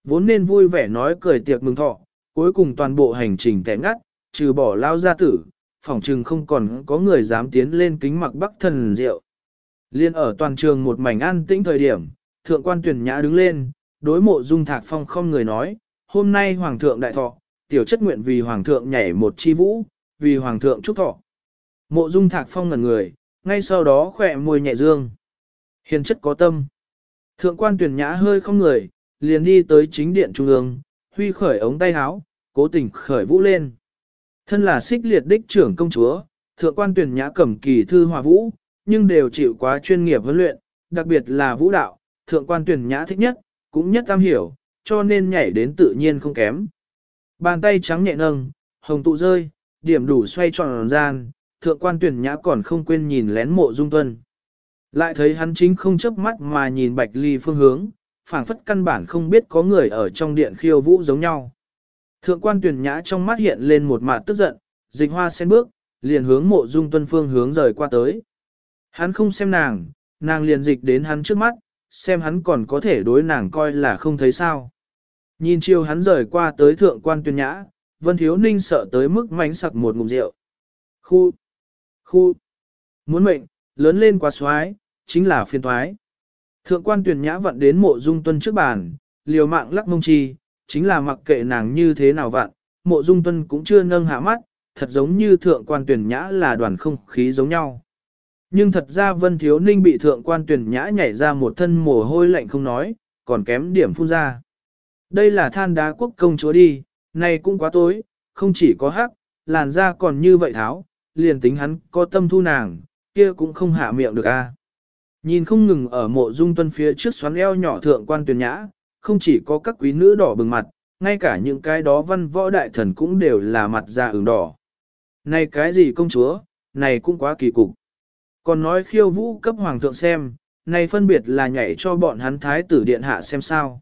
Vốn nên vui vẻ nói cười tiệc mừng thọ, cuối cùng toàn bộ hành trình tẻ ngắt, trừ bỏ lao gia tử, phỏng chừng không còn có người dám tiến lên kính mặc bắc thần rượu. Liên ở toàn trường một mảnh an tĩnh thời điểm, thượng quan tuyển nhã đứng lên, đối Mộ Dung Thạc Phong không người nói, hôm nay hoàng thượng đại thọ, tiểu chất nguyện vì hoàng thượng nhảy một chi vũ, vì hoàng thượng chúc thọ. Mộ Dung Thạc Phong ngẩn người, ngay sau đó khỏe môi nhẹ dương. Hiền chất có tâm. Thượng quan tuyển nhã hơi không người, liền đi tới chính điện trung ương, huy khởi ống tay áo, cố tình khởi vũ lên. Thân là xích liệt đích trưởng công chúa, thượng quan tuyển nhã cầm kỳ thư hòa vũ, nhưng đều chịu quá chuyên nghiệp huấn luyện, đặc biệt là vũ đạo, thượng quan tuyển nhã thích nhất, cũng nhất am hiểu, cho nên nhảy đến tự nhiên không kém. Bàn tay trắng nhẹ nâng, hồng tụ rơi, điểm đủ xoay tròn gian, thượng quan tuyển nhã còn không quên nhìn lén Mộ Dung Tuân. Lại thấy hắn chính không chớp mắt mà nhìn Bạch Ly phương hướng, phảng phất căn bản không biết có người ở trong điện khiêu vũ giống nhau. Thượng quan tuyển nhã trong mắt hiện lên một mạt tức giận, dịch hoa sen bước, liền hướng Mộ Dung Tuân phương hướng rời qua tới. Hắn không xem nàng, nàng liền dịch đến hắn trước mắt, xem hắn còn có thể đối nàng coi là không thấy sao. Nhìn chiều hắn rời qua tới thượng quan tuyển nhã, Vân Thiếu Ninh sợ tới mức mánh sặc một ngụm rượu. Khu, muốn mệnh, lớn lên quá xoái, chính là phiền thoái. Thượng quan tuyển nhã vặn đến Mộ Dung Tuân trước bàn, liều mạng lắc mông chi, chính là mặc kệ nàng như thế nào vặn, Mộ Dung Tuân cũng chưa nâng hạ mắt, thật giống như thượng quan tuyển nhã là đoàn không khí giống nhau. Nhưng thật ra Vân Thiếu Ninh bị thượng quan tuyển nhã nhảy ra một thân mồ hôi lạnh không nói, còn kém điểm phun ra. Đây là than đá quốc công chúa đi, này cũng quá tối, không chỉ có hắc, làn da còn như vậy tháo, liền tính hắn có tâm thu nàng, kia cũng không hạ miệng được a. Nhìn không ngừng ở Mộ Dung Tuân phía trước xoắn eo nhỏ thượng quan tuyển nhã, không chỉ có các quý nữ đỏ bừng mặt, ngay cả những cái đó văn võ đại thần cũng đều là mặt da ửng đỏ. Này cái gì công chúa, này cũng quá kỳ cục. Còn nói khiêu vũ cấp hoàng thượng xem, này phân biệt là nhảy cho bọn hắn thái tử điện hạ xem sao.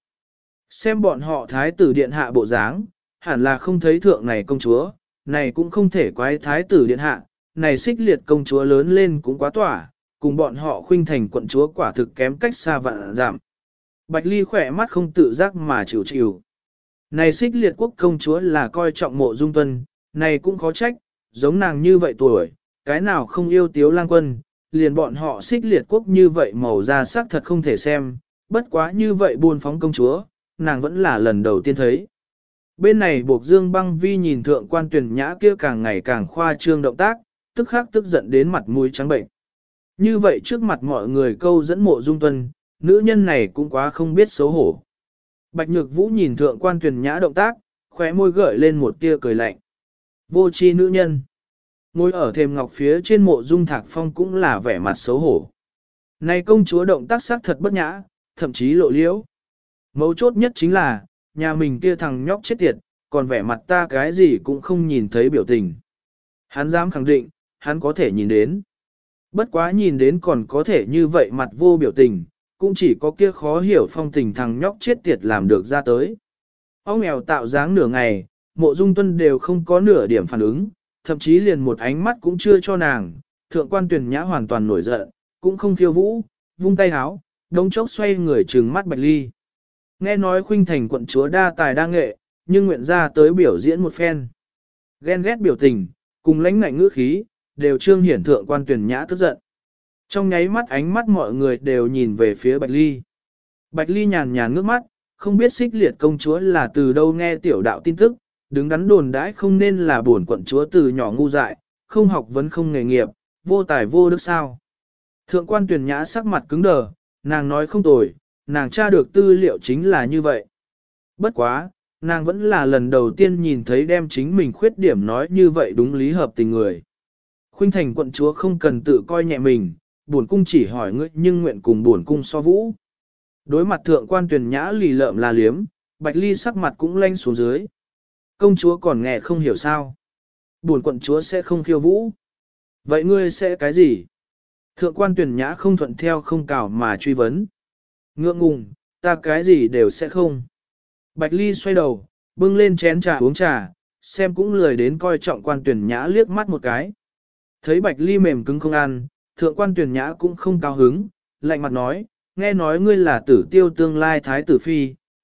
Xem bọn họ thái tử điện hạ bộ dáng, hẳn là không thấy thượng này công chúa, này cũng không thể quái thái tử điện hạ, này xích liệt công chúa lớn lên cũng quá tỏa, cùng bọn họ khuynh thành quận chúa quả thực kém cách xa vạn giảm. Bạch Ly khỏe mắt không tự giác mà chịu chịu. Này xích liệt quốc công chúa là coi trọng Mộ Dung Tuân, này cũng khó trách, giống nàng như vậy tuổi, cái nào không yêu Tiếu Lang Quân, liền bọn họ xích liệt quốc như vậy màu da sắc thật không thể xem, bất quá như vậy buôn phóng công chúa, nàng vẫn là lần đầu tiên thấy. Bên này buộc Dương Băng Vi nhìn thượng quan tuyển nhã kia càng ngày càng khoa trương động tác, tức khắc tức giận đến mặt mũi trắng bệnh. Như vậy trước mặt mọi người câu dẫn Mộ Dung Tuân, nữ nhân này cũng quá không biết xấu hổ. Bạch Nhược Vũ nhìn thượng quan tuyển nhã động tác, khóe môi gợi lên một tia cười lạnh. Vô tri nữ nhân. Ngồi ở thềm ngọc phía trên Mộ Dung Thạc Phong cũng là vẻ mặt xấu hổ. Này công chúa động tác sắc thật bất nhã, thậm chí lộ liễu. Mấu chốt nhất chính là, nhà mình kia thằng nhóc chết tiệt, còn vẻ mặt ta cái gì cũng không nhìn thấy biểu tình. Hắn dám khẳng định, hắn có thể nhìn đến. Bất quá nhìn đến còn có thể như vậy mặt vô biểu tình, cũng chỉ có kia khó hiểu phong tình thằng nhóc chết tiệt làm được ra tới. Ông mèo tạo dáng nửa ngày, Mộ Dung Tuân đều không có nửa điểm phản ứng, thậm chí liền một ánh mắt cũng chưa cho nàng, thượng quan tuyển nhã hoàn toàn nổi giận, cũng không khiêu vũ, vung tay háo, đống chốc xoay người trừng mắt Bạch Ly. Nghe nói khuynh thành quận chúa đa tài đa nghệ, nhưng nguyện ra tới biểu diễn một phen. Ghen ghét biểu tình, cùng lãnh ngạnh ngữ khí, đều trương hiển thượng quan tuyển nhã tức giận. Trong nháy mắt ánh mắt mọi người đều nhìn về phía Bạch Ly. Bạch Ly nhàn nhàn ngước mắt, không biết xích liệt công chúa là từ đâu nghe tiểu đạo tin tức, đứng đắn đồn đãi không nên là buồn quận chúa từ nhỏ ngu dại, không học vấn không nghề nghiệp, vô tài vô đức sao. Thượng quan tuyển nhã sắc mặt cứng đờ, nàng nói không tồi, nàng tra được tư liệu chính là như vậy. Bất quá, nàng vẫn là lần đầu tiên nhìn thấy đem chính mình khuyết điểm nói như vậy đúng lý hợp tình người. Khuynh thành quận chúa không cần tự coi nhẹ mình, bổn cung chỉ hỏi ngươi nhưng nguyện cùng bổn cung so vũ. Đối mặt thượng quan tuyển nhã lì lợm la liếm, Bạch Ly sắc mặt cũng lanh xuống dưới. Công chúa còn nghe không hiểu sao. Bổn quận chúa sẽ không khiêu vũ. Vậy ngươi sẽ cái gì? Thượng quan tuyển nhã không thuận theo không cào mà truy vấn. Ngượng ngùng, ta cái gì đều sẽ không. Bạch Ly xoay đầu, bưng lên chén trà uống trà, xem cũng lười đến coi trọng quan tuyển nhã liếc mắt một cái. Thấy Bạch Ly mềm cứng không ăn, thượng quan tuyển nhã cũng không cao hứng, lạnh mặt nói, nghe nói ngươi là tử tiêu tương lai thái tử phi,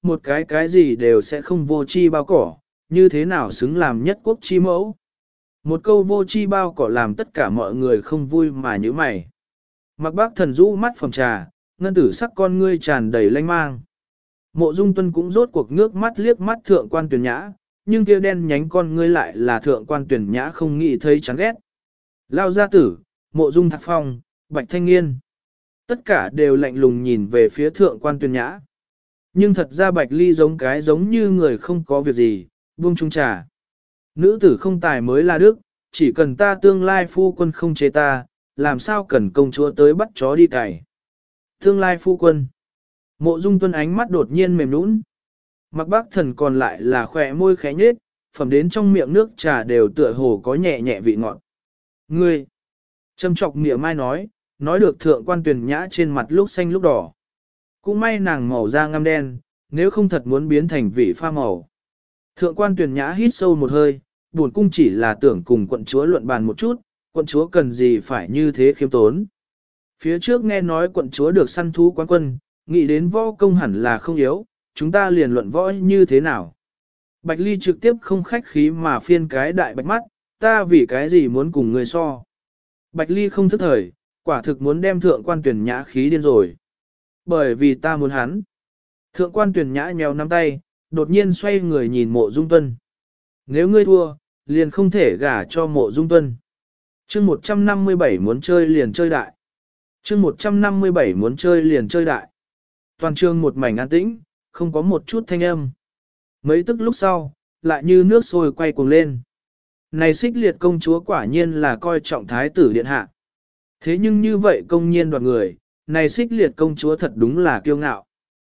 một cái gì đều sẽ không vô chi bao cỏ, như thế nào xứng làm nhất quốc chi mẫu. Một câu vô chi bao cỏ làm tất cả mọi người không vui mà như mày. Mặc bác thần rũ mắt phòng trà, ngân tử sắc con ngươi tràn đầy lanh mang. Mộ Dung Tuân cũng rốt cuộc ngước mắt liếc mắt thượng quan tuyển nhã, nhưng kia đen nhánh con ngươi lại là thượng quan tuyển nhã không nghĩ thấy chán ghét. Lao gia tử, Mộ Dung Thạc Phong, Bạch Thanh Nghiên. Tất cả đều lạnh lùng nhìn về phía thượng quan tuyển nhã. Nhưng thật ra Bạch Ly giống như người không có việc gì, buông chung trà. Nữ tử không tài mới là đức, chỉ cần ta tương lai phu quân không chế ta, làm sao cần công chúa tới bắt chó đi cày. Tương lai phu quân. Mộ Dung Tuân ánh mắt đột nhiên mềm nũng. Mặc bác thần còn lại là khỏe môi khẽ nhếch, phẩm đến trong miệng nước trà đều tựa hồ có nhẹ nhẹ vị ngọt. Ngươi! Châm chọc mỉa mai nói được thượng quan tuyển nhã trên mặt lúc xanh lúc đỏ. Cũng may nàng màu da ngăm đen, nếu không thật muốn biến thành vị pha màu. Thượng quan tuyển nhã hít sâu một hơi, buồn cung chỉ là tưởng cùng quận chúa luận bàn một chút, quận chúa cần gì phải như thế khiêm tốn. Phía trước nghe nói quận chúa được săn thú quán quân, nghĩ đến võ công hẳn là không yếu, chúng ta liền luận võ như thế nào. Bạch Ly trực tiếp không khách khí mà phiên cái đại bạch mắt, ta vì cái gì muốn cùng người so. Bạch Ly không thức thời, quả thực muốn đem thượng quan tuyển nhã khí điên rồi. Bởi vì ta muốn hắn. Thượng quan tuyển nhã nhèo nắm tay, đột nhiên xoay người nhìn Mộ Dung Tuân. Nếu ngươi thua, liền không thể gả cho Mộ Dung Tuân. Chương 157 muốn chơi liền chơi đại. Chương 157 muốn chơi liền chơi đại. Toàn trường một mảnh an tĩnh, không có một chút thanh âm. Mấy tức lúc sau, lại như nước sôi quay cuồng lên. Này Xích Liệt công chúa quả nhiên là coi trọng thái tử điện hạ. Thế nhưng như vậy công nhiên đoạt người, này Xích Liệt công chúa thật đúng là kiêu ngạo.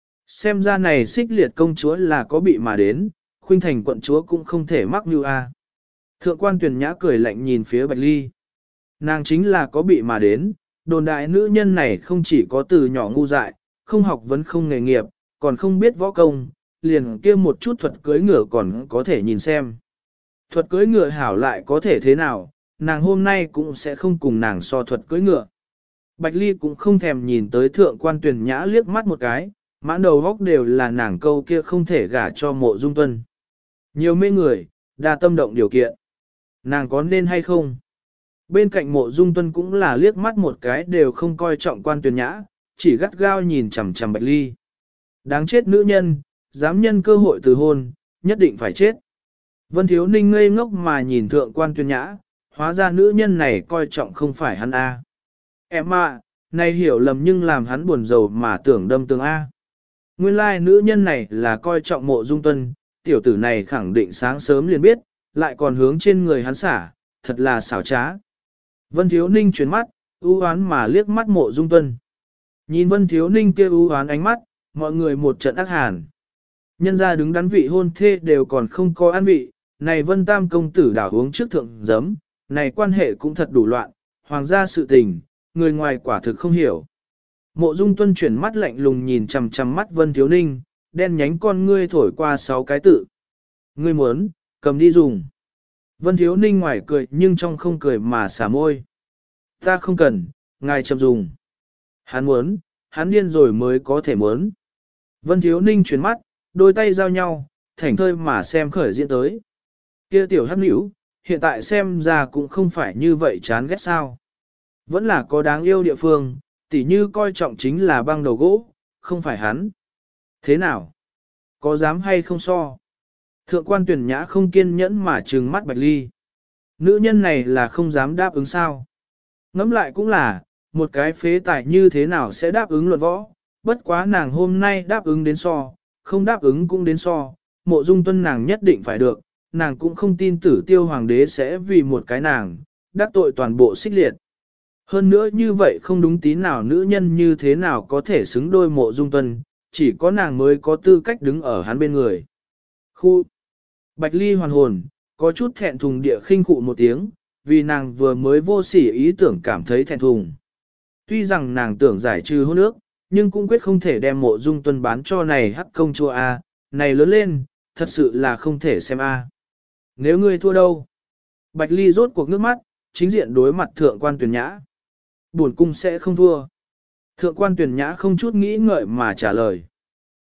Xem ra này Xích Liệt công chúa là có bị mà đến, Khuynh Thành quận chúa cũng không thể mắc như a. Thượng quan Tuyền Nhã cười lạnh nhìn phía Bạch Ly. Nàng chính là có bị mà đến, đồn đại nữ nhân này không chỉ có từ nhỏ ngu dại, không học vấn không nghề nghiệp, còn không biết võ công, liền kia một chút thuật cưỡi ngựa còn có thể nhìn xem. Thuật cưỡi ngựa hảo lại có thể thế nào, nàng hôm nay cũng sẽ không cùng nàng so thuật cưỡi ngựa. Bạch Ly cũng không thèm nhìn tới thượng quan Tuyền Nhã liếc mắt một cái, mãn đầu góc đều là nàng câu kia không thể gả cho Mộ Dung Tuân. Nhiều mê người, đa tâm động điều kiện. Nàng có nên hay không? Bên cạnh Mộ Dung Tuân cũng là liếc mắt một cái đều không coi trọng quan Tuyền Nhã, chỉ gắt gao nhìn chằm chằm Bạch Ly. Đáng chết nữ nhân, dám nhân cơ hội từ hôn, nhất định phải chết. Vân Thiếu Ninh ngây ngốc mà nhìn thượng quan Tuyền Nhã, hóa ra nữ nhân này coi trọng không phải hắn A. Em ạ, này hiểu lầm nhưng làm hắn buồn rầu mà tưởng đâm tường A. Nguyên lai nữ nhân này là coi trọng Mộ Dung Tuân, tiểu tử này khẳng định sáng sớm liền biết, lại còn hướng trên người hắn xả, thật là xảo trá. Vân Thiếu Ninh chuyển mắt, ưu oán mà liếc mắt Mộ Dung Tuân. Nhìn Vân Thiếu Ninh kia ưu oán ánh mắt, mọi người một trận ác hàn. Nhân ra đứng đắn vị hôn thê đều còn không có an vị, này Vân Tam công tử đảo uống trước thượng giấm, này quan hệ cũng thật đủ loạn, hoàng gia sự tình, người ngoài quả thực không hiểu. Mộ Dung Tuân chuyển mắt lạnh lùng nhìn chằm chằm mắt Vân Thiếu Ninh, đen nhánh con ngươi thổi qua 6 cái tự. Ngươi muốn, cầm đi dùng. Vân Thiếu Ninh ngoài cười nhưng trong không cười mà xả môi. Ta không cần, ngài chậm dùng. Hắn muốn, hắn điên rồi mới có thể muốn. Vân Thiếu Ninh chuyển mắt, đôi tay giao nhau, thảnh thơi mà xem khởi diễn tới. Kia tiểu hắc nữ, hiện tại xem ra cũng không phải như vậy chán ghét sao. Vẫn là có đáng yêu địa phương, tỉ như coi trọng chính là băng đầu gỗ, không phải hắn. Thế nào? Có dám hay không so? Thượng quan Tuyền Nhã không kiên nhẫn mà trừng mắt Bạch Ly. Nữ nhân này là không dám đáp ứng sao? Ngẫm lại cũng là, một cái phế tài như thế nào sẽ đáp ứng luận võ, bất quá nàng hôm nay đáp ứng đến so, không đáp ứng cũng đến so, Mộ Dung Tuân nàng nhất định phải được, nàng cũng không tin Tử Tiêu Hoàng đế sẽ vì một cái nàng, đắc tội toàn bộ Xích Liệt. Hơn nữa như vậy không đúng tí nào nữ nhân như thế nào có thể xứng đôi Mộ Dung Tuân, chỉ có nàng mới có tư cách đứng ở hắn bên người. Khu Bạch Ly hoàn hồn, có chút thẹn thùng địa khinh khụ một tiếng, vì nàng vừa mới vô sỉ ý tưởng cảm thấy thẹn thùng. Tuy rằng nàng tưởng giải trừ hôn ước, nhưng cũng quyết không thể đem Mộ Dung Tuân bán cho này hắc công chúa A, này lớn lên, thật sự là không thể xem A. Nếu ngươi thua đâu? Bạch Ly rốt cuộc nước mắt, chính diện đối mặt thượng quan Tuyền Nhã. Bổn cung sẽ không thua. Thượng quan Tuyền Nhã không chút nghĩ ngợi mà trả lời.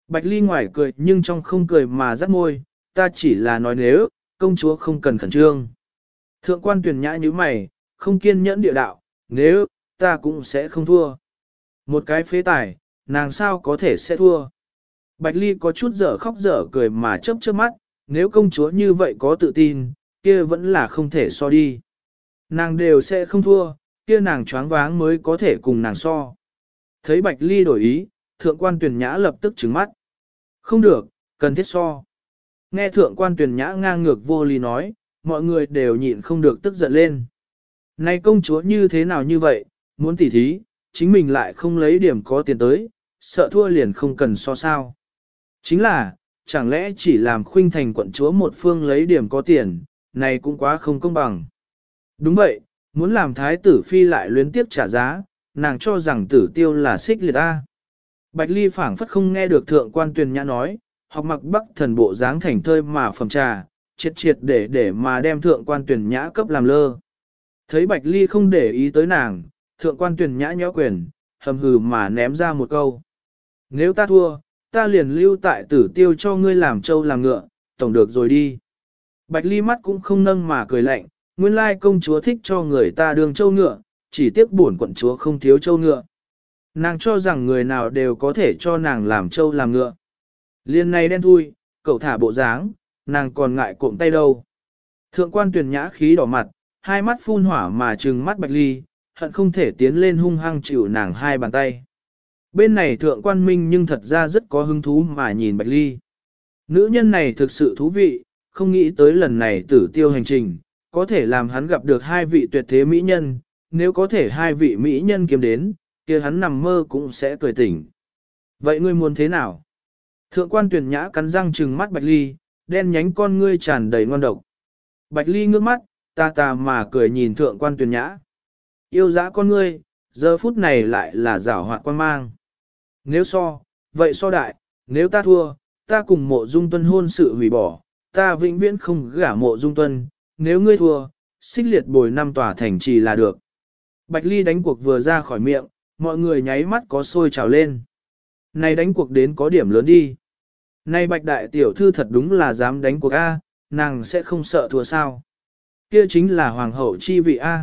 Bạch Ly ngoài cười nhưng trong không cười mà rắt môi, ta chỉ là nói nếu, công chúa không cần khẩn trương. Thượng quan Tuyền Nhã như mày, không kiên nhẫn địa đạo, nếu, ta cũng sẽ không thua. Một cái phế tài, nàng sao có thể sẽ thua. Bạch Ly có chút dở khóc dở cười mà chớp chớp mắt, nếu công chúa như vậy có tự tin, kia vẫn là không thể so đi. Nàng đều sẽ không thua, kia nàng choáng váng mới có thể cùng nàng so. Thấy Bạch Ly đổi ý, thượng quan Tuyền Nhã lập tức trừng mắt. Không được, cần thiết so. Nghe thượng quan Tuyền Nhã ngang ngược vô lý nói, mọi người đều nhịn không được tức giận lên. Này công chúa như thế nào như vậy, muốn tỉ thí, chính mình lại không lấy điểm có tiền tới, sợ thua liền không cần so sao. Chính là, chẳng lẽ chỉ làm Khuynh Thành quận chúa một phương lấy điểm có tiền, này cũng quá không công bằng. Đúng vậy, muốn làm thái tử phi lại luyến tiếp trả giá, nàng cho rằng tử tiêu là xích liệt ta. Bạch Ly phảng phất không nghe được thượng quan Tuyền Nhã nói, học mặc bắc thần bộ dáng thành thơi mà phẩm trà, triệt triệt để mà đem thượng quan Tuyền Nhã cấp làm lơ. Thấy Bạch Ly không để ý tới nàng, thượng quan Tuyền Nhã nhó quyền, hầm hừ mà ném ra một câu. Nếu ta thua, ta liền lưu tại tử tiêu cho ngươi làm trâu làm ngựa, tổng được rồi đi. Bạch Ly mắt cũng không nâng mà cười lạnh, nguyên lai công chúa thích cho người ta đường trâu ngựa, chỉ tiếc buồn quận chúa không thiếu trâu ngựa. Nàng cho rằng người nào đều có thể cho nàng làm trâu làm ngựa. Liên này đen thui, cậu thả bộ dáng, nàng còn ngại cộm tay đâu. Thượng quan Tuyền Nhã khí đỏ mặt, hai mắt phun hỏa mà trừng mắt Bạch Ly, hận không thể tiến lên hung hăng chịu nàng hai bàn tay. Bên này thượng quan Minh nhưng thật ra rất có hứng thú mà nhìn Bạch Ly. Nữ nhân này thực sự thú vị, không nghĩ tới lần này tử tiêu hành trình, có thể làm hắn gặp được hai vị tuyệt thế mỹ nhân, nếu có thể hai vị mỹ nhân kiếm đến, kia hắn nằm mơ cũng sẽ cười tỉnh. Vậy ngươi muốn thế nào? Thượng quan Tuyền Nhã cắn răng trừng mắt Bạch Ly, đen nhánh con ngươi tràn đầy ngon độc. Bạch Ly ngước mắt, ta mà cười nhìn thượng quan Tuyền Nhã. Yêu dã con ngươi, giờ phút này lại là giảo hoạt quan mang. Nếu so, vậy so đại, nếu ta thua, ta cùng Mộ Dung Tuân hôn sự hủy bỏ, ta vĩnh viễn không gả Mộ Dung Tuân, nếu ngươi thua, xích liệt bồi 5 tòa thành trì là được. Bạch Ly đánh cuộc vừa ra khỏi miệng, mọi người nháy mắt có sôi trào lên. Này đánh cuộc đến có điểm lớn đi. Này Bạch đại tiểu thư thật đúng là dám đánh cuộc A, nàng sẽ không sợ thua sao. Kia chính là hoàng hậu chi vị A.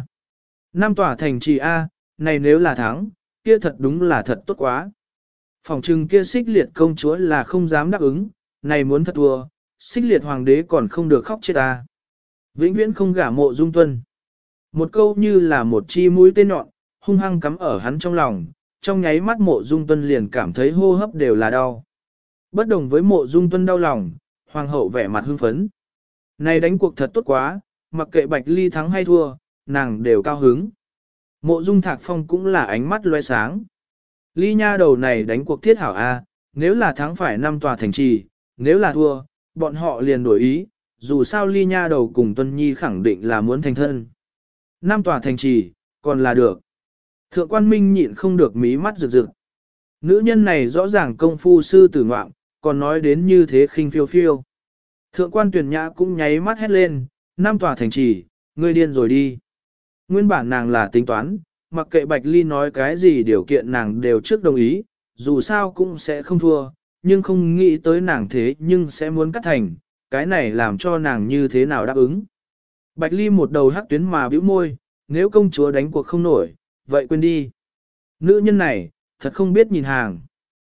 5 tòa thành trì A, này nếu là thắng, kia thật đúng là thật tốt quá. Phòng trừng kia xích liệt công chúa là không dám đáp ứng, này muốn thật thua, xích liệt hoàng đế còn không được khóc chết ta. Vĩnh viễn không gả Mộ Dung Tuân. Một câu như là một chi mũi tên nhọn, hung hăng cắm ở hắn trong lòng, trong nháy mắt Mộ Dung Tuân liền cảm thấy hô hấp đều là đau. Bất đồng với Mộ Dung Tuân đau lòng, hoàng hậu vẻ mặt hưng phấn. Này đánh cuộc thật tốt quá, mặc kệ Bạch Ly thắng hay thua, nàng đều cao hứng. Mộ Dung Thạc Phong cũng là ánh mắt loe sáng. Ly nha đầu này đánh cuộc thiết hảo A, nếu là thắng phải 5 tòa thành trì, nếu là thua, bọn họ liền đổi ý, dù sao Ly nha đầu cùng Tuân Nhi khẳng định là muốn thành thân. 5 tòa thành trì, còn là được. Thượng quan Minh nhịn không được mí mắt rực rực. Nữ nhân này rõ ràng công phu sư tử ngoạm, còn nói đến như thế khinh phiêu phiêu. Thượng quan Tuyền Nhã cũng nháy mắt hét lên, 5 tòa thành trì, ngươi điên rồi đi. Nguyên bản nàng là tính toán, mặc kệ Bạch Ly nói cái gì điều kiện nàng đều trước đồng ý, dù sao cũng sẽ không thua, nhưng không nghĩ tới nàng thế nhưng sẽ muốn cắt thành, cái này làm cho nàng như thế nào đáp ứng. Bạch Ly một đầu hắc tuyến mà bĩu môi, nếu công chúa đánh cuộc không nổi, vậy quên đi. Nữ nhân này, thật không biết nhìn hàng.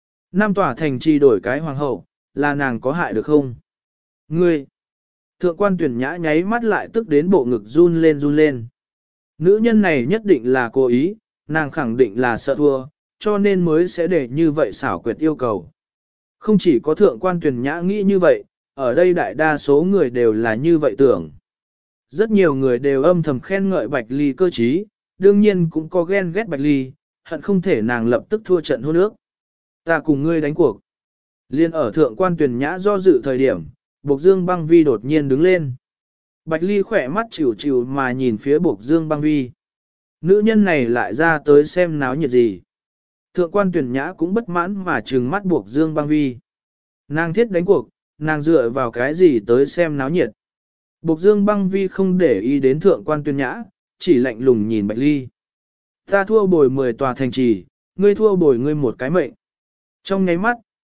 5 tòa thành trì đổi cái hoàng hậu, là nàng có hại được không? Ngươi! Thượng quan Tuyển Nhã nháy mắt lại tức đến bộ ngực run lên run lên. Nữ nhân này nhất định là cố ý, nàng khẳng định là sợ thua, cho nên mới sẽ để như vậy xảo quyệt yêu cầu. Không chỉ có thượng quan Tuyển Nhã nghĩ như vậy, ở đây đại đa số người đều là như vậy tưởng. Rất nhiều người đều âm thầm khen ngợi Bạch Ly cơ trí, đương nhiên cũng có ghen ghét Bạch Ly, hận không thể nàng lập tức thua trận hôn ước. Ta cùng ngươi đánh cuộc. Liên ở thượng quan Tuyển Nhã do dự thời điểm, Bộc Dương Băng Vi đột nhiên đứng lên. Bạch Ly khỏe mắt chịu chịu mà nhìn phía Bộc Dương Băng Vi. Nữ nhân này lại ra tới xem náo nhiệt gì. Thượng quan Tuyển Nhã cũng bất mãn mà trừng mắt Bộc Dương Băng Vi. Nàng thiết đánh cuộc, nàng dựa vào cái gì tới xem náo nhiệt. Bộc Dương Băng Vi không để ý đến thượng quan Tuyển Nhã, chỉ lạnh lùng nhìn Bạch Ly. Ta thua bồi 10 tòa thành trì, ngươi thua bồi ngươi một cái mệnh. Trong nháy mắt,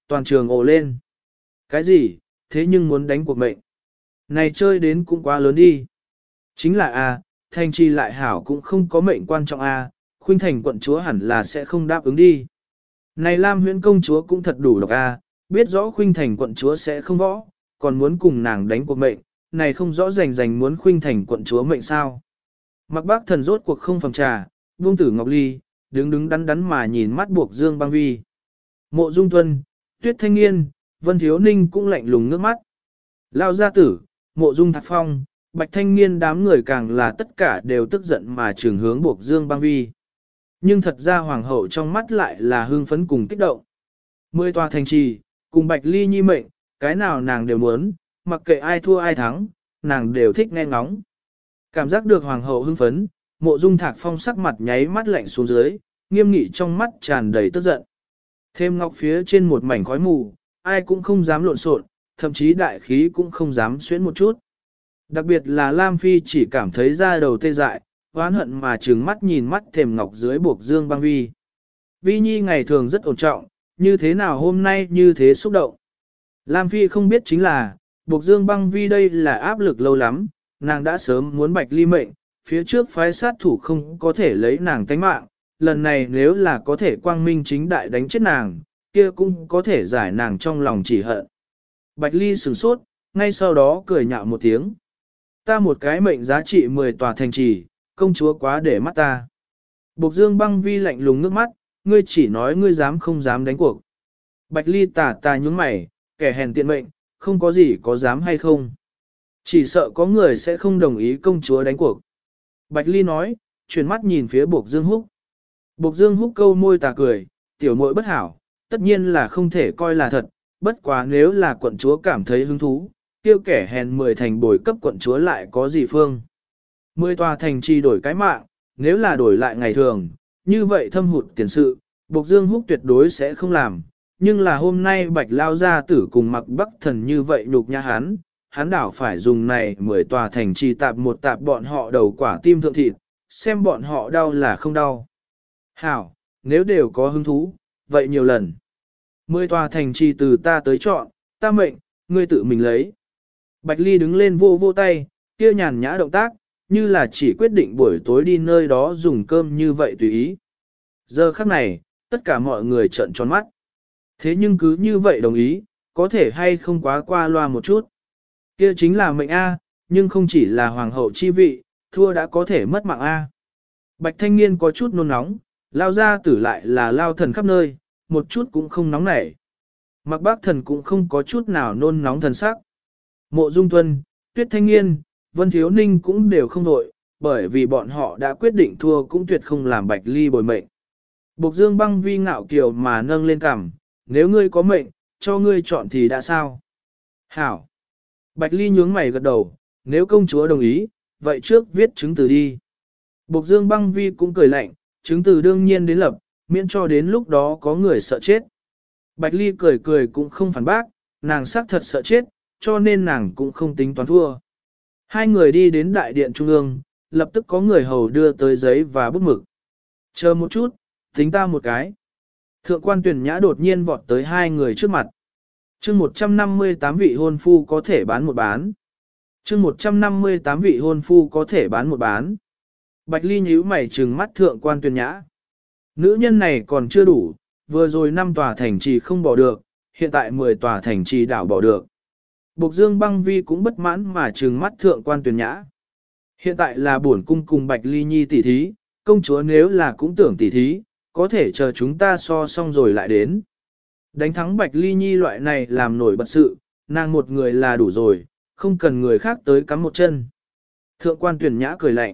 Toàn trường ồ lên. Cái gì, thế nhưng muốn đánh cuộc mệnh. Này chơi đến cũng quá lớn đi. Chính là A, thành trì lại hảo cũng không có mệnh quan trọng A, khuynh thành quận chúa hẳn là sẽ không đáp ứng đi. Này Lam Huyễn công chúa cũng thật đủ độc A, biết rõ khuynh thành quận chúa sẽ không võ, còn muốn cùng nàng đánh cuộc mệnh, này không rõ rành muốn khuynh thành quận chúa mệnh sao. Mặc bác thần rốt cuộc không phòng trà, buông tử ngọc ly, đứng đắn đắn mà nhìn mắt buộc dương băng vi. Mộ Dung Tuân, Tuyết Thanh Nghiên, Vân Thiếu Ninh cũng lạnh lùng nước mắt. Lao gia tử, Mộ Dung Thạc Phong, Bạch Thanh Nghiên đám người càng là tất cả đều tức giận mà trường hướng buộc dương băng vi. Nhưng thật ra hoàng hậu trong mắt lại là hưng phấn cùng kích động. 10 tòa thành trì, cùng Bạch Ly Nhi mệnh, cái nào nàng đều muốn, mặc kệ ai thua ai thắng, nàng đều thích nghe ngóng. Cảm giác được hoàng hậu hưng phấn, Mộ Dung Thạc Phong sắc mặt nháy mắt lạnh xuống dưới, nghiêm nghị trong mắt tràn đầy tức giận. Thêm ngọc phía trên một mảnh khói mù, ai cũng không dám lộn xộn, thậm chí đại khí cũng không dám xuyến một chút. Đặc biệt là Lam Phi chỉ cảm thấy da đầu tê dại, oán hận mà trừng mắt nhìn mắt thềm ngọc dưới buộc dương băng vi. Vi Nhi ngày thường rất ổn trọng, như thế nào hôm nay như thế xúc động. Lam Phi không biết chính là, buộc dương băng vi đây là áp lực lâu lắm, nàng đã sớm muốn Bạch Ly mệnh, phía trước phái sát thủ không có thể lấy nàng tánh mạng, lần này nếu là có thể quang minh chính đại đánh chết nàng, kia cũng có thể giải nàng trong lòng chỉ hận. Bạch Ly sửng sốt, ngay sau đó cười nhạo một tiếng. Ta một cái mệnh giá trị 10 tòa thành trì, công chúa quá để mắt ta. Bộc Dương băng vi lạnh lùng nước mắt, ngươi chỉ nói ngươi dám không dám đánh cuộc. Bạch Ly tà nhúng mày, kẻ hèn tiện mệnh, không có gì có dám hay không. Chỉ sợ có người sẽ không đồng ý công chúa đánh cuộc. Bạch Ly nói, chuyển mắt nhìn phía Bộc Dương Húc. Bộc Dương Húc câu môi tà cười, tiểu muội bất hảo, tất nhiên là không thể coi là thật, bất quá nếu là quận chúa cảm thấy hứng thú, tiêu kẻ hèn 10 thành bồi cấp quận chúa lại có gì phương. 10 tòa thành trì đổi cái mạng, nếu là đổi lại ngày thường, như vậy thâm hụt tiền sự, Bộc Dương Húc tuyệt đối sẽ không làm, nhưng là hôm nay Bạch Lao gia tử cùng Mặc Bắc Thần như vậy nhục nhã hắn đảo phải dùng này 10 tòa thành trì tạp một tạp bọn họ đầu quả tim thượng thịt, xem bọn họ đau là không đau. Hảo, nếu đều có hứng thú, vậy nhiều lần. 10 tòa thành trì từ ta tới chọn, ta mệnh, ngươi tự mình lấy. Bạch Ly đứng lên vô vô tay, kia nhàn nhã động tác, như là chỉ quyết định buổi tối đi nơi đó dùng cơm như vậy tùy ý. Giờ khắc này, tất cả mọi người trợn tròn mắt. Thế nhưng cứ như vậy đồng ý, có thể hay không quá qua loa một chút. Kia chính là mệnh A, nhưng không chỉ là hoàng hậu chi vị, thua đã có thể mất mạng A. Bạch Thanh Niên có chút nôn nóng, Lao gia tử lại là Lao thần khắp nơi, một chút cũng không nóng nảy. Mặc Bác Thần cũng không có chút nào nôn nóng thần sắc. Mộ Dung Tuân, Tuyết Thanh Nghiên, Vân Thiếu Ninh cũng đều không đội, bởi vì bọn họ đã quyết định thua cũng tuyệt không làm Bạch Ly bồi mệnh. Bộc Dương băng vi ngạo kiều mà nâng lên cằm, nếu ngươi có mệnh, cho ngươi chọn thì đã sao? Hảo! Bạch Ly nhướng mày gật đầu, nếu công chúa đồng ý, vậy trước viết chứng từ đi. Bộc Dương băng vi cũng cười lạnh, chứng từ đương nhiên đến lập, miễn cho đến lúc đó có người sợ chết. Bạch Ly cười cũng không phản bác, nàng xác thật sợ chết, cho nên nàng cũng không tính toán thua. Hai người đi đến đại điện trung ương, lập tức có người hầu đưa tới giấy và bút mực. Chờ một chút, tính ta một cái. Thượng quan Tuyển Nhã đột nhiên vọt tới hai người trước mặt. Chương 158 vị hôn phu có thể bán một bán. Chương 158 vị hôn phu có thể bán một bán. Bạch Ly nhíu mày trừng mắt thượng quan Tuyển Nhã. Nữ nhân này còn chưa đủ, vừa rồi 5 tòa thành trì không bỏ được, hiện tại 10 tòa thành trì đảo bỏ được. Bộc Dương băng vi cũng bất mãn mà trừng mắt thượng quan Tuyển Nhã. Hiện tại là bổn cung cùng Bạch Ly Nhi tỷ thí, công chúa nếu là cũng tưởng tỷ thí, có thể chờ chúng ta so xong rồi lại đến. Đánh thắng Bạch Ly Nhi loại này làm nổi bật sự, nàng một người là đủ rồi, không cần người khác tới cắm một chân. Thượng quan Tuyển Nhã cười lạnh.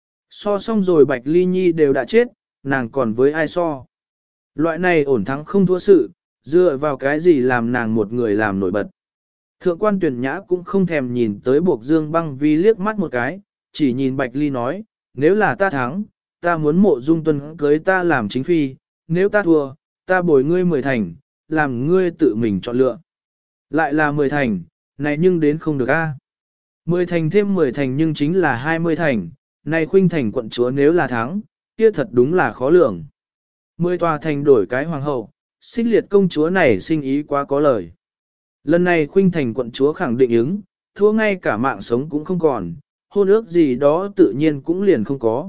So xong rồi Bạch Ly Nhi đều đã chết, nàng còn với ai so. Loại này ổn thắng không thua sự, dựa vào cái gì làm nàng một người làm nổi bật. Thượng quan Tuyển Nhã cũng không thèm nhìn tới Bộc Dương băng vi liếc mắt một cái, chỉ nhìn Bạch Ly nói, nếu là ta thắng, ta muốn Mộ Dung Tuân cưới ta làm chính phi, nếu ta thua, ta bồi ngươi 10 thành, làm ngươi tự mình chọn lựa. Lại là 10 thành, này nhưng đến không được a. 10 thành thêm 10 thành nhưng chính là 20 thành, này khuynh thành quận chúa nếu là thắng, kia thật đúng là khó lường. 10 tòa thành đổi cái hoàng hậu, Xích Liệt công chúa này sinh ý quá có lời. Lần này Khuynh Thành quận chúa khẳng định ứng, thua ngay cả mạng sống cũng không còn, hôn ước gì đó tự nhiên cũng liền không có.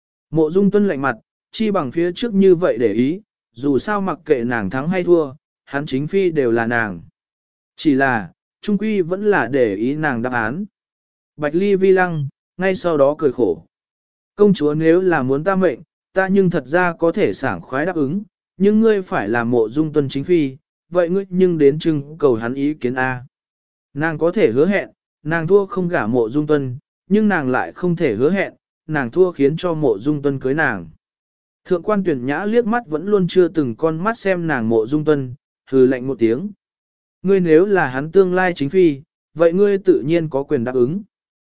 Mộ Dung Tuân lạnh mặt, chi bằng phía trước như vậy để ý, dù sao mặc kệ nàng thắng hay thua, hắn chính phi đều là nàng. Chỉ là, trung quy vẫn là để ý nàng đáp án. Bạch Ly vi lăng, ngay sau đó cười khổ. Công chúa nếu là muốn ta mệnh, ta nhưng thật ra có thể sảng khoái đáp ứng, nhưng ngươi phải làm Mộ Dung Tuân chính phi, vậy ngươi nhưng đến trưng cầu hắn ý kiến A. Nàng có thể hứa hẹn, nàng thua không gả Mộ Dung Tuân, nhưng nàng lại không thể hứa hẹn, nàng thua khiến cho Mộ Dung Tuân cưới nàng. Thượng quan Tuyển Nhã liếc mắt vẫn luôn chưa từng con mắt xem nàng Mộ Dung Tuân, hừ lạnh một tiếng. Ngươi nếu là hắn tương lai chính phi, vậy ngươi tự nhiên có quyền đáp ứng.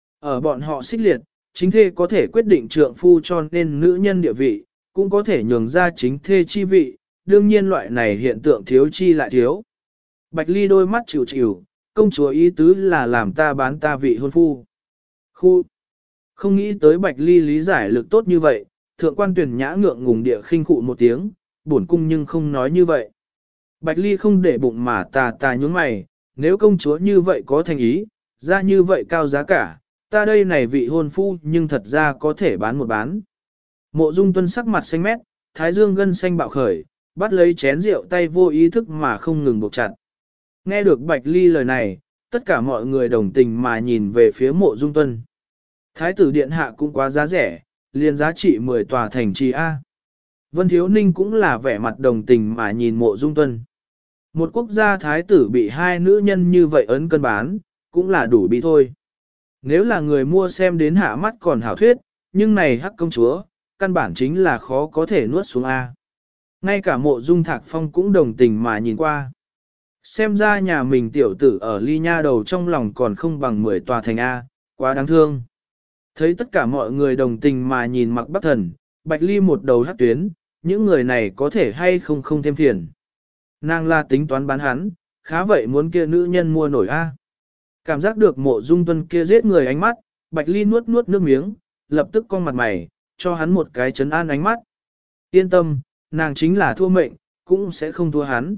Ở bọn họ Xích Liệt, chính thê có thể quyết định trượng phu cho nên nữ nhân địa vị, cũng có thể nhường ra chính thê chi vị, đương nhiên loại này hiện tượng thiếu chi lại thiếu. Bạch Ly đôi mắt chịu chịu, công chúa ý tứ là làm ta bán ta vị hôn phu. Khu! Không nghĩ tới Bạch Ly lý giải lực tốt như vậy, thượng quan Tuyển Nhã ngượng ngùng địa khinh khụ một tiếng, bổn cung nhưng không nói như vậy. Bạch Ly không để bụng mà tà nhún mày, nếu công chúa như vậy có thành ý, ra như vậy cao giá cả, ta đây này vị hôn phu nhưng thật ra có thể bán một bán. Mộ Dung Tuân sắc mặt xanh mét, thái dương gân xanh bạo khởi, bắt lấy chén rượu tay vô ý thức mà không ngừng buộc chặt. Nghe được Bạch Ly lời này, tất cả mọi người đồng tình mà nhìn về phía Mộ Dung Tuân. Thái tử điện hạ cũng quá giá rẻ, liền giá trị 10 tòa thành trì A. Vân Thiếu Ninh cũng là vẻ mặt đồng tình mà nhìn Mộ Dung Tuân. Một quốc gia thái tử bị hai nữ nhân như vậy ấn cân bán, cũng là đủ bị thôi. Nếu là người mua xem đến hạ mắt còn hảo thuyết, nhưng này hắc công chúa, căn bản chính là khó có thể nuốt xuống A. Ngay cả Mộ Dung Thạc Phong cũng đồng tình mà nhìn qua. Xem ra nhà mình tiểu tử ở ly nha đầu trong lòng còn không bằng 10 tòa thành A, quá đáng thương. Thấy tất cả mọi người đồng tình mà nhìn Mặc Bắc Thần, Bạch Ly một đầu hắc tuyến, những người này có thể hay không thêm phiền. Nàng là tính toán bán hắn, khá vậy muốn kia nữ nhân mua nổi A. Cảm giác được Mộ Dung Tuân kia giết người ánh mắt, Bạch Ly nuốt nước miếng, lập tức cong mặt mày, cho hắn một cái trấn an ánh mắt. Yên tâm, nàng chính là thua mệnh, cũng sẽ không thua hắn.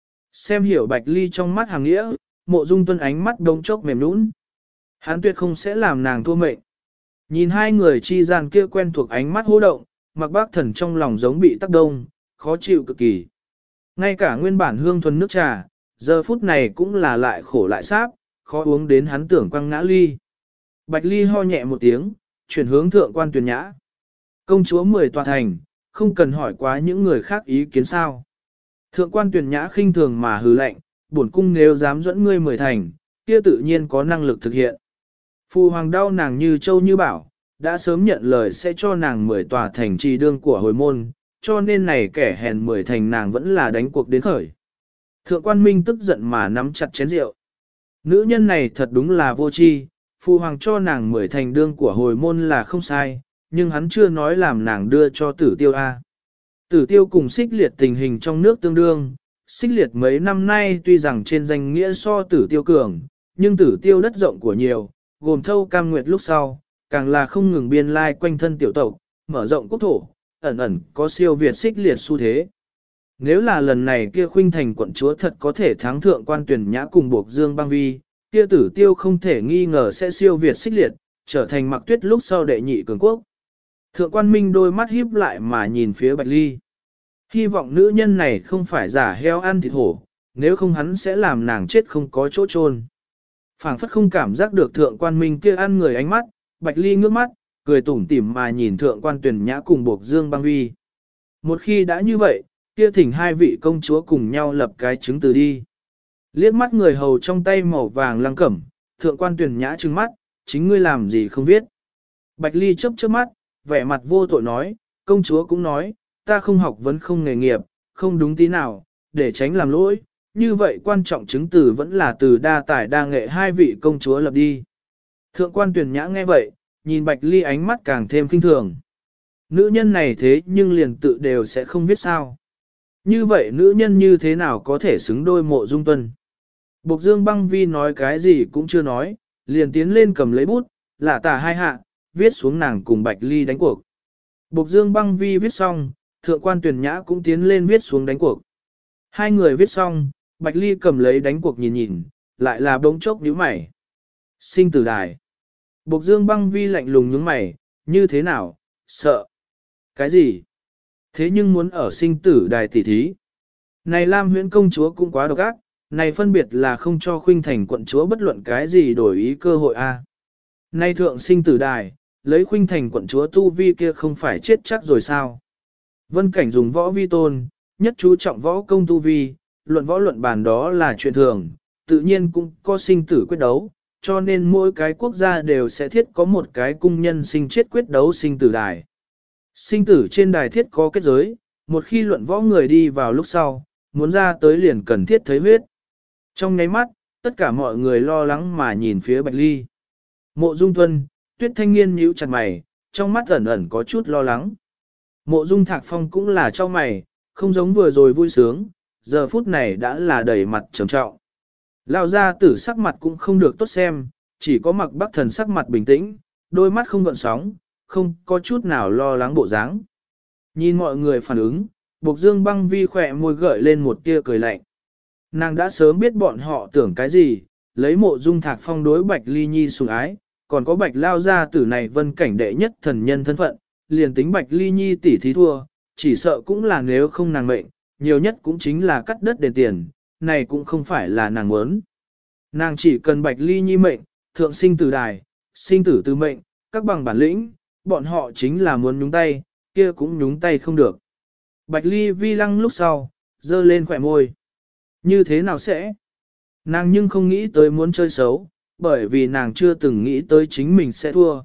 Xem hiểu Bạch Ly trong mắt hàng nghĩa, Mộ Dung Tuân ánh mắt đông chốc mềm nũng. Hắn tuyệt không sẽ làm nàng thua mệnh. Nhìn hai người chi gian kia quen thuộc ánh mắt hô động, Mặc Bác Thần trong lòng giống bị tắc đông, khó chịu cực kỳ. Ngay cả nguyên bản hương thuần nước trà, giờ phút này cũng là lại khổ lại sáp, khó uống đến hắn tưởng quăng ngã ly. Bạch Ly ho nhẹ một tiếng, chuyển hướng thượng quan Tuyển Nhã. Công chúa 10 tòa thành, không cần hỏi quá những người khác ý kiến sao. Thượng quan Tuyển Nhã khinh thường mà hừ lạnh, bổn cung nếu dám dẫn ngươi 10 thành, kia tự nhiên có năng lực thực hiện. Phu hoàng đau nàng như châu như bảo, đã sớm nhận lời sẽ cho nàng 10 tòa thành trì đương của hồi môn, cho nên này kẻ hèn 10 thành nàng vẫn là đánh cuộc đến khởi. Thượng quan Minh tức giận mà nắm chặt chén rượu. Nữ nhân này thật đúng là vô tri, phu hoàng cho nàng 10 thành đương của hồi môn là không sai, nhưng hắn chưa nói làm nàng đưa cho Tử Tiêu A. Tử Tiêu cùng Xích Liệt tình hình trong nước tương đương, Xích Liệt mấy năm nay tuy rằng trên danh nghĩa so Tử Tiêu cường, nhưng Tử Tiêu đất rộng của nhiều, gồm thâu cam nguyệt lúc sau, càng là không ngừng biên lai quanh thân tiểu tộc, mở rộng quốc thổ, ẩn ẩn có siêu việt Xích Liệt xu thế. Nếu là lần này kia Khuynh Thành quận chúa thật có thể thắng thượng quan Tuyển Nhã cùng buộc Dương Băng Vi, kia Tử Tiêu không thể nghi ngờ sẽ siêu việt Xích Liệt, trở thành Mặc Tuyết lúc sau đệ nhị cường quốc. Thượng quan Minh đôi mắt híp lại mà nhìn phía Bạch Ly. Hy vọng nữ nhân này không phải giả heo ăn thịt hổ, nếu không hắn sẽ làm nàng chết không có chỗ chôn. Phảng phất không cảm giác được thượng quan Minh kia ăn người ánh mắt, Bạch Ly ngước mắt, cười tủm tỉm mà nhìn thượng quan Tuyển Nhã cùng buộc Dương Băng Vi. Một khi đã như vậy, kia thỉnh hai vị công chúa cùng nhau lập cái chứng từ đi. Liếc mắt người hầu trong tay màu vàng lăng cẩm, thượng quan Tuyển Nhã trừng mắt, chính ngươi làm gì không biết. Bạch Ly chớp chớp mắt, vẻ mặt vô tội nói, công chúa cũng nói, ta không học vấn không nghề nghiệp, không đúng tí nào, để tránh làm lỗi, như vậy quan trọng chứng từ vẫn là từ đa tài đa nghệ hai vị công chúa lập đi. Thượng quan Tuyển Nhã nghe vậy, nhìn Bạch Ly ánh mắt càng thêm kinh thường. Nữ nhân này thế nhưng liền tự đều sẽ không biết sao. Như vậy nữ nhân như thế nào có thể xứng đôi Mộ Dung Tuân. Bộc Dương Băng Vi nói cái gì cũng chưa nói, liền tiến lên cầm lấy bút, lả tả hai hạ, viết xuống nàng cùng Bạch Ly đánh cuộc. Bộc Dương Băng Vi viết xong, thượng quan Tuyển Nhã cũng tiến lên viết xuống đánh cuộc. Hai người viết xong, Bạch Ly cầm lấy đánh cuộc nhìn nhìn, lại là bỗng chốc nhíu mày. Sinh tử đài. Bộc Dương Băng Vi lạnh lùng nhướng mày, như thế nào, sợ. Cái gì? Thế nhưng muốn ở sinh tử đài tỉ thí. Này Lam Huyễn công chúa cũng quá độc ác, này phân biệt là không cho Khuynh Thành quận chúa bất luận cái gì đổi ý cơ hội a. Nay thượng sinh tử đài, lấy Khuynh Thành quận chúa tu vi kia không phải chết chắc rồi sao? Vân Cảnh dùng võ vi tôn, nhất chú trọng võ công tu vi, luận võ luận bàn đó là chuyện thường, tự nhiên cũng có sinh tử quyết đấu, cho nên mỗi cái quốc gia đều sẽ thiết có một cái cung nhân sinh chết quyết đấu sinh tử đài. Sinh tử trên đài thiết có kết giới, một khi luận võ người đi vào lúc sau, muốn ra tới liền cần thiết thấy huyết. Trong nháy mắt, tất cả mọi người lo lắng mà nhìn phía Bạch Ly. Mộ Dung Tuân, Tuyết Thanh Nghiên nhíu chặt mày, trong mắt ẩn ẩn có chút lo lắng. Mộ Dung Thạc Phong cũng là cho mày, không giống vừa rồi vui sướng, giờ phút này đã là đầy mặt trầm trọng. Lão gia tử sắc mặt cũng không được tốt xem, chỉ có Mặc Bắc Thần sắc mặt bình tĩnh, đôi mắt không gợn sóng, không có chút nào lo lắng bộ dáng. Nhìn mọi người phản ứng, Bộc Dương Băng Vi khỏe môi gợi lên một tia cười lạnh. Nàng đã sớm biết bọn họ tưởng cái gì, lấy Mộ Dung Thạc Phong đối Bạch Ly Nhi sủng ái, còn có Bạch Lao gia tử này Vân Cảnh đệ nhất thần nhân thân phận, liền tính Bạch Ly Nhi tỷ thí thua, chỉ sợ cũng là nếu không nàng mệnh, nhiều nhất cũng chính là cắt đất đền tiền, này cũng không phải là nàng muốn. Nàng chỉ cần Bạch Ly Nhi mệnh, thượng sinh tử đài, sinh tử từ mệnh, các bằng bản lĩnh, bọn họ chính là muốn nhúng tay, kia cũng nhúng tay không được. Bạch Ly vi lăng lúc sau, dơ lên khỏe môi. Như thế nào sẽ? Nàng nhưng không nghĩ tới muốn chơi xấu, bởi vì nàng chưa từng nghĩ tới chính mình sẽ thua.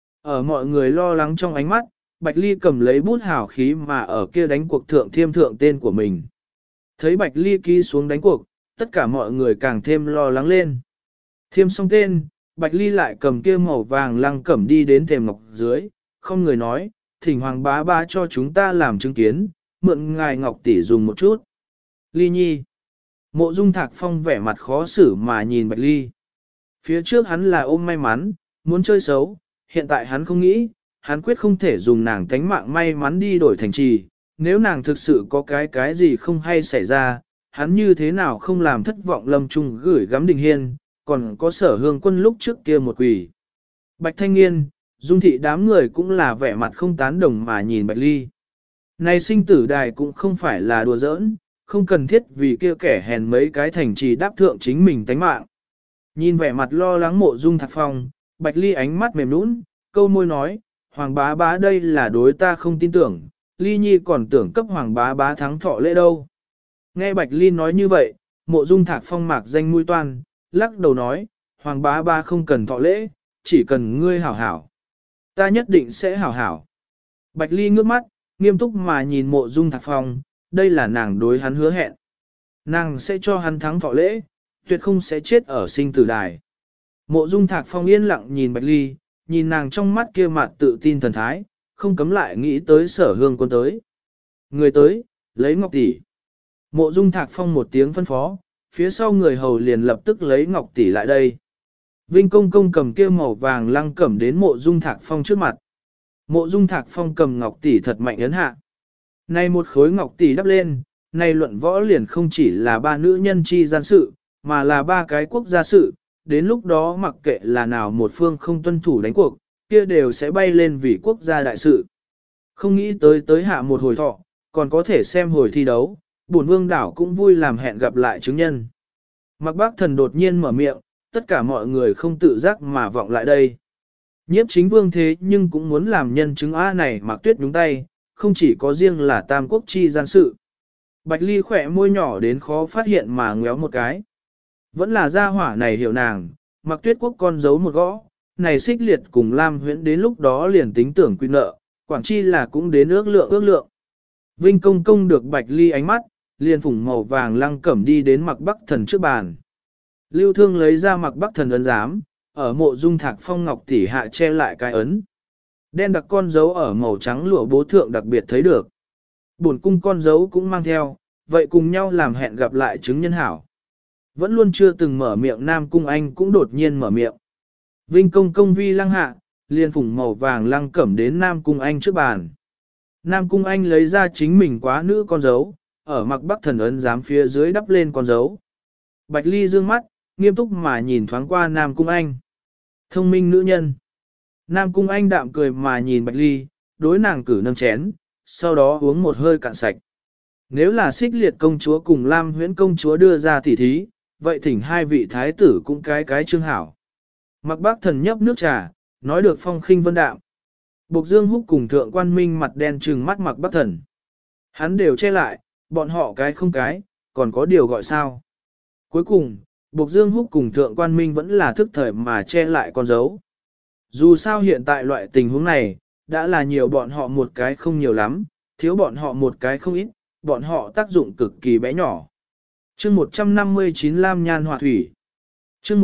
Ở mọi người lo lắng trong ánh mắt, Bạch Ly cầm lấy bút hào khí mà ở kia đánh cuộc thượng thiêm thượng tên của mình. Thấy Bạch Ly ký xuống đánh cuộc, tất cả mọi người càng thêm lo lắng lên. Thiêm xong tên, Bạch Ly lại cầm kia màu vàng lăng cẩm đi đến thềm ngọc dưới, không người nói, thỉnh hoàng bá bá cho chúng ta làm chứng kiến, mượn ngài ngọc tỷ dùng một chút. Ly Nhi. Mộ Dung Thạc Phong vẻ mặt khó xử mà nhìn Bạch Ly. Phía trước hắn là ôm may mắn, muốn chơi xấu, hiện tại hắn không nghĩ, hắn quyết không thể dùng nàng tánh mạng may mắn đi đổi thành trì, nếu nàng thực sự có cái gì không hay xảy ra, hắn như thế nào không làm thất vọng Lâm Trung gửi gắm Đình Hiên, còn có Sở Hương Quân lúc trước kia một quỷ. Bạch Thanh Nghiên, Dung thị đám người cũng là vẻ mặt không tán đồng mà nhìn Bạch Ly. Này sinh tử đài cũng không phải là đùa giỡn, không cần thiết vì kia kẻ hèn mấy cái thành trì đáp thượng chính mình tánh mạng. Nhìn vẻ mặt lo lắng Mộ Dung Thạc Phong, Bạch Ly ánh mắt mềm nũng, câu môi nói, Hoàng bá bá đây là đối ta không tin tưởng, Ly Nhi còn tưởng cấp Hoàng bá bá thắng thọ lễ đâu. Nghe Bạch Ly nói như vậy, Mộ Dung Thạc Phong mạc danh mũi toan, lắc đầu nói, Hoàng bá bá không cần thọ lễ, chỉ cần ngươi hảo hảo. Ta nhất định sẽ hảo hảo. Bạch Ly ngước mắt, nghiêm túc mà nhìn Mộ Dung Thạc Phong, đây là nàng đối hắn hứa hẹn. Nàng sẽ cho hắn thắng thọ lễ, tuyệt không sẽ chết ở sinh tử đài. Mộ Dung Thạc Phong yên lặng nhìn Bạch Ly, nhìn nàng trong mắt kia mặt tự tin thần thái, không cấm lại nghĩ tới Sở Hương Quân tới. Người tới, lấy ngọc tỷ. Mộ Dung Thạc Phong một tiếng phân phó, phía sau người hầu liền lập tức lấy ngọc tỷ lại đây. Vinh Công Công cầm kia màu vàng lăng cẩm đến Mộ Dung Thạc Phong trước mặt. Mộ Dung Thạc Phong cầm ngọc tỷ thật mạnh ấn hạ. Này một khối ngọc tỷ đắp lên, này luận võ liền không chỉ là ba nữ nhân chi gian sự, mà là ba cái quốc gia sự, đến lúc đó mặc kệ là nào một phương không tuân thủ đánh cuộc, kia đều sẽ bay lên vì quốc gia đại sự. Không nghĩ tới hạ một hồi thọ, còn có thể xem hồi thi đấu, bổn vương đảo cũng vui làm hẹn gặp lại chứng nhân. Mặc Bác Thần đột nhiên mở miệng, tất cả mọi người không tự giác mà vọng lại đây. Nhiếp Chính Vương thế nhưng cũng muốn làm nhân chứng A này Mạc Tuyết nhúng tay, không chỉ có riêng là tam quốc chi gian sự. Bạch Ly khỏe môi nhỏ đến khó phát hiện mà ngéo một cái. Vẫn là gia hỏa này hiểu nàng, Mạc Tuyết quốc con giấu một gõ, này xích liệt cùng Lam Huyễn đến lúc đó liền tính tưởng quy nợ, quảng chi là cũng đến ước lượng. Vinh Công Công được Bạch Ly ánh mắt, liền phủng màu vàng lăng cẩm đi đến Mạc Bắc Thần trước bàn. Lưu Thương lấy ra Mạc Bắc Thần ấn giám, ở Mộ Dung Thạc Phong ngọc tỷ hạ che lại cái ấn. Đen đặc con dấu ở màu trắng lụa bố thượng đặc biệt thấy được. Bổn cung con dấu cũng mang theo, vậy cùng nhau làm hẹn gặp lại chứng nhân hảo. Vẫn luôn chưa từng mở miệng Nam Cung Anh cũng đột nhiên mở miệng. Vinh Công Công vi lăng hạ, liền phủng màu vàng lăng cẩm đến Nam Cung Anh trước bàn. Nam Cung Anh lấy ra chính mình quá nữ con dấu, ở mặc bắc thần ấn giám phía dưới đắp lên con dấu. Bạch Ly dương mắt, nghiêm túc mà nhìn thoáng qua Nam Cung Anh. Thông minh nữ nhân. Nam Cung Anh đạm cười mà nhìn Bạch Ly, đối nàng cử nâng chén, sau đó uống một hơi cạn sạch. Nếu là Xích Liệt công chúa cùng Lam Huyễn công chúa đưa ra tỉ thí, vậy thỉnh hai vị thái tử cũng cái chương hảo. Mặc bác thần nhấp nước trà, nói được phong khinh vân đạm. Bộc Dương Húc cùng Thượng Quan Minh mặt đen trừng mắt mặc bác thần. Hắn đều che lại, bọn họ cái không cái, còn có điều gọi sao. Cuối cùng, Bộc Dương Húc cùng Thượng Quan Minh vẫn là thức thời mà che lại con dấu. Dù sao hiện tại loại tình huống này, đã là nhiều bọn họ một cái không nhiều lắm, thiếu bọn họ một cái không ít, bọn họ tác dụng cực kỳ bé nhỏ. Chương 159 Lam Nhan Họa Thủy. Chương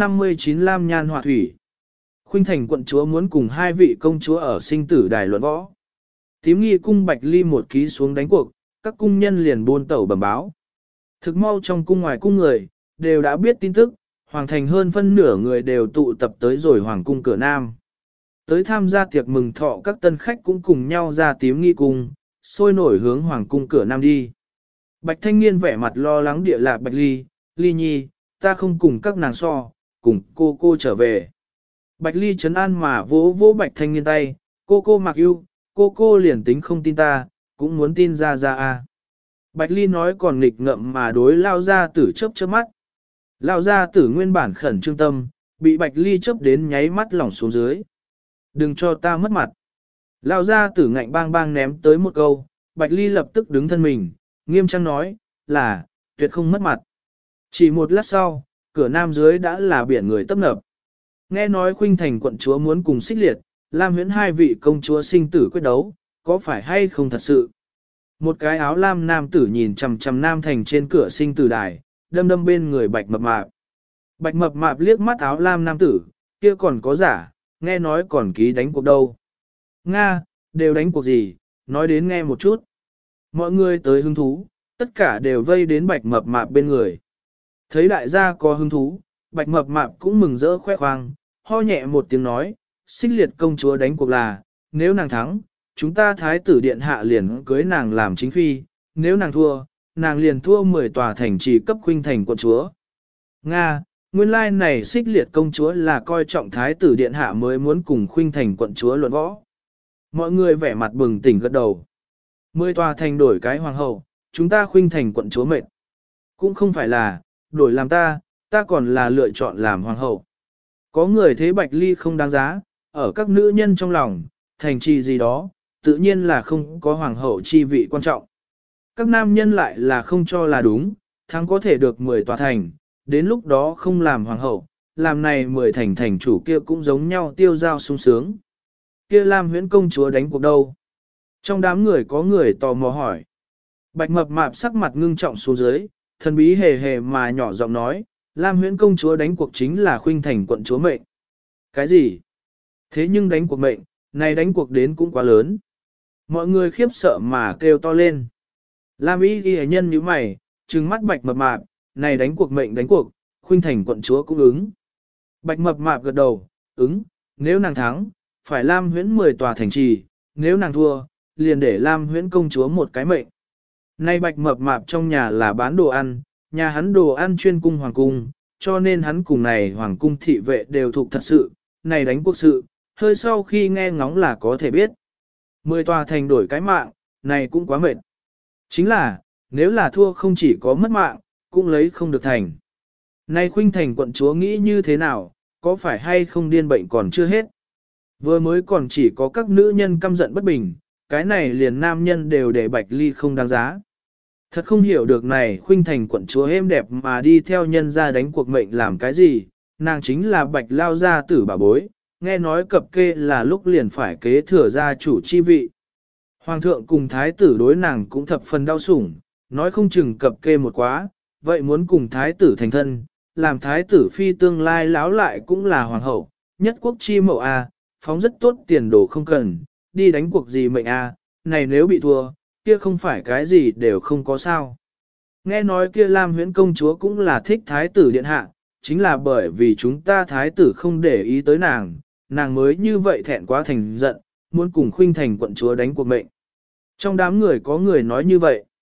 159 Lam Nhan Họa Thủy. Khuynh Thành quận chúa muốn cùng hai vị công chúa ở sinh tử đài luận võ. Tím Nghi cung Bạch Ly một ký xuống đánh cuộc, các cung nhân liền buôn tẩu bẩm báo. Thực mau trong cung ngoài cung người, đều đã biết tin tức, Hoàng thành hơn phân nửa người đều tụ tập tới rồi Hoàng cung cửa Nam. Tới tham gia tiệc mừng thọ các tân khách cũng cùng nhau ra Tím Nghi cung, sôi nổi hướng Hoàng cung cửa Nam đi. Bạch Thanh Niên vẻ mặt lo lắng địa lạc Bạch Ly, Ly Nhi, ta không cùng các nàng so, cùng cô trở về. Bạch Ly trấn an mà vỗ vỗ Bạch Thanh Niên tay, cô mặc yêu, cô liền tính không tin ta, cũng muốn tin ra a. Bạch Ly nói còn nghịch ngợm mà đối lao gia tử chớp mắt. Lao gia tử nguyên bản khẩn trương tâm, bị Bạch Ly chớp đến nháy mắt lỏng xuống dưới. Đừng cho ta mất mặt. Lao gia tử ngạnh bang bang ném tới một câu, Bạch Ly lập tức đứng thân mình, nghiêm trang nói, là, tuyệt không mất mặt. Chỉ một lát sau, cửa Nam dưới đã là biển người tấp nập. Nghe nói Khuynh Thành quận chúa muốn cùng Xích Liệt, Lam Huyễn hai vị công chúa sinh tử quyết đấu, có phải hay không thật sự? Một cái áo lam nam tử nhìn chằm chằm Nam Thành trên cửa sinh tử đài, đâm bên người Bạch Mập Mạp. Bạch Mập Mạp liếc mắt áo lam nam tử, kia còn có giả, nghe nói còn ký đánh cuộc đâu. Nga, đều đánh cuộc gì, nói đến nghe một chút. Mọi người tới hứng thú, tất cả đều vây đến Bạch Mập Mạp bên người. Thấy đại gia có hứng thú, Bạch Mập Mạp cũng mừng rỡ khoe khoang, ho nhẹ một tiếng nói, Xích Liệt công chúa đánh cuộc là, nếu nàng thắng, chúng ta thái tử điện hạ liền cưới nàng làm chính phi, nếu nàng thua, nàng liền thua 10 tòa thành trì cấp Khuynh Thành quận chúa. Nga, nguyên lai này Xích Liệt công chúa là coi trọng thái tử điện hạ mới muốn cùng Khuynh Thành quận chúa luận võ. Mọi người vẻ mặt bừng tỉnh gật đầu. 10 tòa thành đổi cái hoàng hậu, chúng ta Khuynh Thành quận chúa mệt. Cũng không phải là, đổi làm ta còn là lựa chọn làm hoàng hậu. Có người thế Bạch Ly không đáng giá, ở các nữ nhân trong lòng, thành trì gì đó, tự nhiên là không có hoàng hậu chi vị quan trọng. Các nam nhân lại là không cho là đúng, thắng có thể được 10 tòa thành, đến lúc đó không làm hoàng hậu, làm này 10 thành chủ kia cũng giống nhau tiêu giao sung sướng. Kia Lam Huyễn công chúa đánh cuộc đâu? Trong đám người có người tò mò hỏi. Bạch Mập Mạp sắc mặt ngưng trọng xuống dưới, thần bí hề hề mà nhỏ giọng nói, Lam Huyễn công chúa đánh cuộc chính là Khuynh Thành quận chúa mệnh. Cái gì? Thế nhưng đánh cuộc mệnh, này đánh cuộc đến cũng quá lớn. Mọi người khiếp sợ mà kêu to lên. Lam Y ghi nhân như mày, trừng mắt Bạch Mập Mạp, này đánh cuộc mệnh đánh cuộc, Khuynh Thành quận chúa cũng ứng. Bạch Mập Mạp gật đầu, ứng, nếu nàng thắng, phải Lam Huyễn 10 tòa thành trì, nếu nàng thua, liền để Lam Huyễn công chúa một cái mệnh. Nay Bạch Mập Mạp trong nhà là bán đồ ăn, nhà hắn đồ ăn chuyên cung hoàng cung, cho nên hắn cùng này hoàng cung thị vệ đều thuộc thật sự, này đánh cuộc sự, hơi sau khi nghe ngóng là có thể biết. 10 tòa thành đổi cái mạng, này cũng quá mệt. Chính là, nếu là thua không chỉ có mất mạng, cũng lấy không được thành. Nay Khuynh Thành quận chúa nghĩ như thế nào, có phải hay không điên bệnh còn chưa hết. Vừa mới còn chỉ có các nữ nhân căm giận bất bình, cái này liền nam nhân đều để Bạch Ly không đáng giá. Thật không hiểu được này Khuynh Thành quận chúa êm đẹp mà đi theo nhân ra đánh cuộc mệnh làm cái gì, nàng chính là Bạch lao gia tử bà bối, nghe nói cập kê là lúc liền phải kế thừa gia chủ chi vị. Hoàng thượng cùng thái tử đối nàng cũng thập phần đau sủng, nói không chừng cập kê một quá, vậy muốn cùng thái tử thành thân, làm thái tử phi tương lai láo lại cũng là hoàng hậu, nhất quốc chi mậu a, phóng rất tốt tiền đồ không cần, đi đánh cuộc gì mệnh a, này nếu bị thua, kia không phải cái gì đều không có sao. Nghe nói kia Lam Huyễn công chúa cũng là thích thái tử điện hạ, chính là bởi vì chúng ta thái tử không để ý tới nàng, nàng mới như vậy thẹn quá thành giận, muốn cùng Khuynh Thành quận chúa đánh cuộc mệnh. Trong đám người có người nói như vậy.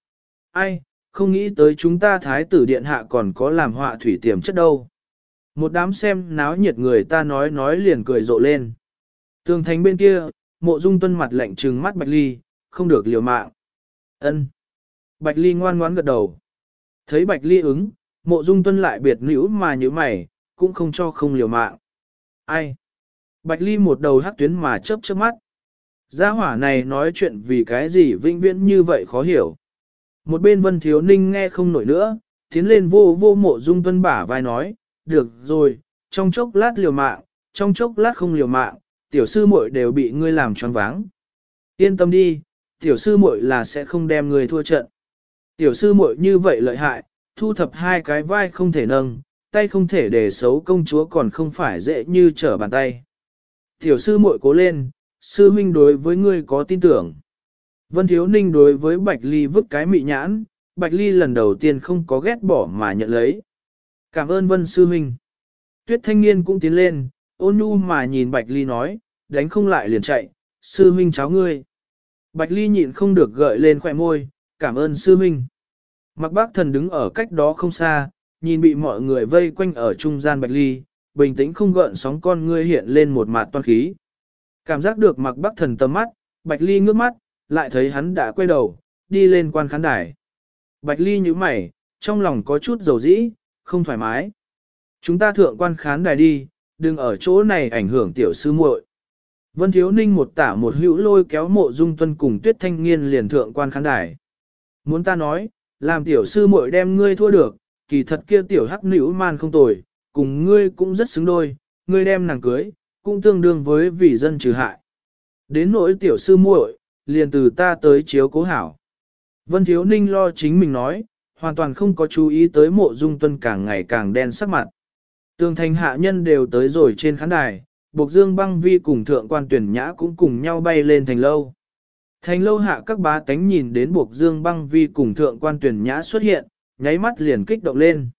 Ai, không nghĩ tới chúng ta thái tử điện hạ còn có làm họa thủy tiềm chất đâu. Một đám xem náo nhiệt người ta nói liền cười rộ lên. Tường thành bên kia, Mộ Dung Tuân mặt lạnh trừng mắt Bạch Ly, không được liều mạng. Ân. Bạch Ly ngoan ngoãn gật đầu. Thấy Bạch Ly ứng, Mộ Dung Tuân lại biệt nữ mà như mày, cũng không cho không liều mạng. Ai? Bạch Ly một đầu hắc tuyến mà chớp chớp mắt. Gia hỏa này nói chuyện vì cái gì vĩnh viễn như vậy khó hiểu. Một bên Vân Thiếu Ninh nghe không nổi nữa, tiến lên vô vô Mộ Dung Tuân bả vai nói, được rồi, trong chốc lát liều mạng, trong chốc lát không liều mạng, tiểu sư muội đều bị ngươi làm choáng váng. Yên tâm đi, tiểu sư muội là sẽ không đem ngươi thua trận. Tiểu sư muội như vậy lợi hại, thu thập hai cái vai không thể nâng, tay không thể để xấu công chúa còn không phải dễ như trở bàn tay. Tiểu sư muội cố lên, sư huynh đối với ngươi có tin tưởng. Vân Thiếu Ninh đối với Bạch Ly vứt cái mị nhãn, Bạch Ly lần đầu tiên không có ghét bỏ mà nhận lấy. Cảm ơn Vân sư huynh. Tuyết Thanh Niên cũng tiến lên, ôn nhu mà nhìn Bạch Ly nói, đánh không lại liền chạy, sư huynh cháu ngươi. Bạch Ly nhịn không được gợi lên khỏe môi, cảm ơn sư huynh. Mặc Bác Thần đứng ở cách đó không xa, nhìn bị mọi người vây quanh ở trung gian Bạch Ly, bình tĩnh không gợn sóng con ngươi hiện lên một mặt toan khí. Cảm giác được Mặc Bác Thần tầm mắt, Bạch Ly ngước mắt, lại thấy hắn đã quay đầu, đi lên quan khán đài. Bạch Ly nhíu mày, trong lòng có chút dầu dĩ, không thoải mái. Chúng ta thượng quan khán đài đi, đừng ở chỗ này ảnh hưởng tiểu sư muội. Vân Thiếu Ninh một tả một hữu lôi kéo Mộ Dung Tuân cùng Tuyết Thanh Niên liền thượng quan khán đài. Muốn ta nói, làm tiểu sư muội đem ngươi thua được, kỳ thật kia tiểu hắc nữ man không tồi, cùng ngươi cũng rất xứng đôi, ngươi đem nàng cưới, cũng tương đương với vì dân trừ hại. Đến nỗi tiểu sư muội, liền từ ta tới chiếu cố hảo. Vân Thiếu Ninh lo chính mình nói, hoàn toàn không có chú ý tới Mộ Dung Tuân càng ngày càng đen sắc mặt. Tường thành hạ nhân đều tới rồi trên khán đài, Bộc Dương Băng Vi cùng thượng quan Tuyển Nhã cũng cùng nhau bay lên thành lâu. Thành lâu hạ các bá tánh nhìn đến Bộc Dương Băng Vi cùng thượng quan Tuyển Nhã xuất hiện, nháy mắt liền kích động lên.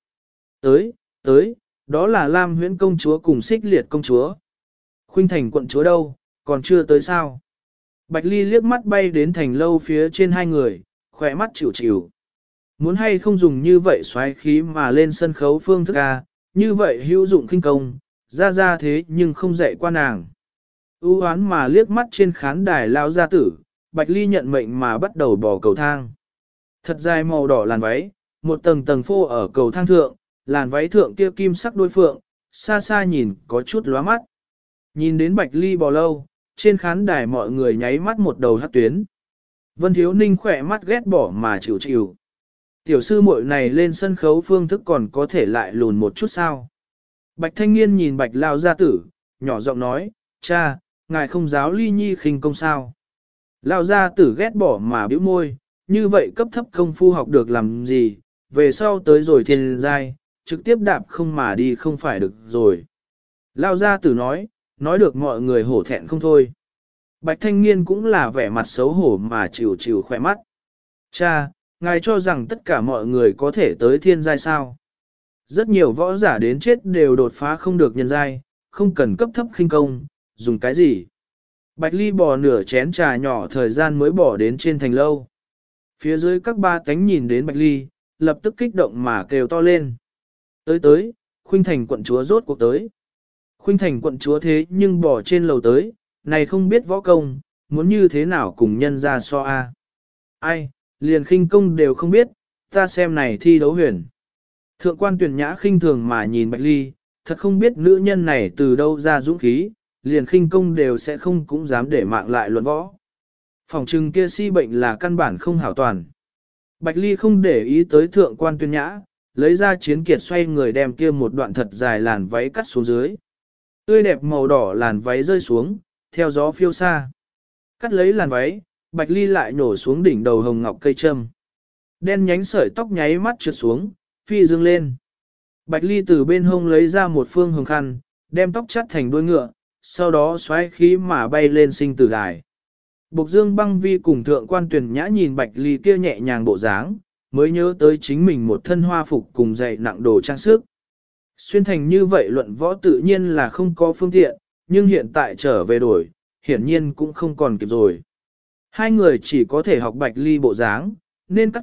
Tới, đó là Lam Huyễn công chúa cùng Xích Liệt công chúa. Khuynh Thành quận chúa đâu, còn chưa tới sao? Bạch Ly liếc mắt bay đến thành lâu phía trên hai người, khỏe mắt chịu chịu. Muốn hay không dùng như vậy xoáy khí mà lên sân khấu phương thức A, như vậy hữu dụng kinh công, ra thế nhưng không dạy qua nàng. ưu hoán mà liếc mắt trên khán đài lao gia tử, Bạch Ly nhận mệnh mà bắt đầu bỏ cầu thang. Thật dài màu đỏ làn váy, một tầng tầng phô ở cầu thang thượng, làn váy thượng kia kim sắc đôi phượng, xa xa nhìn có chút lóa mắt. Nhìn đến Bạch Ly bò lâu, trên khán đài mọi người nháy mắt một đầu hát tuyến. Vân Thiếu Ninh khỏe mắt ghét bỏ mà chịu chịu. Tiểu sư muội này lên sân khấu phương thức còn có thể lại lùn một chút sao. Bạch Thanh Niên nhìn Bạch Lao gia tử, nhỏ giọng nói, cha, ngài không giáo Ly Nhi khinh công sao. Lao gia tử ghét bỏ mà bĩu môi, như vậy cấp thấp công phu học được làm gì, về sau tới rồi thiên giai, trực tiếp đạp không mà đi không phải được rồi. Lao gia tử nói được mọi người hổ thẹn không thôi. Bạch Thanh Niên cũng là vẻ mặt xấu hổ mà chịu chịu khỏe mắt. Cha, ngài cho rằng tất cả mọi người có thể tới thiên giai sao? Rất nhiều võ giả đến chết đều đột phá không được nhân giai, không cần cấp thấp khinh công, dùng cái gì? Bạch Ly bò nửa chén trà nhỏ thời gian mới bỏ đến trên thành lâu. Phía dưới các ba cánh nhìn đến Bạch Ly, lập tức kích động mà kêu to lên. Tới, Khuynh Thành quận chúa rốt cuộc tới. Khuynh Thành quận chúa thế nhưng bỏ trên lầu tới, này không biết võ công, muốn như thế nào cùng nhân ra so a. Ai, liền khinh công đều không biết, ta xem này thi đấu huyền. Thượng quan Tuyển Nhã khinh thường mà nhìn Bạch Ly, thật không biết nữ nhân này từ đâu ra dũng khí, liền khinh công đều sẽ không cũng dám để mạng lại luận võ. Phòng trừng kia si bệnh là căn bản không hảo toàn. Bạch Ly không để ý tới thượng quan Tuyển Nhã, lấy ra chiến kiệt xoay người đem kia một đoạn thật dài làn váy cắt xuống dưới. Tươi đẹp màu đỏ làn váy rơi xuống, theo gió phiêu xa. Cắt lấy làn váy, Bạch Ly lại nổ xuống đỉnh đầu hồng ngọc cây châm. Đen nhánh sợi tóc nháy mắt trượt xuống, phi dương lên. Bạch Ly từ bên hông lấy ra một phương hồng khăn, đem tóc chắt thành đuôi ngựa, sau đó xoáy khí mà bay lên sinh tử đài. Bộc Dương Băng Vi cùng thượng quan Tuyển Nhã nhìn Bạch Ly kia nhẹ nhàng bộ dáng, mới nhớ tới chính mình một thân hoa phục cùng dày nặng đồ trang sức. Xuyên thành như vậy luận võ tự nhiên là không có phương tiện, nhưng hiện tại trở về đổi, hiển nhiên cũng không còn kịp rồi. Hai người chỉ có thể học Bạch Ly bộ dáng, nên cắt,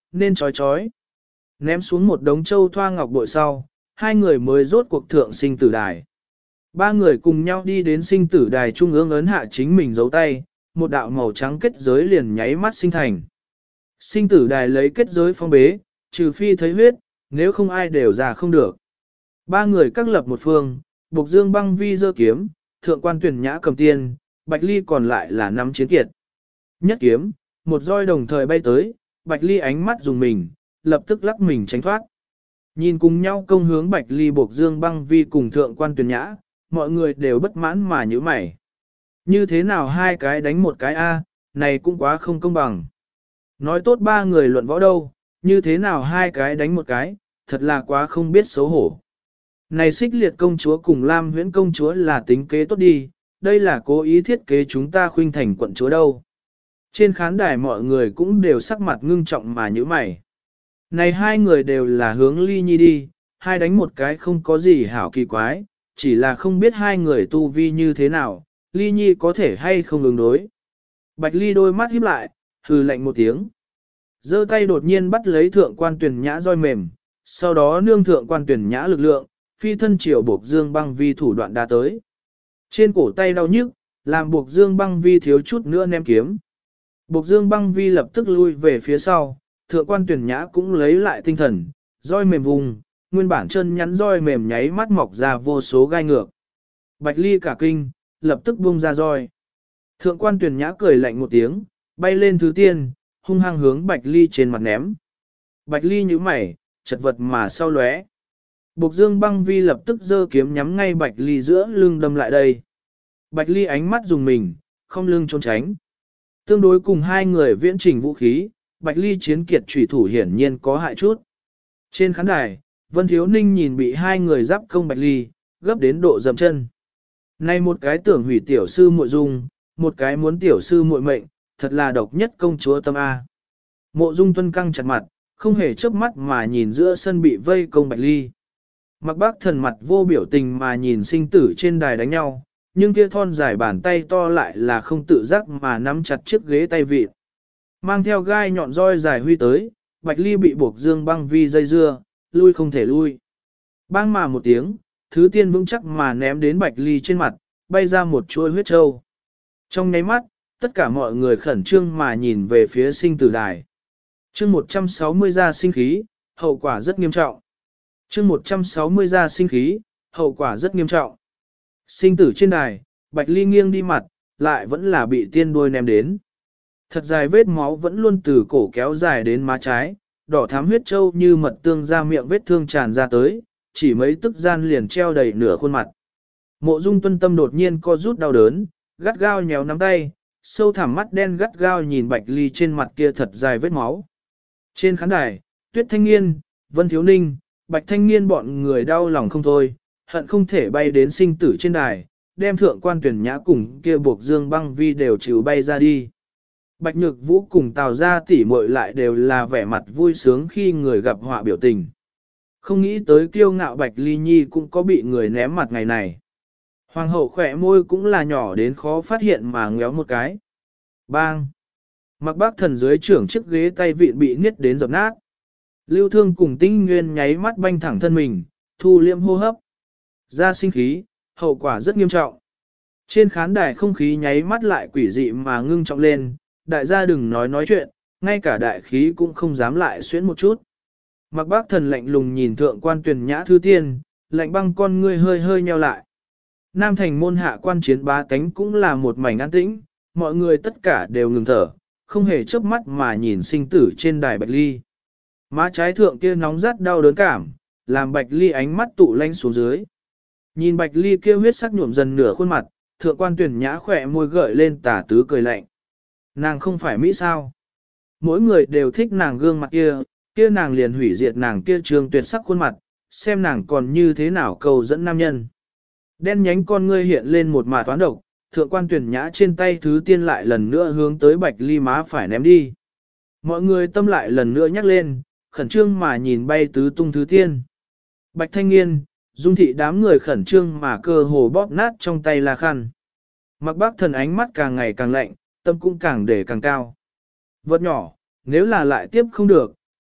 nên chói chói. Ném xuống một đống châu thoa ngọc bội sau, hai người mới rốt cuộc thượng sinh tử đài. Ba người cùng nhau đi đến sinh tử đài trung ương ấn hạ chính mình giấu tay, một đạo màu trắng kết giới liền nháy mắt sinh thành. Sinh tử đài lấy kết giới phong bế, trừ phi thấy huyết, nếu không ai đều ra không được. Ba người các lập một phương, Bộc Dương Băng Vi giơ kiếm, Thượng Quan Tuyển Nhã cầm tiên, Bạch Ly còn lại là nắm chiến kiệt. Nhất kiếm, một roi đồng thời bay tới, Bạch Ly ánh mắt dùng mình, lập tức lắc mình tránh thoát. Nhìn cùng nhau công hướng Bạch Ly Bộc Dương Băng Vi cùng Thượng Quan Tuyển Nhã, mọi người đều bất mãn mà nhíu mày. Như thế nào hai cái đánh một cái A, này cũng quá không công bằng. Nói tốt ba người luận võ đâu, như thế nào hai cái đánh một cái, thật là quá không biết xấu hổ. Này Xích Liệt công chúa cùng Lam Huyễn công chúa là tính kế tốt đi, đây là cố ý thiết kế chúng ta khuynh thành quận chúa đâu. Trên khán đài mọi người cũng đều sắc mặt ngưng trọng mà nhíu mày. Này hai người đều là hướng Ly Nhi đi, hai đánh một cái không có gì hảo kỳ quái, chỉ là không biết hai người tu vi như thế nào, Ly Nhi có thể hay không ứng đối. Bạch Ly đôi mắt híp lại, hừ lạnh một tiếng. Giơ tay đột nhiên bắt lấy Thượng Quan Tuyển Nhã roi mềm, sau đó nương Thượng Quan Tuyển Nhã lực lượng, phi thân chiều Bộc Dương Băng Vi thủ đoạn đá tới. Trên cổ tay đau nhức, làm Bộc Dương Băng Vi thiếu chút nữa ném kiếm. Bộc Dương Băng Vi lập tức lui về phía sau, Thượng Quan Tuyển Nhã cũng lấy lại tinh thần, roi mềm vùng, nguyên bản chân nhắn roi mềm nháy mắt mọc ra vô số gai ngược. Bạch Ly cả kinh, lập tức buông ra roi. Thượng Quan Tuyển Nhã cười lạnh một tiếng, bay lên thứ tiên, hung hăng hướng Bạch Ly trên mặt ném. Bạch Ly nhíu mày, chật vật mà sau lóe. Bộc Dương Băng Vi lập tức giơ kiếm nhắm ngay Bạch Ly giữa lưng đâm lại đây. Bạch Ly ánh mắt dùng mình, không lưng trốn tránh. Tương đối cùng hai người viễn trình vũ khí, Bạch Ly chiến kiệt chủy thủ hiển nhiên có hại chút. Trên khán đài, Vân Thiếu Ninh nhìn bị hai người giáp công Bạch Ly, gấp đến độ dầm chân. Nay một cái tưởng hủy tiểu sư muội dung, một cái muốn tiểu sư muội mệnh, thật là độc nhất công chúa tâm A. Mộ Dung Tuân căng chặt mặt, không hề chớp mắt mà nhìn giữa sân bị vây công Bạch Ly. Mặc Bác Thần mặt vô biểu tình mà nhìn sinh tử trên đài đánh nhau, nhưng kia thon dài bàn tay to lại là không tự giác mà nắm chặt chiếc ghế tay vịt. Mang theo gai nhọn roi dài huy tới, Bạch Ly bị Bộc Dương Băng Vi dây dưa, lui không thể lui. Bang mà một tiếng, thứ tiên vững chắc mà ném đến Bạch Ly trên mặt, bay ra một chuôi huyết châu. Trong nháy mắt, tất cả mọi người khẩn trương mà nhìn về phía sinh tử đài. Chương 160 ra sinh khí, hậu quả rất nghiêm trọng. Chương 160 ra sinh khí, hậu quả rất nghiêm trọng. Sinh tử trên đài, Bạch Ly nghiêng đi mặt, lại vẫn là bị tiên đuôi ném đến. Thật dài vết máu vẫn luôn từ cổ kéo dài đến má trái, đỏ thắm huyết châu như mật tương ra miệng vết thương tràn ra tới, chỉ mấy tức gian liền treo đầy nửa khuôn mặt. Mộ Dung Tuân tâm đột nhiên co rút đau đớn, gắt gao nhéo nắm tay, sâu thẳm mắt đen gắt gao nhìn Bạch Ly trên mặt kia thật dài vết máu. Trên khán đài, Tuyết Thanh Nghiên, Vân Thiếu Ninh, Bạch Thanh Nghiên bọn người đau lòng không thôi, hận không thể bay đến sinh tử trên đài, đem Thượng Quan Tuyển Nhã cùng kia Bộc Dương Băng Vi đều chịu bay ra đi. Bạch Nhược Vũ cùng Tào Gia tỷ muội lại đều là vẻ mặt vui sướng khi người gặp họa biểu tình. Không nghĩ tới kiêu ngạo Bạch Ly Nhi cũng có bị người ném mặt ngày này. Hoàng hậu khỏe môi cũng là nhỏ đến khó phát hiện mà ngéo một cái. Bang! Mặc Bác Thần dưới trưởng chiếc ghế tay vịn bị niết đến dập nát. Lưu Thương cùng Tinh Nguyên nháy mắt banh thẳng thân mình, thu liêm hô hấp. Ra sinh khí, hậu quả rất nghiêm trọng. Trên khán đài không khí nháy mắt lại quỷ dị mà ngưng trọng lên, đại gia đừng nói chuyện, ngay cả đại khí cũng không dám lại xuyến một chút. Mặc Bác Thần lạnh lùng nhìn Thượng Quan Tuyển Nhã thứ tiên, lạnh băng con ngươi hơi hơi nheo lại. Nam thành môn hạ quan chiến bá tánh cũng là một mảnh an tĩnh, mọi người tất cả đều ngừng thở, không hề chớp mắt mà nhìn sinh tử trên đài Bạch Ly. Má trái thượng kia nóng rát đau đớn cảm, làm Bạch Ly ánh mắt tụ lanh xuống dưới. Nhìn Bạch Ly kia huyết sắc nhuộm dần nửa khuôn mặt, Thượng Quan Tuyển Nhã khỏe môi gợi lên tà tứ cười lạnh. Nàng không phải Mỹ sao? Mỗi người đều thích nàng gương mặt kia, kia nàng liền hủy diệt nàng kia trường tuyệt sắc khuôn mặt, xem nàng còn như thế nào cầu dẫn nam nhân. Đen nhánh con ngươi hiện lên một mả toán độc, Thượng Quan Tuyển Nhã trên tay thứ tiên lại lần nữa hướng tới Bạch Ly má phải ném đi. Mọi người tâm lại lần nữa nhắc lên, khẩn trương mà nhìn bay tứ tung thứ tiên. Bạch Thanh Nghiên, Dung Thị đám người khẩn trương mà cơ hồ bóp nát trong tay la khăn. Mặc Bác Thần ánh mắt càng ngày càng lạnh, tâm cũng càng để càng cao. Vật nhỏ, nếu là lại tiếp không được,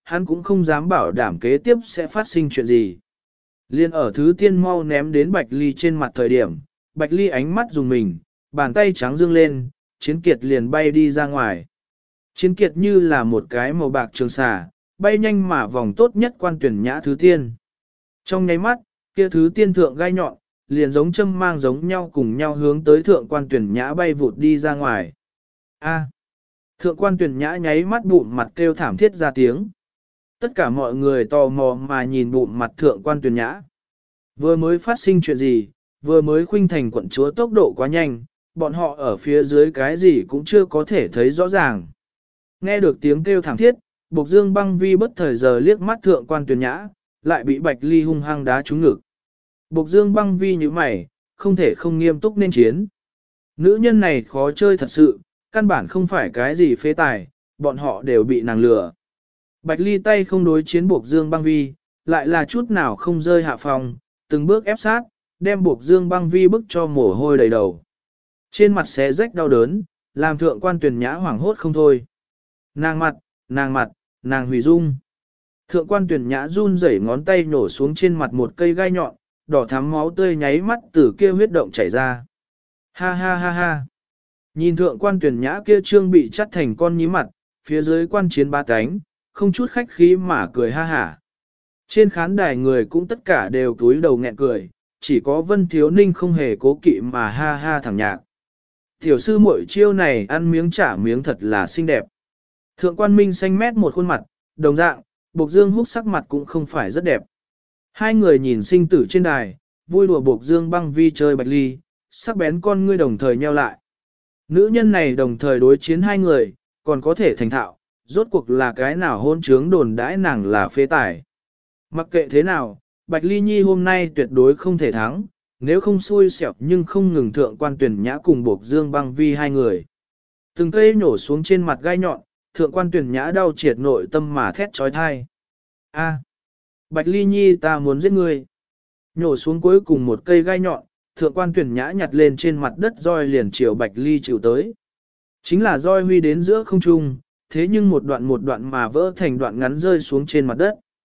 hắn cũng không dám bảo đảm kế tiếp sẽ phát sinh chuyện gì. Liên ở thứ tiên mau ném đến Bạch Ly trên mặt thời điểm, Bạch Ly ánh mắt dùng mình, bàn tay trắng dương lên, Chiến Kiệt liền bay đi ra ngoài. Chiến Kiệt như là một cái màu bạc trường xà, bay nhanh mà vòng tốt nhất quan tuyển nhã thứ tiên. Trong nháy mắt, kia thứ tiên thượng gai nhọn, liền giống châm mang giống nhau cùng nhau hướng tới thượng quan tuyển nhã bay vụt đi ra ngoài. A. Thượng quan tuyển nhã nháy mắt bụng mặt kêu thảm thiết ra tiếng. Tất cả mọi người tò mò mà nhìn bụng mặt thượng quan tuyển nhã. Vừa mới phát sinh chuyện gì, vừa mới khuynh thành quận chúa tốc độ quá nhanh, bọn họ ở phía dưới cái gì cũng chưa có thể thấy rõ ràng. Nghe được tiếng kêu thảm thiết, Bộc Dương Băng Vi bất thời giờ liếc mắt thượng quan tuyển nhã, lại bị Bạch Ly hung hăng đá trúng ngực. Bộc Dương Băng Vi như mày, không thể không nghiêm túc nên chiến. Nữ nhân này khó chơi thật sự, căn bản không phải cái gì phế tài, bọn họ đều bị nàng lừa. Bạch Ly tay không đối chiến Bộc Dương Băng Vi, lại là chút nào không rơi hạ phòng, từng bước ép sát, đem Bộc Dương Băng Vi bức cho mồ hôi đầy đầu. Trên mặt xé rách đau đớn, làm thượng quan tuyển nhã hoảng hốt không thôi. Nàng mặt, nàng hủy dung. Thượng quan tuyển nhã run rẩy ngón tay nổ xuống trên mặt một cây gai nhọn, đỏ thắm máu tươi nháy mắt từ kia huyết động chảy ra. Ha ha ha ha. Nhìn thượng quan tuyển nhã kia trương bị chắt thành con nhí mặt, phía dưới quan chiến ba cánh, không chút khách khí mà cười ha hả. Trên khán đài người cũng tất cả đều túi đầu nghẹn cười, chỉ có Vân Thiếu Ninh không hề cố kỵ mà ha ha thẳng nhạc. Tiểu sư muội chiêu này ăn miếng trả miếng thật là xinh đẹp. Thượng quan Minh xanh mét một khuôn mặt, đồng dạng, Bộc Dương Húc sắc mặt cũng không phải rất đẹp. Hai người nhìn sinh tử trên đài, vui đùa Bộc Dương Băng Vi chơi Bạch Ly, sắc bén con ngươi đồng thời nheo lại. Nữ nhân này đồng thời đối chiến hai người, còn có thể thành thạo, rốt cuộc là cái nào hôn trướng đồn đãi nàng là phế tài. Mặc kệ thế nào, Bạch Ly Nhi hôm nay tuyệt đối không thể thắng, nếu không xui xẻo nhưng không ngừng thượng quan tuyển nhã cùng Bộc Dương Băng Vi hai người. Từng cây nhổ xuống trên mặt gai nhọn, thượng quan tuyển nhã đau triệt nội tâm mà thét trói thai. A, Bạch Ly Nhi ta muốn giết ngươi. Nhổ xuống cuối cùng một cây gai nhọn, thượng quan tuyển nhã nhặt lên trên mặt đất roi liền chiều Bạch Ly chịu tới. Chính là roi huy đến giữa không trung, thế nhưng một đoạn mà vỡ thành đoạn ngắn rơi xuống trên mặt đất.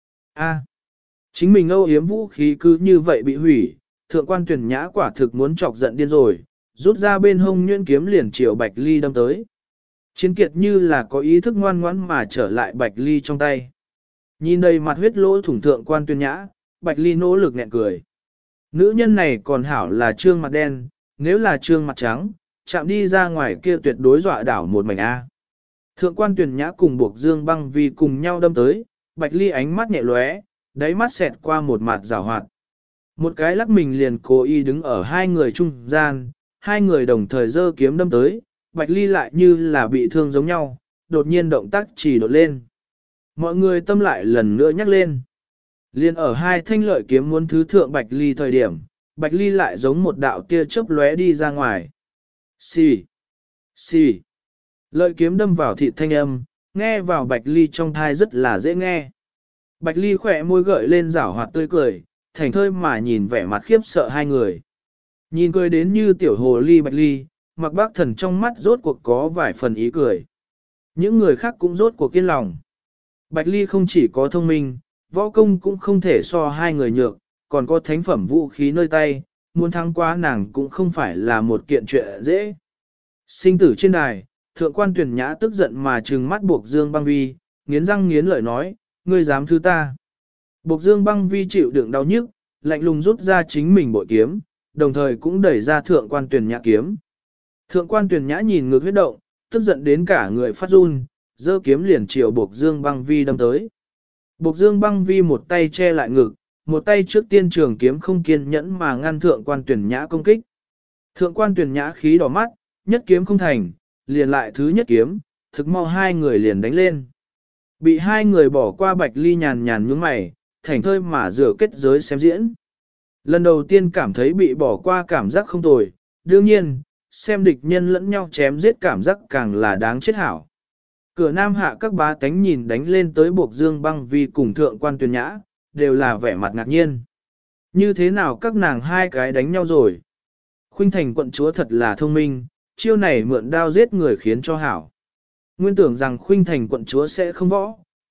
A, chính mình âu yếm vũ khí cứ như vậy bị hủy, thượng quan tuyển nhã quả thực muốn chọc giận điên rồi, rút ra bên hông nhuyễn kiếm liền chiều Bạch Ly đâm tới. Chiến Kiệt như là có ý thức ngoan ngoãn mà trở lại Bạch Ly trong tay. Nhìn đầy mặt huyết lỗ thủng thượng quan tuyên nhã, Bạch Ly nỗ lực nghẹn cười. Nữ nhân này còn hảo là trương mặt đen, nếu là trương mặt trắng, chạm đi ra ngoài kia tuyệt đối dọa đảo một mảnh A. Thượng quan tuyển nhã cùng Bộc Dương Băng Vi cùng nhau đâm tới, Bạch Ly ánh mắt nhẹ lóe, đáy mắt xẹt qua một mặt rào hoạt. Một cái lắc mình liền cố ý đứng ở hai người trung gian, hai người đồng thời giơ kiếm đâm tới, Bạch Ly lại như là bị thương giống nhau, đột nhiên động tác chỉ đột lên. Mọi người tâm lại lần nữa nhắc lên. Liên ở hai thanh lợi kiếm muốn thứ thượng Bạch Ly thời điểm, Bạch Ly lại giống một đạo tia chớp lóe đi ra ngoài. Xì, xì. Lợi kiếm đâm vào thịt thanh âm, nghe vào Bạch Ly trong thai rất là dễ nghe. Bạch Ly khỏe môi gợi lên rảo hoạt tươi cười, thành thơi mà nhìn vẻ mặt khiếp sợ hai người. Nhìn cười đến như tiểu hồ ly Bạch Ly, Mặc Bác Thần trong mắt rốt cuộc có vài phần ý cười. Những người khác cũng rốt cuộc kiên lòng. Bạch Ly không chỉ có thông minh, võ công cũng không thể so hai người nhược, còn có thánh phẩm vũ khí nơi tay, muốn thắng qua nàng cũng không phải là một kiện chuyện dễ. Sinh tử trên đài, thượng quan tuyển nhã tức giận mà trừng mắt Bộc Dương Băng Vi, nghiến răng nghiến lợi nói, ngươi dám thứ ta. Bộc Dương Băng Vi chịu đựng đau nhức, lạnh lùng rút ra chính mình bội kiếm, đồng thời cũng đẩy ra thượng quan tuyển nhã kiếm. Thượng quan tuyển nhã nhìn ngược huyết động, tức giận đến cả người phát run, giơ kiếm liền chiều Bộc Dương Băng Vi đâm tới. Bộc Dương Băng Vi một tay che lại ngực, một tay trước tiên trường kiếm không kiên nhẫn mà ngăn thượng quan tuyển nhã công kích. Thượng quan tuyển nhã khí đỏ mắt, nhất kiếm không thành, liền lại thứ nhất kiếm, thực mau hai người liền đánh lên. Bị hai người bỏ qua Bạch Ly nhàn nhàn nhướng mày, thảnh thơi mà rửa kết giới xem diễn. Lần đầu tiên cảm thấy bị bỏ qua cảm giác không tồi, đương nhiên, xem địch nhân lẫn nhau chém giết cảm giác càng là đáng chết hảo. Cửa Nam Hạ các bá tánh nhìn đánh lên tới Bộc Dương Băng Vi cùng thượng quan tuyển nhã, đều là vẻ mặt ngạc nhiên. Như thế nào các nàng hai cái đánh nhau rồi? Khuynh Thành quận chúa thật là thông minh, chiêu này mượn đao giết người khiến cho hảo. Nguyên tưởng rằng Khuynh Thành quận chúa sẽ không võ,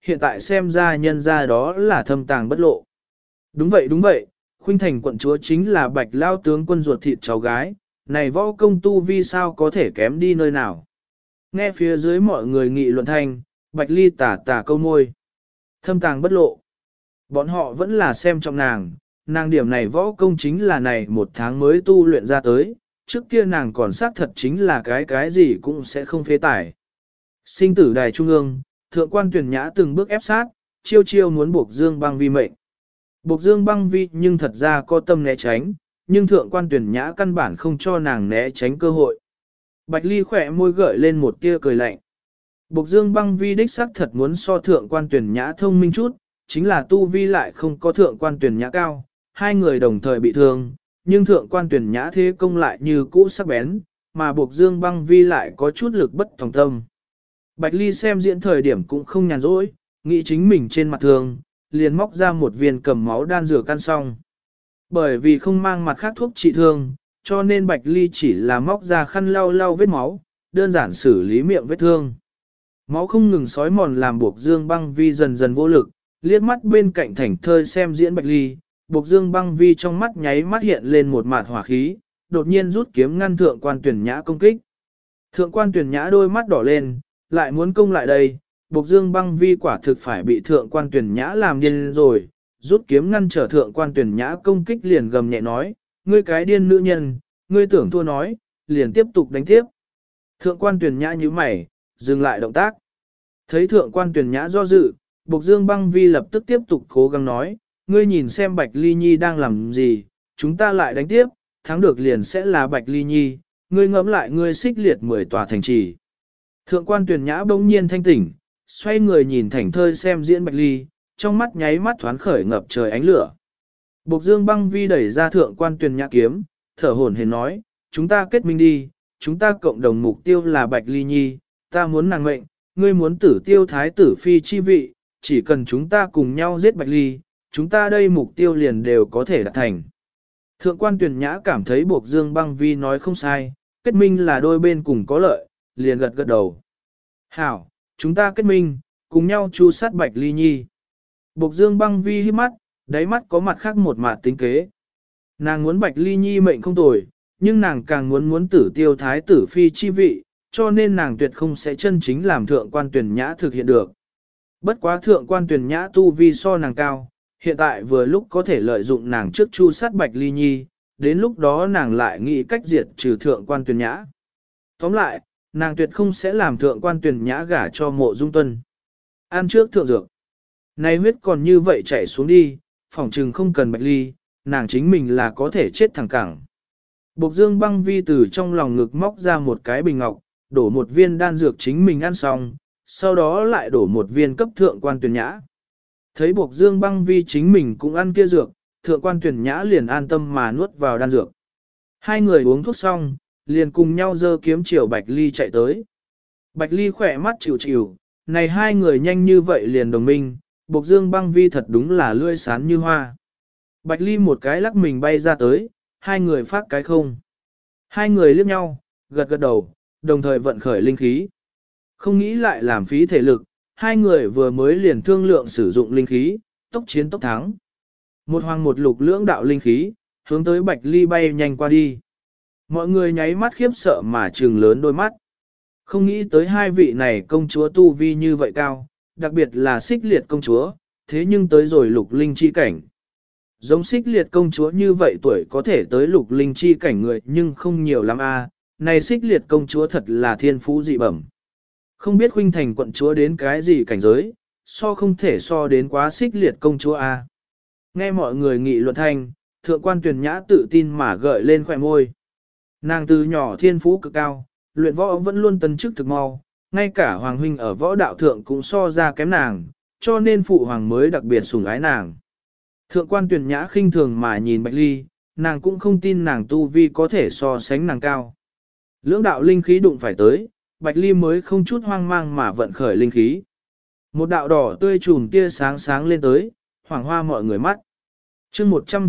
hiện tại xem ra nhân ra đó là thâm tàng bất lộ. Đúng vậy, Khuynh Thành quận chúa chính là Bạch lao tướng quân ruột thịt cháu gái, này võ công tu vi sao có thể kém đi nơi nào. Nghe phía dưới mọi người nghị luận thanh, Bạch Ly tả tả câu môi. Thâm tàng bất lộ. Bọn họ vẫn là xem trọng nàng điểm này võ công chính là này một tháng mới tu luyện ra tới, trước kia nàng còn xác thật chính là cái gì cũng sẽ không phế tải. Sinh tử đài trung ương, thượng quan tuyển nhã từng bước ép sát, chiêu muốn buộc Dương Băng Vi mệnh. Buộc Dương Băng Vi nhưng thật ra có tâm né tránh, nhưng thượng quan tuyển nhã căn bản không cho nàng né tránh cơ hội. Bạch Ly khỏe môi gợi lên một tia cười lạnh. Buộc Dương Băng Vi đích xác thật muốn so thượng quan tuyển nhã thông minh chút, chính là tu vi lại không có thượng quan tuyển nhã cao, hai người đồng thời bị thương, nhưng thượng quan tuyển nhã thế công lại như cũ sắc bén, mà buộc Dương Băng Vi lại có chút lực bất tòng tâm. Bạch Ly xem diễn thời điểm cũng không nhàn rỗi, nghĩ chính mình trên mặt thương, liền móc ra một viên cầm máu đan dược ăn xong. Bởi vì không mang mặt khác thuốc trị thương, cho nên Bạch Ly chỉ là móc ra khăn lau vết máu, đơn giản xử lý miệng vết thương. Máu không ngừng sói mòn làm buộc Dương Băng Vi dần dần vô lực, liếc mắt bên cạnh thảnh thơi xem diễn Bạch Ly, buộc Dương Băng Vi trong mắt nháy mắt hiện lên một mạt hỏa khí, đột nhiên rút kiếm ngăn thượng quan tuyển nhã công kích. Thượng quan tuyển nhã đôi mắt đỏ lên, lại muốn công lại đây, buộc Dương Băng Vi quả thực phải bị thượng quan tuyển nhã làm điên rồi, rút kiếm ngăn trở thượng quan tuyển nhã công kích liền gầm nhẹ nói, ngươi cái điên nữ nhân, ngươi tưởng thua nói, liền tiếp tục đánh tiếp. Thượng quan tuyển nhã như mày, dừng lại động tác. Thấy thượng quan tuyển nhã do dự, buộc Dương Băng Vi lập tức tiếp tục cố gắng nói, ngươi nhìn xem Bạch Ly Nhi đang làm gì, chúng ta lại đánh tiếp, thắng được liền sẽ là Bạch Ly Nhi, ngươi ngẫm lại ngươi xích liệt 10 tòa thành trì. Thượng quan tuyển nhã bỗng nhiên thanh tỉnh, xoay người nhìn thảnh thơi xem diễn Bạch Ly, trong mắt nháy mắt thoáng khởi ngập trời ánh lửa. Bộc Dương Băng Vi đẩy ra thượng quan tuyển nhã kiếm, thở hổn hển nói, chúng ta kết minh đi, chúng ta cộng đồng mục tiêu là Bạch Ly Nhi, ta muốn nàng mệnh, ngươi muốn tử tiêu thái tử phi chi vị, chỉ cần chúng ta cùng nhau giết Bạch Ly, chúng ta đây mục tiêu liền đều có thể đạt thành. Thượng quan tuyển nhã cảm thấy Bộc Dương Băng Vi nói không sai, kết minh là đôi bên cùng có lợi, liền gật gật đầu. Hảo, chúng ta kết minh, cùng nhau chu sát Bạch Ly Nhi. Bộc Dương Băng Vi hít mắt, đáy mắt có mặt khác một mặt tính kế. Nàng muốn Bạch Ly Nhi mệnh không tồi, nhưng nàng càng muốn tử tiêu thái tử phi chi vị, cho nên nàng tuyệt không sẽ chân chính làm thượng quan tuyển nhã thực hiện được. Bất quá thượng quan tuyển nhã tu vi so nàng cao, hiện tại vừa lúc có thể lợi dụng nàng trước chu sát Bạch Ly Nhi, đến lúc đó nàng lại nghĩ cách diệt trừ thượng quan tuyển nhã. Tóm lại, nàng tuyệt không sẽ làm thượng quan tuyển nhã gả cho Mộ Dung Tuân. Ăn trước thượng dược. Này huyết còn như vậy chảy xuống đi, phỏng trừng không cần Bạch Ly, nàng chính mình là có thể chết thẳng cẳng. Bộc Dương Băng Vi từ trong lòng ngực móc ra một cái bình ngọc, đổ một viên đan dược chính mình ăn xong, sau đó lại đổ một viên cấp thượng quan tuyển nhã. Thấy Bộc Dương Băng Vi chính mình cũng ăn kia dược, thượng quan tuyển nhã liền an tâm mà nuốt vào đan dược. Hai người uống thuốc xong, liền cùng nhau giơ kiếm chiều Bạch Ly chạy tới. Bạch Ly khỏe mắt chịu chịu, này hai người nhanh như vậy liền đồng minh, Bộc Dương Băng Vi thật đúng là lươi sán như hoa. Bạch Ly một cái lắc mình bay ra tới, hai người phát cái không. Hai người liếc nhau, gật gật đầu, đồng thời vận khởi linh khí. Không nghĩ lại làm phí thể lực, hai người vừa mới liền thương lượng sử dụng linh khí, tốc chiến tốc thắng. Một hoàng một lục lưỡng đạo linh khí, hướng tới Bạch Ly bay nhanh qua đi. Mọi người nháy mắt khiếp sợ mà trừng lớn đôi mắt. Không nghĩ tới hai vị này công chúa tu vi như vậy cao, đặc biệt là xích liệt công chúa, thế nhưng tới rồi lục linh chi cảnh. Giống xích liệt công chúa như vậy tuổi có thể tới lục linh chi cảnh người nhưng không nhiều lắm a. Này xích liệt công chúa thật là thiên phú dị bẩm. Không biết Khuynh Thành quận chúa đến cái gì cảnh giới, so không thể so đến quá xích liệt công chúa a. Nghe mọi người nghị luận thanh, thượng quan tuyển nhã tự tin mà gợi lên khỏe môi. Nàng từ nhỏ thiên phú cực cao, luyện võ vẫn luôn tấn chức thực mau, ngay cả hoàng huynh ở võ đạo thượng cũng so ra kém nàng, cho nên phụ hoàng mới đặc biệt sủng ái nàng. Thượng quan tuyển nhã khinh thường mà nhìn Bạch Ly, nàng cũng không tin nàng tu vi có thể so sánh nàng cao. Lưỡng đạo linh khí đụng phải tới, Bạch Ly mới không chút hoang mang mà vận khởi linh khí. Một đạo đỏ tươi trùm tia sáng sáng lên tới, hoảng hoa mọi người mắt. Chương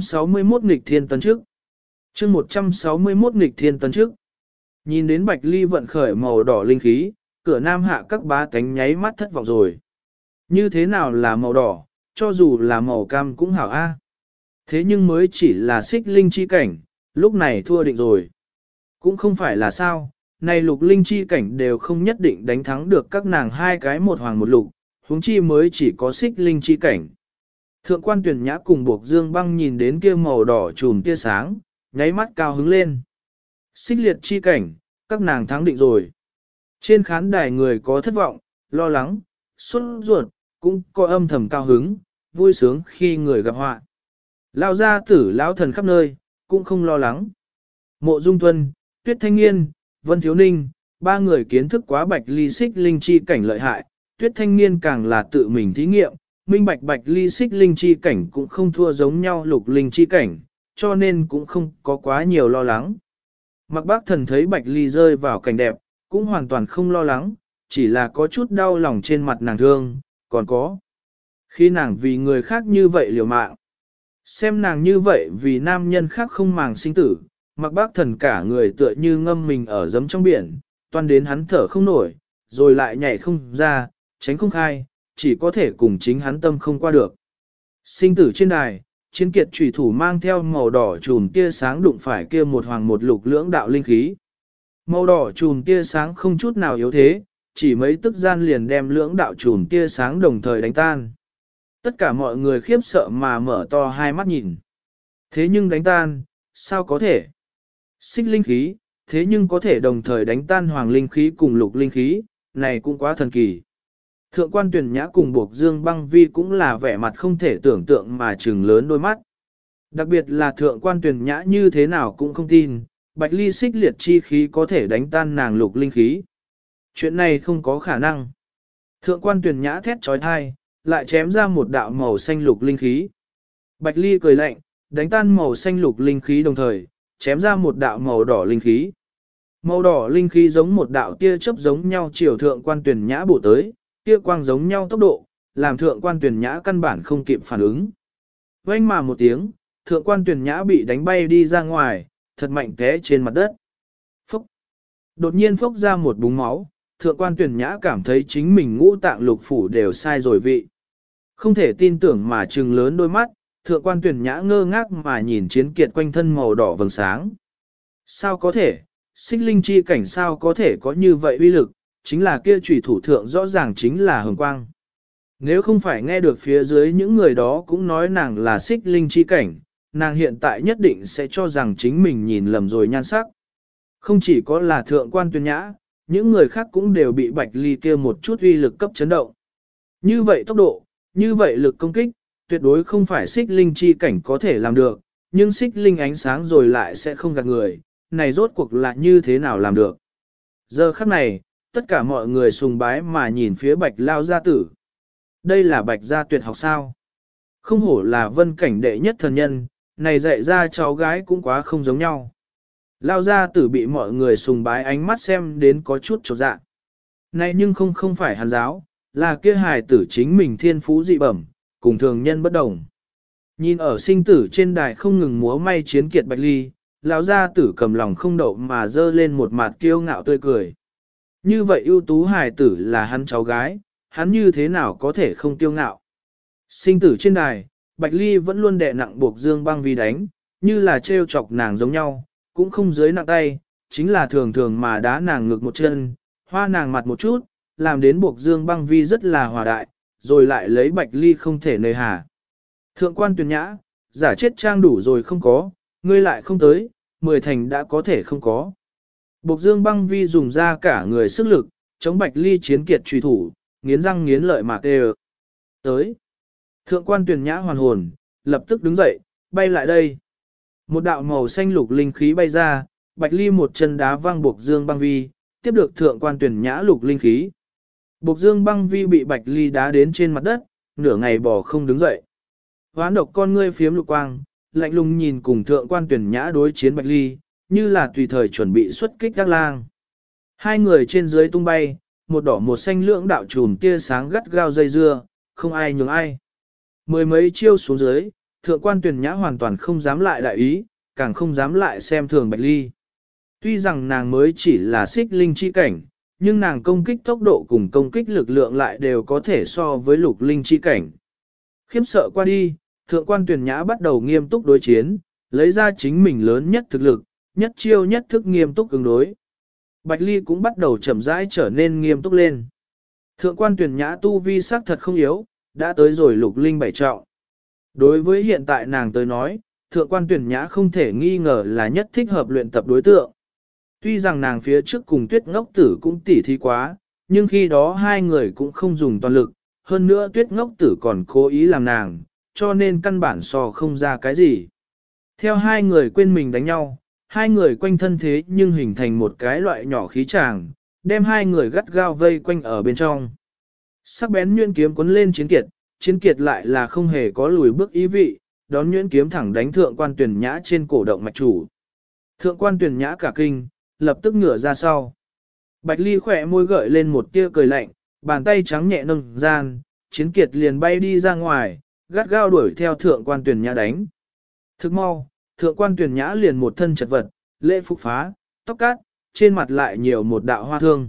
161 nghịch thiên tấn trước. Chương 161 nghịch thiên tấn trước. Nhìn đến Bạch Ly vận khởi màu đỏ linh khí, cửa nam hạ các bá tánh nháy mắt thất vọng rồi. Như thế nào là màu đỏ, cho dù là màu cam cũng hảo a. Thế nhưng mới chỉ là xích linh chi cảnh, lúc này thua định rồi. Cũng không phải là sao, này lục linh chi cảnh đều không nhất định đánh thắng được các nàng hai cái một hoàng một lục, huống chi mới chỉ có xích linh chi cảnh. Thượng quan tuyển nhã cùng buộc dương băng nhìn đến kia màu đỏ chùm tia sáng, nháy mắt cao hứng lên. Xích liệt chi cảnh, các nàng thắng định rồi. Trên khán đài người có thất vọng, lo lắng, sốt ruột, cũng có âm thầm cao hứng, vui sướng khi người gặp họa. Lao gia tử lão thần khắp nơi, cũng không lo lắng. Mộ Dung Tuân, Tuyết Thanh Nghiên, Vân Thiếu Ninh, ba người kiến thức quá bạch ly xích linh chi cảnh lợi hại, Tuyết Thanh Nghiên càng là tự mình thí nghiệm, minh bạch ly xích linh chi cảnh cũng không thua giống nhau lục linh chi cảnh, cho nên cũng không có quá nhiều lo lắng. Mặc bác thần thấy bạch ly rơi vào cảnh đẹp, cũng hoàn toàn không lo lắng, chỉ là có chút đau lòng trên mặt nàng thương, còn có. Khi nàng vì người khác như vậy liều mạng, xem nàng như vậy vì nam nhân khác không màng sinh tử, mặc bác thần cả người tựa như ngâm mình ở giấm trong biển, toan đến hắn thở không nổi, rồi lại nhảy không ra, tránh không khai, chỉ có thể cùng chính hắn tâm không qua được. Sinh tử trên đài, chiến kiệt chủy thủ mang theo màu đỏ chùm tia sáng đụng phải kia một hoàng một lục lưỡng đạo linh khí. Màu đỏ chùm tia sáng không chút nào yếu thế, chỉ mấy tức gian liền đem lưỡng đạo chùm tia sáng đồng thời đánh tan. Tất cả mọi người khiếp sợ mà mở to hai mắt nhìn. Thế nhưng đánh tan, sao có thể? Xích linh khí, thế nhưng có thể đồng thời đánh tan hoàng linh khí cùng lục linh khí, này cũng quá thần kỳ. Thượng quan tuyển nhã cùng buộc dương băng vi cũng là vẻ mặt không thể tưởng tượng mà trừng lớn đôi mắt. Đặc biệt là thượng quan tuyển nhã như thế nào cũng không tin, bạch ly xích liệt chi khí có thể đánh tan nàng lục linh khí. Chuyện này không có khả năng. Thượng quan tuyển nhã thét trói thai, lại chém ra một đạo màu xanh lục linh khí. Bạch ly cười lạnh, đánh tan màu xanh lục linh khí đồng thời, chém ra một đạo màu đỏ linh khí. Màu đỏ linh khí giống một đạo tia chớp giống nhau chiều thượng quan tuyển nhã bổ tới, tia quang giống nhau tốc độ, làm thượng quan tuyển nhã căn bản không kịp phản ứng. Vang mà một tiếng, thượng quan tuyển nhã bị đánh bay đi ra ngoài, thật mạnh té trên mặt đất. Phốc. Đột nhiên phốc ra một búng máu, thượng quan tuyển nhã cảm thấy chính mình ngũ tạng lục phủ đều sai rồi vị. Không thể tin tưởng mà trừng lớn đôi mắt, thượng quan tuyển nhã ngơ ngác mà nhìn chiến kiệt quanh thân màu đỏ vầng sáng. Sao có thể, xích linh chi cảnh sao có thể có như vậy uy lực, chính là kia chủy thủ thượng rõ ràng chính là hồng quang. Nếu không phải nghe được phía dưới những người đó cũng nói nàng là xích linh chi cảnh, nàng hiện tại nhất định sẽ cho rằng chính mình nhìn lầm rồi nhan sắc. Không chỉ có là thượng quan tuyển nhã, những người khác cũng đều bị bạch ly kia một chút uy lực cấp chấn động. Như vậy tốc độ, như vậy lực công kích, tuyệt đối không phải xích linh chi cảnh có thể làm được, nhưng xích linh ánh sáng rồi lại sẽ không gạt người, này rốt cuộc là như thế nào làm được. Giờ khắc này, tất cả mọi người sùng bái mà nhìn phía bạch lao gia tử. Đây là bạch gia tuyệt học sao? Không hổ là vân cảnh đệ nhất thần nhân, này dạy ra cháu gái cũng quá không giống nhau. Lao gia tử bị mọi người sùng bái ánh mắt xem đến có chút chột dạ. Này nhưng không phải hàn giáo, là kia hài tử chính mình thiên phú dị bẩm, cùng thường nhân bất đồng. Nhìn ở sinh tử trên đài không ngừng múa may chiến kiệt bạch ly, lão gia tử cầm lòng không đậu mà dơ lên một mặt kiêu ngạo tươi cười. Như vậy ưu tú hài tử là hắn cháu gái, hắn như thế nào có thể không kiêu ngạo. Sinh tử trên đài, bạch ly vẫn luôn đè nặng buộc dương băng vi đánh, như là trêu chọc nàng giống nhau, cũng không dưới nặng tay, chính là thường thường mà đá nàng ngực một chân, hoa nàng mặt một chút, làm đến buộc dương băng vi rất là hòa đại, rồi lại lấy bạch ly không thể nơi hà. Thượng quan tuyển nhã, giả chết trang đủ rồi không có, ngươi lại không tới, 10 thành đã có thể không có. Buộc dương băng vi dùng ra cả người sức lực, chống bạch ly chiến kiệt truy thủ, nghiến răng nghiến lợi mà kê tới. Thượng quan tuyển nhã hoàn hồn, lập tức đứng dậy, bay lại đây. Một đạo màu xanh lục linh khí bay ra, bạch ly một chân đá văng buộc dương băng vi, tiếp được thượng quan tuyển nhã lục linh khí. Buộc dương băng vi bị bạch ly đá đến trên mặt đất, nửa ngày bò không đứng dậy. Hoán độc con ngươi phiếm lục quang, lạnh lùng nhìn cùng thượng quan tuyển nhã đối chiến bạch ly, như là tùy thời chuẩn bị xuất kích đắc lang. Hai người trên dưới tung bay, một đỏ một xanh lưỡng đạo chùm tia sáng gắt gao dây dưa, không ai nhường ai. Mười mấy chiêu xuống dưới, thượng quan tuyển nhã hoàn toàn không dám lại đại ý, càng không dám lại xem thường bạch ly. Tuy rằng nàng mới chỉ là xích linh chi cảnh, nhưng nàng công kích tốc độ cùng công kích lực lượng lại đều có thể so với lục linh chi cảnh. Khiếp sợ qua đi, thượng quan tuyển nhã bắt đầu nghiêm túc đối chiến, lấy ra chính mình lớn nhất thực lực, nhất chiêu nhất thức nghiêm túc ứng đối. Bạch Ly cũng bắt đầu chậm rãi trở nên nghiêm túc lên. Thượng quan tuyển nhã tu vi sắc thật không yếu, đã tới rồi lục linh 7 trọng. Đối với hiện tại nàng tới nói, thượng quan tuyển nhã không thể nghi ngờ là nhất thích hợp luyện tập đối tượng. Tuy rằng nàng phía trước cùng tuyết ngốc tử cũng tỉ thí quá, nhưng khi đó hai người cũng không dùng toàn lực, hơn nữa tuyết ngốc tử còn cố ý làm nàng, cho nên căn bản so không ra cái gì. Theo hai người quên mình đánh nhau, hai người quanh thân thế nhưng hình thành một cái loại nhỏ khí tràng, đem hai người gắt gao vây quanh ở bên trong. Sắc bén nhuyễn kiếm cuốn lên chiến kiệt lại là không hề có lùi bước ý vị, đón nhuyễn kiếm thẳng đánh thượng quan tuyển nhã trên cổ động mạch chủ. Thượng quan tuyển nhã cả kinh, lập tức ngửa ra sau. Bạch Ly khỏe môi gợi lên một tia cười lạnh, bàn tay trắng nhẹ nâng gian, chiến kiệt liền bay đi ra ngoài, gắt gao đuổi theo thượng quan tuyển nhã đánh. Thức mau, thượng quan tuyển nhã liền một thân chật vật, lễ phục phá, tóc cát, trên mặt lại nhiều một đạo hoa thương.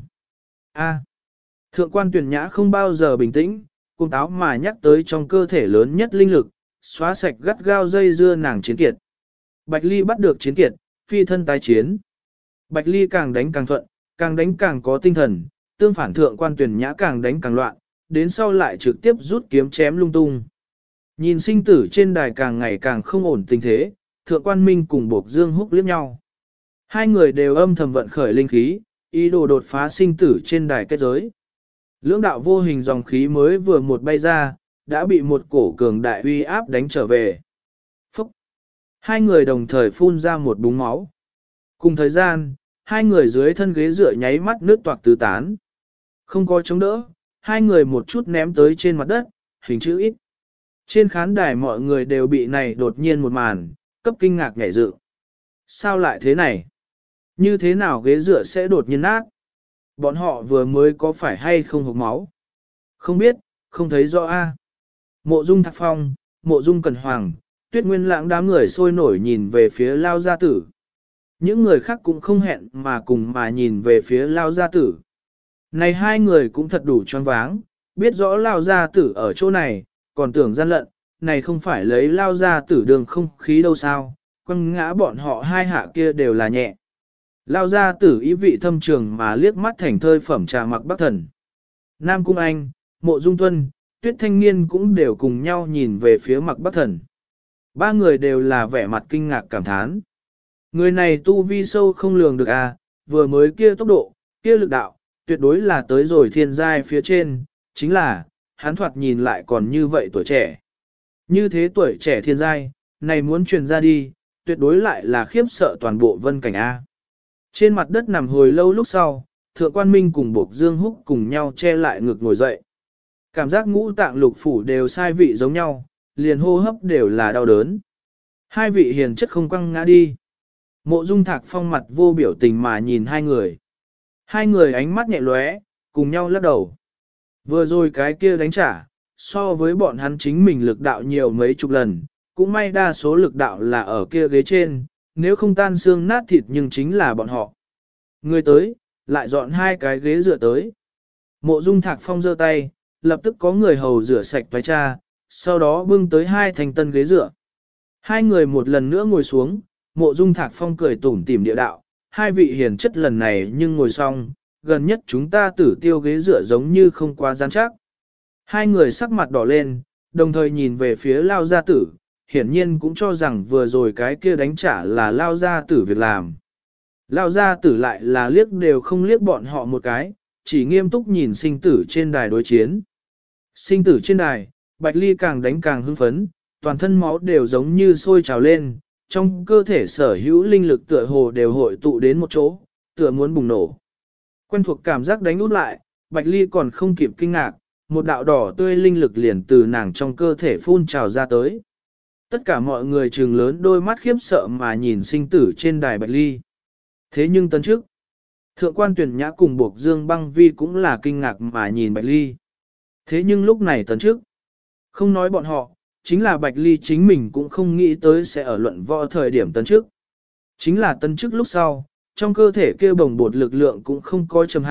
A. Thượng quan tuyển nhã không bao giờ bình tĩnh, cung táo mà nhắc tới trong cơ thể lớn nhất linh lực, xóa sạch gắt gao dây dưa nàng chiến kiệt. Bạch Ly bắt được chiến kiệt, phi thân tái chiến. Bạch Ly càng đánh càng thuận, càng đánh càng có tinh thần, tương phản thượng quan tuyển nhã càng đánh càng loạn, đến sau lại trực tiếp rút kiếm chém lung tung. Nhìn sinh tử trên đài càng ngày càng không ổn tình thế, thượng quan minh cùng Bộc Dương Húc liếc nhau. Hai người đều âm thầm vận khởi linh khí, ý đồ đột phá sinh tử trên đài kết giới. Lưỡng đạo vô hình dòng khí mới vừa một bay ra, đã bị một cổ cường đại uy áp đánh trở về. Phúc! Hai người đồng thời phun ra một búng máu. Cùng thời gian, hai người dưới thân ghế dựa nháy mắt nước toạc tứ tán. Không có chống đỡ, hai người một chút ném tới trên mặt đất, hình chữ ít. Trên khán đài mọi người đều bị này đột nhiên một màn, cấp kinh ngạc nhảy dựng. Sao lại thế này? Như thế nào ghế dựa sẽ đột nhiên nát? Bọn họ vừa mới có phải hay không hộc máu? Không biết, không thấy rõ a. Mộ Dung Thạc Phong, Mộ Dung Cẩn Hoàng, Tuyết Nguyên Lãng đám người sôi nổi nhìn về phía Lao Gia Tử. Những người khác cũng không hẹn mà cùng mà nhìn về phía Lao Gia Tử. Này hai người cũng thật đủ choáng váng, biết rõ Lao Gia Tử ở chỗ này, còn tưởng gian lận, này không phải lấy Lao Gia Tử đường không khí đâu sao, quăng ngã bọn họ hai hạ kia đều là nhẹ. Lao Gia Tử ý vị thâm trường mà liếc mắt thành thơi phẩm trà mặc Bắc Thần. Nam Cung Anh, Mộ Dung Tuân, Tuyết Thanh Niên cũng đều cùng nhau nhìn về phía mặc Bắc Thần. Ba người đều là vẻ mặt kinh ngạc cảm thán. Người này tu vi sâu không lường được à, vừa mới kia tốc độ, kia lực đạo, tuyệt đối là tới rồi thiên giai phía trên, chính là, hắn thoạt nhìn lại còn như vậy tuổi trẻ. Như thế tuổi trẻ thiên giai, này muốn truyền ra đi, tuyệt đối lại là khiếp sợ toàn bộ vân cảnh A. Trên mặt đất nằm hồi lâu lúc sau, Thượng Quan Minh cùng Bộc Dương Húc cùng nhau che lại ngực ngồi dậy. Cảm giác ngũ tạng lục phủ đều sai vị giống nhau, liền hô hấp đều là đau đớn. Hai vị hiền chất không quăng ngã đi. Mộ Dung Thạc Phong mặt vô biểu tình mà nhìn hai người. Hai người ánh mắt nhẹ lóe, cùng nhau lắc đầu. Vừa rồi cái kia đánh trả, so với bọn hắn chính mình lực đạo nhiều mấy chục lần, cũng may đa số lực đạo là ở kia ghế trên, nếu không tan xương nát thịt nhưng chính là bọn họ. Người tới, lại dọn hai cái ghế dựa tới. Mộ Dung Thạc Phong giơ tay, lập tức có người hầu rửa sạch toái cha, sau đó bưng tới hai thành tân ghế dựa. Hai người một lần nữa ngồi xuống, Mộ Dung Thạc Phong cười tủm tỉm địa đạo, hai vị hiền chất lần này nhưng ngồi xong, gần nhất chúng ta tử tiêu ghế dựa giống như không quá gian chắc. Hai người sắc mặt đỏ lên, đồng thời nhìn về phía Lao Gia Tử, hiển nhiên cũng cho rằng vừa rồi cái kia đánh trả là Lao Gia Tử việc làm. Lao Gia Tử lại là liếc đều không liếc bọn họ một cái, chỉ nghiêm túc nhìn sinh tử trên đài đối chiến. Sinh tử trên đài, Bạch Ly càng đánh càng hưng phấn, toàn thân máu đều giống như sôi trào lên, trong cơ thể sở hữu linh lực tựa hồ đều hội tụ đến một chỗ, tựa muốn bùng nổ. Quen thuộc cảm giác đánh út lại, Bạch Ly còn không kịp kinh ngạc, một đạo đỏ tươi linh lực liền từ nàng trong cơ thể phun trào ra tới. Tất cả mọi người trừng lớn đôi mắt khiếp sợ mà nhìn sinh tử trên đài Bạch Ly. Thế nhưng tấn trước, Thượng Quan Tuyển Nhã cùng Bộc Dương Băng Vi cũng là kinh ngạc mà nhìn Bạch Ly. Thế nhưng lúc này tấn trước, không nói bọn họ, chính là Bạch Ly chính mình cũng không nghĩ tới sẽ ở luận võ thời điểm tấn trước. Chính là tấn trước lúc sau, trong cơ thể kia bồng bột lực lượng cũng không coi trầm hạ,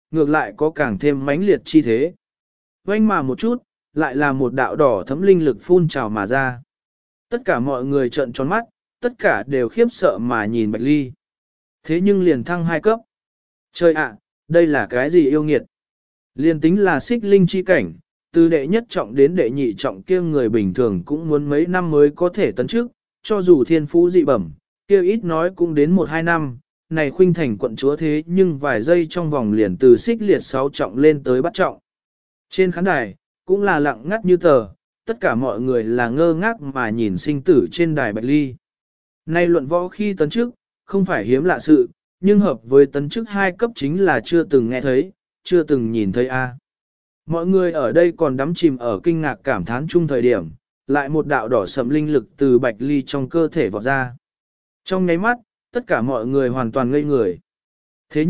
ngược lại có càng thêm mãnh liệt chi thế. Oanh mà một chút, lại là một đạo đỏ thấm linh lực phun trào mà ra. Tất cả mọi người trợn tròn mắt, tất cả đều khiếp sợ mà nhìn Bạch Ly. Thế nhưng liền thăng 2 cấp. Trời ạ, đây là cái gì yêu nghiệt? Liền tính là xích linh chi cảnh, từ đệ nhất trọng đến đệ nhị trọng kia người bình thường cũng muốn mấy năm mới có thể tấn trước, cho dù thiên phú dị bẩm, kia ít nói cũng đến 1-2 năm. Này Khuynh Thành quận chúa thế nhưng vài giây trong vòng liền từ xích liệt 6 trọng lên tới bắt trọng. Trên khán đài, cũng là lặng ngắt như tờ, tất cả mọi người là ngơ ngác mà nhìn sinh tử trên đài Bạch Ly. Nay luận võ khi tấn chức, không phải hiếm lạ sự, nhưng hợp với tấn chức 2 cấp chính là chưa từng nghe thấy, chưa từng nhìn thấy a. Mọi người ở đây còn đắm chìm ở kinh ngạc cảm thán chung thời điểm, lại một đạo đỏ sẫm linh lực từ Bạch Ly trong cơ thể vọt ra. Trong nháy mắt, tất cả mọi người hoàn toàn ngây người. Thế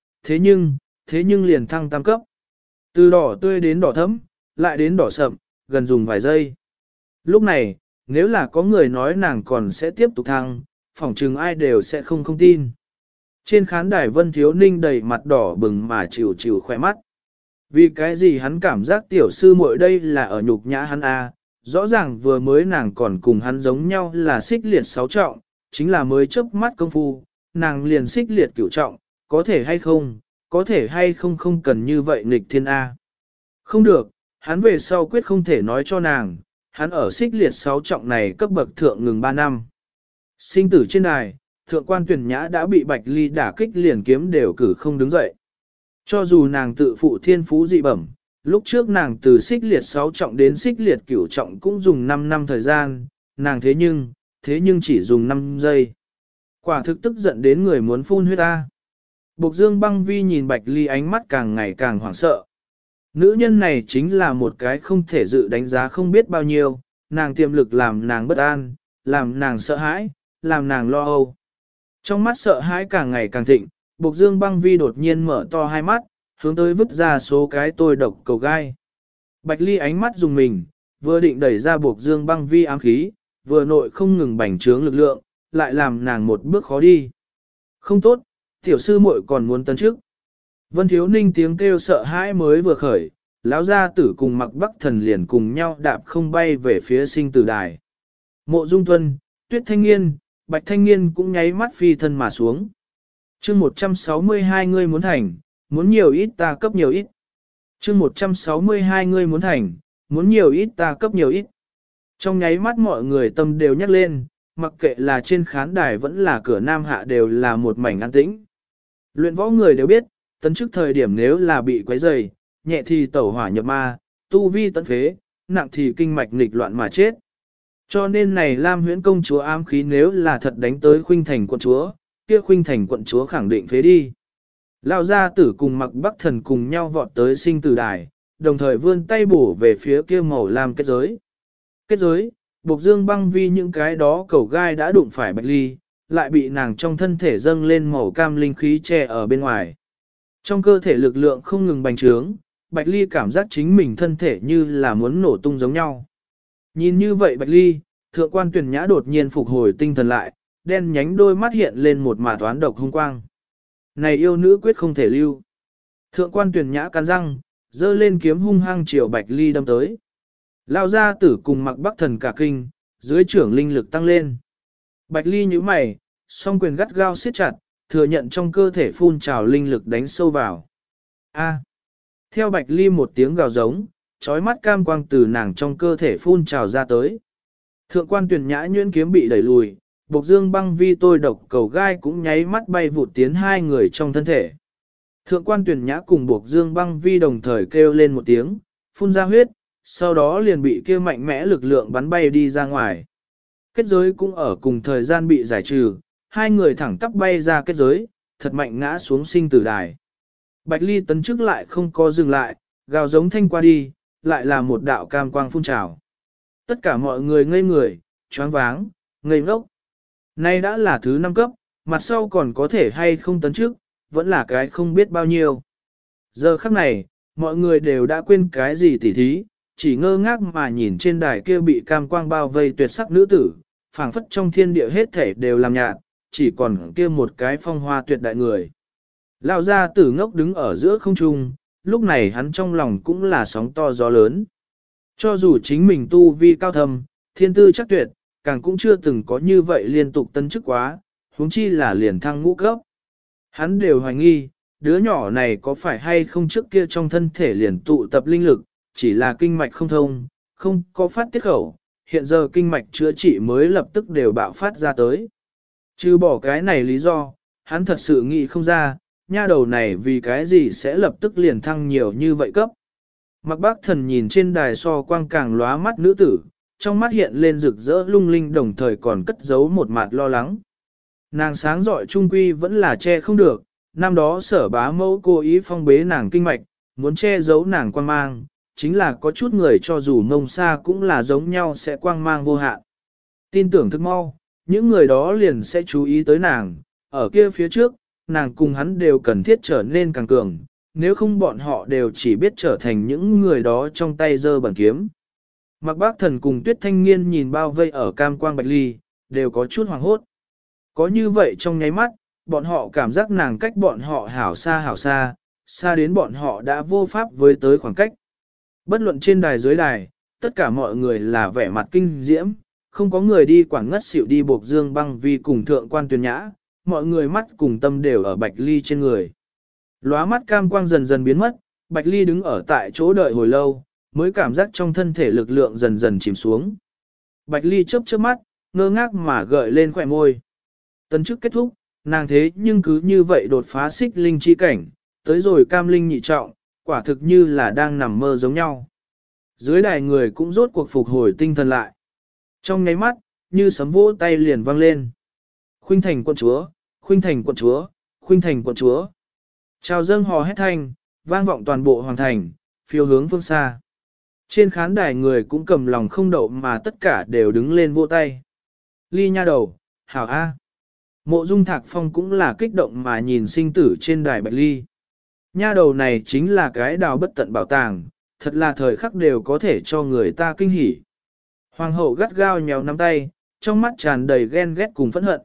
nhưng liền thăng tam cấp. Từ đỏ tươi đến đỏ thẫm, lại đến đỏ sậm, gần dùng vài giây. Lúc này, nếu là có người nói nàng còn sẽ tiếp tục thăng, phỏng chừng ai đều sẽ không tin. Trên khán đài Vân Thiếu Ninh đầy mặt đỏ bừng mà chịu khoe mắt. Vì cái gì hắn cảm giác tiểu sư muội đây là ở nhục nhã hắn a? Rõ ràng vừa mới nàng còn cùng hắn giống nhau là xích liệt 6 trọng, chính là mới chớp mắt công phu, nàng liền xích liệt 9 trọng, có thể hay không không cần như vậy nghịch thiên a. Không được, hắn về sau quyết không thể nói cho nàng, hắn ở xích liệt 6 trọng này cấp bậc thượng ngừng 3 năm. Sinh tử trên đài, thượng quan Tuyển Nhã đã bị Bạch Ly đả kích liền kiếm đều cử không đứng dậy. Cho dù nàng tự phụ thiên phú dị bẩm, lúc trước nàng từ xích liệt 6 trọng đến xích liệt 9 trọng cũng dùng 5 năm thời gian, nàng thế nhưng chỉ dùng 5 giây. Quả thực tức giận đến người muốn phun huyết ta. Bộc Dương Băng Vi nhìn Bạch Ly ánh mắt càng ngày càng hoảng sợ. Nữ nhân này chính là một cái không thể dự đánh giá không biết bao nhiêu, nàng tiềm lực làm nàng bất an, làm nàng sợ hãi, làm nàng lo âu. Trong mắt sợ hãi càng ngày càng thịnh, Bộc Dương Băng Vi đột nhiên mở to hai mắt, hướng tới vứt ra số cái tôi độc cầu gai. Bạch Ly ánh mắt dùng mình, vừa định đẩy ra Bộc Dương Băng Vi ám khí, vừa nội không ngừng bành trướng lực lượng, lại làm nàng một bước khó đi. Không tốt, tiểu sư muội còn muốn tấn trước. Vân Thiếu Ninh tiếng kêu sợ hãi mới vừa khởi, lão gia tử cùng Mặc Bắc Thần liền cùng nhau đạp không bay về phía sinh tử đài. Mộ Dung Tuân, Tuyết Thanh Nghiên, Bạch Thanh Nghiên cũng nháy mắt phi thân mà xuống. Chương 162 ngươi muốn thành, muốn nhiều ít ta cấp nhiều ít. Chương 162 ngươi muốn thành, muốn nhiều ít ta cấp nhiều ít. Trong nháy mắt mọi người tâm đều nhắc lên, mặc kệ là trên khán đài vẫn là cửa nam hạ đều là một mảnh an tĩnh. Luyện võ người đều biết, tấn chức thời điểm nếu là bị quấy rầy, nhẹ thì tẩu hỏa nhập ma, tu vi tấn phế, nặng thì kinh mạch nghịch loạn mà chết. Cho nên này Lam Huyễn công chúa ám khí nếu là thật đánh tới Khuynh Thành quận chúa, kia Khuynh Thành quận chúa khẳng định phế đi. Lão gia tử cùng Mặc Bắc Thần cùng nhau vọt tới sinh tử đài, đồng thời vươn tay bổ về phía kia màu lam kết giới. Kết giới, Bộc Dương Băng Vi những cái đó cầu gai đã đụng phải Bạch Ly, lại bị nàng trong thân thể dâng lên màu cam linh khí che ở bên ngoài. Trong cơ thể lực lượng không ngừng bành trướng, Bạch Ly cảm giác chính mình thân thể như là muốn nổ tung giống nhau. Nhìn như vậy Bạch Ly, thượng quan Tuyển Nhã đột nhiên phục hồi tinh thần lại, đen nhánh đôi mắt hiện lên một mả toán độc hung quang. Này yêu nữ quyết không thể lưu. Thượng quan Tuyển Nhã cắn răng, giơ lên kiếm hung hăng chiều Bạch Ly đâm tới. Lao gia tử cùng Mặc Bắc Thần cả kinh, dưới trưởng linh lực tăng lên. Bạch Ly nhíu mày, song quyền gắt gao siết chặt, thừa nhận trong cơ thể phun trào linh lực đánh sâu vào. A. Theo Bạch Ly một tiếng gào giống, chói mắt cam quang từ nàng trong cơ thể phun trào ra tới. Thượng quan Tuyển Nhã nhuyễn kiếm bị đẩy lùi, Bộc Dương Băng Vi tôi độc cầu gai cũng nháy mắt bay vụt tiến hai người trong thân thể. Thượng quan Tuyển Nhã cùng Bộc Dương Băng Vi đồng thời kêu lên một tiếng, phun ra huyết, sau đó liền bị kia mạnh mẽ lực lượng bắn bay đi ra ngoài. Kết giới cũng ở cùng thời gian bị giải trừ, hai người thẳng tắp bay ra kết giới, thật mạnh ngã xuống sinh tử đài. Bạch Ly tấn chức lại không có dừng lại, gào giống thanh qua đi, lại là một đạo cam quang phun trào. Tất cả mọi người ngây người, choáng váng, ngây ngốc. Nay đã là thứ 5 cấp, mặt sau còn có thể hay không tấn chức, vẫn là cái không biết bao nhiêu. Giờ khắc này, mọi người đều đã quên cái gì tỉ thí, chỉ ngơ ngác mà nhìn trên đài kia bị cam quang bao vây tuyệt sắc nữ tử, phảng phất trong thiên địa hết thể đều làm nhạt, chỉ còn kia một cái phong hoa tuyệt đại người. Lão gia tử ngốc đứng ở giữa không trung, lúc này hắn trong lòng cũng là sóng to gió lớn. Cho dù chính mình tu vi cao thâm, thiên tư chắc tuyệt, càng cũng chưa từng có như vậy liên tục tân chức quá, huống chi là liền thăng ngũ cấp. Hắn đều hoài nghi, đứa nhỏ này có phải hay không trước kia trong thân thể liền tụ tập linh lực, chỉ là kinh mạch không thông, không có phát tiết khẩu, hiện giờ kinh mạch chữa trị mới lập tức đều bạo phát ra tới. Trừ bỏ cái này lý do, hắn thật sự nghĩ không ra, nha đầu này vì cái gì sẽ lập tức liền thăng nhiều như vậy cấp. Mặc bác thần nhìn trên đài so quang càng lóa mắt nữ tử, trong mắt hiện lên rực rỡ lung linh đồng thời còn cất giấu một mặt lo lắng. Nàng sáng giỏi trung quy vẫn là che không được, năm đó sở bá mẫu cố ý phong bế nàng kinh mạch, muốn che giấu nàng quang mang, chính là có chút người cho dù mông xa cũng là giống nhau sẽ quang mang vô hạn. Tin tưởng thức mau, những người đó liền sẽ chú ý tới nàng, ở kia phía trước, nàng cùng hắn đều cần thiết trở nên càng cường, nếu không bọn họ đều chỉ biết trở thành những người đó trong tay giơ bẩn kiếm. Mặc bác thần cùng tuyết thanh niên nhìn bao vây ở cam quang bạch ly, đều có chút hoàng hốt. Có như vậy trong nháy mắt, bọn họ cảm giác nàng cách bọn họ hảo xa, xa đến bọn họ đã vô pháp với tới khoảng cách. Bất luận trên đài dưới đài, tất cả mọi người là vẻ mặt kinh diễm, không có người đi quảng ngất xỉu đi buộc dương băng vì cùng thượng quan tuyển nhã, mọi người mắt cùng tâm đều ở bạch ly trên người. Lóa mắt cam quang dần dần biến mất, bạch ly đứng ở tại chỗ đợi hồi lâu, mới cảm giác trong thân thể lực lượng dần dần chìm xuống. Bạch ly chớp chớp mắt, ngơ ngác mà gợi lên khỏe môi. Tấn chức kết thúc, nàng thế nhưng cứ như vậy đột phá xích linh chi cảnh, tới rồi cam linh nhị trọng, quả thực như là đang nằm mơ giống nhau. Dưới đài người cũng rốt cuộc phục hồi tinh thần lại. Trong nháy mắt, như sấm vỗ tay liền vang lên. Khuynh thành quận chúa, khuynh thành quận chúa, khuynh thành quận chúa. Chào dâng hò hét thanh, vang vọng toàn bộ hoàng thành, phiêu hướng phương xa. Trên khán đài người cũng cầm lòng không đậu mà tất cả đều đứng lên vỗ tay. Ly nha đầu, hảo A. Mộ Dung Thạc Phong cũng là kích động mà nhìn sinh tử trên đài bạch ly. Nha đầu này chính là cái đào bất tận bảo tàng, thật là thời khắc đều có thể cho người ta kinh hỉ. Hoàng hậu gắt gao nhéo nắm tay, trong mắt tràn đầy ghen ghét cùng phẫn hận.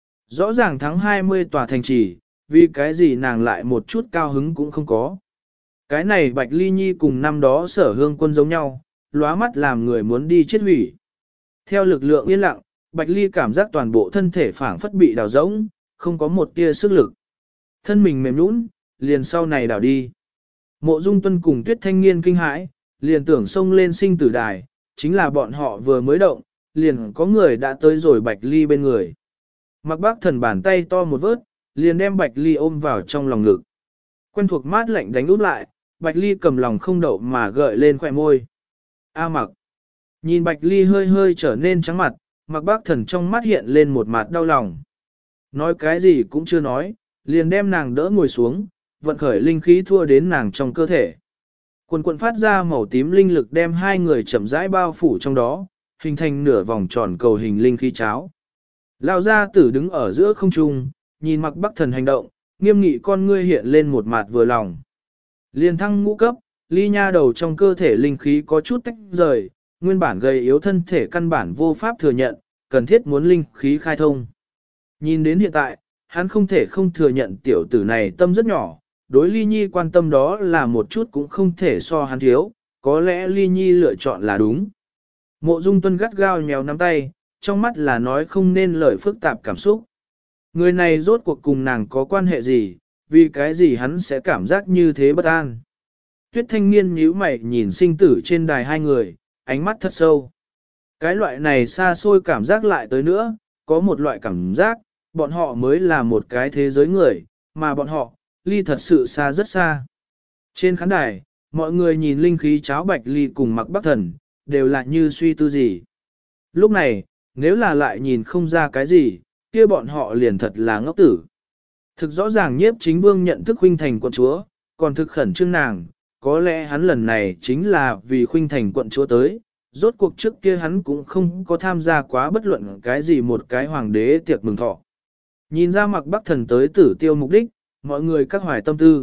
Rõ ràng thắng 20 tòa thành trì, vì cái gì nàng lại một chút cao hứng cũng không có. Cái này Bạch Ly Nhi cùng năm đó Sở Hương Quân giống nhau, lóa mắt làm người muốn đi chết hủy. Theo lực lượng yên lặng, Bạch Ly cảm giác toàn bộ thân thể phảng phất bị đào rỗng, không có một tia sức lực. Thân mình mềm nhũn, liền sau này đảo đi. Mộ Dung Tuân cùng Tuyết Thanh Niên kinh hãi, liền tưởng xông lên sinh tử đài, chính là bọn họ vừa mới động, liền có người đã tới rồi Bạch Ly bên người. Mặc Bác Thần bàn tay to một vớt, liền đem Bạch Ly ôm vào trong lòng ngực. Quen thuộc mát lạnh đánh út lại, Bạch Ly cầm lòng không đậu mà gợi lên khỏe môi. A Mặc. Nhìn Bạch Ly hơi hơi trở nên trắng mặt, Mặc Bác Thần trong mắt hiện lên một mặt đau lòng. Nói cái gì cũng chưa nói, liền đem nàng đỡ ngồi xuống, vận khởi linh khí thua đến nàng trong cơ thể. Quần quần phát ra màu tím linh lực đem hai người chậm rãi bao phủ trong đó, hình thành nửa vòng tròn cầu hình linh khí cháo. Lão gia tử đứng ở giữa không trung, nhìn Mặc Bắc Thần hành động, nghiêm nghị con ngươi hiện lên một mặt vừa lòng. Liên thăng ngũ cấp, Ly nha đầu trong cơ thể linh khí có chút tách rời, nguyên bản gầy yếu thân thể căn bản vô pháp thừa nhận, cần thiết muốn linh khí khai thông. Nhìn đến hiện tại, hắn không thể không thừa nhận tiểu tử này tâm rất nhỏ, đối Ly Nhi quan tâm đó là một chút cũng không thể so hắn thiếu, có lẽ Ly Nhi lựa chọn là đúng. Mộ Dung Tuân gắt gao nhéo nắm tay, trong mắt là nói không nên lời phức tạp cảm xúc. Người này rốt cuộc cùng nàng có quan hệ gì, vì cái gì hắn sẽ cảm giác như thế bất an. Tuyết Thanh Niên nhíu mày nhìn sinh tử trên đài hai người, ánh mắt thật sâu. Cái loại này xa xôi cảm giác lại tới nữa, có một loại cảm giác, bọn họ mới là một cái thế giới người, mà bọn họ, ly thật sự xa rất xa. Trên khán đài, mọi người nhìn linh khí cháo Bạch Ly cùng Mặc Bắc Thần, đều là như suy tư gì. Lúc này, nếu là lại nhìn không ra cái gì, kia bọn họ liền thật là ngốc tử. Thực rõ ràng Nhiếp Chính Vương nhận thức Khuynh Thành quận chúa, còn thực khẩn trương nàng, có lẽ hắn lần này chính là vì Khuynh Thành quận chúa tới, rốt cuộc trước kia hắn cũng không có tham gia quá bất luận cái gì một cái hoàng đế tiệc mừng thọ. Nhìn ra Mặc Bắc Thần tới Tử Tiêu mục đích, mọi người các hoài tâm tư.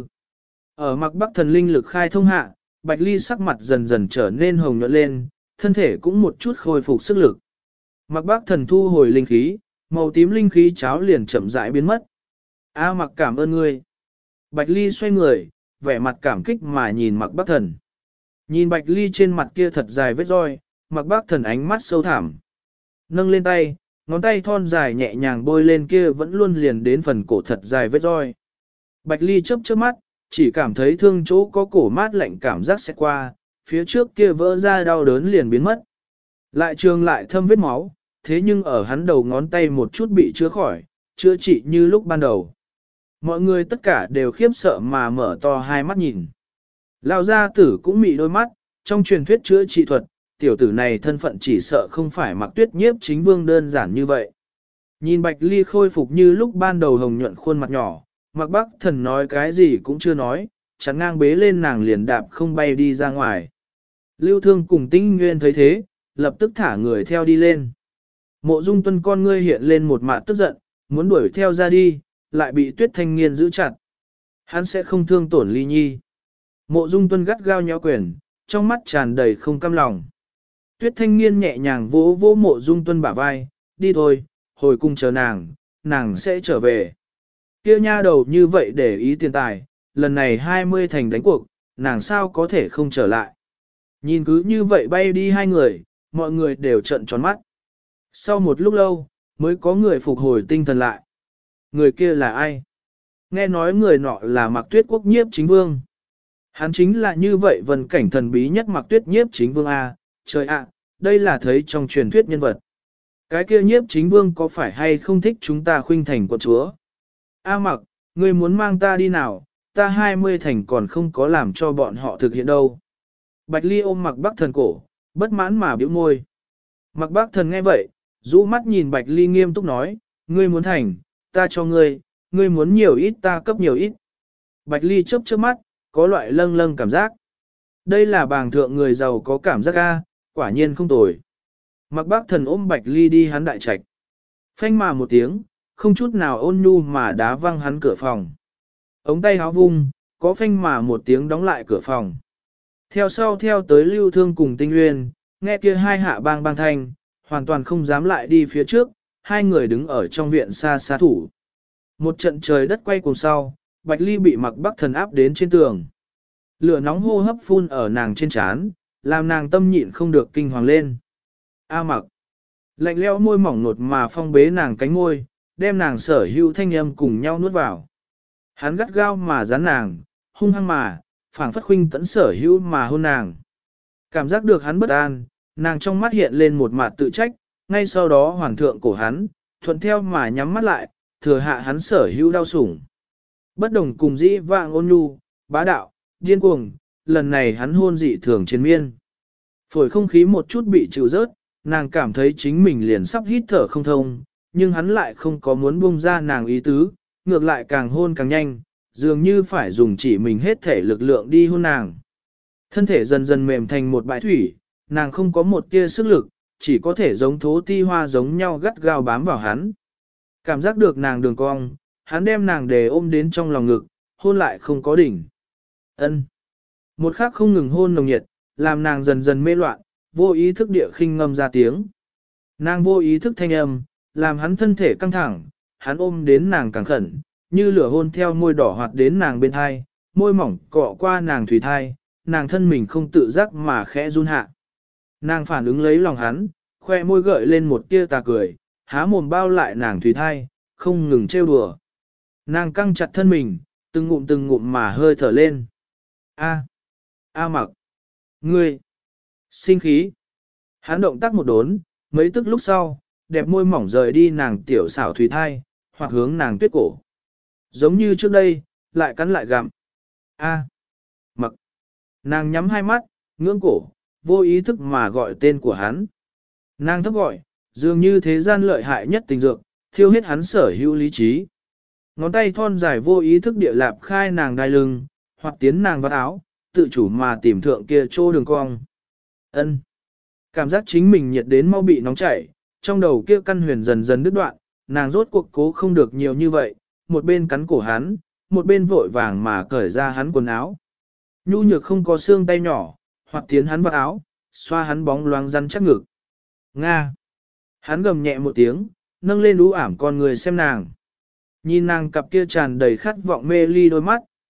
Ở Mặc Bắc Thần linh lực khai thông hạ, Bạch Ly sắc mặt dần dần trở nên hồng nhuận lên, thân thể cũng một chút khôi phục sức lực. Mặc Bắc Thần thu hồi linh khí, màu tím linh khí cháo liền chậm rãi biến mất. A Mặc cảm ơn ngươi. Bạch Ly xoay người, vẻ mặt cảm kích mà nhìn Mạc Bắc Thần. Nhìn Bạch Ly trên mặt kia thật dài vết roi, Mạc Bắc Thần ánh mắt sâu thẳm. Nâng lên tay, ngón tay thon dài nhẹ nhàng bôi lên kia vẫn luôn liền đến phần cổ thật dài vết roi. Bạch Ly chớp chớp mắt, chỉ cảm thấy thương chỗ có cổ mát lạnh cảm giác sẽ qua, phía trước kia vỡ ra đau đớn liền biến mất. Lại trường lại thâm vết máu, thế nhưng ở hắn đầu ngón tay một chút bị chữa khỏi, chữa trị như lúc ban đầu. Mọi người tất cả đều khiếp sợ mà mở to hai mắt nhìn. Lão gia tử cũng mị đôi mắt, trong truyền thuyết chữa trị thuật, tiểu tử này thân phận chỉ sợ không phải Mặc Tuyết Nhiếp chính vương đơn giản như vậy. Nhìn Bạch Ly khôi phục như lúc ban đầu hồng nhuận khuôn mặt nhỏ, Mạc Bắc Thần nói cái gì cũng chưa nói, chắn ngang bế lên nàng liền đạp không bay đi ra ngoài. Lưu Thương cùng Tinh Nguyên thấy thế, lập tức thả người theo đi lên. Mộ Dung Tuân con ngươi hiện lên một mạt tức giận, muốn đuổi theo ra đi, lại bị Tuyết Thanh Nghiên giữ chặt. Hắn sẽ không thương tổn Ly Nhi. Mộ Dung Tuân gắt gao nhéo quyền, trong mắt tràn đầy không cam lòng. Tuyết Thanh Nghiên nhẹ nhàng vỗ vỗ Mộ Dung Tuân bả vai, đi thôi, hồi cung chờ nàng sẽ trở về. Kia nha đầu như vậy để ý tiền tài, lần này 20 thành đánh cuộc, nàng sao có thể không trở lại. Nhìn cứ như vậy bay đi hai người, mọi người đều trợn tròn mắt. Sau một lúc lâu, mới có người phục hồi tinh thần lại. Người kia là ai? Nghe nói người nọ là Mạc Tuyết Quốc Nhiếp chính vương. Hắn chính là như vậy vần cảnh thần bí nhất Mạc Tuyết Nhiếp chính vương A. Trời ạ, đây là thấy trong truyền thuyết nhân vật. Cái kia Nhiếp chính vương có phải hay không thích chúng ta khuynh thành quận chúa? A Mặc, ngươi muốn mang ta đi nào, ta 20 thành còn không có làm cho bọn họ thực hiện đâu. Bạch Ly ôm Mạc Bắc Thần cổ, bất mãn mà biểu môi. Mạc Bắc Thần nghe vậy, rũ mắt nhìn Bạch Ly nghiêm túc nói, ngươi muốn thành, ta cho ngươi muốn nhiều ít ta cấp nhiều ít. Bạch Ly chớp chớp mắt, có loại lâng lâng cảm giác. Đây là bàng thượng người giàu có cảm giác A, quả nhiên không tồi. Mạc Bắc Thần ôm Bạch Ly đi hắn đại trạch. Phanh mà một tiếng, không chút nào ôn nhu mà đá văng hắn cửa phòng. Ống tay háo vung, có phanh mà một tiếng đóng lại cửa phòng. Theo sau theo tới Lưu Thương cùng Tinh Nguyên, nghe kia hai hạ bang bang thanh, hoàn toàn không dám lại đi phía trước, hai người đứng ở trong viện xa xa thủ. Một trận trời đất quay cùng sau, Bạch Ly bị Mạc Bắc Thần áp đến trên tường. Lửa nóng hô hấp phun ở nàng trên trán, làm nàng tâm nhịn không được kinh hoàng lên. A Mặc, lạnh leo môi mỏng nột mà phong bế nàng cánh môi, đem nàng sở hữu thanh âm cùng nhau nuốt vào. Hắn gắt gao mà dán nàng, hung hăng mà, phảng phất khuynh tẫn sở hữu mà hôn nàng. Cảm giác được hắn bất an, nàng trong mắt hiện lên một mặt tự trách, ngay sau đó hoàn thượng cổ hắn, thuận theo mà nhắm mắt lại, thừa hạ hắn sở hữu đau sủng. Bất đồng cùng dĩ vạng ôn nhu, bá đạo, điên cuồng, lần này hắn hôn dị thường triền miên. Phổi không khí một chút bị chịu rớt, nàng cảm thấy chính mình liền sắp hít thở không thông, nhưng hắn lại không có muốn buông ra nàng ý tứ, ngược lại càng hôn càng nhanh, dường như phải dùng chỉ mình hết thể lực lượng đi hôn nàng. Thân thể dần dần mềm thành một bãi thủy, nàng không có một tia sức lực, chỉ có thể giống thố ti hoa giống nhau gắt gao bám vào hắn. Cảm giác được nàng đường cong, hắn đem nàng để ôm đến trong lòng ngực, hôn lại không có đỉnh. Ân. Một khắc không ngừng hôn nồng nhiệt, làm nàng dần dần mê loạn, vô ý thức địa khinh ngâm ra tiếng. Nàng vô ý thức thanh âm, làm hắn thân thể căng thẳng, hắn ôm đến nàng càng khẩn, như lửa hôn theo môi đỏ hoạt đến nàng bên thai, môi mỏng cọ qua nàng thủy thai, nàng thân mình không tự giác mà khẽ run hạ. Nàng phản ứng lấy lòng hắn, khoe môi gợi lên một tia tà cười, há mồm bao lại nàng thủy thai, không ngừng trêu đùa. Nàng căng chặt thân mình, từng ngụm mà hơi thở lên. A Mặc, ngươi, sinh khí. Hắn động tác một đốn, mấy tức lúc sau, đẹp môi mỏng rời đi nàng tiểu xảo thủy thai, hoặc hướng nàng tuyết cổ. Giống như trước đây, lại cắn lại gặm. Mặc. Nàng nhắm hai mắt, ngưỡng cổ, vô ý thức mà gọi tên của hắn. Nàng thấp gọi, dường như thế gian lợi hại nhất tình dược, thiêu hết hắn sở hữu lý trí. Ngón tay thon dài vô ý thức địa lạp khai nàng đai lưng, hoặc tiến nàng vắt áo, tự chủ mà tìm thượng kia chỗ đường cong. Ân. Cảm giác chính mình nhiệt đến mau bị nóng chảy, trong đầu kia căn huyền dần dần đứt đoạn, nàng rốt cuộc cố không được nhiều như vậy, một bên cắn cổ hắn, một bên vội vàng mà cởi ra hắn quần áo. Nhu nhược không có xương tay nhỏ, hoặc tiến hắn vào áo, xoa hắn bóng loáng rắn chắc ngực. Nga. Hắn gầm nhẹ một tiếng, nâng lên ú ảm con người xem nàng. Nhìn nàng cặp kia tràn đầy khát vọng mê ly đôi mắt,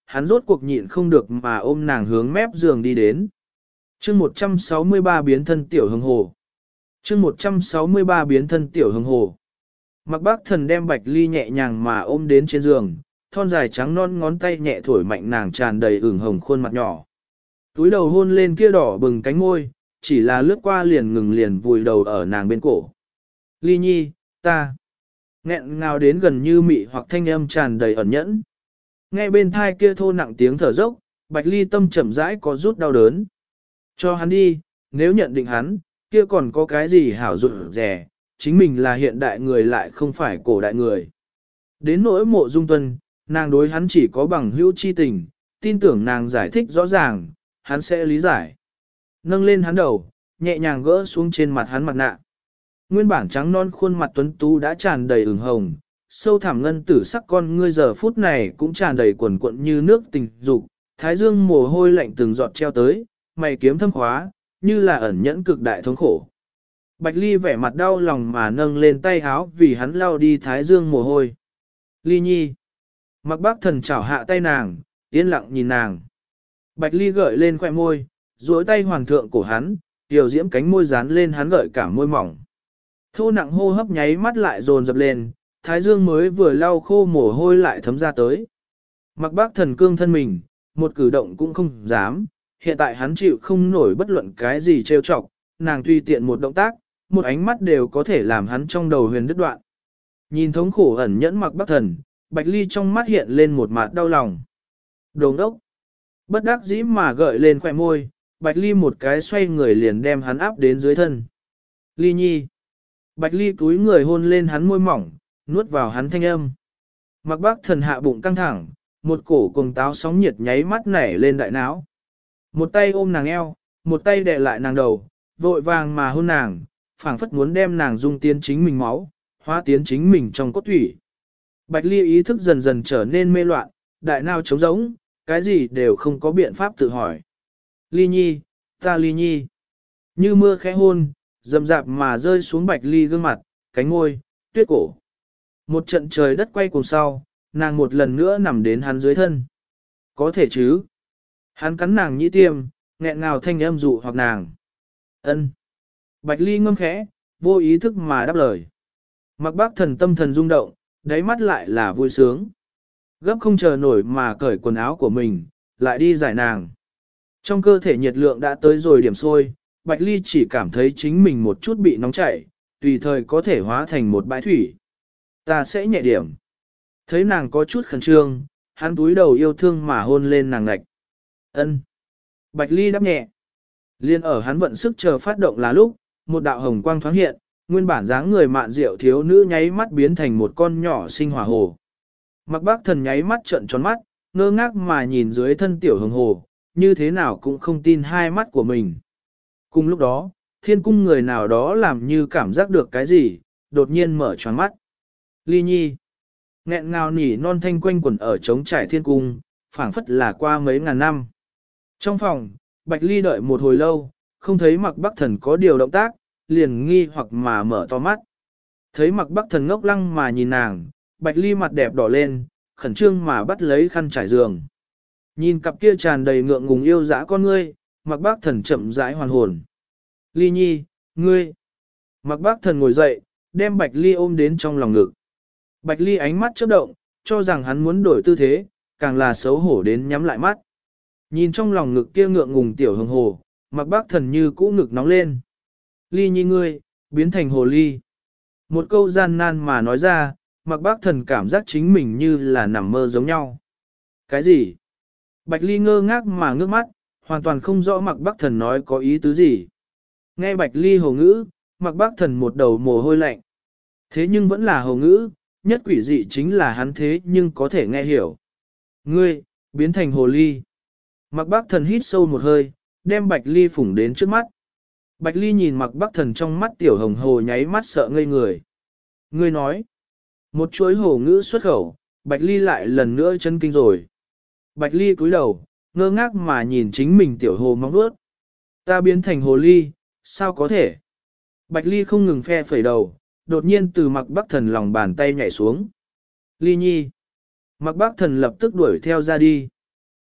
hắn rốt cuộc nhịn không được mà ôm nàng hướng mép giường đi đến. chương 163 biến thân tiểu hồng hồ. chương 163 biến thân tiểu hồng hồ. Mạc Bác Thần đem Bạch Ly nhẹ nhàng mà ôm đến trên giường, thon dài trắng non ngón tay nhẹ thổi mạnh nàng tràn đầy ửng hồng khuôn mặt nhỏ. Túi đầu hôn lên kia đỏ bừng cánh môi, chỉ là lướt qua liền ngừng liền vùi đầu ở nàng bên cổ. Ly nhi, ta. Nghẹn ngào đến gần như mị hoặc thanh âm tràn đầy ẩn nhẫn. Nghe bên thai kia thô nặng tiếng thở dốc, Bạch Ly tâm chậm rãi có rút đau đớn. Cho hắn đi, nếu nhận định hắn, kia còn có cái gì hảo rụt rẻ, chính mình là hiện đại người lại không phải cổ đại người. Đến nỗi Mộ Dung Tuân, nàng đối hắn chỉ có bằng hữu chi tình, tin tưởng nàng giải thích rõ ràng, hắn sẽ lý giải. Nâng lên hắn đầu, nhẹ nhàng gỡ xuống trên mặt hắn mặt nạ. Nguyên bản trắng non khuôn mặt tuấn tú đã tràn đầy ửng hồng, sâu thẳm ngân tử sắc con ngươi giờ phút này cũng tràn đầy quần cuộn như nước tình dục, thái dương mồ hôi lạnh từng giọt treo tới, mày kiếm thâm khóa, như là ẩn nhẫn cực đại thống khổ. Bạch Ly vẻ mặt đau lòng mà nâng lên tay háo vì hắn lau đi thái dương mồ hôi. Ly nhi. Mạc Bác Thần chảo hạ tay nàng, yên lặng nhìn nàng. Bạch Ly gợi lên khoẻ môi, duỗi tay hoàn thượng cổ hắn, tiểu diễm cánh môi dán lên hắn gợi cả môi mỏng. Thô nặng hô hấp nháy mắt lại dồn dập lên, thái dương mới vừa lau khô mồ hôi lại thấm ra tới. Mạc Bác Thần cương thân mình, một cử động cũng không dám, hiện tại hắn chịu không nổi bất luận cái gì trêu chọc, nàng tùy tiện một động tác, một ánh mắt đều có thể làm hắn trong đầu huyền đứt đoạn. Nhìn thống khổ ẩn nhẫn Mạc Bác Thần, Bạch Ly trong mắt hiện lên một mặt đau lòng. Đồ ngốc. Bất đắc dĩ mà gợi lên khỏe môi, Bạch Ly một cái xoay người liền đem hắn áp đến dưới thân. Ly nhi. Bạch Ly cúi người hôn lên hắn môi mỏng, nuốt vào hắn thanh âm. Mạc Bác Thần hạ bụng căng thẳng, một cổ cuồng táo sóng nhiệt nháy mắt nảy lên đại não. Một tay ôm nàng eo, một tay đè lại nàng đầu, vội vàng mà hôn nàng, phảng phất muốn đem nàng dung tiến chính mình máu, hóa tiến chính mình trong cốt thủy. Bạch Ly ý thức dần dần trở nên mê loạn, đại não trống rỗng, cái gì đều không có biện pháp tự hỏi. Ly nhi, ta Ly nhi. Như mưa khẽ hôn, rầm rạp mà rơi xuống Bạch Ly gương mặt, cánh môi, tuyết cổ. Một trận trời đất quay cuồng sau, nàng một lần nữa nằm đến hắn dưới thân. Có thể chứ. Hắn cắn nàng nhĩ tiêm, nghẹn ngào thanh âm dụ hoặc nàng. Ân. Bạch Ly ngâm khẽ, vô ý thức mà đáp lời. Mạc Bác Thần tâm thần rung động, đáy mắt lại là vui sướng. Gấp không chờ nổi mà cởi quần áo của mình, lại đi giải nàng. Trong cơ thể nhiệt lượng đã tới rồi điểm sôi, Bạch Ly chỉ cảm thấy chính mình một chút bị nóng chảy, tùy thời có thể hóa thành một bãi thủy. Ta sẽ nhẹ điểm. Thấy nàng có chút khẩn trương, hắn túi đầu yêu thương mà hôn lên nàng ngạch. Ân. Bạch Ly đáp nhẹ. Liên ở hắn vận sức chờ phát động là lúc, một đạo hồng quang thoáng hiện, nguyên bản dáng người mạn rượu thiếu nữ nháy mắt biến thành một con nhỏ sinh hỏa hồ. Mạc Bác Thần nháy mắt trợn tròn mắt, ngơ ngác mà nhìn dưới thân tiểu hồng hồ, như thế nào cũng không tin hai mắt của mình. Cùng lúc đó, thiên cung người nào đó làm như cảm giác được cái gì, đột nhiên mở tròn mắt. Ly nhi. Nghẹn ngào nỉ non thanh quanh quẩn ở trống trải thiên cung, phảng phất là qua mấy ngàn năm. Trong phòng, Bạch Ly đợi một hồi lâu, không thấy Mạc Bác Thần có điều động tác, liền nghi hoặc mà mở to mắt. Thấy Mạc Bác Thần ngốc lăng mà nhìn nàng, Bạch Ly mặt đẹp đỏ lên, khẩn trương mà bắt lấy khăn trải giường. Nhìn cặp kia tràn đầy ngượng ngùng yêu dã con ngươi, Mạc Bác Thần chậm rãi hoàn hồn. Ly nhi, ngươi. Mạc Bác Thần ngồi dậy, đem Bạch Ly ôm đến trong lòng ngực. Bạch Ly ánh mắt chớp động, cho rằng hắn muốn đổi tư thế, càng là xấu hổ đến nhắm lại mắt. Nhìn trong lòng ngực kia ngượng ngùng tiểu hồng hồ, Mạc Bác Thần như cũ ngực nóng lên. Ly nhi ngươi, biến thành hồ ly. Một câu gian nan mà nói ra, Mạc Bác Thần cảm giác chính mình như là nằm mơ giống nhau. Cái gì? Bạch Ly ngơ ngác mà ngước mắt, hoàn toàn không rõ Mạc Bác Thần nói có ý tứ gì. Nghe Bạch Ly hồ ngữ, Mạc Bác Thần một đầu mồ hôi lạnh. Thế nhưng vẫn là hồ ngữ, nhất quỷ dị chính là hắn thế nhưng có thể nghe hiểu. Ngươi, biến thành hồ ly. Mạc Bác Thần hít sâu một hơi, đem Bạch Ly phủng đến trước mắt. Bạch Ly nhìn Mạc Bác Thần trong mắt tiểu hồng hồ nháy mắt sợ ngây người. Ngươi nói, một chuỗi hồ ngữ xuất khẩu, Bạch Ly lại lần nữa chấn kinh rồi. Bạch Ly cúi đầu, ngơ ngác mà nhìn chính mình tiểu hồ móng vuốt. Ta biến thành hồ ly, sao có thể? Bạch Ly không ngừng phe phẩy đầu, đột nhiên từ Mạc Bác Thần lòng bàn tay nhảy xuống. Ly nhi. Mạc Bác Thần lập tức đuổi theo ra đi.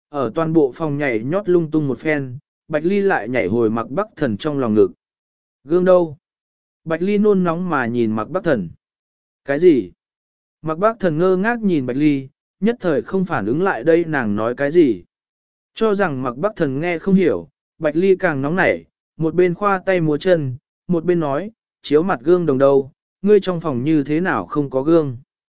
ở toàn bộ phòng nhảy nhót lung tung một phen, Bạch Ly lại nhảy hồi Mạc Bắc Thần trong lòng ngực. Gương đâu? Bạch Ly nôn nóng mà nhìn Mạc Bắc Thần. Cái gì? Mạc Bắc Thần ngơ ngác nhìn Bạch Ly, nhất thời không phản ứng lại đây nàng nói cái gì. Cho rằng Mạc Bắc Thần nghe không hiểu, Bạch Ly càng nóng nảy, một bên khoa tay múa chân, một bên nói, chiếu mặt gương đồng đâu, ngươi trong phòng như thế nào không có gương.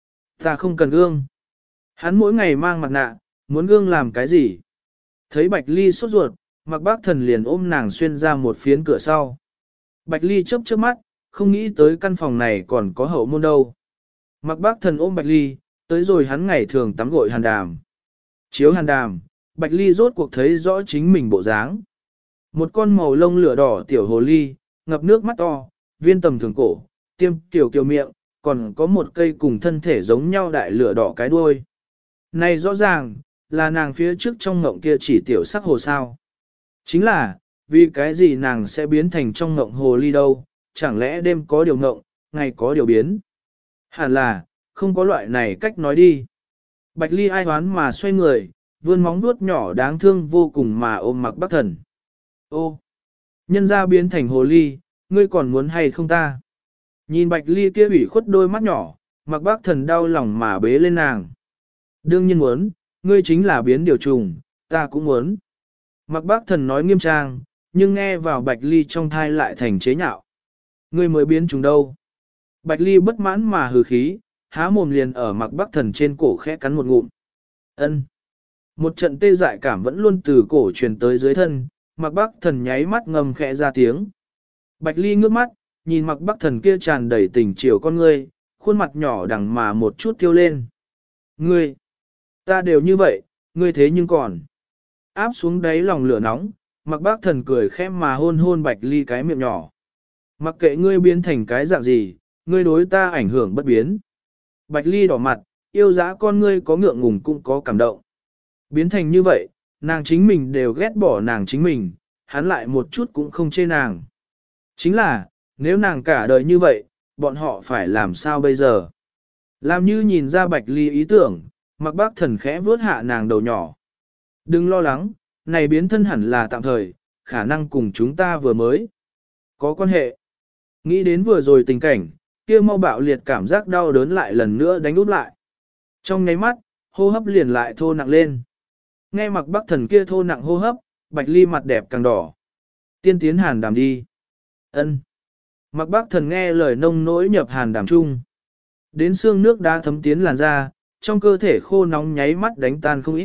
Ta không cần gương. Hắn mỗi ngày mang mặt nạ, muốn gương làm cái gì? Thấy Bạch Ly sốt ruột, Mạc Bắc Thần liền ôm nàng xuyên ra một phiến cửa sau. Bạch Ly chớp chớp mắt, không nghĩ tới căn phòng này còn có hậu môn đâu. Mạc Bắc Thần ôm Bạch Ly, tới rồi hắn ngày thường tắm gội hàn đàm. Chiếu hàn đàm, Bạch Ly rốt cuộc thấy rõ chính mình bộ dáng. Một con màu lông lửa đỏ tiểu hồ ly, ngập nước mắt to, viên tầm thường cổ, tiêm tiểu kiều miệng, còn có một cây cùng thân thể giống nhau đại lửa đỏ cái đuôi. Này rõ ràng, là nàng phía trước trong ngộng kia chỉ tiểu sắc hồ sao. Chính là, vì cái gì nàng sẽ biến thành trong ngộng hồ ly đâu, chẳng lẽ đêm có điều ngộng, ngày có điều biến. Hẳn là, không có loại này cách nói đi. Bạch Ly ai hoán mà xoay người, vươn móng vuốt nhỏ đáng thương vô cùng mà ôm Mạc Bắc Thần. Ô, nhân ra biến thành hồ ly, ngươi còn muốn hay không ta? Nhìn Bạch Ly kia ủy khuất đôi mắt nhỏ, Mạc Bắc Thần đau lòng mà bế lên nàng. Đương nhiên muốn, ngươi chính là biến điều trùng, ta cũng muốn. Mạc Bắc Thần nói nghiêm trang, nhưng nghe vào Bạch Ly trong thai lại thành chế nhạo. Ngươi mới biến trùng đâu? Bạch Ly bất mãn mà hừ khí, há mồm liền ở Mạc Bắc Thần trên cổ khẽ cắn một ngụm. Ân. Một trận tê dại cảm vẫn luôn từ cổ truyền tới dưới thân, Mạc Bắc Thần nháy mắt ngầm khẽ ra tiếng. Bạch Ly ngước mắt, nhìn Mạc Bắc Thần kia tràn đầy tình chiều con ngươi, khuôn mặt nhỏ đằng mà một chút tiêu lên. Ngươi, ta đều như vậy, ngươi thế nhưng còn. Áp xuống đáy lòng lửa nóng, Mạc Bắc Thần cười khẽ mà hôn hôn Bạch Ly cái miệng nhỏ. Mặc kệ ngươi biến thành cái dạng gì, ngươi đối ta ảnh hưởng bất biến. Bạch Ly đỏ mặt, yêu dã con ngươi có ngượng ngùng cũng có cảm động. Biến thành như vậy, nàng chính mình đều ghét bỏ nàng chính mình, hắn lại một chút cũng không chê nàng. Chính là, nếu nàng cả đời như vậy, bọn họ phải làm sao bây giờ? Làm như nhìn ra Bạch Ly ý tưởng, Mạc Bắc Thần khẽ vuốt hạ nàng đầu nhỏ. Đừng lo lắng, này biến thân hẳn là tạm thời, khả năng cùng chúng ta vừa mới có quan hệ. Nghĩ đến vừa rồi tình cảnh, kia mau bạo liệt cảm giác đau đớn lại lần nữa đánh úp lại. Trong nháy mắt, hô hấp liền lại thô nặng lên. Nghe Mạc Bắc Thần kia thô nặng hô hấp, Bạch Ly mặt đẹp càng đỏ. Tiên tiến hàn đàm đi. Ân. Mạc Bắc Thần nghe lời nông nỗi nhập hàn đàm chung. Đến xương nước đã thấm tiến làn da, trong cơ thể khô nóng nháy mắt đánh tan không ít.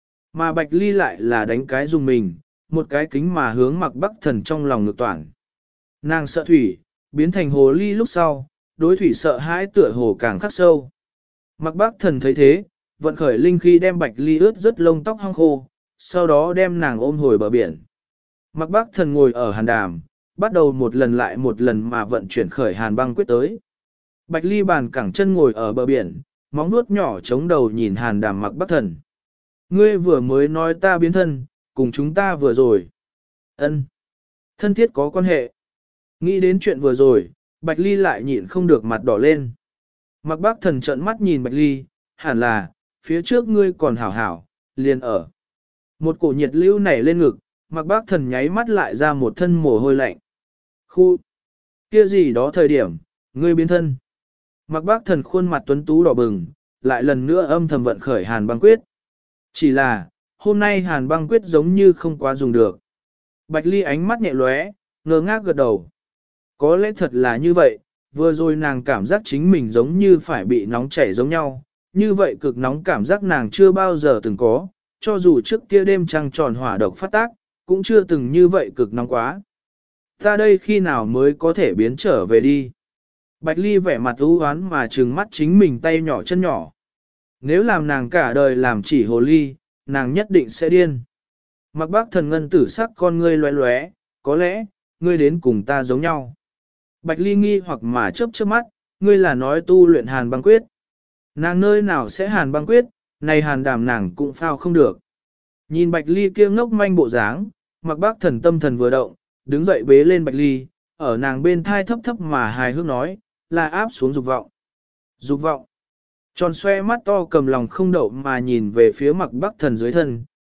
Mà Bạch Ly lại là đánh cái dùng mình, một cái kính mà hướng Mạc Bắc Thần trong lòng ngược toàn. Nàng sợ thủy, biến thành hồ ly lúc sau, đối thủy sợ hãi tựa hồ càng khắc sâu. Mạc Bắc Thần thấy thế, vận khởi linh khí đem Bạch Ly ướt rất lông tóc hong khô, sau đó đem nàng ôm hồi bờ biển. Mạc Bắc Thần ngồi ở hàn đàm, bắt đầu một lần lại một lần mà vận chuyển khởi hàn băng quyết tới. Bạch Ly bàn cẳng chân ngồi ở bờ biển, móng nuốt nhỏ chống đầu nhìn hàn đàm Mạc Bắc Thần. Ngươi vừa mới nói ta biến thân, cùng chúng ta vừa rồi. Ân, thân thiết có quan hệ. Nghĩ đến chuyện vừa rồi, Bạch Ly lại nhịn không được mặt đỏ lên. Mạc Bắc Thần trợn mắt nhìn Bạch Ly, hẳn là, phía trước ngươi còn hảo hảo, liền ở. Một cổ nhiệt lưu nảy lên ngực, Mạc Bắc Thần nháy mắt lại ra một thân mồ hôi lạnh. Khu, kia gì đó thời điểm, ngươi biến thân. Mạc Bắc Thần khuôn mặt tuấn tú đỏ bừng, lại lần nữa âm thầm vận khởi hàn băng quyết. Chỉ là, hôm nay hàn băng quyết giống như không quá dùng được. Bạch Ly ánh mắt nhẹ lóe, ngơ ngác gật đầu. Có lẽ thật là như vậy, vừa rồi nàng cảm giác chính mình giống như phải bị nóng chảy giống nhau, như vậy cực nóng cảm giác nàng chưa bao giờ từng có, cho dù trước kia đêm trăng tròn hỏa độc phát tác, cũng chưa từng như vậy cực nóng quá. Ta đây khi nào mới có thể biến trở về đi? Bạch Ly vẻ mặt u oán mà trừng mắt chính mình tay nhỏ chân nhỏ. Nếu làm nàng cả đời làm chỉ hồ ly, nàng nhất định sẽ điên. Mạc Bắc Thần ngân tử sắc con ngươi loé loé, có lẽ, ngươi đến cùng ta giống nhau. Bạch Ly nghi hoặc mà chớp chớp mắt, ngươi là nói tu luyện hàn băng quyết. Nàng nơi nào sẽ hàn băng quyết, này hàn đàm nàng cũng phao không được. Nhìn Bạch Ly kia ngốc manh bộ dáng, Mạc Bắc Thần tâm thần vừa động, đứng dậy bế lên Bạch Ly, ở nàng bên thai thấp thấp mà hài hước nói, là áp xuống dục vọng. Dục vọng. Tròn xoe mắt to cầm lòng không đậu mà nhìn về phía Mạc Bắc Thần dưới thân,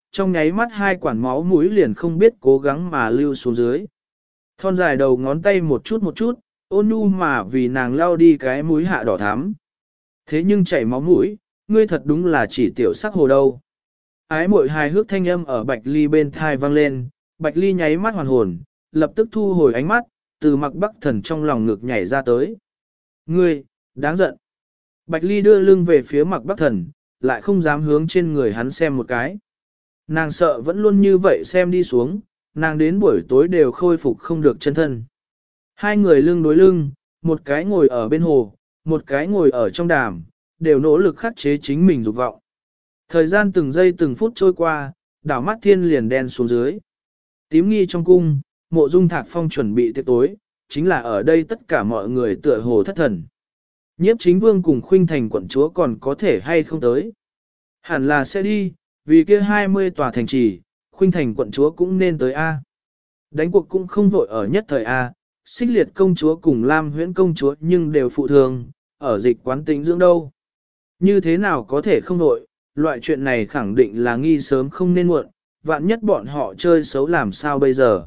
trong nháy mắt hai quản máu mũi liền không biết cố gắng mà lưu xuống dưới. Thon dài đầu ngón tay một chút, ôn nhu mà vì nàng lao đi cái mũi hạ đỏ thắm. Thế nhưng chảy máu mũi, ngươi thật đúng là chỉ tiểu sắc hồ đâu. Ái mội hài hước thanh âm ở Bạch Ly bên thai vang lên, Bạch Ly nháy mắt hoàn hồn, lập tức thu hồi ánh mắt, từ Mạc Bắc Thần trong lòng ngực nhảy ra tới. Ngươi, đáng giận. Bạch Ly đưa lưng về phía Mạc Bắc Thần, lại không dám hướng trên người hắn xem một cái. Nàng sợ vẫn luôn như vậy xem đi xuống, nàng đến buổi tối đều khôi phục không được chân thân. Hai người lưng đối lưng, một cái ngồi ở bên hồ, một cái ngồi ở trong đàm, đều nỗ lực khắc chế chính mình dục vọng. Thời gian từng giây từng phút trôi qua, đảo mắt thiên liền đen xuống dưới. Tím nghi trong cung, Mộ Dung Thạc Phong chuẩn bị tiệc tối, chính là ở đây tất cả mọi người tựa hồ thất thần. Nhiếp Chính Vương cùng Khuynh Thành quận chúa còn có thể hay không tới. Hẳn là sẽ đi, vì kia 20 tòa thành trì, Khuynh Thành quận chúa cũng nên tới A. Đánh cuộc cũng không vội ở nhất thời A, Xích Liệt công chúa cùng Lam Huyễn công chúa nhưng đều phụ thường, ở dịch quán tĩnh dưỡng đâu. Như thế nào có thể không vội, loại chuyện này khẳng định là nghi sớm không nên muộn, vạn nhất bọn họ chơi xấu làm sao bây giờ.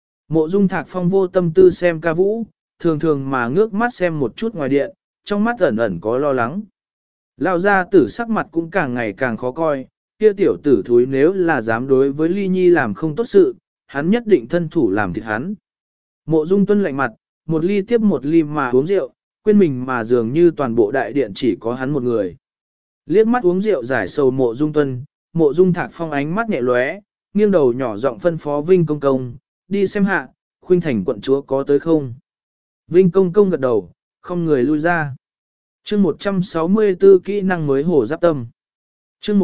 Mộ Dung Thạc Phong vô tâm tư xem ca vũ, thường thường mà ngước mắt xem một chút ngoài điện, trong mắt ẩn ẩn có lo lắng. Lão gia tử sắc mặt cũng càng ngày càng khó coi, kia tiểu tử thúi nếu là dám đối với Ly Nhi làm không tốt sự, hắn nhất định thân thủ làm thịt hắn. Mộ Dung Tuân lạnh mặt, một ly tiếp một ly mà uống rượu, quên mình mà dường như toàn bộ đại điện chỉ có hắn một người. Liếc mắt uống rượu giải sầu Mộ Dung Tuân, Mộ Dung Thạc Phong ánh mắt nhẹ lóe, nghiêng đầu nhỏ giọng phân phó Vinh Công Công, đi xem hạ, Khuynh Thành quận chúa có tới không. Vinh Công Công gật đầu, không người lui ra. Chương 164 kỹ năng mới hổ giáp tâm. Chương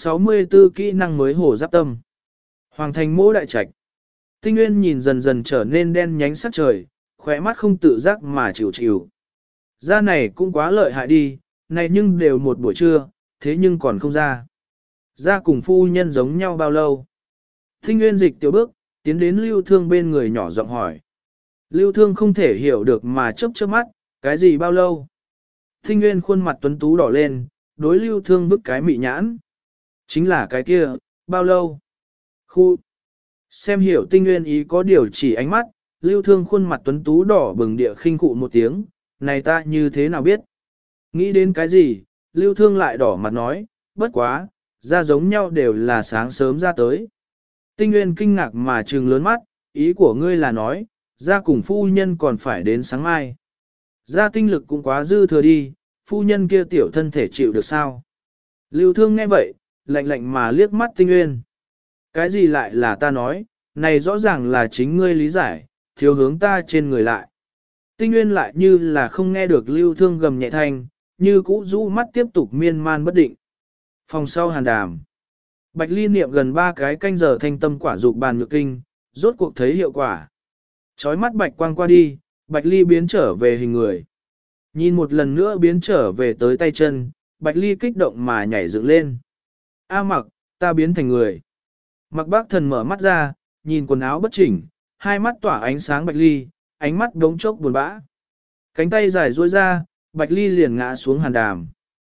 164 kỹ năng mới hổ giáp tâm. Hoàng thành mỗ đại trạch. Tinh Nguyên nhìn dần dần trở nên đen nhánh sắc trời, khóe mắt không tự giác mà chịu chịu. Ra này cũng quá lợi hại đi, này nhưng đều một buổi trưa, thế nhưng còn không ra. Ra cùng phu nhân giống nhau bao lâu? Tinh Nguyên dịch tiểu bước, tiến đến Lưu Thương bên người nhỏ giọng hỏi. Lưu Thương không thể hiểu được mà chớp chớp mắt, cái gì bao lâu? Tinh Nguyên khuôn mặt tuấn tú đỏ lên, đối Lưu Thương vứt cái mị nhãn. Chính là cái kia, bao lâu? Khu. Xem hiểu Tinh Nguyên ý có điều chỉ ánh mắt, Lưu Thương khuôn mặt tuấn tú đỏ bừng địa khinh cụ một tiếng, này ta như thế nào biết? Nghĩ đến cái gì? Lưu Thương lại đỏ mặt nói, bất quá, ra giống nhau đều là sáng sớm ra tới. Tinh Nguyên kinh ngạc mà trừng lớn mắt, ý của ngươi là nói, ra cùng phu nhân còn phải đến sáng mai. Ra tinh lực cũng quá dư thừa đi, phu nhân kia tiểu thân thể chịu được sao? Lưu Thương nghe vậy, lạnh lạnh mà liếc mắt Tinh Nguyên. Cái gì lại là ta nói, này rõ ràng là chính ngươi lý giải, thiếu hướng ta trên người lại. Tinh Nguyên lại như là không nghe được Lưu Thương gầm nhẹ thanh, như cũ rũ mắt tiếp tục miên man bất định. Phòng sau hàn đàm. Bạch Ly niệm gần 3 cái canh giờ thanh tâm quả dục bàn nhược kinh, rốt cuộc thấy hiệu quả. Chói mắt bạch quang qua đi, Bạch Ly biến trở về hình người. Nhìn một lần nữa biến trở về tới tay chân, Bạch Ly kích động mà nhảy dựng lên. A Mặc, ta biến thành người. Mặc Bác Thần mở mắt ra, nhìn quần áo bất chỉnh, hai mắt tỏa ánh sáng Bạch Ly, ánh mắt đống chốc buồn bã. Cánh tay dài duỗi ra, Bạch Ly liền ngã xuống hàn đàm.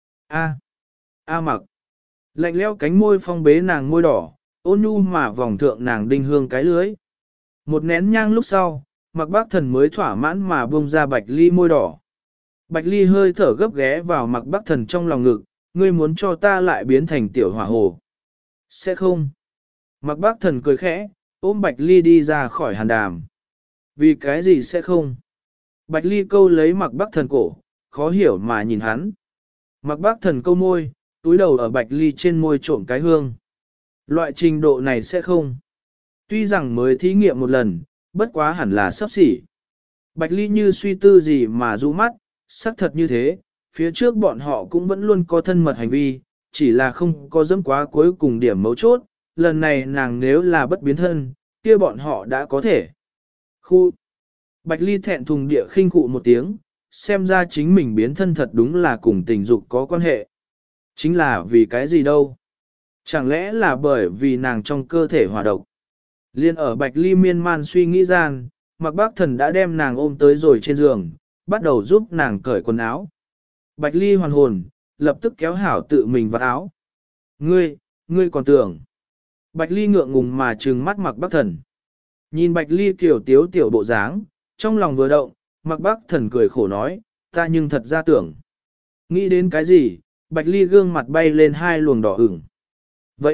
A Mặc. Lạnh leo cánh môi phong bế nàng môi đỏ, ôn nhu mà vòng thượng nàng đinh hương cái lưới. Một nén nhang lúc sau, Mặc Bác Thần mới thỏa mãn mà buông ra Bạch Ly môi đỏ. Bạch Ly hơi thở gấp ghé vào Mặc Bác Thần trong lòng ngực, ngươi muốn cho ta lại biến thành tiểu hỏa hồ. Sẽ không. Mặc Bác Thần cười khẽ, ôm Bạch Ly đi ra khỏi hàn đàm. Vì cái gì sẽ không? Bạch Ly câu lấy Mặc Bác Thần cổ, khó hiểu mà nhìn hắn. Mặc Bác Thần câu môi, túi đầu ở Bạch Ly trên môi trộm cái hương. Loại trình độ này sẽ không. Tuy rằng mới thí nghiệm một lần, bất quá hẳn là sắp xỉ. Bạch Ly như suy tư gì mà rũ mắt, xác thật như thế, phía trước bọn họ cũng vẫn luôn có thân mật hành vi, chỉ là không có dẫm quá cuối cùng điểm mấu chốt, lần này nàng nếu là bất biến thân, kia bọn họ đã có thể. Khu. Bạch Ly thẹn thùng địa khinh khụ một tiếng, xem ra chính mình biến thân thật đúng là cùng tình dục có quan hệ. Chính là vì cái gì đâu? Chẳng lẽ là bởi vì nàng trong cơ thể hòa độc? Liên ở Bạch Ly miên man suy nghĩ gian, Mặc Bác Thần đã đem nàng ôm tới rồi trên giường, bắt đầu giúp nàng cởi quần áo. Bạch Ly hoàn hồn, lập tức kéo hảo tự mình vào áo. Ngươi còn tưởng. Bạch Ly ngượng ngùng mà trừng mắt Mạc Bắc Thần. Nhìn Bạch Ly kiểu tiếu tiểu bộ dáng, trong lòng vừa động, Mạc Bắc Thần cười khổ nói, ta nhưng thật ra tưởng. Nghĩ đến cái gì, Bạch Ly gương mặt bay lên hai luồng đỏ ửng. Vậy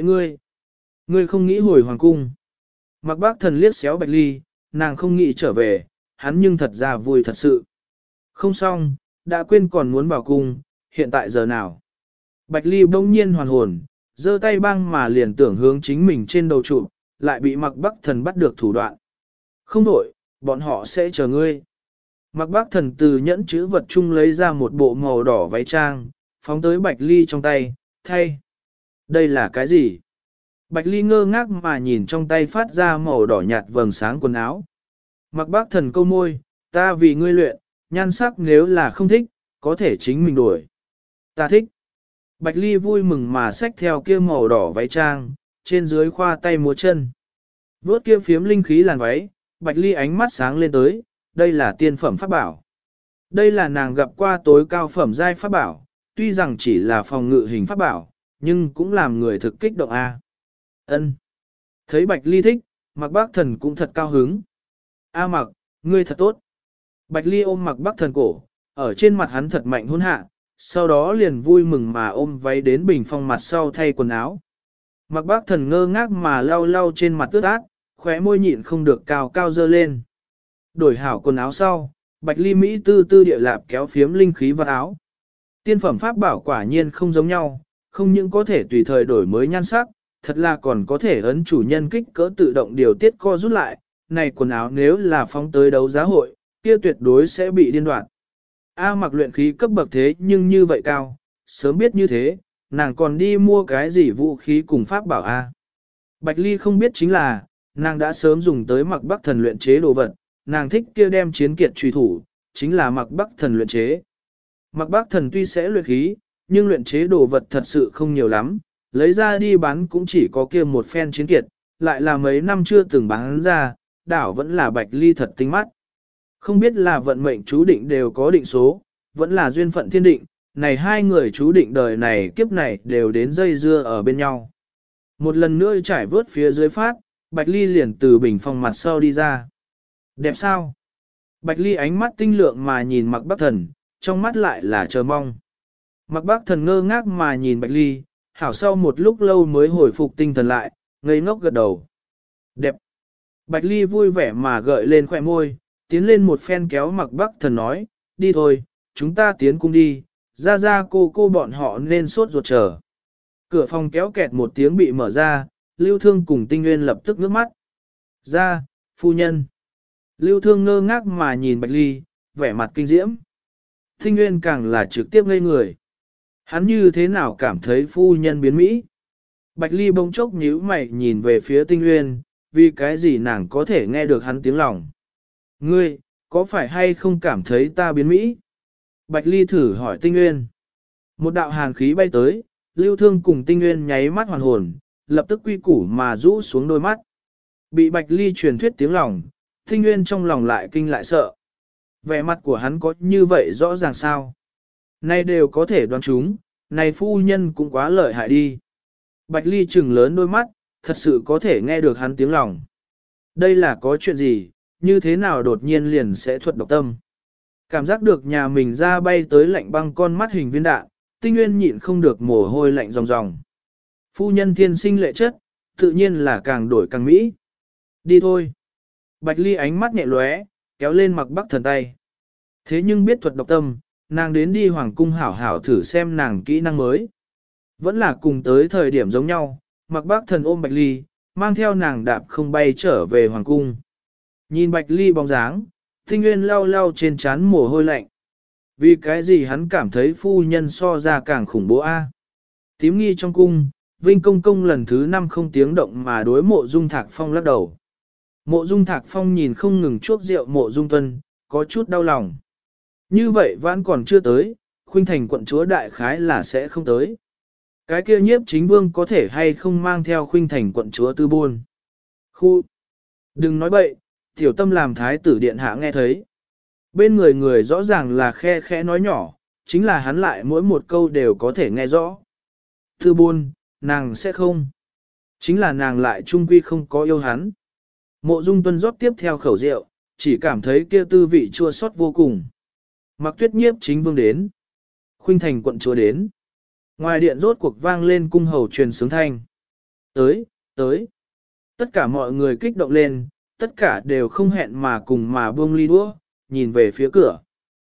ngươi không nghĩ hồi hoàng cung. Mạc Bắc Thần liếc xéo Bạch Ly, nàng không nghĩ trở về, hắn nhưng thật ra vui thật sự. Không xong, đã quên còn muốn vào cung, hiện tại giờ nào. Bạch Ly bỗng nhiên hoàn hồn, giơ tay băng mà liền tưởng hướng chính mình trên đầu trụ, lại bị Mạc Bắc Thần bắt được thủ đoạn. Không đổi, bọn họ sẽ chờ ngươi. Mạc Bắc Thần từ nhẫn chữ vật chung lấy ra một bộ màu đỏ váy trang, phóng tới Bạch Ly trong tay, thay. Đây là cái gì? Bạch Ly ngơ ngác mà nhìn trong tay phát ra màu đỏ nhạt vầng sáng quần áo. Mạc Bắc Thần câu môi, ta vì ngươi luyện, nhan sắc nếu là không thích, có thể chính mình đổi. Ta thích. Bạch Ly vui mừng mà xách theo kia màu đỏ váy trang, trên dưới khoa tay múa chân. Vốt kia phiếm linh khí làn váy, Bạch Ly ánh mắt sáng lên tới, đây là tiên phẩm pháp bảo. Đây là nàng gặp qua tối cao phẩm giai pháp bảo, tuy rằng chỉ là phòng ngự hình pháp bảo, nhưng cũng làm người thực kích động a. Ân. Thấy Bạch Ly thích, Mạc Bắc Thần cũng thật cao hứng. A Mạc, ngươi thật tốt. Bạch Ly ôm Mạc Bắc Thần cổ, ở trên mặt hắn thật mạnh hôn hạ, sau đó liền vui mừng mà ôm váy đến bình phong mặt sau thay quần áo. Mạc Bắc Thần ngơ ngác mà lau lau trên mặt ướt át, khóe môi nhịn không được cao cao dơ lên. Đổi hảo quần áo sau, Bạch Ly Mỹ tư tư địa lạp kéo phiếm linh khí vào áo. Tiên phẩm pháp bảo quả nhiên không giống nhau, không những có thể tùy thời đổi mới nhan sắc, thật là còn có thể ấn chủ nhân kích cỡ tự động điều tiết co rút lại. Này quần áo nếu là phóng tới đấu giá hội, kia tuyệt đối sẽ bị điên đoạn. A Mặc luyện khí cấp bậc thế nhưng như vậy cao, sớm biết như thế, nàng còn đi mua cái gì vũ khí cùng pháp bảo A. Bạch Ly không biết chính là, nàng đã sớm dùng tới Mạc Bắc Thần luyện chế đồ vật, nàng thích kia đem chiến kiệt truy thủ, chính là Mạc Bắc Thần luyện chế. Mạc Bắc Thần tuy sẽ luyện khí, nhưng luyện chế đồ vật thật sự không nhiều lắm, lấy ra đi bán cũng chỉ có kia một phen chiến kiệt, lại là mấy năm chưa từng bán ra, đảo vẫn là Bạch Ly thật tinh mắt. Không biết là vận mệnh chú định đều có định số, vẫn là duyên phận thiên định, này hai người chú định đời này kiếp này đều đến dây dưa ở bên nhau. Một lần nữa trải vớt phía dưới phát, Bạch Ly liền từ bình phòng mặt sau đi ra. Đẹp sao? Bạch Ly ánh mắt tinh lượng mà nhìn Mạc Bắc Thần, trong mắt lại là chờ mong. Mạc Bắc Thần ngơ ngác mà nhìn Bạch Ly, hảo sau một lúc lâu mới hồi phục tinh thần lại, ngây ngốc gật đầu. Đẹp. Bạch Ly vui vẻ mà gợi lên khỏe môi, tiến lên một phen kéo Mạc Bắc Thần nói, đi thôi, chúng ta tiến cung đi, ra cô bọn họ nên sốt ruột chờ. Cửa phòng kéo kẹt một tiếng bị mở ra, Lưu Thương cùng Tinh Nguyên lập tức nước mắt. Ra, phu nhân. Lưu Thương ngơ ngác mà nhìn Bạch Ly, vẻ mặt kinh diễm. Tinh Nguyên càng là trực tiếp ngây người. Hắn như thế nào cảm thấy phu nhân biến Mỹ? Bạch Ly bỗng chốc nhíu mày nhìn về phía Tinh Nguyên, vì cái gì nàng có thể nghe được hắn tiếng lòng. Ngươi, có phải hay không cảm thấy ta biến Mỹ? Bạch Ly thử hỏi Tinh Nguyên. Một đạo hàn khí bay tới, Lưu Thương cùng Tinh Nguyên nháy mắt hoàn hồn, lập tức quy củ mà rũ xuống đôi mắt. Bị Bạch Ly truyền thuyết tiếng lòng, Tinh Nguyên trong lòng lại kinh lại sợ. Vẻ mặt của hắn có như vậy rõ ràng sao? Nay đều có thể đoán chúng, này phu nhân cũng quá lợi hại đi. Bạch Ly trừng lớn đôi mắt, thật sự có thể nghe được hắn tiếng lòng. Đây là có chuyện gì, như thế nào đột nhiên liền sẽ thuật độc tâm. Cảm giác được nhà mình ra bay tới lạnh băng con mắt hình viên đạn, Tinh Nguyên nhịn không được mồ hôi lạnh ròng ròng. Phu nhân thiên sinh lệ chất, tự nhiên là càng đổi càng mỹ. Đi thôi. Bạch Ly ánh mắt nhẹ lóe, kéo lên Mạc Bắc Thần tay. Thế nhưng biết thuật độc tâm, nàng đến đi hoàng cung hảo hảo thử xem nàng kỹ năng mới. Vẫn là cùng tới thời điểm giống nhau, Mạc Bắc Thần ôm Bạch Ly, mang theo nàng đạp không bay trở về hoàng cung. Nhìn Bạch Ly bóng dáng, Tinh Nguyên lau lau trên trán mồ hôi lạnh. Vì cái gì hắn cảm thấy phu nhân so ra càng khủng bố a? Tím nghi trong cung, Vinh Công Công lần thứ 5 không tiếng động mà đối Mộ Dung Thạc Phong lắc đầu. Mộ Dung Thạc Phong nhìn không ngừng chuốc rượu Mộ Dung Tuân, có chút đau lòng. Như vậy vẫn còn chưa tới, Khuynh Thành quận chúa đại khái là sẽ không tới. Cái kia Nhiếp Chính Vương có thể hay không mang theo Khuynh Thành quận chúa tư buôn. Khu! Đừng nói bậy, tiểu tâm làm thái tử điện hạ nghe thấy. Bên người người rõ ràng là khe khẽ nói nhỏ, chính là hắn lại mỗi một câu đều có thể nghe rõ. Tư buôn, nàng sẽ không. Chính là nàng lại trung quy không có yêu hắn. Mộ Dung Tuân rót tiếp theo khẩu rượu, chỉ cảm thấy kia tư vị chua xót vô cùng. Mặc Tuyết Nhiếp Chính Vương đến. Khuynh Thành quận chúa đến. Ngoài điện rốt cuộc vang lên cung hầu truyền sướng thanh. Tới, tới. Tất cả mọi người kích động lên, tất cả đều không hẹn mà cùng mà buông ly đũa, nhìn về phía cửa.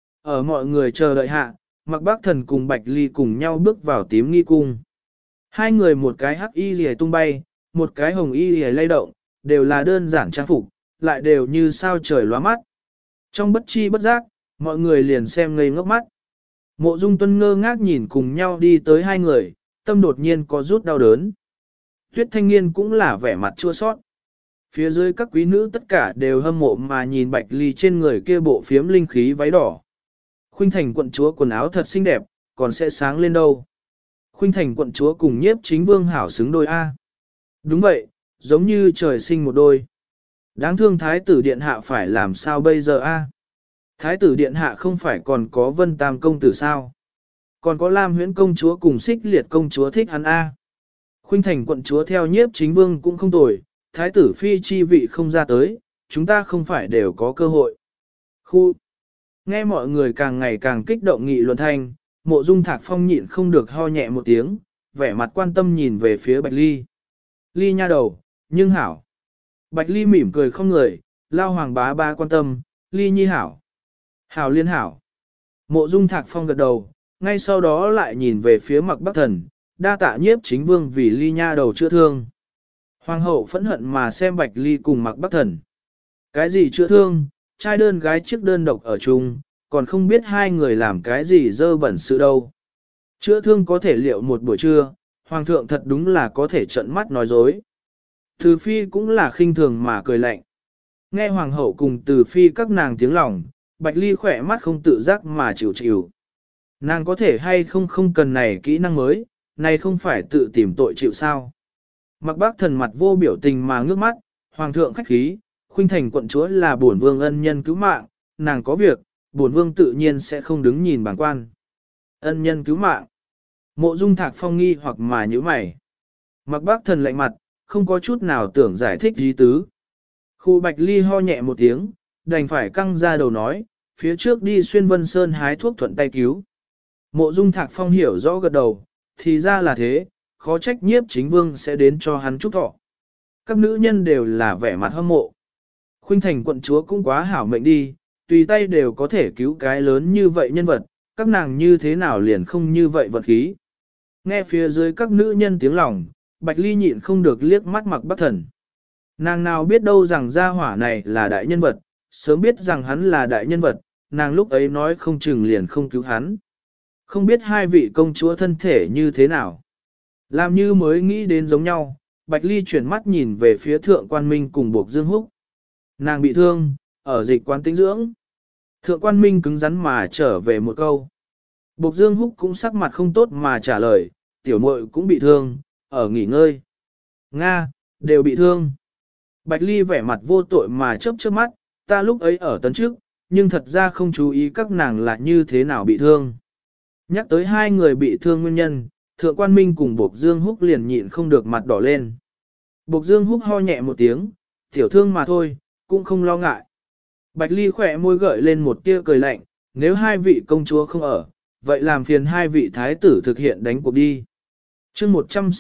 Ở mọi người chờ đợi hạ, Mặc Bác Thần cùng Bạch Ly cùng nhau bước vào tím nghi cung. Hai người một cái hắc y lìa tung bay, một cái hồng y lìa lay động, đều là đơn giản trang phục, lại đều như sao trời lóa mắt. Trong bất chi bất giác, mọi người liền xem ngây ngốc mắt. Mộ Dung Tuân ngơ ngác nhìn cùng nhau đi tới hai người, tâm đột nhiên có rút đau đớn. Tuyết Thanh Nghiên cũng là vẻ mặt chua sót. Phía dưới các quý nữ tất cả đều hâm mộ mà nhìn Bạch Ly trên người kia bộ phiếm linh khí váy đỏ. Khuynh Thành quận chúa quần áo thật xinh đẹp, còn sẽ sáng lên đâu. Khuynh Thành quận chúa cùng Nhiếp Chính Vương hảo xứng đôi A. Đúng vậy, giống như trời sinh một đôi. Đáng thương Thái tử Điện Hạ phải làm sao bây giờ A. Thái tử Điện Hạ không phải còn có Vân Tam công tử sao. Còn có Lam Huyễn công chúa cùng Xích Liệt công chúa thích hắn A. Khuynh Thành quận chúa theo Nhiếp Chính Vương cũng không tồi, Thái tử phi chi vị không ra tới, chúng ta không phải đều có cơ hội. Khu. Nghe mọi người càng ngày càng kích động nghị luận thanh, Mộ Dung Thạc Phong nhịn không được ho nhẹ một tiếng, vẻ mặt quan tâm nhìn về phía Bạch Ly. Ly nha đầu, nhưng hảo. Bạch Ly mỉm cười không người, lao hoàng bá ba quan tâm, Ly nhi hảo. Hảo liên hảo. Mộ Dung Thạc Phong gật đầu, ngay sau đó lại nhìn về phía Mặc Bắc Thần, đa tạ Nhiếp Chính Vương vì Ly nha đầu chữa thương. Hoàng hậu phẫn hận mà xem Bạch Ly cùng Mặc Bắc Thần. Cái gì chữa thương, trai đơn gái chiếc đơn độc ở chung, còn không biết hai người làm cái gì dơ bẩn sự đâu. Chữa thương có thể liệu một buổi trưa, Hoàng thượng thật đúng là có thể trợn mắt nói dối. Từ Phi cũng là khinh thường mà cười lạnh. Nghe Hoàng hậu cùng Từ Phi các nàng tiếng lòng, Bạch Ly khỏe mắt không tự giác mà chịu chịu. Nàng có thể hay không cần này kỹ năng mới, này không phải tự tìm tội chịu sao. Mặc Bác Thần mặt vô biểu tình mà ngước mắt, Hoàng thượng khách khí, Khuynh Thành quận chúa là bổn vương ân nhân cứu mạng, nàng có việc, bổn vương tự nhiên sẽ không đứng nhìn bàng quan. Ân nhân cứu mạng. Mộ Dung Thạc Phong nghi hoặc mà nhíu mày. Mặc Bác Thần lạnh mặt, không có chút nào tưởng giải thích ý tứ. Khu Bạch Ly ho nhẹ một tiếng, đành phải căng ra đầu nói, phía trước đi xuyên Vân Sơn hái thuốc thuận tay cứu. Mộ Dung Thạc Phong hiểu rõ gật đầu, thì ra là thế, khó trách Nhiếp Chính Vương sẽ đến cho hắn chúc thọ. Các nữ nhân đều là vẻ mặt hâm mộ. Khuynh Thành quận chúa cũng quá hảo mệnh đi, tùy tay đều có thể cứu cái lớn như vậy nhân vật, các nàng như thế nào liền không như vậy vật khí. Nghe phía dưới các nữ nhân tiếng lòng, Bạch Ly nhịn không được liếc mắt Mặc Bắc Thần. Nàng nào biết đâu rằng gia hỏa này là đại nhân vật, sớm biết rằng hắn là đại nhân vật, nàng lúc ấy nói không chừng liền không cứu hắn. Không biết hai vị công chúa thân thể như thế nào. Làm như mới nghĩ đến giống nhau, Bạch Ly chuyển mắt nhìn về phía Thượng Quan Minh cùng Bộc Dương Húc. Nàng bị thương, ở dịch quán tĩnh dưỡng. Thượng Quan Minh cứng rắn mà trở về một câu. Bộc Dương Húc cũng sắc mặt không tốt mà trả lời, tiểu muội cũng bị thương, ở nghỉ ngơi. Nga, đều bị thương. Bạch Ly vẻ mặt vô tội mà chớp chớp mắt, ta lúc ấy ở tấn trước, nhưng thật ra không chú ý các nàng là như thế nào bị thương. Nhắc tới hai người bị thương nguyên nhân, Thượng Quan Minh cùng Bộc Dương Húc liền nhịn không được mặt đỏ lên. Bộc Dương Húc ho nhẹ một tiếng, tiểu thương mà thôi, cũng không lo ngại. Bạch Ly khỏe môi gợi lên một tia cười lạnh, nếu hai vị công chúa không ở, vậy làm phiền hai vị thái tử thực hiện đánh cuộc đi. Chương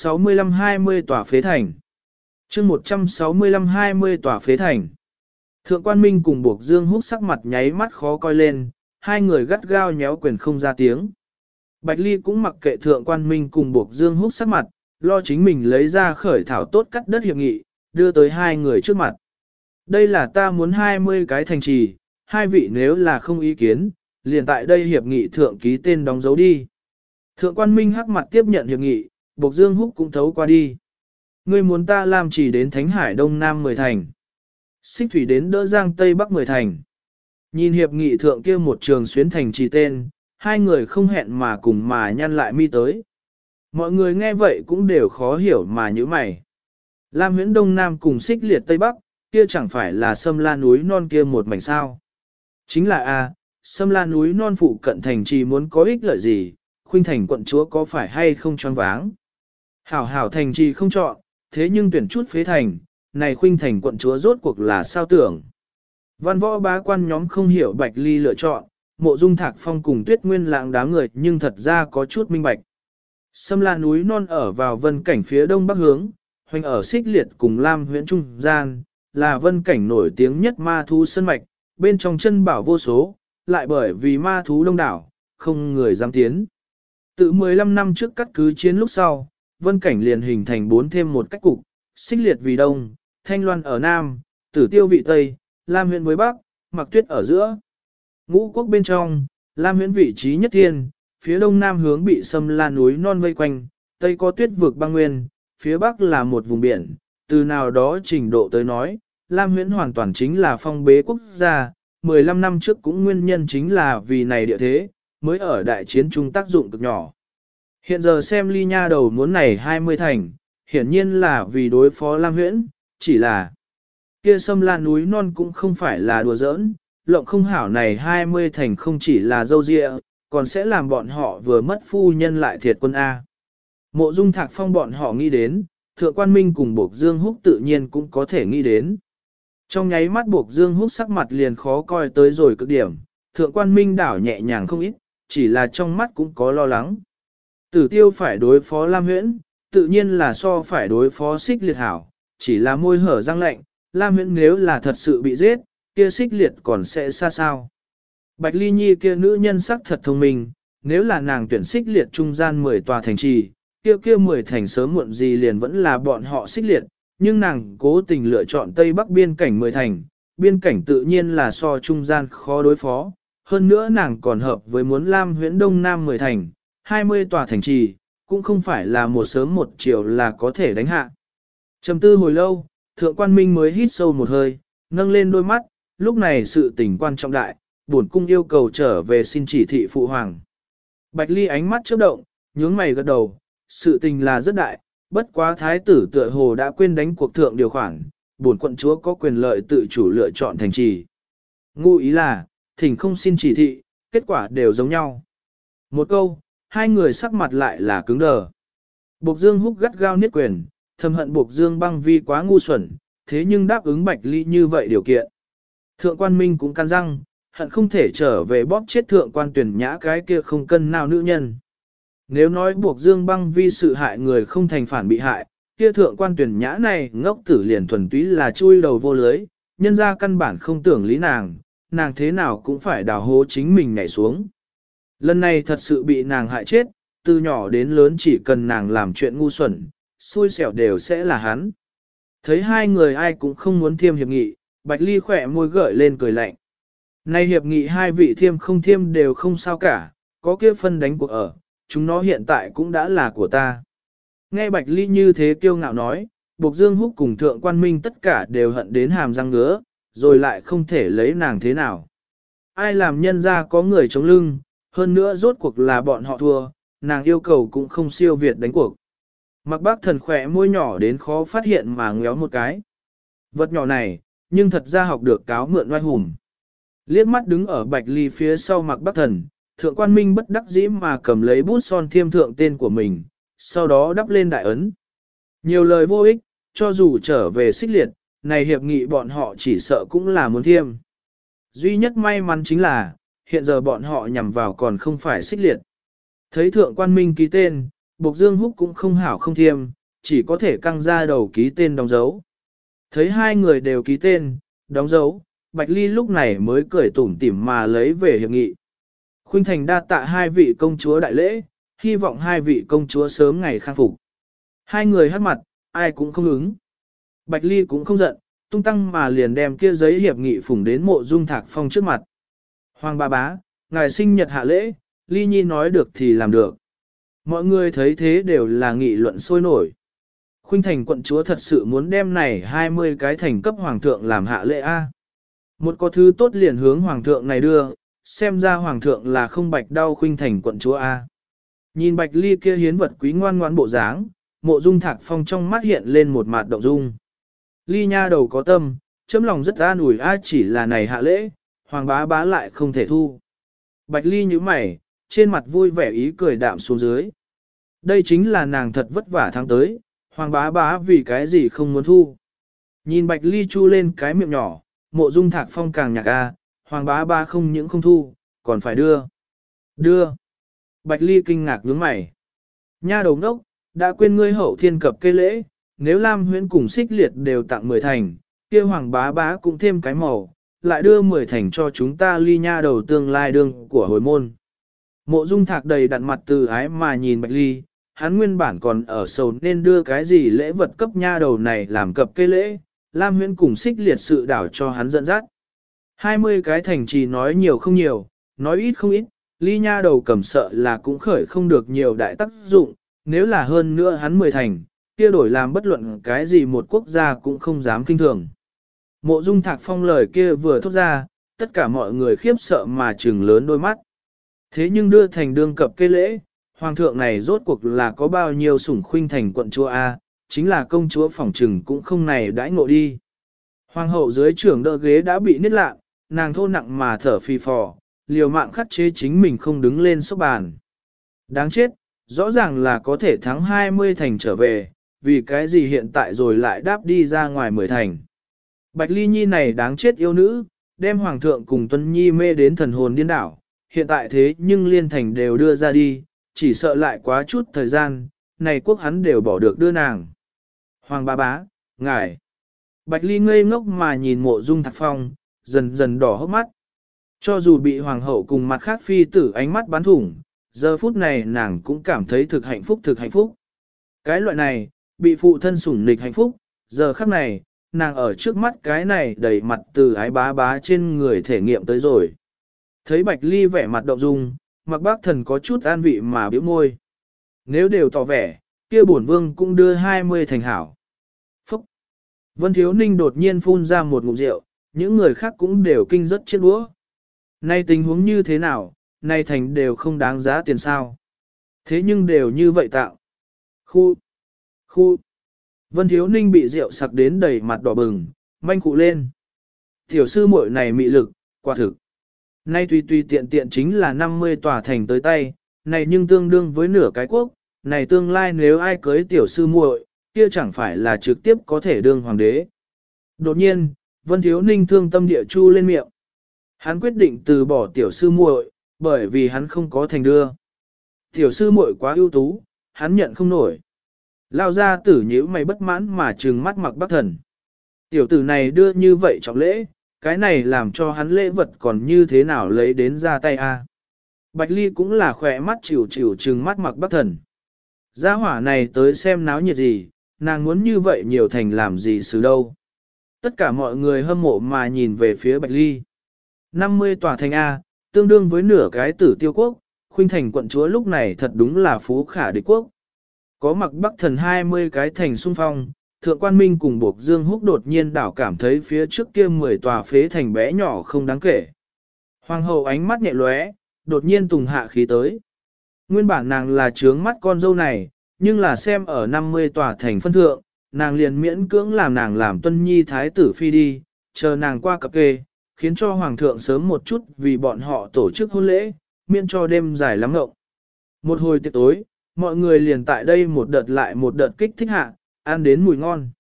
165-20 tòa phế thành. Chương 165-20 tòa phế thành. Thượng Quan Minh cùng Bộc Dương Húc sắc mặt nháy mắt khó coi lên, hai người gắt gao nhéo quyền không ra tiếng. Bạch Ly cũng mặc kệ Thượng Quan Minh cùng Bộc Dương Húc sắc mặt, lo chính mình lấy ra khởi thảo tốt cắt đất hiệp nghị, đưa tới hai người trước mặt. Đây là ta muốn 20 cái thành trì, hai vị nếu là không ý kiến, liền tại đây hiệp nghị thượng ký tên đóng dấu đi. Thượng Quan Minh hắc mặt tiếp nhận hiệp nghị, Bộc Dương Húc cũng thấu qua đi. Ngươi muốn ta làm chỉ đến Thánh Hải Đông Nam 10 thành. Xích Thủy đến Đỡ Giang Tây Bắc 10 thành. Nhìn hiệp nghị thượng kia một trường xuyến thành trì tên, hai người không hẹn mà cùng mà nhăn lại mi tới. Mọi người nghe vậy cũng đều khó hiểu mà như mày. Lam Huyễn Đông Nam cùng Xích Liệt Tây Bắc, kia chẳng phải là Sâm La núi non kia một mảnh sao. Chính là a, Sâm La núi non phụ cận thành trì muốn có ích lợi gì, Khuynh Thành quận chúa có phải hay không choáng váng. Hảo hảo thành trì không chọn, thế nhưng tuyển chút phế thành, này khuynh thành quận chúa rốt cuộc là sao tưởng. Văn võ bá quan nhóm không hiểu Bạch Ly lựa chọn, Mộ Dung Thạc Phong cùng Tuyết Nguyên Lãng đám người nhưng thật ra có chút minh bạch. Sâm La núi non ở vào vân cảnh phía đông bắc hướng, hoành ở xích liệt cùng Lam huyện trung gian, là vân cảnh nổi tiếng nhất ma thú sơn mạch, bên trong chân bảo vô số, lại bởi vì ma thú đông đảo, không người dám tiến. Từ 15 năm trước cắt cứ chiến lúc sau, vân cảnh liền hình thành 4 thêm một cách cục, xích liệt vì đông, thanh loan ở nam, tử tiêu vị tây, Lam huyện với bắc, mặc tuyết ở giữa. Ngũ quốc bên trong, Lam huyện vị trí nhất thiên, phía đông nam hướng bị Sâm La núi non vây quanh, tây có tuyết vực băng nguyên, phía bắc là một vùng biển, từ nào đó trình độ tới nói, Lam huyện hoàn toàn chính là phong bế quốc gia, 15 năm trước cũng nguyên nhân chính là vì này địa thế, mới ở đại chiến trung tác dụng cực nhỏ. Hiện giờ xem Ly Nha đầu muốn này 20 thành, hiển nhiên là vì đối phó Lam huyện, chỉ là kia Sâm La núi non cũng không phải là đùa giỡn, lộng không hảo này 20 thành không chỉ là dâu dịa, còn sẽ làm bọn họ vừa mất phu nhân lại thiệt quân A. Mộ Dung Thạc Phong bọn họ nghĩ đến, Thượng Quan Minh cùng Bộc Dương Húc tự nhiên cũng có thể nghĩ đến. Trong nháy mắt Bộc Dương Húc sắc mặt liền khó coi tới rồi cực điểm, Thượng Quan Minh đảo nhẹ nhàng không ít, chỉ là trong mắt cũng có lo lắng. Tử Tiêu phải đối phó Lam Huyễn, tự nhiên là so phải đối phó Xích Liệt hảo, chỉ là môi hở răng lạnh, Lam Huyễn nếu là thật sự bị giết, kia Xích Liệt còn sẽ xa sao. Bạch Ly Nhi kia nữ nhân sắc thật thông minh, nếu là nàng tuyển Xích Liệt trung gian 10 tòa thành trì, kia 10 thành sớm muộn gì liền vẫn là bọn họ Xích Liệt, nhưng nàng cố tình lựa chọn Tây Bắc biên cảnh 10 thành, biên cảnh tự nhiên là so trung gian khó đối phó, hơn nữa nàng còn hợp với muốn Lam Huyễn Đông Nam 10 thành, 20 tòa thành trì, cũng không phải là một sớm một chiều là có thể đánh hạ. Trầm tư hồi lâu, Thượng Quan Minh mới hít sâu một hơi, nâng lên đôi mắt, lúc này sự tình quan trọng đại, bổn cung yêu cầu trở về xin chỉ thị phụ hoàng. Bạch Ly ánh mắt chớp động, nhướng mày gật đầu, sự tình là rất đại, bất quá thái tử tựa hồ đã quên đánh cuộc thượng điều khoản, bổn quận chúa có quyền lợi tự chủ lựa chọn thành trì. Ngụ ý là, thỉnh không xin chỉ thị, kết quả đều giống nhau. Một câu, hai người sắc mặt lại là cứng đờ. Bộc Dương Húc gắt gao niết quyền, thầm hận Bộc Dương Băng Vi quá ngu xuẩn, thế nhưng đáp ứng Bạch Ly như vậy điều kiện. Thượng Quan Minh cũng can răng, hận không thể trở về bóp chết Thượng Quan Tuyển Nhã cái kia không cân nào nữ nhân. Nếu nói Bộc Dương Băng Vi sự hại người không thành phản bị hại, kia Thượng Quan Tuyển Nhã này ngốc tử liền thuần túy là chui đầu vô lưới, nhân ra căn bản không tưởng lý nàng, nàng thế nào cũng phải đào hố chính mình nhảy xuống. Lần này thật sự bị nàng hại chết, từ nhỏ đến lớn chỉ cần nàng làm chuyện ngu xuẩn, xui xẻo đều sẽ là hắn. Thấy hai người ai cũng không muốn thiêm hiệp nghị, Bạch Ly khỏe môi gợi lên cười lạnh. Nay hiệp nghị hai vị thiêm không thiêm đều không sao cả, có kia phân đánh cuộc ở, chúng nó hiện tại cũng đã là của ta. Nghe Bạch Ly như thế kiêu ngạo nói, Bộc Dương Húc cùng Thượng Quan Minh tất cả đều hận đến hàm răng ngứa, rồi lại không thể lấy nàng thế nào. Ai làm nhân ra có người chống lưng, hơn nữa rốt cuộc là bọn họ thua, nàng yêu cầu cũng không siêu việt đánh cuộc. Mặc Bác Thần khỏe môi nhỏ đến khó phát hiện mà ngéo một cái. Vật nhỏ này, nhưng thật ra học được cáo mượn oai hùng. Liếc mắt đứng ở Bạch Ly phía sau Mặc Bác Thần, Thượng Quan Minh bất đắc dĩ mà cầm lấy bút son thiêm thượng tên của mình, sau đó đắp lên đại ấn. Nhiều lời vô ích, cho dù trở về Xích Liệt, này hiệp nghị bọn họ chỉ sợ cũng là muốn thiêm. Duy nhất may mắn chính là, hiện giờ bọn họ nhằm vào còn không phải Xích Liệt. Thấy Thượng Quan Minh ký tên, Bộc Dương Húc cũng không hảo không thiêm, chỉ có thể căng ra đầu ký tên đóng dấu. Thấy hai người đều ký tên, đóng dấu, Bạch Ly lúc này mới cười tủm tỉm mà lấy về hiệp nghị. Khuynh Thành đa tạ hai vị công chúa đại lễ, hy vọng hai vị công chúa sớm ngày khang phục. Hai người hát mặt, ai cũng không ứng. Bạch Ly cũng không giận, tung tăng mà liền đem kia giấy hiệp nghị phủng đến Mộ Dung Thạc Phong trước mặt. Hoàng ba bá, ngài sinh nhật hạ lễ, Ly Nhi nói được thì làm được. Mọi người thấy thế đều là nghị luận sôi nổi. Khuynh Thành quận chúa thật sự muốn đem này 20 cái thành cấp hoàng thượng làm hạ lễ A. Một có thứ tốt liền hướng hoàng thượng này đưa, xem ra hoàng thượng là không bạch đau Khuynh Thành quận chúa A. Nhìn Bạch Ly kia hiến vật quý ngoan ngoãn bộ dáng, Mộ Dung Thạc Phong trong mắt hiện lên một mặt động dung. Ly nha đầu có tâm, chấm lòng rất an ủi A, chỉ là này hạ lễ, hoàng bá bá lại không thể thu. Bạch Ly nhíu mày, trên mặt vui vẻ ý cười đạm xuống dưới. Đây chính là nàng thật vất vả tháng tới, Hoàng bá bá vì cái gì không muốn thu. Nhìn Bạch Ly chu lên cái miệng nhỏ, Mộ Dung Thạc Phong càng nhạc a, Hoàng bá bá không những không thu, còn phải đưa. Đưa. Bạch Ly kinh ngạc nhướng mày. Nha đầu ngốc, đã quên ngươi hậu thiên cập cây lễ, nếu Lam Huyễn cùng Xích Liệt đều tặng 10 thành, kia Hoàng bá bá cũng thêm cái màu, lại đưa 10 thành cho chúng ta Ly nha đầu tương lai đương của hồi môn. Mộ Dung Thạc đầy đặn mặt từ ái mà nhìn Bạch Ly, hắn nguyên bản còn ở sầu nên đưa cái gì lễ vật cấp nha đầu này làm cập cây lễ, Lam Huyễn cùng Xích Liệt sự đảo cho hắn dẫn dắt. 20 cái thành trì nói nhiều không nhiều, nói ít không ít, Ly nha đầu cầm sợ là cũng khởi không được nhiều đại tác dụng, nếu là hơn nữa hắn 10 thành, kia đổi làm bất luận cái gì một quốc gia cũng không dám kinh thường. Mộ Dung Thạc Phong lời kia vừa thốt ra, tất cả mọi người khiếp sợ mà trừng lớn đôi mắt. Thế nhưng đưa thành đương cập cây lễ, hoàng thượng này rốt cuộc là có bao nhiêu sủng khuynh thành quận chúa A, chính là công chúa phỏng trừng cũng không này đãi ngộ đi. Hoàng hậu dưới trưởng đỡ ghế đã bị nít lạ, nàng thô nặng mà thở phì phò, liều mạng khắc chế chính mình không đứng lên sốc bàn. Đáng chết, rõ ràng là có thể thắng 20 thành trở về, vì cái gì hiện tại rồi lại đáp đi ra ngoài 10 thành. Bạch Ly Nhi này đáng chết yêu nữ, đem hoàng thượng cùng Tuân Nhi mê đến thần hồn điên đảo, hiện tại thế nhưng liên thành đều đưa ra đi, chỉ sợ lại quá chút thời gian, này quốc hắn đều bỏ được đưa nàng. Hoàng bá bá, ngài. Bạch Ly ngây ngốc mà nhìn Mộ Dung Thạc Phong, dần dần đỏ hốc mắt. Cho dù bị hoàng hậu cùng mặt khác phi tử ánh mắt bắn thủng, giờ phút này nàng cũng cảm thấy thực hạnh phúc thực hạnh phúc. Cái loại này, bị phụ thân sủng nịch hạnh phúc, giờ khắc này, nàng ở trước mắt cái này đầy mặt từ ái bá bá trên người thể nghiệm tới rồi. Thấy Bạch Ly vẻ mặt động dung, Mặc Bác Thần có chút an vị mà bĩu môi. Nếu đều tỏ vẻ, kia bổn vương cũng đưa 20 thành hảo. Phúc! Vân Thiếu Ninh đột nhiên phun ra một ngụm rượu, những người khác cũng đều kinh rất chết đũa. Nay tình huống như thế nào, nay thành đều không đáng giá tiền sao. Thế nhưng đều như vậy tạo. Khu! Vân Thiếu Ninh bị rượu sặc đến đầy mặt đỏ bừng, manh cụ lên. Tiểu sư muội này mị lực, quả thực. Nay tùy tiện tiện chính là 50 tòa thành tới tay, này nhưng tương đương với nửa cái quốc, này tương lai nếu ai cưới tiểu sư muội, kia chẳng phải là trực tiếp có thể đương hoàng đế. Đột nhiên, Vân Thiếu Ninh thương tâm địa chu lên miệng. Hắn quyết định từ bỏ tiểu sư muội, bởi vì hắn không có thành đưa. Tiểu sư muội quá ưu tú, hắn nhận không nổi. Lao ra tử nhíu mày bất mãn mà trừng mắt Mặc Bác Thần. Tiểu tử này đưa như vậy trọng lễ, cái này làm cho hắn lễ vật còn như thế nào lấy đến ra tay a? Bạch Ly cũng là khỏe mắt chịu trừng mắt Mặc Bác Thần. Gia hỏa này tới xem náo nhiệt gì, nàng muốn như vậy nhiều thành làm gì xử đâu. Tất cả mọi người hâm mộ mà nhìn về phía Bạch Ly. 50 tòa thành A, tương đương với nửa cái Tử Tiêu quốc, khuynh thành quận chúa lúc này thật đúng là phú khả địch quốc. Có Mặc Bắc Thần 20 cái thành xung phong, Thượng Quan Minh cùng Bộc Dương Húc đột nhiên đảo cảm thấy phía trước kia 10 tòa phế thành bé nhỏ không đáng kể. Hoàng hậu ánh mắt nhẹ lóe, đột nhiên tùng hạ khí tới. Nguyên bản nàng là trướng mắt con dâu này, nhưng là xem ở 50 tòa thành phân thượng, nàng liền miễn cưỡng làm nàng làm Tuân Nhi thái tử phi đi, chờ nàng qua cập kê, khiến cho hoàng thượng sớm một chút vì bọn họ tổ chức hôn lễ, miễn cho đêm dài lắm ngộng. Một hồi tiệc tối, mọi người liền tại đây một đợt lại một đợt kích thích hạ, ăn đến mùi ngon.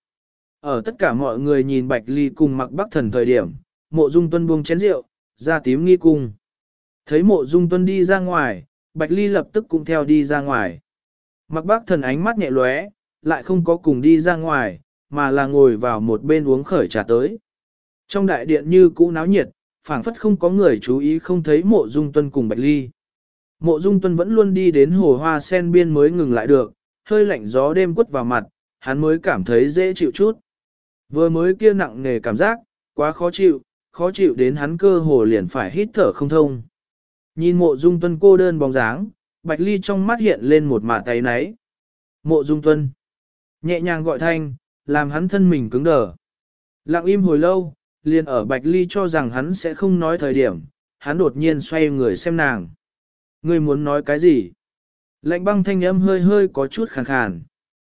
Ở tất cả mọi người nhìn Bạch Ly cùng Mặc Bắc Thần thời điểm, Mộ Dung Tuân buông chén rượu, ra tím nghi cung. Thấy Mộ Dung Tuân đi ra ngoài, Bạch Ly lập tức cũng theo đi ra ngoài. Mặc Bắc Thần ánh mắt nhẹ lóe, lại không có cùng đi ra ngoài, mà là ngồi vào một bên uống khởi trà tới. Trong đại điện như cũ náo nhiệt, phảng phất không có người chú ý không thấy Mộ Dung Tuân cùng Bạch Ly. Mộ Dung Tuân vẫn luôn đi đến hồ hoa sen biên mới ngừng lại được, hơi lạnh gió đêm quất vào mặt, hắn mới cảm thấy dễ chịu chút. Vừa mới kia nặng nề cảm giác, quá khó chịu đến hắn cơ hồ liền phải hít thở không thông. Nhìn Mộ Dung Tuân cô đơn bóng dáng, Bạch Ly trong mắt hiện lên một mả tay náy. Mộ Dung Tuân nhẹ nhàng gọi thanh, làm hắn thân mình cứng đờ. Lặng im hồi lâu, liền ở Bạch Ly cho rằng hắn sẽ không nói thời điểm, hắn đột nhiên xoay người xem nàng. Ngươi muốn nói cái gì? Lạnh băng thanh âm hơi hơi có chút khàn khàn.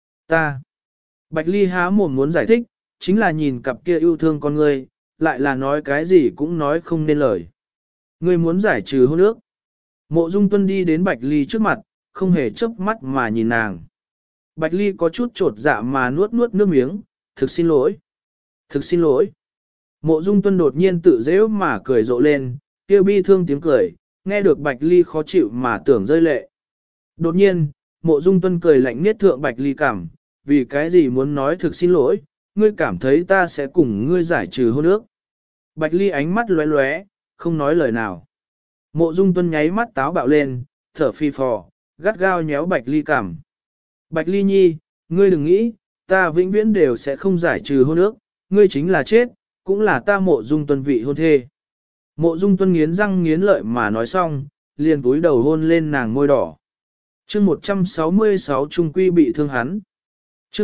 Ta. Bạch Ly há mồm muốn giải thích, chính là nhìn cặp kia yêu thương con ngươi, lại là nói cái gì cũng nói không nên lời. Ngươi muốn giải trừ hôn ước. Mộ Dung Tuân đi đến Bạch Ly trước mặt, không hề chớp mắt mà nhìn nàng. Bạch Ly có chút trột dạ mà nuốt nuốt nước miếng, thực xin lỗi. Thực xin lỗi. Mộ Dung Tuân đột nhiên tự dễ mà cười rộ lên, kêu bi thương tiếng cười, nghe được Bạch Ly khó chịu mà tưởng rơi lệ. Đột nhiên, Mộ Dung Tuân cười lạnh niết thượng Bạch Ly cảm, vì cái gì muốn nói thực xin lỗi, ngươi cảm thấy ta sẽ cùng ngươi giải trừ hôn ước. Bạch Ly ánh mắt lóe lóe, không nói lời nào. Mộ Dung Tuân nháy mắt táo bạo lên, thở phi phò, gắt gao nhéo Bạch Ly cảm. Bạch Ly nhi, ngươi đừng nghĩ, ta vĩnh viễn đều sẽ không giải trừ hôn ước, ngươi chính là chết, cũng là ta Mộ Dung Tuân vị hôn thê. Mộ Dung Tuân nghiến răng nghiến lợi mà nói xong, liền cúi đầu hôn lên nàng môi đỏ. Chương 166 trung quy bị thương hắn. Chương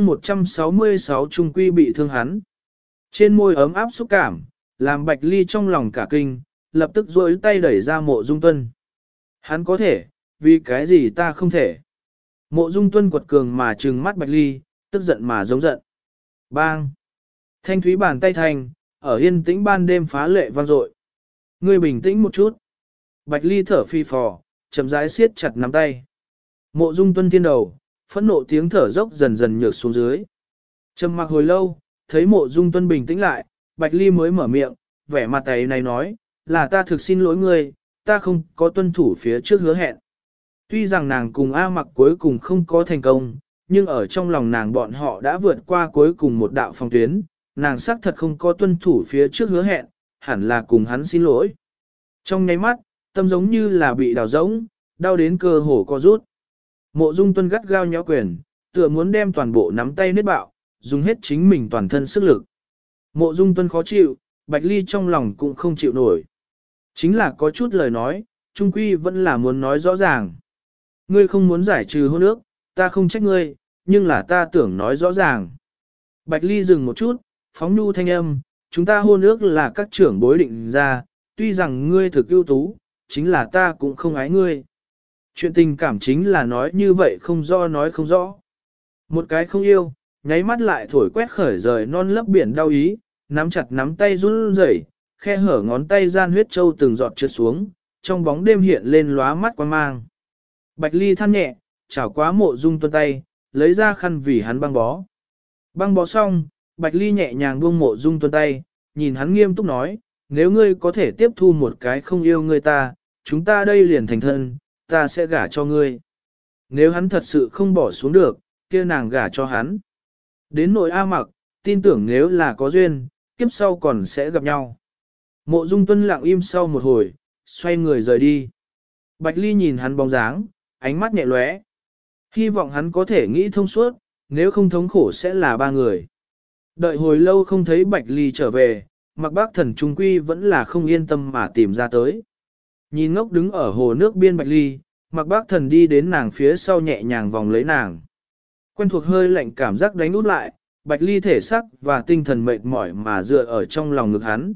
166 trung quy bị thương hắn. Trên môi ấm áp xúc cảm, làm Bạch Ly trong lòng cả kinh, lập tức duỗi tay đẩy ra Mộ Dung Tuân. Hắn có thể, vì cái gì ta không thể. Mộ Dung Tuân quật cường mà trừng mắt Bạch Ly, tức giận mà giống giận. Bang! Thanh thúy bàn tay thành, ở yên tĩnh ban đêm phá lệ vang dội. Ngươi bình tĩnh một chút. Bạch Ly thở phi phò, chậm rãi siết chặt nắm tay. Mộ Dung Tuân thiên đầu, phẫn nộ tiếng thở dốc dần dần nhược xuống dưới. Trầm mặc hồi lâu, thấy Mộ Dung Tuân bình tĩnh lại, Bạch Ly mới mở miệng, vẻ mặt tay này nói, là ta thực xin lỗi ngươi, ta không có tuân thủ phía trước hứa hẹn. Tuy rằng nàng cùng A Mặc cuối cùng không có thành công, nhưng ở trong lòng nàng bọn họ đã vượt qua cuối cùng một đạo phong tuyến, nàng xác thật không có tuân thủ phía trước hứa hẹn, hẳn là cùng hắn xin lỗi. Trong nháy mắt, tâm giống như là bị đào rỗng, đau đến cơ hồ co rút. Mộ Dung Tuân gắt gao nhéo quyền, tựa muốn đem toàn bộ nắm tay nết bạo, dùng hết chính mình toàn thân sức lực. Mộ Dung Tuân khó chịu, Bạch Ly trong lòng cũng không chịu nổi. Chính là có chút lời nói, trung quy vẫn là muốn nói rõ ràng. Ngươi không muốn giải trừ hôn ước, ta không trách ngươi, nhưng là ta tưởng nói rõ ràng. Bạch Ly dừng một chút, phóng nhu thanh âm, chúng ta hôn ước là các trưởng bối định ra, tuy rằng ngươi thực ưu tú, chính là ta cũng không ái ngươi. Chuyện tình cảm chính là nói như vậy không do nói không rõ. Một cái không yêu, nháy mắt lại thổi quét khởi rời non lấp biển đau ý, nắm chặt nắm tay run rẩy, khe hở ngón tay gian huyết châu từng giọt trượt xuống, trong bóng đêm hiện lên lóa mắt quan mang. Bạch Ly than nhẹ, chảo quá Mộ Dung Tuân tay, lấy ra khăn vì hắn băng bó. Băng bó xong, Bạch Ly nhẹ nhàng buông Mộ Dung Tuân tay, nhìn hắn nghiêm túc nói, nếu ngươi có thể tiếp thu một cái không yêu ngươi ta, chúng ta đây liền thành thân, ta sẽ gả cho ngươi. Nếu hắn thật sự không bỏ xuống được, kia nàng gả cho hắn. Đến nội A Mặc, tin tưởng nếu là có duyên, kiếp sau còn sẽ gặp nhau. Mộ Dung Tuân lặng im sau một hồi, xoay người rời đi. Bạch Ly nhìn hắn bóng dáng, ánh mắt nhẹ lóe. Hy vọng hắn có thể nghĩ thông suốt, nếu không thống khổ sẽ là ba người. Đợi hồi lâu không thấy Bạch Ly trở về, Mạc Bác Thần trung quy vẫn là không yên tâm mà tìm ra tới. Nhìn ngốc đứng ở hồ nước biên Bạch Ly, Mạc Bác Thần đi đến nàng phía sau nhẹ nhàng vòng lấy nàng. Quen thuộc hơi lạnh cảm giác đánh út lại, Bạch Ly thể sắc và tinh thần mệt mỏi mà dựa ở trong lòng ngực hắn.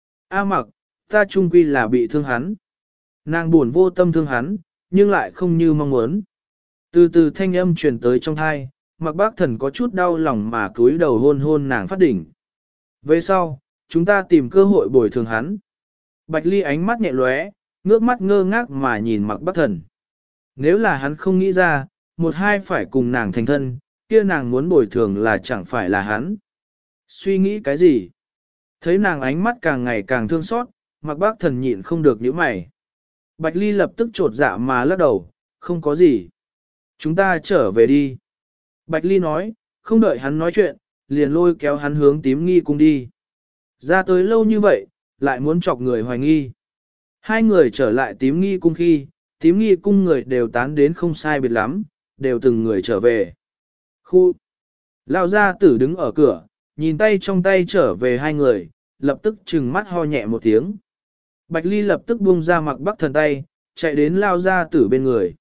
A Mặc, ta trung quy là bị thương hắn. Nàng buồn vô tâm thương hắn, nhưng lại không như mong muốn. Từ từ thanh âm truyền tới trong thai, Mạc Bác Thần có chút đau lòng mà cúi đầu hôn hôn nàng phát đỉnh. Về sau, chúng ta tìm cơ hội bồi thường hắn. Bạch Ly ánh mắt nhẹ lóe, ngước mắt ngơ ngác mà nhìn Mạc Bác Thần. Nếu là hắn không nghĩ ra, một hai phải cùng nàng thành thân, kia nàng muốn bồi thường là chẳng phải là hắn. Suy nghĩ cái gì? Thấy nàng ánh mắt càng ngày càng thương xót, Mạc Bác Thần nhịn không được nhíu mày. Bạch Ly lập tức trột dạ mà lắc đầu, không có gì. Chúng ta trở về đi. Bạch Ly nói, không đợi hắn nói chuyện, liền lôi kéo hắn hướng Tím Nghi cung đi. Ra tới lâu như vậy, lại muốn chọc người hoài nghi. Hai người trở lại Tím Nghi cung khi, Tím Nghi cung người đều tán đến không sai biệt lắm, đều từng người trở về. Khu! Lão gia tử đứng ở cửa, nhìn tay trong tay trở về hai người, lập tức trừng mắt ho nhẹ một tiếng. Bạch Ly lập tức buông ra Mạc Bác Thần tay, chạy đến Lão gia tử bên người.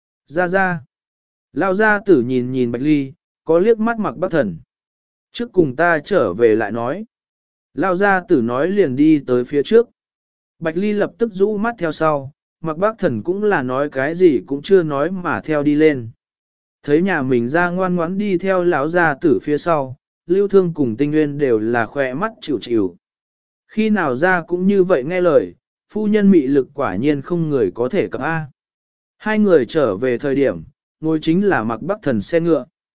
Ra. Lão gia tử nhìn nhìn Bạch Ly, có liếc mắt Mạc Bác Thần. Trước cùng ta trở về lại nói. Lão gia tử nói liền đi tới phía trước. Bạch Ly lập tức rũ mắt theo sau, Mạc Bác Thần cũng là nói cái gì cũng chưa nói mà theo đi lên. Thấy nhà mình ra ngoan ngoãn đi theo lão gia tử phía sau, Lưu Thương cùng Tinh Nguyên đều là khỏe mắt chịu chịu. Khi nào ra cũng như vậy nghe lời, phu nhân mị lực quả nhiên không người có thể cập A. Hai người trở về thời điểm, ngồi chính là Mạc Bác Thần xe ngựa.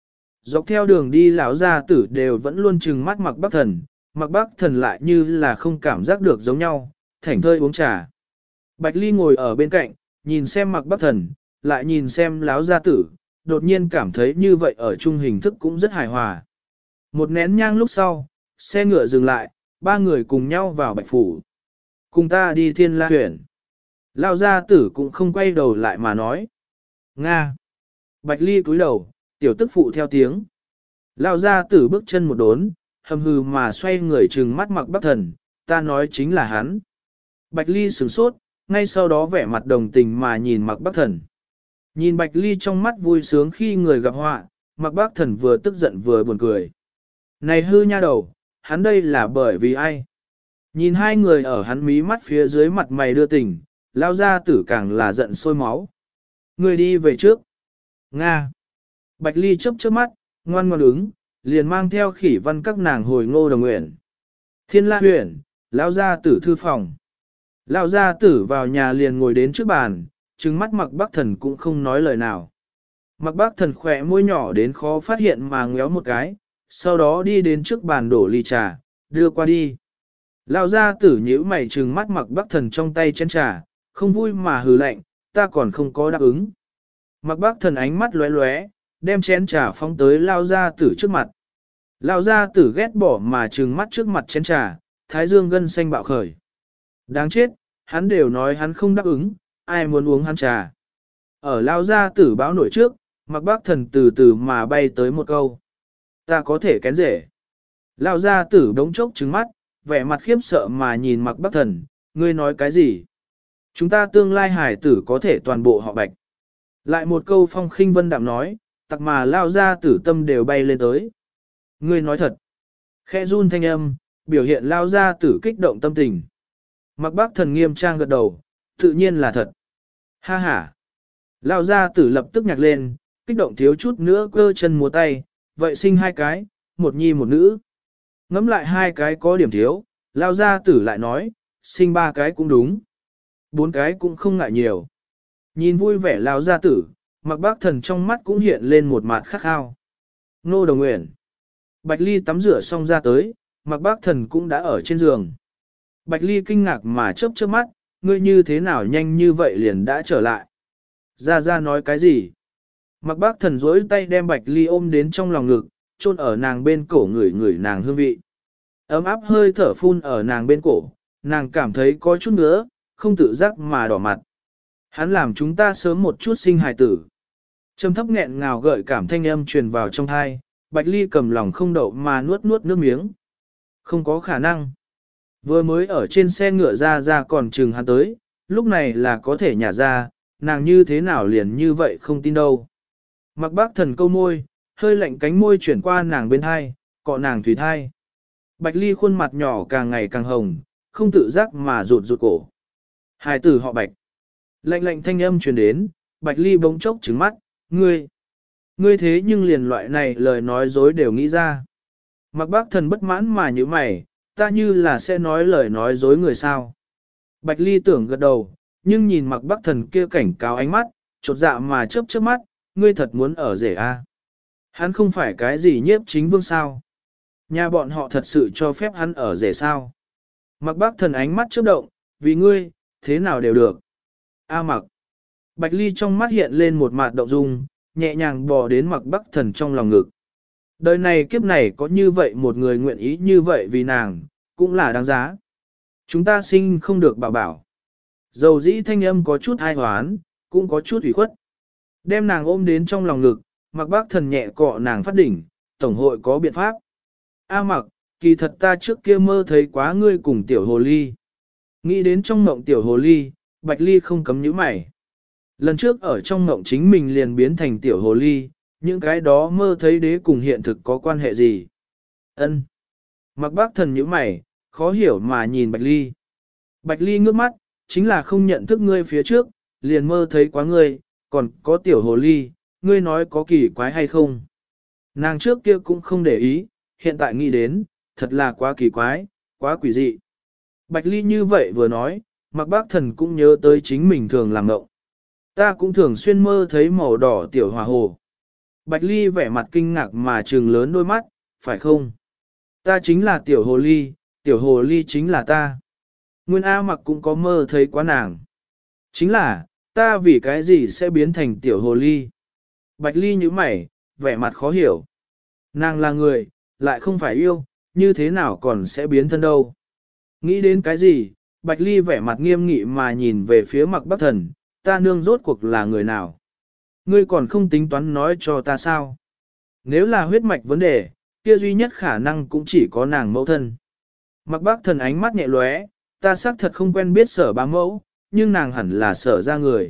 Dọc theo đường đi lão gia tử đều vẫn luôn trừng mắt Mạc Bắc Thần, Mạc Bắc Thần lại như là không cảm giác được giống nhau, thảnh thơi uống trà. Bạch Ly ngồi ở bên cạnh, nhìn xem Mạc Bắc Thần, lại nhìn xem lão gia tử, đột nhiên cảm thấy như vậy ở chung hình thức cũng rất hài hòa. Một nén nhang lúc sau, xe ngựa dừng lại, ba người cùng nhau vào Bạch Phủ. Cùng ta đi Thiên La Huyền. Lão gia tử cũng không quay đầu lại mà nói. Nga. Bạch Ly cúi đầu, tiểu tức phụ theo tiếng. Lão gia tử bước chân một đốn, hầm hừ mà xoay người trừng mắt Mạc Bắc Thần, ta nói chính là hắn. Bạch Ly sửng sốt, ngay sau đó vẻ mặt đồng tình mà nhìn Mạc Bắc Thần. Nhìn Bạch Ly trong mắt vui sướng khi người gặp họa, Mạc Bắc Thần vừa tức giận vừa buồn cười. Này hư nha đầu, hắn đây là bởi vì ai? Nhìn hai người ở hắn mí mắt phía dưới mặt mày đưa tình, lao ra tử càng là giận sôi máu. Người đi về trước. Nga. Bạch Ly chớp chớp mắt, ngoan ngoan ứng, liền mang theo khỉ văn các nàng hồi Ngô Đồng Nguyện. Thiên La Huyền, lao ra tử thư phòng. Lao gia tử vào nhà liền ngồi đến trước bàn, trừng mắt Mạc Bắc Thần cũng không nói lời nào. Mạc Bắc Thần khỏe môi nhỏ đến khó phát hiện mà ngéo một cái, sau đó đi đến trước bàn đổ ly trà, đưa qua đi. Lao gia tử nhíu mày trừng mắt Mạc Bắc Thần trong tay chén trà, không vui mà hừ lạnh, ta còn không có đáp ứng. Mạc Bắc Thần ánh mắt lóe lóe, đem chén trà phóng tới Lao gia tử trước mặt. Lao gia tử ghét bỏ mà trừng mắt trước mặt chén trà, thái dương gân xanh bạo khởi. Đáng chết, hắn đều nói hắn không đáp ứng, ai muốn uống hắn trà. Ở lao gia tử báo nổi trước, Mạc Bắc Thần từ từ mà bay tới một câu. Ta có thể kén rể. Lao gia tử đống chốc trứng mắt, vẻ mặt khiếp sợ mà nhìn Mạc Bắc Thần, ngươi nói cái gì? Chúng ta tương lai hải tử có thể toàn bộ họ Bạch. Lại một câu phong khinh vân đạm nói, tặc mà lao gia tử tâm đều bay lên tới. Ngươi nói thật. Khẽ run thanh âm, biểu hiện lao gia tử kích động tâm tình. Mạc Bắc Thần nghiêm trang gật đầu, tự nhiên là thật. Ha ha. Lão gia tử lập tức nhạc lên, kích động thiếu chút nữa cơ chân múa tay, vậy sinh hai cái, một nhi một nữ. Ngắm lại hai cái có điểm thiếu, lão gia tử lại nói, sinh ba cái cũng đúng. Bốn cái cũng không ngại nhiều. Nhìn vui vẻ lão gia tử, Mạc Bắc Thần trong mắt cũng hiện lên một mặt khắc khao. Ngô Đồng Nguyện. Bạch Ly tắm rửa xong ra tới, Mạc Bắc Thần cũng đã ở trên giường. Bạch Ly kinh ngạc mà chớp chớp mắt, ngươi như thế nào nhanh như vậy liền đã trở lại. Ra nói cái gì? Mạc Bắc Thần duỗi tay đem Bạch Ly ôm đến trong lòng ngực, chôn ở nàng bên cổ ngửi ngửi nàng hương vị. Ấm áp hơi thở phun ở nàng bên cổ, nàng cảm thấy có chút nữa, không tự giác mà đỏ mặt. Hắn làm chúng ta sớm một chút sinh hài tử. Trầm thấp nghẹn ngào gợi cảm thanh âm truyền vào trong thai, Bạch Ly cầm lòng không đậu mà nuốt nước miếng. Không có khả năng. Vừa mới ở trên xe ngựa ra còn chừng hắn tới, lúc này là có thể nhả ra, nàng như thế nào liền như vậy không tin đâu. Mạc Bắc Thần câu môi, hơi lạnh cánh môi chuyển qua nàng bên thai, cọ nàng thủy thai. Bạch Ly khuôn mặt nhỏ càng ngày càng hồng, không tự giác mà rụt cổ. Hài tử họ Bạch. Lạnh thanh âm truyền đến, Bạch Ly bỗng chốc trứng mắt, ngươi thế nhưng liền loại này lời nói dối đều nghĩ ra. Mạc Bắc Thần bất mãn mà như mày, ta như là sẽ nói lời nói dối người sao. Bạch Ly tưởng gật đầu, nhưng nhìn Mạc Bắc Thần kia cảnh cáo ánh mắt, chột dạ mà chớp mắt, ngươi thật muốn ở rể a? Hắn không phải cái gì nhiếp chính vương sao? Nhà bọn họ thật sự cho phép hắn ở rể sao? Mạc Bắc Thần ánh mắt chớp động, vì ngươi, thế nào đều được. A Mạc. Bạch Ly trong mắt hiện lên một mạt động dung, nhẹ nhàng bò đến Mạc Bắc Thần trong lòng ngực. Đời này kiếp này có như vậy một người nguyện ý như vậy vì nàng, cũng là đáng giá. Chúng ta sinh không được bảo bảo. Dầu dĩ thanh âm có chút ai hoán, cũng có chút ủy khuất. Đem nàng ôm đến trong lòng ngực, Mạc Bắc Thần nhẹ cọ nàng phát đỉnh, tổng hội có biện pháp. A Mạc, kỳ thật ta trước kia mơ thấy quá ngươi cùng tiểu hồ ly. Nghĩ đến trong mộng tiểu hồ ly, Bạch Ly không cấm nhíu mày. Lần trước ở trong mộng chính mình liền biến thành tiểu hồ ly, những cái đó mơ thấy đế cùng hiện thực có quan hệ gì? Ân. Mạc Bắc Thần nhíu mày, khó hiểu mà nhìn Bạch Ly. Bạch Ly ngước mắt, chính là không nhận thức ngươi phía trước, liền mơ thấy quá ngươi, còn có tiểu hồ ly, ngươi nói có kỳ quái hay không? Nàng trước kia cũng không để ý, hiện tại nghĩ đến, thật là quá kỳ quái, quá quỷ dị. Bạch Ly như vậy vừa nói, Mạc Bắc Thần cũng nhớ tới chính mình thường làm ngộng. Ta cũng thường xuyên mơ thấy màu đỏ tiểu hỏa hồ. Bạch Ly vẻ mặt kinh ngạc mà trừng lớn đôi mắt, phải không? Ta chính là tiểu hồ ly chính là ta. Nguyên A mặc cũng có mơ thấy quá nàng. Chính là, ta vì cái gì sẽ biến thành tiểu hồ ly? Bạch Ly như mày, vẻ mặt khó hiểu. Nàng là người, lại không phải yêu, như thế nào còn sẽ biến thân đâu? Nghĩ đến cái gì, Bạch Ly vẻ mặt nghiêm nghị mà nhìn về phía Mạc Bắc Thần, ta nương rốt cuộc là người nào? Ngươi còn không tính toán nói cho ta sao? Nếu là huyết mạch vấn đề, kia duy nhất khả năng cũng chỉ có nàng mẫu thân. Mạc Bắc Thần ánh mắt nhẹ lóe, ta xác thật không quen biết Sở bá mẫu, nhưng nàng hẳn là Sở ra người.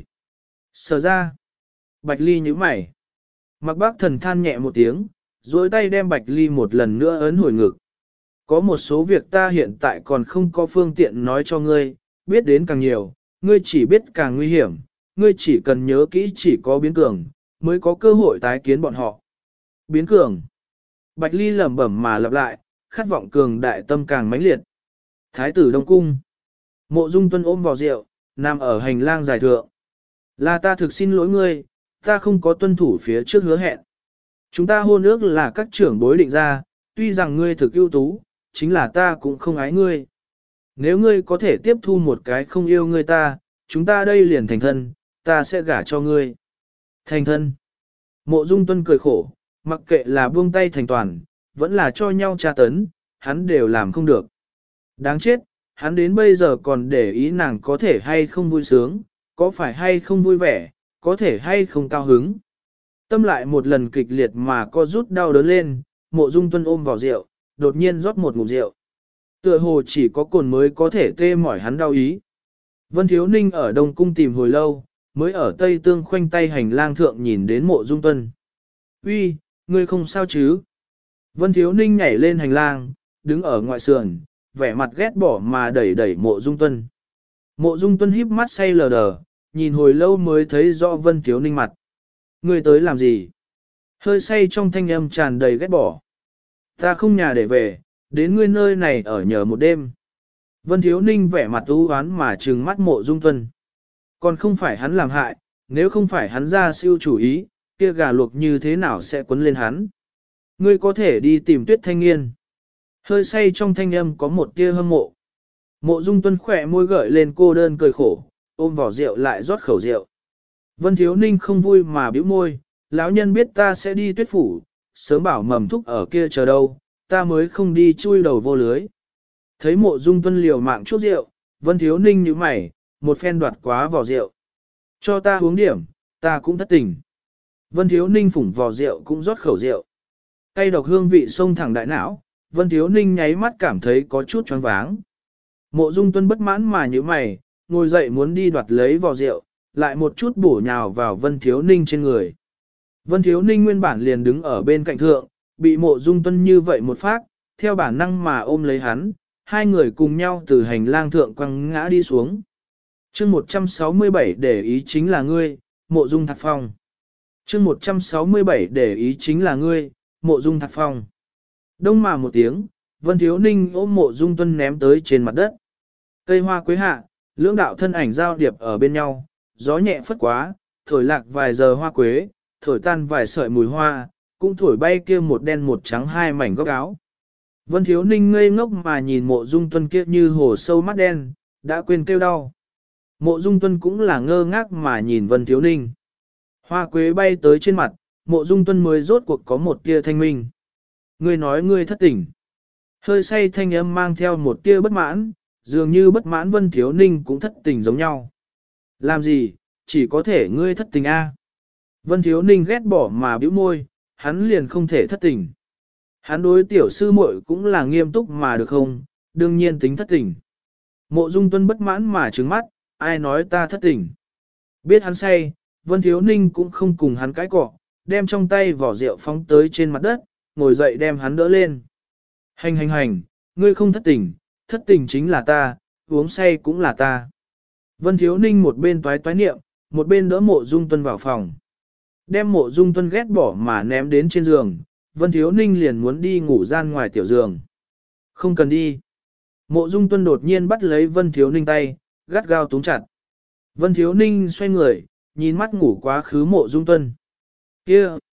Sở ra. Bạch Ly nhíu mày. Mạc Bắc Thần than nhẹ một tiếng, duỗi tay đem Bạch Ly một lần nữa ấn hồi ngực. Có một số việc ta hiện tại còn không có phương tiện nói cho ngươi, biết đến càng nhiều, ngươi chỉ biết càng nguy hiểm, ngươi chỉ cần nhớ kỹ chỉ có biến cường, mới có cơ hội tái kiến bọn họ. Biến cường. Bạch Ly lẩm bẩm mà lặp lại, khát vọng cường đại tâm càng mãnh liệt. Thái tử Đông Cung. Mộ Dung Tuân ôm vào rượu, nằm ở hành lang dài thượng. Là ta thực xin lỗi ngươi, ta không có tuân thủ phía trước hứa hẹn. Chúng ta hôn ước là các trưởng bối định ra, tuy rằng ngươi thực ưu tú, chính là ta cũng không ái ngươi. Nếu ngươi có thể tiếp thu một cái không yêu ngươi ta, chúng ta đây liền thành thân, ta sẽ gả cho ngươi. Thành thân. Mộ Dung Tuân cười khổ, mặc kệ là buông tay thành toàn, vẫn là cho nhau tra tấn, hắn đều làm không được. Đáng chết, hắn đến bây giờ còn để ý nàng có thể hay không vui sướng, có phải hay không vui vẻ, có thể hay không cao hứng. Tâm lại một lần kịch liệt mà co rút đau đớn lên, Mộ Dung Tuân ôm vào rượu, đột nhiên rót một ngụm rượu. Tựa hồ chỉ có cồn mới có thể tê mỏi hắn đau ý. Vân Thiếu Ninh ở Đông Cung tìm hồi lâu, mới ở Tây Tương khoanh tay hành lang thượng nhìn đến Mộ Dung Tuân. Uy, ngươi không sao chứ? Vân Thiếu Ninh nhảy lên hành lang, đứng ở ngoại sườn, vẻ mặt ghét bỏ mà đẩy đẩy Mộ Dung Tuân. Mộ Dung Tuân híp mắt say lờ đờ, nhìn hồi lâu mới thấy rõ Vân Thiếu Ninh mặt. Ngươi tới làm gì? Hơi say trong thanh âm tràn đầy ghét bỏ. Ta không nhà để về, đến ngươi nơi này ở nhờ một đêm. Vân Thiếu Ninh vẻ mặt u oán mà trừng mắt Mộ Dung Tuân. Còn không phải hắn làm hại, nếu không phải hắn ra siêu chủ ý, kia gà luộc như thế nào sẽ quấn lên hắn. Ngươi có thể đi tìm Tuyết Thanh Nghiên. Hơi say trong thanh âm có một tia hâm mộ. Mộ Dung Tuân khỏe môi gợi lên cô đơn cười khổ, ôm vỏ rượu lại rót khẩu rượu. Vân Thiếu Ninh không vui mà bĩu môi, lão nhân biết ta sẽ đi Tuyết phủ, sớm bảo mầm thúc ở kia chờ đâu, ta mới không đi chui đầu vô lưới. Thấy Mộ Dung Tuân liều mạng chút rượu, Vân Thiếu Ninh nhíu mày, một phen đoạt quá vỏ rượu. Cho ta uống điểm, ta cũng thất tình. Vân Thiếu Ninh phủng vỏ rượu cũng rót khẩu rượu. Cây độc hương vị xông thẳng đại não, Vân Thiếu Ninh nháy mắt cảm thấy có chút choáng váng. Mộ Dung Tuân bất mãn mà nhíu mày, ngồi dậy muốn đi đoạt lấy vỏ rượu, lại một chút bổ nhào vào Vân Thiếu Ninh trên người. Vân Thiếu Ninh nguyên bản liền đứng ở bên cạnh thượng, bị Mộ Dung Tuân như vậy một phát, theo bản năng mà ôm lấy hắn, hai người cùng nhau từ hành lang thượng quăng ngã đi xuống. Chương 167 để ý chính là ngươi, Mộ Dung Thạc Phong. Chương 167 để ý chính là ngươi, Mộ Dung Thạc Phong. Đông mà một tiếng, Vân Thiếu Ninh ôm Mộ Dung Tuân ném tới trên mặt đất. Cây hoa quế hạ, lưỡng đạo thân ảnh giao điệp ở bên nhau, gió nhẹ phất quá, thổi lạc vài giờ hoa quế, thổi tan vài sợi mùi hoa, cũng thổi bay kia một đen một trắng hai mảnh góc áo. Vân Thiếu Ninh ngây ngốc mà nhìn Mộ Dung Tuân kia như hồ sâu mắt đen, đã quên kêu đau. Mộ Dung Tuân cũng là ngơ ngác mà nhìn Vân Thiếu Ninh. Hoa quế bay tới trên mặt, Mộ Dung Tuân mới rốt cuộc có một tia thanh minh. Ngươi nói ngươi thất tình. Hơi say thanh âm mang theo một tia bất mãn, dường như bất mãn Vân Thiếu Ninh cũng thất tình giống nhau. Làm gì, chỉ có thể ngươi thất tình a. Vân Thiếu Ninh ghét bỏ mà bĩu môi, hắn liền không thể thất tình. Hắn đối tiểu sư muội cũng là nghiêm túc mà được không, đương nhiên tính thất tình. Mộ Dung Tuân bất mãn mà trừng mắt, ai nói ta thất tình. Biết hắn say, Vân Thiếu Ninh cũng không cùng hắn cãi cọ, đem trong tay vỏ rượu phóng tới trên mặt đất, ngồi dậy đem hắn đỡ lên. Hành, ngươi không thất tình chính là ta, uống say cũng là ta. Vân Thiếu Ninh một bên toái toái niệm, một bên đỡ Mộ Dung Tuân vào phòng. Đem Mộ Dung Tuân ghét bỏ mà ném đến trên giường, Vân Thiếu Ninh liền muốn đi ngủ gian ngoài tiểu giường. Không cần đi. Mộ Dung Tuân đột nhiên bắt lấy Vân Thiếu Ninh tay, gắt gao túm chặt. Vân Thiếu Ninh xoay người, nhìn mắt ngủ quá khứ Mộ Dung Tuân. Kia,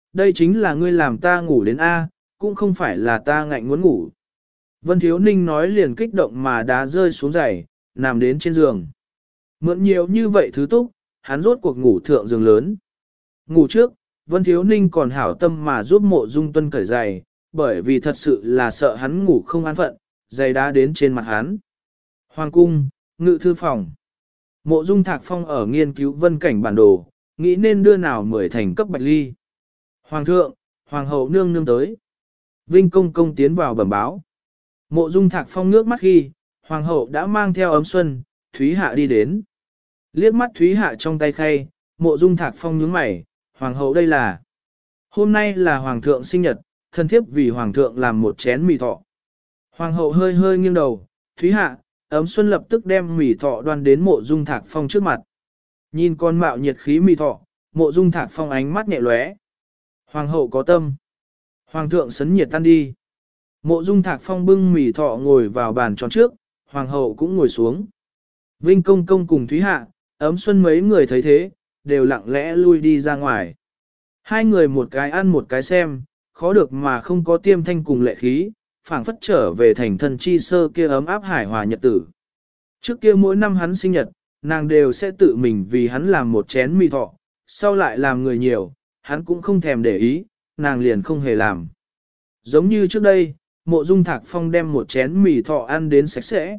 đây chính là ngươi làm ta ngủ đến A, cũng không phải là ta ngạnh muốn ngủ. Vân Thiếu Ninh nói liền kích động mà đá rơi xuống giày, nằm đến trên giường. Mượn nhiều như vậy thứ túc, hắn rốt cuộc ngủ thượng giường lớn. Ngủ trước, Vân Thiếu Ninh còn hảo tâm mà giúp Mộ Dung Tuân cởi giày, bởi vì thật sự là sợ hắn ngủ không an phận, giày đá đến trên mặt hắn. Hoàng cung, ngự thư phòng. Mộ Dung Thạc Phong ở nghiên cứu vân cảnh bản đồ, nghĩ nên đưa nào 10 thành cấp bạch ly. Hoàng thượng, Hoàng hậu nương nương tới. Vinh công công tiến vào bẩm báo. Mộ Dung Thạc Phong ngước mắt khi, Hoàng hậu đã mang theo ấm xuân, Thúy Hạ đi đến. Liếc mắt Thúy Hạ trong tay khay, Mộ Dung Thạc Phong nhướng mày, Hoàng hậu đây là. Hôm nay là Hoàng thượng sinh nhật, thân thiếp vì Hoàng thượng làm một chén mì thọ. Hoàng hậu hơi hơi nghiêng đầu, Thúy Hạ, ấm xuân lập tức đem mì thọ đoan đến Mộ Dung Thạc Phong trước mặt. Nhìn con mạo nhiệt khí mì thọ, Mộ Dung Thạc Phong ánh mắt nhẹ lóe. Hoàng hậu có tâm. Hoàng thượng sấn nhiệt tan đi. Mộ Dung Thạc Phong bưng mì thọ ngồi vào bàn tròn trước, Hoàng hậu cũng ngồi xuống. Vinh công công cùng Thúy Hạ, ấm xuân mấy người thấy thế, đều lặng lẽ lui đi ra ngoài. Hai người một cái ăn một cái xem, khó được mà không có tiêm thanh cùng lệ khí, phảng phất trở về thành thân chi sơ kia ấm áp hải hòa nhật tử. Trước kia mỗi năm hắn sinh nhật, nàng đều sẽ tự mình vì hắn làm một chén mì thọ, sau lại làm người nhiều, hắn cũng không thèm để ý, nàng liền không hề làm. Giống như trước đây, Mộ Dung Thạc Phong đem một chén mì thọ ăn đến sạch sẽ.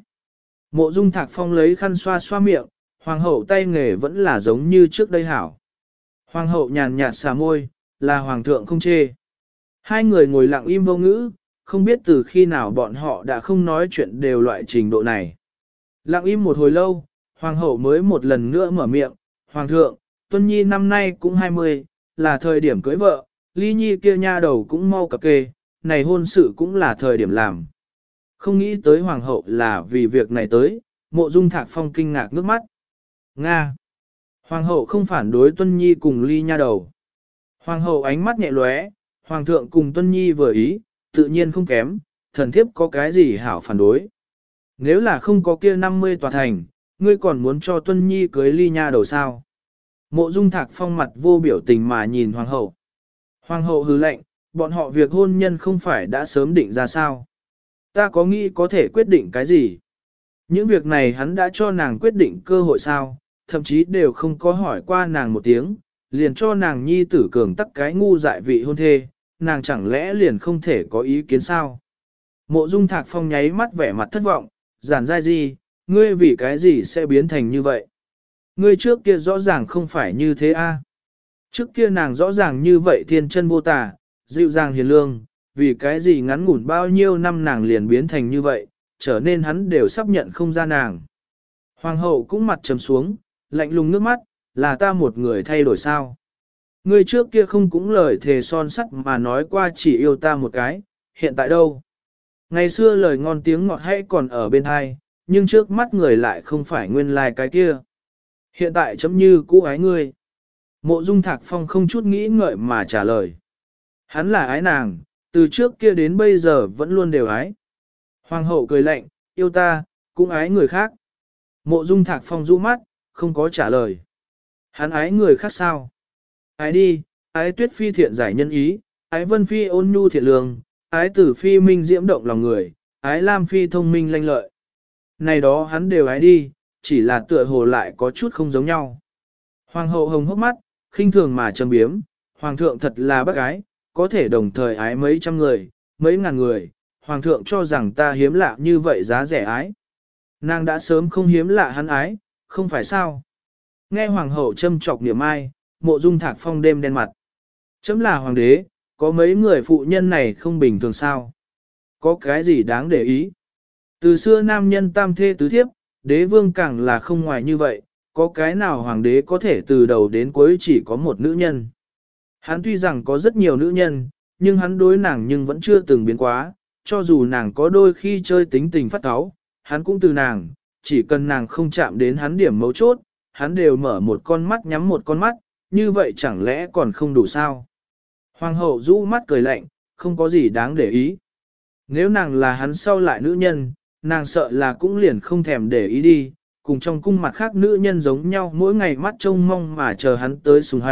Mộ Dung Thạc Phong lấy khăn xoa xoa miệng, Hoàng hậu tay nghề vẫn là giống như trước đây hảo. Hoàng hậu nhàn nhạt xà môi, là Hoàng thượng không chê. Hai người ngồi lặng im vô ngữ, không biết từ khi nào bọn họ đã không nói chuyện đều loại trình độ này. Lặng im một hồi lâu, Hoàng hậu mới một lần nữa mở miệng, Hoàng thượng, Tuân Nhi năm nay cũng 20, là thời điểm cưới vợ, Ly Nhi kia nha đầu cũng mau cập kê, này hôn sự cũng là thời điểm làm. Không nghĩ tới Hoàng hậu là vì việc này tới, Mộ Dung Thạc Phong kinh ngạc nước mắt. Nga! Hoàng hậu không phản đối Tuân Nhi cùng Ly nha đầu. Hoàng hậu ánh mắt nhẹ lóe, Hoàng thượng cùng Tuân Nhi vừa ý, tự nhiên không kém, thần thiếp có cái gì hảo phản đối. Nếu là không có kia 50 tòa thành, ngươi còn muốn cho Tuân Nhi cưới Ly nha đầu sao? Mộ Dung Thạc Phong mặt vô biểu tình mà nhìn Hoàng hậu. Hoàng hậu hừ lạnh, bọn họ việc hôn nhân không phải đã sớm định ra sao? Ta có nghĩ có thể quyết định cái gì? Những việc này hắn đã cho nàng quyết định cơ hội sao, thậm chí đều không có hỏi qua nàng một tiếng, liền cho nàng nhi tử cường tắc cái ngu dại vị hôn thê, nàng chẳng lẽ liền không thể có ý kiến sao? Mộ Dung Thạc Phong nháy mắt vẻ mặt thất vọng, giản dai gì, ngươi vì cái gì sẽ biến thành như vậy? Ngươi trước kia rõ ràng không phải như thế a. Trước kia nàng rõ ràng như vậy thiên chân vô tà, dịu dàng hiền lương, vì cái gì ngắn ngủn bao nhiêu năm nàng liền biến thành như vậy, trở nên hắn đều sắp nhận không ra nàng. Hoàng hậu cũng mặt trầm xuống, lạnh lùng nước mắt, là ta một người thay đổi sao? Ngươi trước kia không cũng lời thề son sắt mà nói qua chỉ yêu ta một cái, hiện tại đâu? Ngày xưa lời ngon tiếng ngọt hay còn ở bên hai, nhưng trước mắt người lại không phải nguyên lai cái kia. Hiện tại chấm như cũ ái ngươi. Mộ Dung Thạc Phong không chút nghĩ ngợi mà trả lời. Hắn là ái nàng, từ trước kia đến bây giờ vẫn luôn đều ái. Hoàng hậu cười lạnh, yêu ta, cũng ái người khác. Mộ Dung Thạc Phong rũ mắt, không có trả lời. Hắn ái người khác sao? Ái đi, ái Tuyết Phi thiện giải nhân ý, ái Vân Phi ôn nhu thiện lương, ái Tử Phi minh diễm động lòng người, ái Lam Phi thông minh lanh lợi. Này đó hắn đều ái đi, chỉ là tựa hồ lại có chút không giống nhau. Hoàng hậu hồng hốc mắt, khinh thường mà châm biếm, Hoàng thượng thật là bác ái, có thể đồng thời ái mấy trăm người, mấy ngàn người, Hoàng thượng cho rằng ta hiếm lạ như vậy giá rẻ ái. Nàng đã sớm không hiếm lạ hắn ái, không phải sao? Nghe Hoàng hậu châm chọc niệm ai, Mộ Dung Thạc Phong đêm đen mặt. Chấm là Hoàng đế, có mấy người phụ nhân này không bình thường sao? Có cái gì đáng để ý? Từ xưa nam nhân tam thê tứ thiếp, đế vương càng là không ngoài như vậy, có cái nào Hoàng đế có thể từ đầu đến cuối chỉ có một nữ nhân? Hắn tuy rằng có rất nhiều nữ nhân, nhưng hắn đối nàng nhưng vẫn chưa từng biến quá, cho dù nàng có đôi khi chơi tính tình phát cáu, hắn cũng từ nàng, chỉ cần nàng không chạm đến hắn điểm mấu chốt, hắn đều mở một con mắt nhắm một con mắt, như vậy chẳng lẽ còn không đủ sao? Hoàng hậu rũ mắt cười lạnh, không có gì đáng để ý. Nếu nàng là hắn sau lại nữ nhân, nàng sợ là cũng liền không thèm để ý đi, cùng trong cung mặt khác nữ nhân giống nhau mỗi ngày mắt trông mong mà chờ hắn tới sùng hạnh,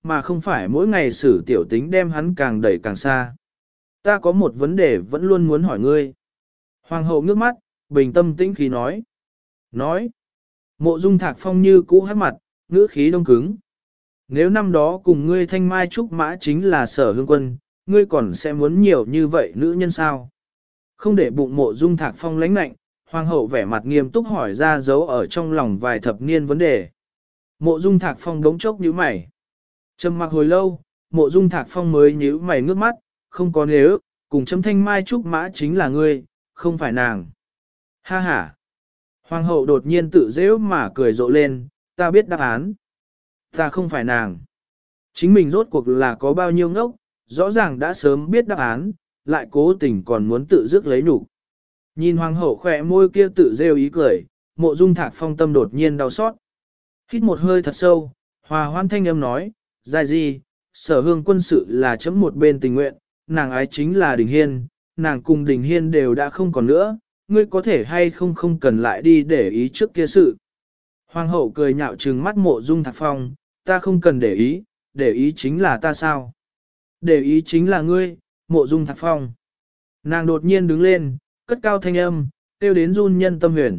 mà không phải mỗi ngày xử tiểu tính đem hắn càng đẩy càng xa. Ta có một vấn đề vẫn luôn muốn hỏi ngươi. Hoàng hậu ngước mắt, bình tâm tĩnh khí nói. Nói. Mộ Dung Thạc Phong như cũ hát mặt, ngữ khí đông cứng. Nếu năm đó cùng ngươi thanh mai trúc mã chính là Sở Hương Quân, ngươi còn sẽ muốn nhiều như vậy nữ nhân sao? Không để bụng Mộ Dung Thạc Phong lãnh lạnh, Hoàng hậu vẻ mặt nghiêm túc hỏi ra dấu ở trong lòng vài thập niên vấn đề. Mộ Dung Thạc Phong đống chốc nhíu mày. Trầm mặc hồi lâu, Mộ Dung Thạc Phong mới nhíu mày ngước mắt, không có nếu, cùng chấm thanh mai trúc mã chính là ngươi, không phải nàng. Ha ha. Hoàng hậu đột nhiên tự dễu mà cười rộ lên, ta biết đáp án. Ta không phải nàng. Chính mình rốt cuộc là có bao nhiêu ngốc, rõ ràng đã sớm biết đáp án, lại cố tình còn muốn tự dứt lấy nhục. Nhìn hoàng hậu khỏe môi kia tự rêu ý cười, Mộ Dung Thạc Phong tâm đột nhiên đau xót. Hít một hơi thật sâu, hòa hoan thanh âm nói, dài gì, Sở Hương Quân sự là chấm một bên tình nguyện, nàng ái chính là Đình Hiên, nàng cùng Đình Hiên đều đã không còn nữa, ngươi có thể hay không cần lại đi để ý trước kia sự. Hoàng hậu cười nhạo trừng mắt Mộ Dung Thạc Phong, ta không cần để ý chính là ta sao? Để ý chính là ngươi, Mộ Dung Thạc Phong. Nàng đột nhiên đứng lên, cất cao thanh âm, kêu đến run nhân tâm huyền.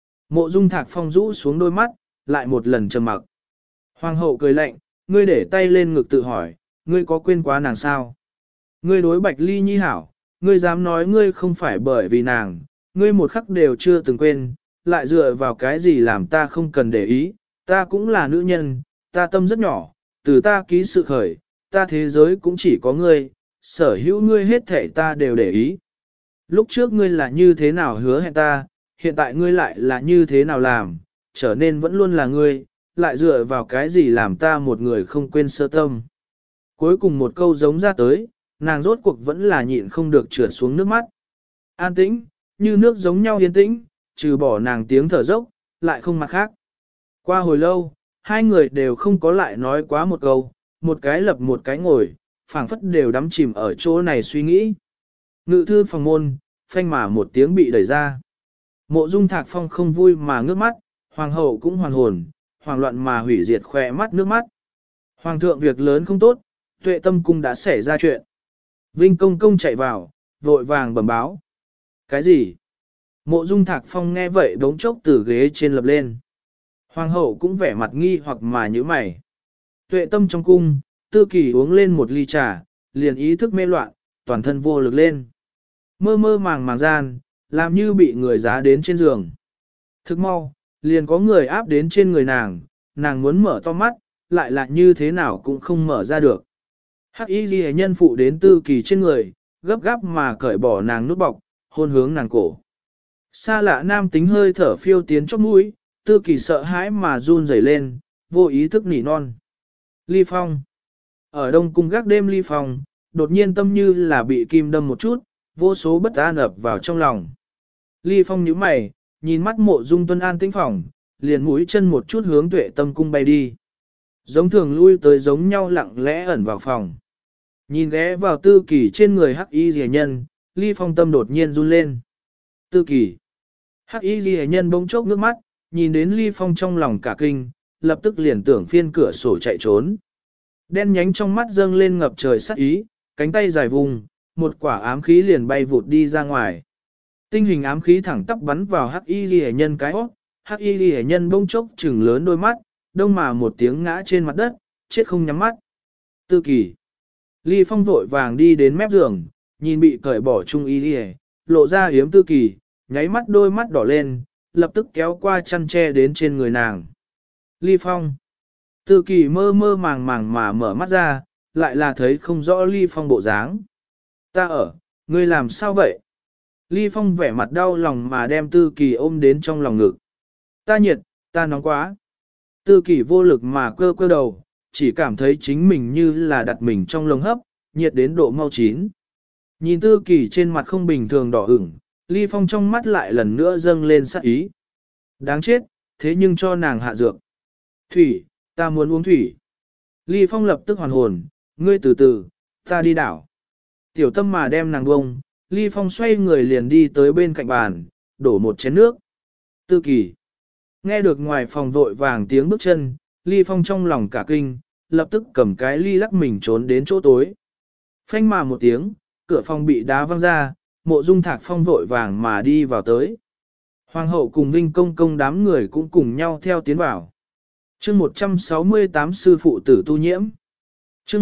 Mộ Dung Thạc Phong rũ xuống đôi mắt, lại một lần trầm mặc. Hoàng hậu cười lạnh, ngươi để tay lên ngực tự hỏi, ngươi có quên quá nàng sao? Ngươi đối Bạch Ly Nhi hảo, ngươi dám nói ngươi không phải bởi vì nàng, ngươi một khắc đều chưa từng quên, lại dựa vào cái gì làm ta không cần để ý, ta cũng là nữ nhân, ta tâm rất nhỏ, từ ta ký sự khởi, ta thế giới cũng chỉ có ngươi, sở hữu ngươi hết thể ta đều để ý. Lúc trước ngươi là như thế nào hứa hẹn ta, hiện tại ngươi lại là như thế nào làm, trở nên vẫn luôn là ngươi, lại dựa vào cái gì làm ta một người không quên sơ tâm. Cuối cùng một câu giống ra tới, nàng rốt cuộc vẫn là nhịn không được trượt xuống nước mắt. An tĩnh, như nước giống nhau yên tĩnh, trừ bỏ nàng tiếng thở dốc, lại không mặt khác. Qua hồi lâu, hai người đều không có lại nói quá một câu, một cái lập một cái ngồi, phảng phất đều đắm chìm ở chỗ này suy nghĩ. Ngự thư phòng môn, phanh mà một tiếng bị đẩy ra. Mộ Dung Thạc Phong không vui mà ngước mắt, hoàng hậu cũng hoàn hồn, hoàng loạn mà hủy diệt khỏe mắt nước mắt. Hoàng thượng việc lớn không tốt, Tuệ Tâm cung đã xảy ra chuyện. Vinh công công chạy vào, vội vàng bẩm báo. Cái gì? Mộ Dung Thạc Phong nghe vậy đống chốc từ ghế trên lập lên. Hoàng hậu cũng vẻ mặt nghi hoặc mà nhíu mày. Tuệ Tâm trong cung, Tư Kỳ uống lên một ly trà, liền ý thức mê loạn, toàn thân vô lực lên. Mơ mơ màng màng gian, làm như bị người giá đến trên giường. Thức mau, liền có người áp đến trên người nàng, nàng muốn mở to mắt, lại là như thế nào cũng không mở ra được. Hắc Y Ghi nhân phụ đến Tư Kỳ trên người, gấp gáp mà cởi bỏ nàng nút bọc, hôn hướng nàng cổ. Xa lạ nam tính hơi thở phiêu tiến chóp mũi, Tư Kỳ sợ hãi mà run rẩy lên, vô ý thức nỉ non. Ly Phong. Ở Đông Cung gác đêm Ly Phong, đột nhiên tâm như là bị kim đâm một chút, vô số bất an ập vào trong lòng. Ly Phong nhíu mày, nhìn mắt Mộ Dung Tuân an tĩnh phòng, liền mũi chân một chút hướng Tuệ Tâm cung bay đi. Giống thường lui tới giống nhau lặng lẽ ẩn vào phòng. Nhìn ghé vào Tư Kỳ trên người Hắc Y Ghi nhân, Ly Phong tâm đột nhiên run lên. Tư Kỳ. Hắc Y Ghi nhân bỗng chốc nước mắt, nhìn đến Ly Phong trong lòng cả kinh, lập tức liền tưởng phiên cửa sổ chạy trốn. Đen nhánh trong mắt dâng lên ngập trời sát ý, cánh tay dài vùng, một quả ám khí liền bay vụt đi ra ngoài. Tinh hình ám khí thẳng tắp bắn vào Hắc Y Ghi nhân cái hót, Hắc Y Ghi nhân bỗng chốc trừng lớn đôi mắt, đông mà một tiếng ngã trên mặt đất, chết không nhắm mắt. Tư Kỳ. Ly Phong vội vàng đi đến mép giường, nhìn bị cởi bỏ Trung Y Ghi, lộ ra yếm Tư Kỳ, nháy mắt đôi mắt đỏ lên, lập tức kéo qua chăn che đến trên người nàng. Ly Phong. Tư Kỳ mơ mơ màng màng mà mở mắt ra, lại là thấy không rõ Ly Phong bộ dáng. Ta ở, ngươi làm sao vậy? Ly Phong vẻ mặt đau lòng mà đem Tư Kỳ ôm đến trong lòng ngực. Ta nhiệt, ta nóng quá. Tư Kỳ vô lực mà quơ quơ đầu, chỉ cảm thấy chính mình như là đặt mình trong lồng hấp, nhiệt đến độ mau chín. Nhìn Tư Kỳ trên mặt không bình thường đỏ ửng, Ly Phong trong mắt lại lần nữa dâng lên sát ý. Đáng chết, thế nhưng cho nàng hạ dược. Thủy, ta muốn uống thủy. Ly Phong lập tức hoàn hồn, ngươi từ từ, ta đi đảo. Tiểu tâm mà đem nàng bông, Ly Phong xoay người liền đi tới bên cạnh bàn, đổ một chén nước. Tư Kỳ. Nghe được ngoài phòng vội vàng tiếng bước chân, Ly Phong trong lòng cả kinh, lập tức cầm cái ly lắc mình trốn đến chỗ tối. Phanh mà một tiếng, cửa phòng bị đá văng ra, Mộ Dung Thạc Phong vội vàng mà đi vào tới. Hoàng hậu cùng Vinh Công công đám người cũng cùng nhau theo tiến vào. Chương 168 sư phụ tử tu nhiễm. Chương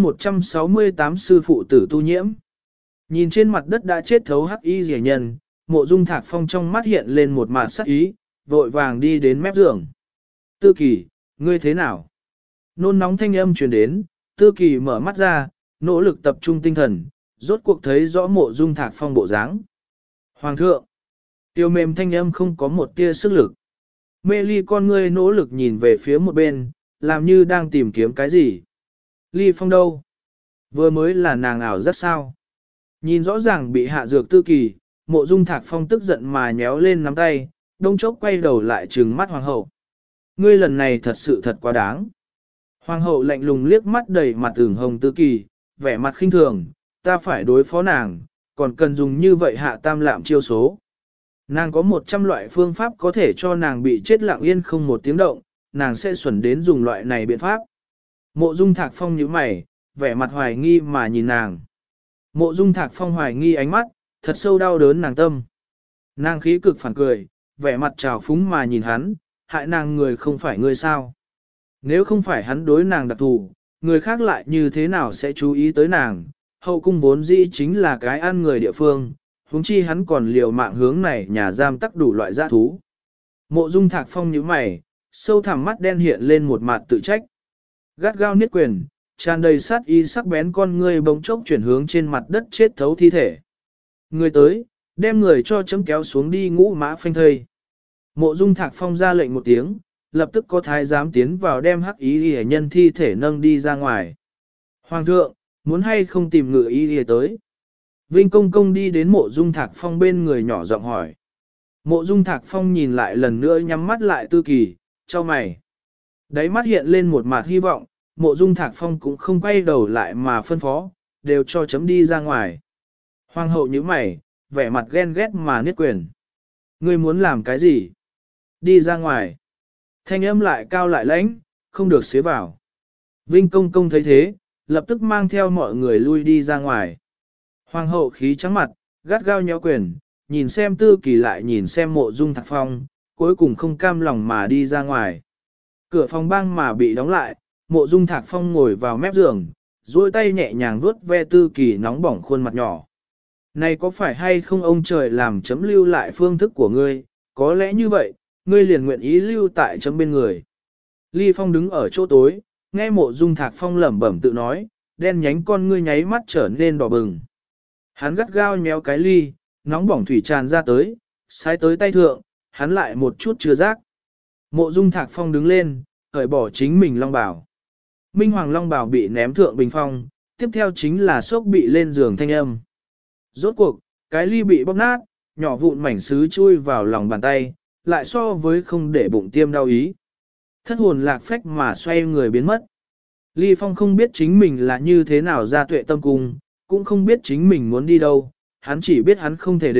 168 sư phụ tử tu nhiễm. Nhìn trên mặt đất đã chết thấu hắc y rẻ nhân, Mộ Dung Thạc Phong trong mắt hiện lên một mạt sắc ý, vội vàng đi đến mép giường. Tư Kỳ, ngươi thế nào? Nôn nóng thanh âm truyền đến, Tư Kỳ mở mắt ra, nỗ lực tập trung tinh thần, rốt cuộc thấy rõ Mộ Dung Thạc Phong bộ dáng. Hoàng thượng! Tiêu mềm thanh âm không có một tia sức lực. Mê ly con ngươi nỗ lực nhìn về phía một bên, làm như đang tìm kiếm cái gì. Ly Phong đâu? Vừa mới là nàng ảo rất sao? Nhìn rõ ràng bị hạ dược Tư Kỳ, Mộ Dung Thạc Phong tức giận mà nhéo lên nắm tay, đông chốc quay đầu lại trừng mắt hoàng hậu. Ngươi lần này thật sự thật quá đáng. Hoàng hậu lạnh lùng liếc mắt đầy mặt ửng hồng Tư Kỳ, vẻ mặt khinh thường, ta phải đối phó nàng, còn cần dùng như vậy hạ tam lạm chiêu số. Nàng có 100 loại phương pháp có thể cho nàng bị chết lặng yên không một tiếng động, nàng sẽ xuẩn đến dùng loại này biện pháp. Mộ Dung Thạc Phong nhíu mày, vẻ mặt hoài nghi mà nhìn nàng. Mộ Dung Thạc Phong hoài nghi ánh mắt, thật sâu đau đớn nàng tâm. Nàng khí cực phản cười, vẻ mặt trào phúng mà nhìn hắn, hại nàng người không phải ngươi sao. Nếu không phải hắn đối nàng đặc thù, người khác lại như thế nào sẽ chú ý tới nàng, hậu cung vốn dĩ chính là cái ăn người địa phương, huống chi hắn còn liều mạng hướng này nhà giam tắc đủ loại dã thú. Mộ Dung Thạc Phong nhíu mày, sâu thẳm mắt đen hiện lên một mặt tự trách. Gắt gao niết quyền, tràn đầy sát ý sắc bén con ngươi bỗng chốc chuyển hướng trên mặt đất chết thấu thi thể. Người tới, đem người cho chấm kéo xuống đi ngũ mã phanh thây. Mộ Dung Thạc Phong ra lệnh một tiếng, lập tức có thái giám tiến vào đem hắc ý hề nhân thi thể nâng đi ra ngoài. Hoàng thượng, muốn hay không tìm ngự y hề tới. Vinh Công Công đi đến Mộ Dung Thạc Phong bên người nhỏ giọng hỏi. Mộ Dung Thạc Phong nhìn lại lần nữa nhắm mắt lại Tư Kỳ, cho mày. Đáy mắt hiện lên một mặt hy vọng, Mộ Dung Thạc Phong cũng không quay đầu lại mà phân phó, đều cho chấm đi ra ngoài. Hoàng hậu nhíu mày, vẻ mặt ghen ghét mà niết quyền. Ngươi muốn làm cái gì? Đi ra ngoài. Thanh âm lại cao lại lãnh, không được xế vào. Vinh Công Công thấy thế, lập tức mang theo mọi người lui đi ra ngoài. Hoàng hậu khí trắng mặt, gắt gao nhéo quyền, nhìn xem Tư Kỳ lại nhìn xem Mộ Dung Thạc Phong, cuối cùng không cam lòng mà đi ra ngoài. Cửa phòng băng mà bị đóng lại, Mộ Dung Thạc Phong ngồi vào mép giường, duỗi tay nhẹ nhàng vuốt ve Tư Kỳ nóng bỏng khuôn mặt nhỏ. Này có phải hay không ông trời làm chấm lưu lại phương thức của ngươi, có lẽ như vậy, ngươi liền nguyện ý lưu tại chấm bên người. Ly Phong đứng ở chỗ tối, nghe Mộ Dung Thạc Phong lẩm bẩm tự nói, đen nhánh con ngươi nháy mắt trở nên đỏ bừng. Hắn gắt gao nhéo cái ly, nóng bỏng thủy tràn ra tới, sái tới tay thượng, hắn lại một chút chưa rác. Mộ Dung Thạc Phong đứng lên, cởi bỏ chính mình long bào. Minh Hoàng long bào bị ném thượng bình phong, tiếp theo chính là sốc bị lên giường thanh âm. Rốt cuộc, cái ly bị bóp nát, nhỏ vụn mảnh sứ chui vào lòng bàn tay, lại so với không để bụng tiêm đau ý. Thất hồn lạc phách mà xoay người biến mất. Ly Phong không biết chính mình là như thế nào ra tuệ tâm cung, cũng không biết chính mình muốn đi đâu, hắn chỉ biết hắn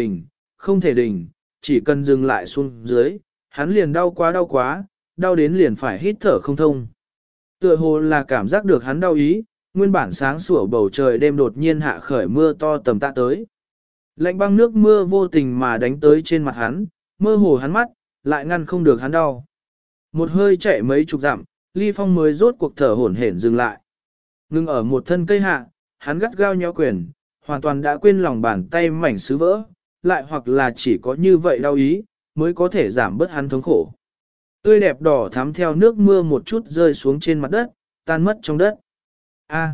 không thể đỉnh, chỉ cần dừng lại xuống dưới, hắn liền đau quá, đau đến liền phải hít thở không thông. Tựa hồ là cảm giác được hắn đau ý, nguyên bản sáng sủa bầu trời đêm đột nhiên hạ khởi mưa to tầm tạ tới. Lạnh băng nước mưa vô tình mà đánh tới trên mặt hắn, mơ hồ hắn mắt, lại ngăn không được hắn đau. Một hơi chạy mấy chục dặm, Ly Phong mới rốt cuộc thở hổn hển dừng lại. Ngưng ở một thân cây hạ, hắn gắt gao nhéo quyền, hoàn toàn đã quên lòng bàn tay mảnh sứ vỡ, lại hoặc là chỉ có như vậy đau ý, mới có thể giảm bớt hắn thống khổ. Tươi đẹp đỏ thắm theo nước mưa một chút rơi xuống trên mặt đất, tan mất trong đất. A.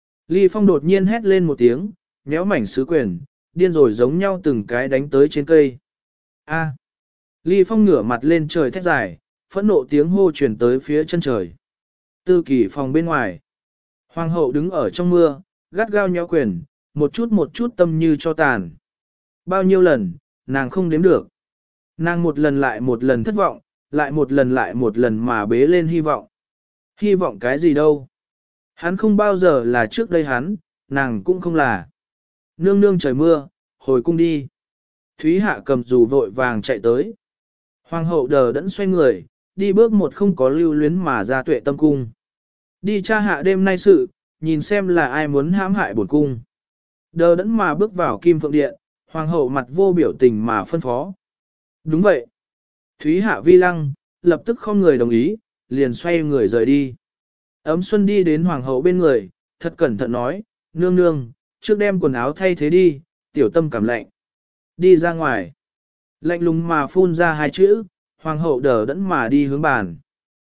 Ly Phong đột nhiên hét lên một tiếng, nhéo mảnh sứ quyền, điên rồi giống nhau từng cái đánh tới trên cây. A. Ly Phong ngửa mặt lên trời thét dài, phẫn nộ tiếng hô truyền tới phía chân trời. Tư Kỳ phòng bên ngoài. Hoàng hậu đứng ở trong mưa, gắt gao nhéo quyền, một chút tâm như cho tàn. Bao nhiêu lần, nàng không đếm được. Nàng một lần lại một lần thất vọng, lại một lần mà bế lên hy vọng. Hy vọng cái gì đâu. Hắn không bao giờ là trước đây hắn, nàng cũng không là. Nương nương trời mưa, hồi cung đi. Thúy Hạ cầm dù vội vàng chạy tới. Hoàng hậu đờ đẫn xoay người, đi bước một không có lưu luyến mà ra tuệ tâm cung. Đi tra hạ đêm nay sự, nhìn xem là ai muốn hãm hại bổn cung. Đờ đẫn mà bước vào Kim Phượng Điện, hoàng hậu mặt vô biểu tình mà phân phó. Đúng vậy. Thúy Hạ Vi Lăng, lập tức không người đồng ý, liền xoay người rời đi. Ấm Xuân đi đến hoàng hậu bên người, thật cẩn thận nói, nương nương, trước đem quần áo thay thế đi, tiểu tâm cảm lạnh. Đi ra ngoài. Lạnh lùng mà phun ra hai chữ, hoàng hậu đờ đẫn mà đi hướng bàn.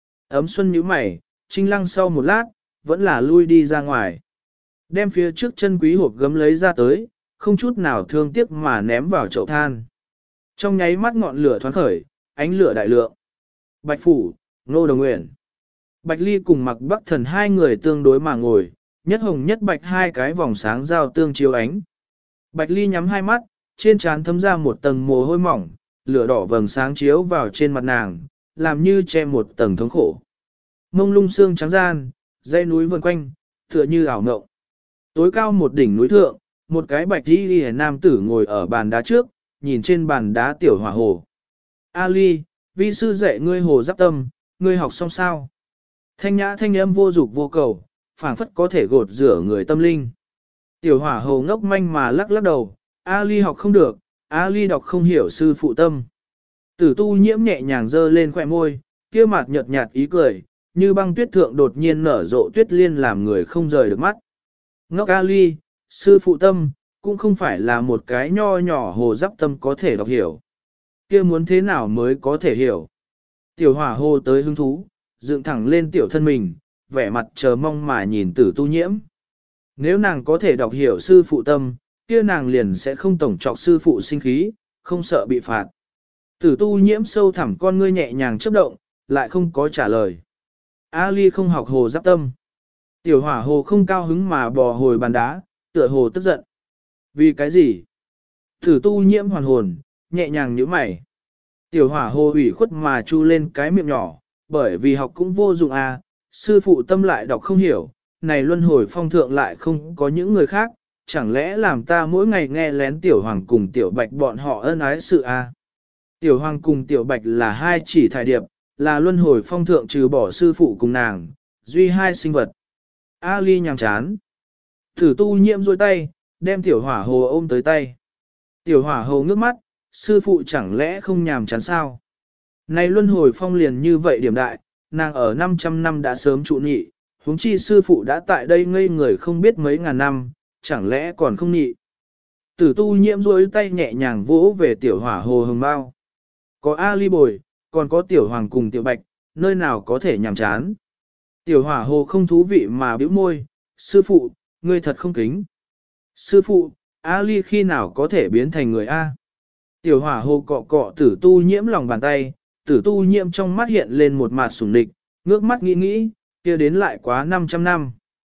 Ấm Xuân nhíu mày, Trinh Lăng sau một lát, vẫn là lui đi ra ngoài. Đem phía trước chân quý hộp gấm lấy ra tới, không chút nào thương tiếc mà ném vào chậu than. Trong nháy mắt ngọn lửa thoáng khởi, ánh lửa đại lượng. Bạch Phủ, Ngô Đồng Nguyện. Bạch Ly cùng Mặc Bắc Thần hai người tương đối mà ngồi, nhất hồng nhất bạch hai cái vòng sáng giao tương chiếu ánh. Bạch Ly nhắm hai mắt, trên trán thấm ra một tầng mồ hôi mỏng, lửa đỏ vầng sáng chiếu vào trên mặt nàng, làm như che một tầng thống khổ. Mông lung xương trắng gian, dãy núi vần quanh, tựa như ảo ngộng. Tối cao một đỉnh núi thượng, một cái bạch y nam tử ngồi ở bàn đá trước, nhìn trên bàn đá tiểu hỏa hồ. Ali, vi sư dạy ngươi hồ giáp tâm, ngươi học xong sao? Thanh nhã thanh âm vô dục vô cầu, phảng phất có thể gột rửa người tâm linh. Tiểu hỏa hồ ngốc manh mà lắc lắc đầu, Ali học không được, Ali đọc không hiểu sư phụ tâm. Tử tu nhiễm nhẹ nhàng dơ lên khỏe môi, kia mặt nhợt nhạt ý cười, như băng tuyết thượng đột nhiên nở rộ tuyết liên làm người không rời được mắt. Ngốc Ali, sư phụ tâm, cũng không phải là một cái nho nhỏ hồ giáp tâm có thể đọc hiểu. Kia muốn thế nào mới có thể hiểu. Tiểu hỏa hồ tới hứng thú, dựng thẳng lên tiểu thân mình, vẻ mặt chờ mong mà nhìn tử tu nhiễm. Nếu nàng có thể đọc hiểu sư phụ tâm, kia nàng liền sẽ không tổng trọc sư phụ sinh khí, không sợ bị phạt. Tử tu nhiễm sâu thẳm con ngươi nhẹ nhàng chớp động, lại không có trả lời. Ali không học hồ giáp tâm. Tiểu hỏa hồ không cao hứng mà bò hồi bàn đá, tựa hồ tức giận. Vì cái gì? Tử tu nhiễm hoàn hồn, nhẹ nhàng nhíu mày. Tiểu hỏa hồ ủy khuất mà chu lên cái miệng nhỏ, bởi vì học cũng vô dụng à, sư phụ tâm lại đọc không hiểu, này luân hồi phong thượng lại không có những người khác, chẳng lẽ làm ta mỗi ngày nghe lén tiểu hoàng cùng tiểu bạch bọn họ ân ái sự à. Tiểu hoàng cùng tiểu bạch là hai chỉ thải điệp, là luân hồi phong thượng trừ bỏ sư phụ cùng nàng, duy hai sinh vật. Ali nhàm chán. Tử tu nhiễm dôi tay, đem tiểu hỏa hồ ôm tới tay. Tiểu hỏa hồ ngước mắt, sư phụ chẳng lẽ không nhàm chán sao? Này luân hồi phong liền như vậy điểm đại, nàng ở 500 năm đã sớm trụ nhị, huống chi sư phụ đã tại đây ngây người không biết mấy ngàn năm, chẳng lẽ còn không nhị. Tử tu nhiễm dôi tay nhẹ nhàng vỗ về tiểu hỏa hồ hồng bao. Có Ali bồi, còn có tiểu hoàng cùng tiểu bạch, nơi nào có thể nhàm chán. Tiểu hỏa hồ không thú vị mà bĩu môi, sư phụ, ngươi thật không kính. Sư phụ, Ali khi nào có thể biến thành người A? Tiểu hỏa hồ cọ cọ tử tu nhiễm lòng bàn tay, tử tu nhiễm trong mắt hiện lên một mặt sủng địch, ngước mắt nghĩ nghĩ, kia đến lại quá 500 năm.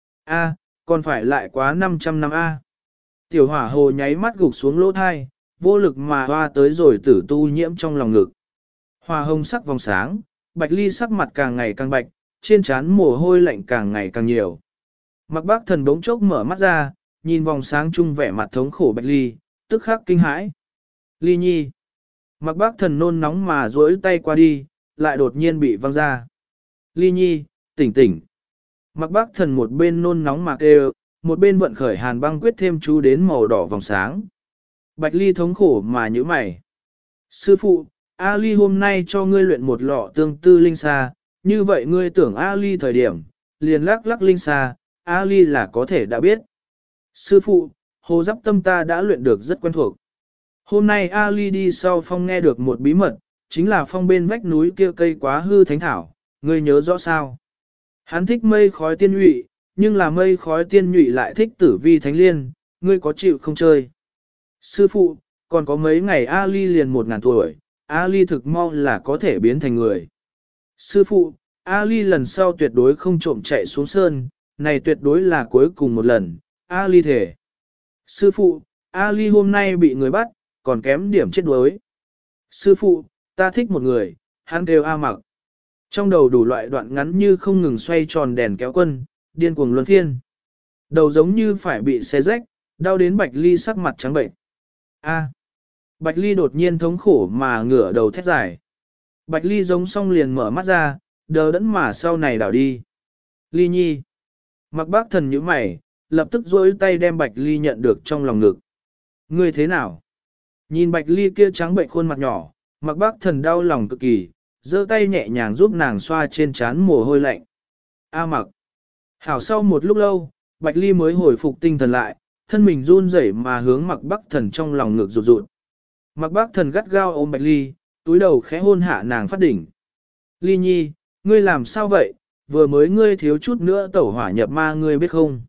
A, còn phải lại quá 500 năm A. Tiểu hỏa hồ nháy mắt gục xuống lỗ thai, vô lực mà hoa tới rồi tử tu nhiễm trong lòng ngực. Hoa hồng sắc vòng sáng, Bạch Ly sắc mặt càng ngày càng bạch, trên trán mồ hôi lạnh càng ngày càng nhiều. Mặc Bác Thần bỗng chốc mở mắt ra, nhìn vòng sáng chung vẻ mặt thống khổ Bạch Ly, tức khắc kinh hãi. Ly nhi. Mặc Bác Thần nôn nóng mà duỗi tay qua đi, lại đột nhiên bị văng ra. Ly nhi, tỉnh tỉnh. Mặc Bác Thần một bên nôn nóng mà kêu, một bên vận khởi hàn băng quyết thêm chú đến màu đỏ vòng sáng. Bạch Ly thống khổ mà nhíu mày. Sư phụ, Ali hôm nay cho ngươi luyện một lọ tương tư linh sa, như vậy ngươi tưởng Ali thời điểm, liền lắc lắc linh sa, Ali là có thể đã biết. Sư phụ, hồ giáp tâm ta đã luyện được rất quen thuộc. Hôm nay Ali đi sau phong nghe được một bí mật, chính là phong bên vách núi kia cây quá hư thánh thảo, ngươi nhớ rõ sao? Hắn thích mây khói tiên nhụy, nhưng là mây khói tiên nhụy lại thích tử vi thánh liên, ngươi có chịu không chơi? Sư phụ, còn có mấy ngày Ali liền 1000 tuổi, Ali thực mau là có thể biến thành người. Sư phụ, Ali lần sau tuyệt đối không trộm chạy xuống sơn, này tuyệt đối là cuối cùng một lần, Ali thể. Sư phụ, Ali hôm nay bị người bắt, còn kém điểm chết đuối. Sư phụ, ta thích một người, hắn đều A Mặc. Trong đầu đủ loại đoạn ngắn như không ngừng xoay tròn đèn kéo quân, điên cuồng luân phiên. Đầu giống như phải bị xé rách, đau đến Bạch Ly sắc mặt trắng bệnh. A. Bạch Ly đột nhiên thống khổ mà ngửa đầu thét dài. Bạch Ly giống xong liền mở mắt ra, đờ đẫn mà sau này đảo đi. Ly nhi. Mặc bác thần nhíu mày, lập tức duỗi tay đem Bạch Ly nhận được trong lòng ngực. Ngươi thế nào? Nhìn Bạch Ly kia trắng bệnh khuôn mặt nhỏ, Mặc bác thần đau lòng cực kỳ, giơ tay nhẹ nhàng giúp nàng xoa trên trán mồ hôi lạnh. A Mặc. Hảo sau một lúc lâu, Bạch Ly mới hồi phục tinh thần lại, thân mình run rẩy mà hướng Mặc bác thần trong lòng ngực rụt rụt. Mặc bác thần gắt gao ôm Bạch Ly, túi đầu khẽ hôn hạ nàng phát đỉnh. Ly nhi, ngươi làm sao vậy? Vừa mới ngươi thiếu chút nữa tẩu hỏa nhập ma ngươi biết không?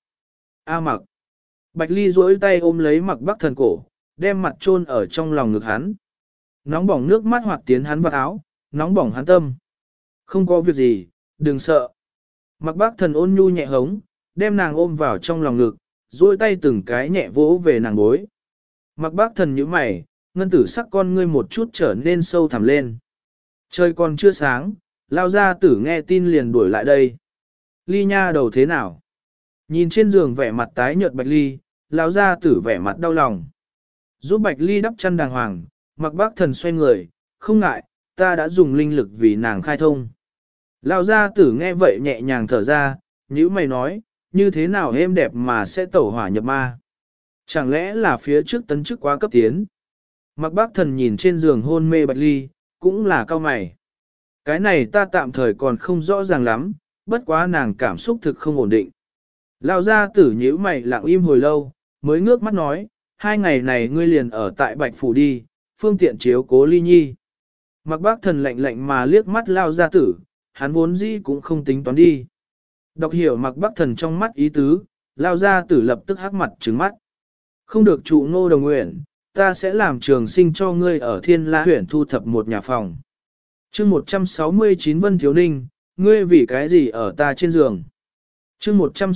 A Mặc. Bạch Ly duỗi tay ôm lấy Mặc bác thần cổ, đem mặt chôn ở trong lòng ngực hắn. Nóng bỏng nước mắt hoạt tiến hắn vào áo, nóng bỏng hắn tâm. Không có việc gì, đừng sợ. Mặc bác thần ôn nhu nhẹ hống, đem nàng ôm vào trong lòng ngực, duỗi tay từng cái nhẹ vỗ về nàng gối. Mặc bác thần nhíu mày, ngân tử sắc con ngươi một chút trở nên sâu thẳm lên. Trời còn chưa sáng, lao gia tử nghe tin liền đuổi lại đây. Ly nha đầu thế nào? Nhìn trên giường vẻ mặt tái nhợt Bạch Ly, lao gia tử vẻ mặt đau lòng. Giúp Bạch Ly đắp chăn đàng hoàng, Mặc bác thần xoay người, không ngại, ta đã dùng linh lực vì nàng khai thông. Lao gia tử nghe vậy nhẹ nhàng thở ra, nhữ mày nói, như thế nào êm đẹp mà sẽ tẩu hỏa nhập ma? Chẳng lẽ là phía trước tấn chức quá cấp tiến? Mặc bác thần nhìn trên giường hôn mê Bạch Ly, cũng là cao mày. Cái này ta tạm thời còn không rõ ràng lắm, bất quá nàng cảm xúc thực không ổn định. Lao gia tử nhíu mày lặng im hồi lâu, mới ngước mắt nói, 2 ngày này ngươi liền ở tại Bạch Phủ đi, phương tiện chiếu cố Ly nhi. Mặc bác thần lạnh lạnh mà liếc mắt Lao gia tử, hắn vốn dĩ cũng không tính toán đi. Đọc hiểu Mặc bác thần trong mắt ý tứ, Lao gia tử lập tức hắc mặt trừng mắt. Không được trụ Ngô Đồng Nguyện, ta sẽ làm trường sinh cho ngươi ở Thiên La huyện thu thập một nhà phòng. Chương 169 Vân Thiếu Ninh, ngươi vì cái gì ở ta trên giường? Chương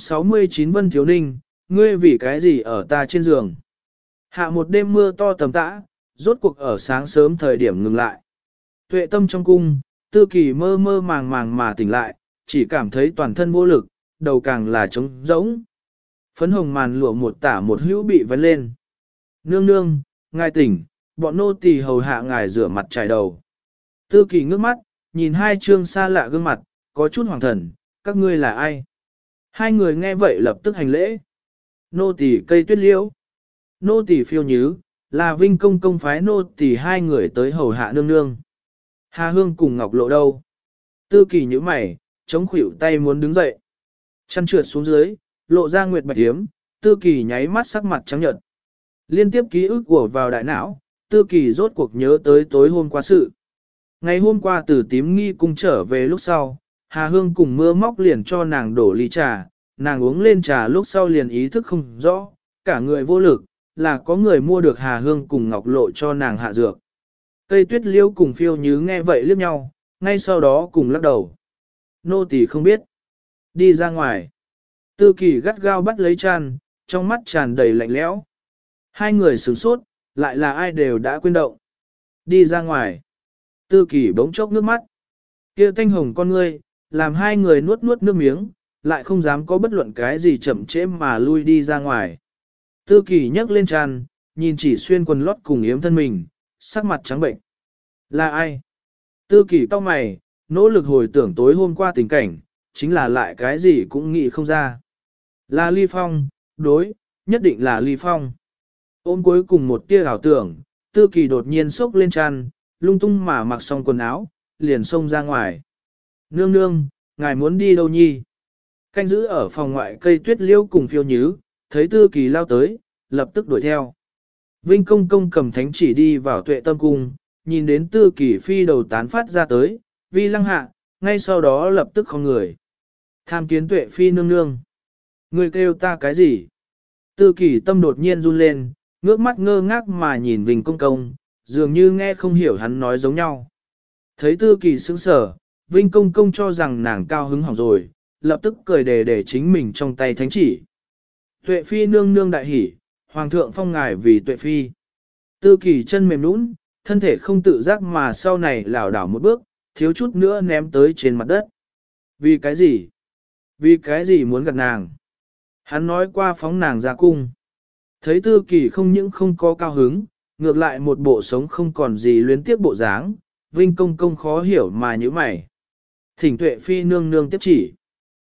169 Vân Thiếu Ninh, ngươi vì cái gì ở ta trên giường? Hạ một đêm mưa to tầm tã, rốt cuộc ở sáng sớm thời điểm ngừng lại. Tuệ tâm trong cung, Tư Kỳ mơ mơ màng màng mà tỉnh lại, chỉ cảm thấy toàn thân vô lực, đầu càng là trống rỗng. Phấn hồng màn lụa một tả một hữu bị vấn lên. Nương nương, ngài tỉnh, bọn nô tỳ hầu hạ ngài rửa mặt trải đầu. Tư Kỳ ngước mắt, nhìn hai trương xa lạ gương mặt, có chút hoàng thần, các ngươi là ai? Hai người nghe vậy lập tức hành lễ. Nô tỳ cây tuyết liễu. Nô tỳ phiêu nhứ, là Vinh công công phái nô tỳ hai người tới hầu hạ nương nương. Hà Hương cùng Ngọc Lộ đâu? Tư Kỳ nhíu mày, chống khuỷu tay muốn đứng dậy. Chăn trượt xuống dưới, lộ ra nguyệt bạch hiếm, Tư Kỳ nháy mắt sắc mặt trắng nhợt. Liên tiếp ký ức của vào đại não, Tư Kỳ rốt cuộc nhớ tới tối hôm qua sự. Ngày hôm qua từ tím nghi cung trở về lúc sau, Hà Hương cùng mưa móc liền cho nàng đổ ly trà, nàng uống lên trà lúc sau liền ý thức không rõ, cả người vô lực, là có người mua được Hà Hương cùng Ngọc Lộ cho nàng hạ dược. Cây tuyết liêu cùng phiêu nhứ nghe vậy liếc nhau, ngay sau đó cùng lắc đầu. Nô tỳ không biết. Đi ra ngoài. Tư Kỳ gắt gao bắt lấy chăn, trong mắt tràn đầy lạnh lẽo. Hai người sửng sốt, lại là ai đều đã quên động. Đi ra ngoài. Tư Kỳ bỗng chốc nước mắt. Kia thanh hồng con ngươi, làm hai người nuốt nuốt nước miếng, lại không dám có bất luận cái gì chậm trễ mà lui đi ra ngoài. Tư Kỳ nhấc lên tràn, nhìn chỉ xuyên quần lót cùng yếm thân mình, sắc mặt trắng bệnh. Là ai? Tư Kỳ cau mày, nỗ lực hồi tưởng tối hôm qua tình cảnh, chính là lại cái gì cũng nghĩ không ra. Là Ly Phong, đối, nhất định là Ly Phong. Ôm cuối cùng một tia ảo tưởng, Tư Kỳ đột nhiên sốc lên chăn, lung tung mà mặc xong quần áo, liền xông ra ngoài. Nương nương, ngài muốn đi đâu nhi? Canh giữ ở phòng ngoại cây tuyết liễu cùng phiêu nhứ, thấy Tư Kỳ lao tới, lập tức đuổi theo. Vinh công công cầm thánh chỉ đi vào Tuệ Tâm cung, nhìn đến Tư Kỳ phi đầu tán phát ra tới, vi lăng hạ, ngay sau đó lập tức không người. Tham kiến Tuệ phi nương nương. Người kêu ta cái gì? Tư Kỳ tâm đột nhiên run lên, ngước mắt ngơ ngác mà nhìn Vinh công công, dường như nghe không hiểu hắn nói giống nhau. Thấy Tư Kỳ sững sờ, Vinh công công cho rằng nàng cao hứng hỏng rồi, lập tức cười để chính mình trong tay thánh chỉ. Tuệ phi nương nương đại hỉ, hoàng thượng phong ngài vì Tuệ phi. Tư Kỳ chân mềm nũng, thân thể không tự giác mà sau này lảo đảo một bước, thiếu chút nữa ném tới trên mặt đất. Vì cái gì? Vì cái gì muốn gặp nàng? Hắn nói qua phóng nàng ra cung. Thấy Tư Kỳ không những không có cao hứng, ngược lại một bộ sống không còn gì luyến tiếc bộ dáng, Vinh công công khó hiểu mà như mày. Thỉnh Tuệ phi nương nương tiếp chỉ.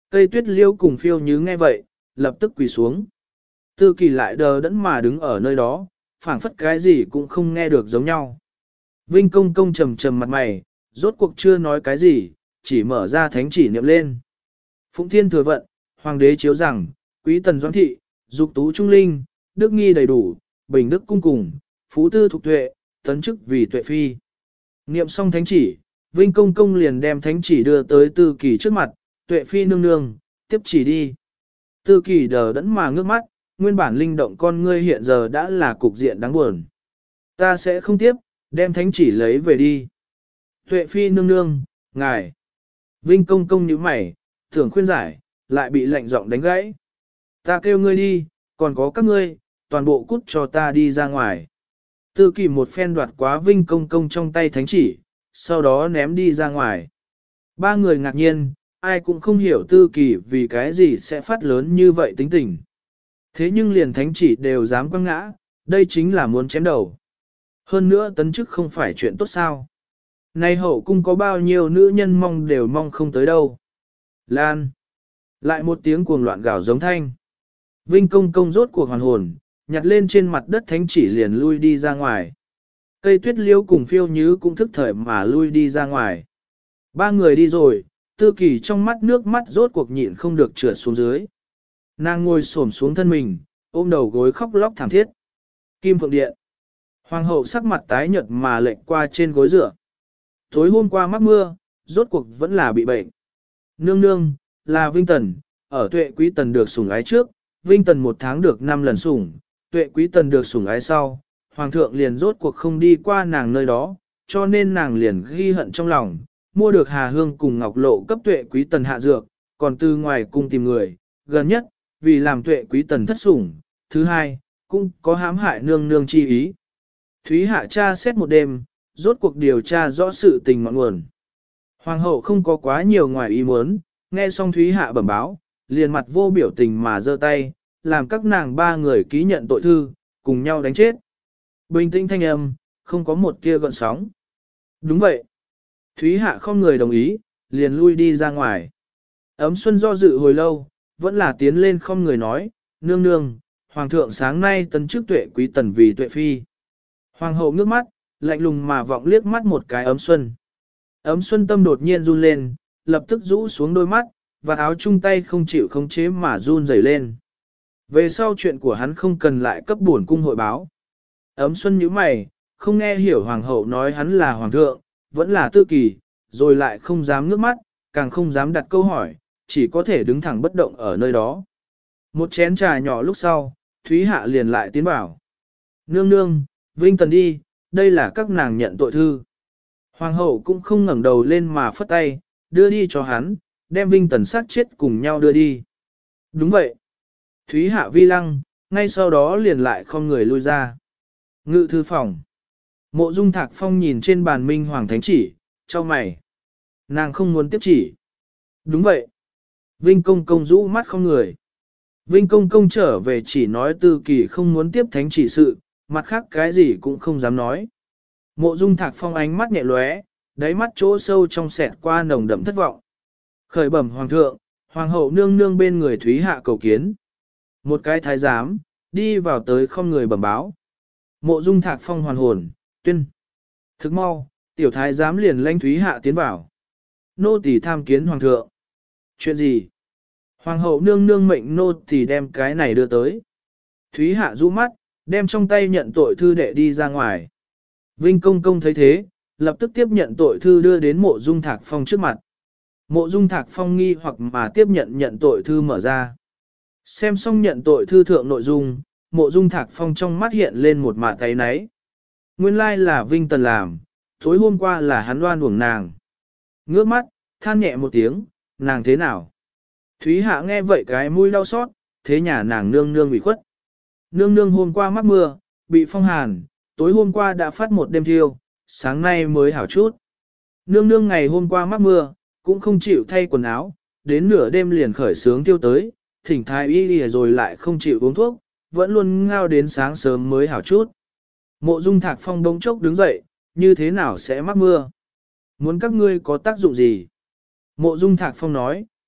Cây tuyết liêu cùng phiêu như nghe vậy, lập tức quỳ xuống. Tư kỳ lại đờ đẫn mà đứng ở nơi đó, phảng phất cái gì cũng không nghe được giống nhau. Vinh công công trầm trầm mặt mày, rốt cuộc chưa nói cái gì, chỉ mở ra thánh chỉ niệm lên. Phụng thiên thừa vận, hoàng đế chiếu rằng, quý tần doãn thị, dục tú trung linh, đức nghi đầy đủ, bình đức cung cùng, phú tư thục tuệ, tấn chức vì tuệ phi. Niệm xong thánh chỉ, Vinh công công liền đem thánh chỉ đưa tới Tư kỳ trước mặt, tuệ phi nương nương, tiếp chỉ đi. Tư kỳ đờ đẫn mà ngước mắt, nguyên bản linh động con ngươi hiện giờ đã là cục diện đáng buồn. Ta sẽ không tiếp, đem thánh chỉ lấy về đi. Tuệ phi nương nương, ngài. Vinh công công nhíu mày, tưởng khuyên giải, lại bị lệnh giọng đánh gãy. Ta kêu ngươi đi, còn có các ngươi, toàn bộ cút cho ta đi ra ngoài. Tư kỳ một phen đoạt quá Vinh công công trong tay thánh chỉ, sau đó ném đi ra ngoài. Ba người ngạc nhiên, ai cũng không hiểu Tư kỳ vì cái gì sẽ phát lớn như vậy tính tình. Thế nhưng liền thánh chỉ đều dám quăng ngã, đây chính là muốn chém đầu. Hơn nữa tấn chức không phải chuyện tốt sao. Nay hậu cung có bao nhiêu nữ nhân mong đều mong không tới đâu. Lan. Lại một tiếng cuồng loạn gào giống thanh. Vinh công công rốt cuộc hoàn hồn, nhặt lên trên mặt đất thánh chỉ liền lui đi ra ngoài. Cây tuyết liêu cùng phiêu nhứ cũng thức thời mà lui đi ra ngoài. Ba người đi rồi, Tư kỳ trong mắt nước mắt rốt cuộc nhịn không được trượt xuống dưới. Nàng ngồi xổm xuống thân mình, ôm đầu gối khóc lóc thảm thiết. Kim Phượng Điện. Hoàng hậu sắc mặt tái nhợt mà lệnh qua trên gối dựa. Tối hôm qua mắc mưa, rốt cuộc vẫn là bị bệnh. Nương nương, là Vinh Tần, ở tuệ quý tần được sủng ái trước, Vinh Tần một tháng được 5 lần sủng, tuệ quý tần được sủng ái sau, hoàng thượng liền rốt cuộc không đi qua nàng nơi đó, cho nên nàng liền ghi hận trong lòng, mua được Hà Hương cùng Ngọc Lộ cấp tuệ quý tần hạ dược, còn từ ngoài cung tìm người, gần nhất, vì làm tuệ quý tần thất sủng, thứ hai, cũng có hãm hại nương nương chi ý. Thúy hạ tra xét một đêm, rốt cuộc điều tra rõ sự tình ngọn nguồn. Hoàng hậu không có quá nhiều ngoài ý muốn, nghe xong Thúy hạ bẩm báo, liền mặt vô biểu tình mà giơ tay, làm các nàng ba người ký nhận tội thư, cùng nhau đánh chết. Bình tĩnh thanh âm, không có một tia gợn sóng. Đúng vậy. Thúy hạ không người đồng ý, liền lui đi ra ngoài. Ấm Xuân do dự hồi lâu, vẫn là tiến lên không người nói, nương nương, hoàng thượng sáng nay tấn chức tuệ quý tần vì tuệ phi. Hoàng hậu ngước mắt, lạnh lùng mà vọng liếc mắt một cái Ấm Xuân. Ấm Xuân tâm đột nhiên run lên, lập tức rũ xuống đôi mắt, và áo chung tay không chịu khống chế mà run rẩy lên. Về sau chuyện của hắn không cần lại cấp bổn cung hội báo. Ấm Xuân nhíu mày, không nghe hiểu hoàng hậu nói hắn là hoàng thượng, vẫn là Tư kỳ, rồi lại không dám ngước mắt, càng không dám đặt câu hỏi, chỉ có thể đứng thẳng bất động ở nơi đó. Một chén trà nhỏ lúc sau, Thúy Hạ liền lại tiến bảo. Nương nương, Vinh Tần đi, đây là các nàng nhận tội thư. Hoàng hậu cũng không ngẩng đầu lên mà phất tay, đưa đi cho hắn, đem Vinh Tần sát chết cùng nhau đưa đi. Đúng vậy. Thúy Hạ vi lăng, ngay sau đó liền lại không người lui ra. Ngự thư phòng. Mộ Dung Thạc Phong nhìn trên bàn minh hoàng thánh chỉ, cho mày. Nàng không muốn tiếp chỉ. Đúng vậy. Vinh công công rũ mắt không người. Vinh công công trở về chỉ nói Tư kỳ không muốn tiếp thánh chỉ sự, mặt khác cái gì cũng không dám nói. Mộ Dung Thạc Phong ánh mắt nhẹ lóe, đáy mắt chỗ sâu trong xẹt qua nồng đậm thất vọng. Khởi bẩm hoàng thượng, hoàng hậu nương nương bên người Thúy Hạ cầu kiến. Một cái thái giám, đi vào tới không người bẩm báo. Mộ Dung Thạc Phong hoàn hồn, tuyên. Thức mau, tiểu thái giám liền lãnh Thúy Hạ tiến vào. Nô tỳ tham kiến hoàng thượng. Chuyện gì? Hoàng hậu nương nương mệnh nô tỳ đem cái này đưa tới. Thúy Hạ rũ mắt, đem trong tay nhận tội thư đệ đi ra ngoài. Vinh công công thấy thế, lập tức tiếp nhận tội thư đưa đến mộ Dung Thạc Phong trước mặt. Mộ Dung Thạc Phong nghi hoặc mà tiếp nhận tội thư mở ra. Xem xong nhận tội thư thượng nội dung, mộ Dung Thạc Phong trong mắt hiện lên một mạt thấy náy. Nguyên lai là Vinh Tần làm, tối hôm qua là hắn đoan uổng nàng. Ngước mắt, than nhẹ một tiếng, nàng thế nào? Thúy Hạ nghe vậy cái mũi đau xót, thế nhà nàng nương nương bị khuất. Nương nương hôm qua mắc mưa, bị phong hàn, tối hôm qua đã phát một đêm thiêu, sáng nay mới hảo chút. Nương nương ngày hôm qua mắc mưa, cũng không chịu thay quần áo, đến nửa đêm liền khởi sướng tiêu tới, thỉnh thái y rồi lại không chịu uống thuốc, vẫn luôn ngao đến sáng sớm mới hảo chút. Mộ Dung Thạc Phong đống chốc đứng dậy, như thế nào sẽ mắc mưa? Muốn các ngươi có tác dụng gì? Mộ Dung Thạc Phong nói,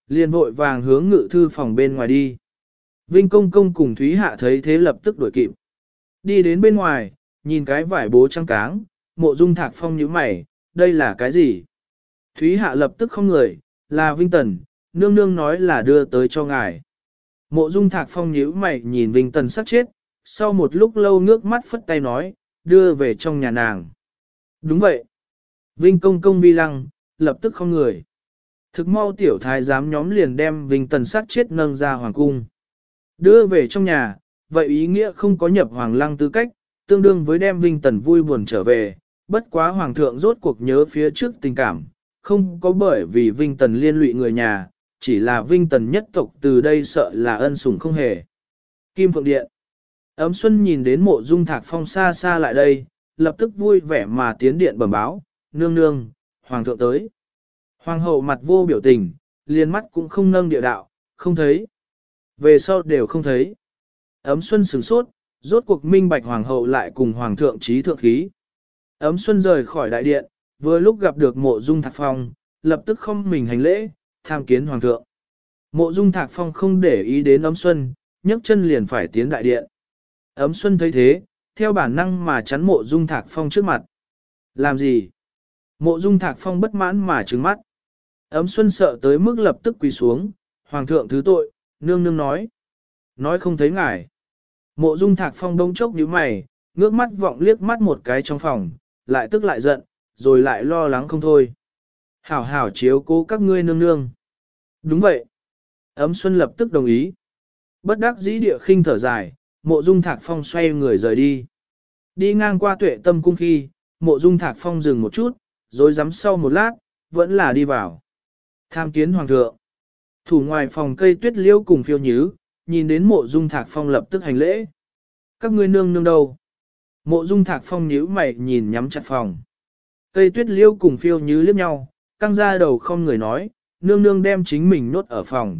liền vội vàng hướng ngự thư phòng bên ngoài đi. Vinh công công cùng Thúy Hạ thấy thế lập tức đuổi kịp. Đi đến bên ngoài, nhìn cái vải bố trăng cáng, Mộ Dung Thạc Phong nhíu mày, đây là cái gì? Thúy Hạ lập tức không người, là Vinh Tần, nương nương nói là đưa tới cho ngài. Mộ Dung Thạc Phong nhíu mày nhìn Vinh Tần sắp chết, sau một lúc lâu ngước mắt phất tay nói, đưa về trong nhà nàng. Đúng vậy. Vinh công công vi lăng, lập tức không người. Thực mau tiểu thái giám nhóm liền đem Vinh Tần sát chết nâng ra hoàng cung. Đưa về trong nhà, vậy ý nghĩa không có nhập hoàng lăng tư cách, tương đương với đem Vinh Tần vui buồn trở về, bất quá hoàng thượng rốt cuộc nhớ phía trước tình cảm, không có bởi vì Vinh Tần liên lụy người nhà, chỉ là Vinh Tần nhất tộc từ đây sợ là ân sủng không hề. Kim Phượng Điện. Ấm Xuân nhìn đến Mộ Dung Thạc Phong xa xa lại đây, lập tức vui vẻ mà tiến điện bẩm báo, nương nương, hoàng thượng tới. Hoàng hậu mặt vô biểu tình, liền mắt cũng không nâng địa đạo, không thấy. Về sau đều không thấy. Ấm Xuân sửng sốt, rốt cuộc minh bạch hoàng hậu lại cùng hoàng thượng trí thượng khí. Ấm Xuân rời khỏi đại điện, vừa lúc gặp được Mộ Dung Thạc Phong, lập tức không mình hành lễ, tham kiến hoàng thượng. Mộ Dung Thạc Phong không để ý đến Ấm Xuân, nhấc chân liền phải tiến đại điện. Ấm Xuân thấy thế, theo bản năng mà chắn Mộ Dung Thạc Phong trước mặt. Làm gì? Mộ Dung Thạc Phong bất mãn mà trừng mắt. Ấm Xuân sợ tới mức lập tức quỳ xuống, hoàng thượng thứ tội, nương nương nói. Nói không thấy ngài. Mộ Dung Thạc Phong đông chốc nhíu mày, ngước mắt vọng liếc mắt một cái trong phòng, lại tức lại giận, rồi lại lo lắng không thôi. Hảo hảo chiếu cố các ngươi nương nương. Đúng vậy. Ấm Xuân lập tức đồng ý. Bất đắc dĩ địa khinh thở dài, Mộ Dung Thạc Phong xoay người rời đi. Đi ngang qua Tuệ Tâm cung khi, Mộ Dung Thạc Phong dừng một chút, rồi dám sau một lát, vẫn là đi vào. Tham kiến hoàng thượng. Thủ ngoài phòng cây Tuyết Liễu cùng Phiêu Nhứ, nhìn đến Mộ Dung Thạc Phong lập tức hành lễ. Các ngươi nương nương đâu? Mộ Dung Thạc Phong nhíu mày nhìn nhắm chặt phòng. Cây Tuyết Liễu cùng Phiêu Nhứ liếc nhau, căng ra đầu không người nói, nương nương đem chính mình nốt ở phòng,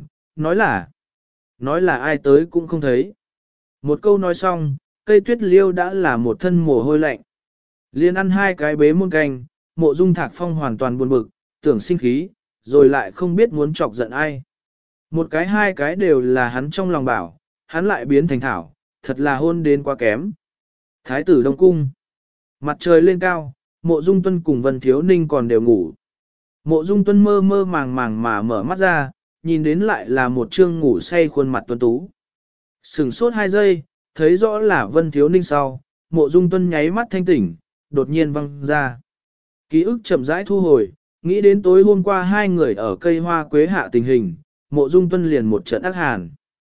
nói là ai tới cũng không thấy. Một câu nói xong, cây Tuyết Liễu đã là một thân mồ hôi lạnh. Liên ăn hai cái bế muôn canh, Mộ Dung Thạc Phong hoàn toàn buồn bực, tưởng sinh khí, rồi lại không biết muốn chọc giận ai. Một cái hai cái đều là hắn trong lòng bảo, hắn lại biến thành thảo, thật là hôn đến quá kém. Thái tử Đông Cung. Mặt trời lên cao, Mộ Dung Tuân cùng Vân Thiếu Ninh còn đều ngủ. Mộ Dung Tuân mơ mơ màng màng mà mở mắt ra, nhìn đến lại là một trương ngủ say khuôn mặt tuấn tú. Sừng sốt 2 giây, thấy rõ là Vân Thiếu Ninh sau, Mộ Dung Tuân nháy mắt thanh tỉnh, đột nhiên văng ra. Ký ức chậm rãi thu hồi, nghĩ đến tối hôm qua hai người ở cây hoa quế hạ tình hình, Mộ Dung Tuân liền một trận ác hàn.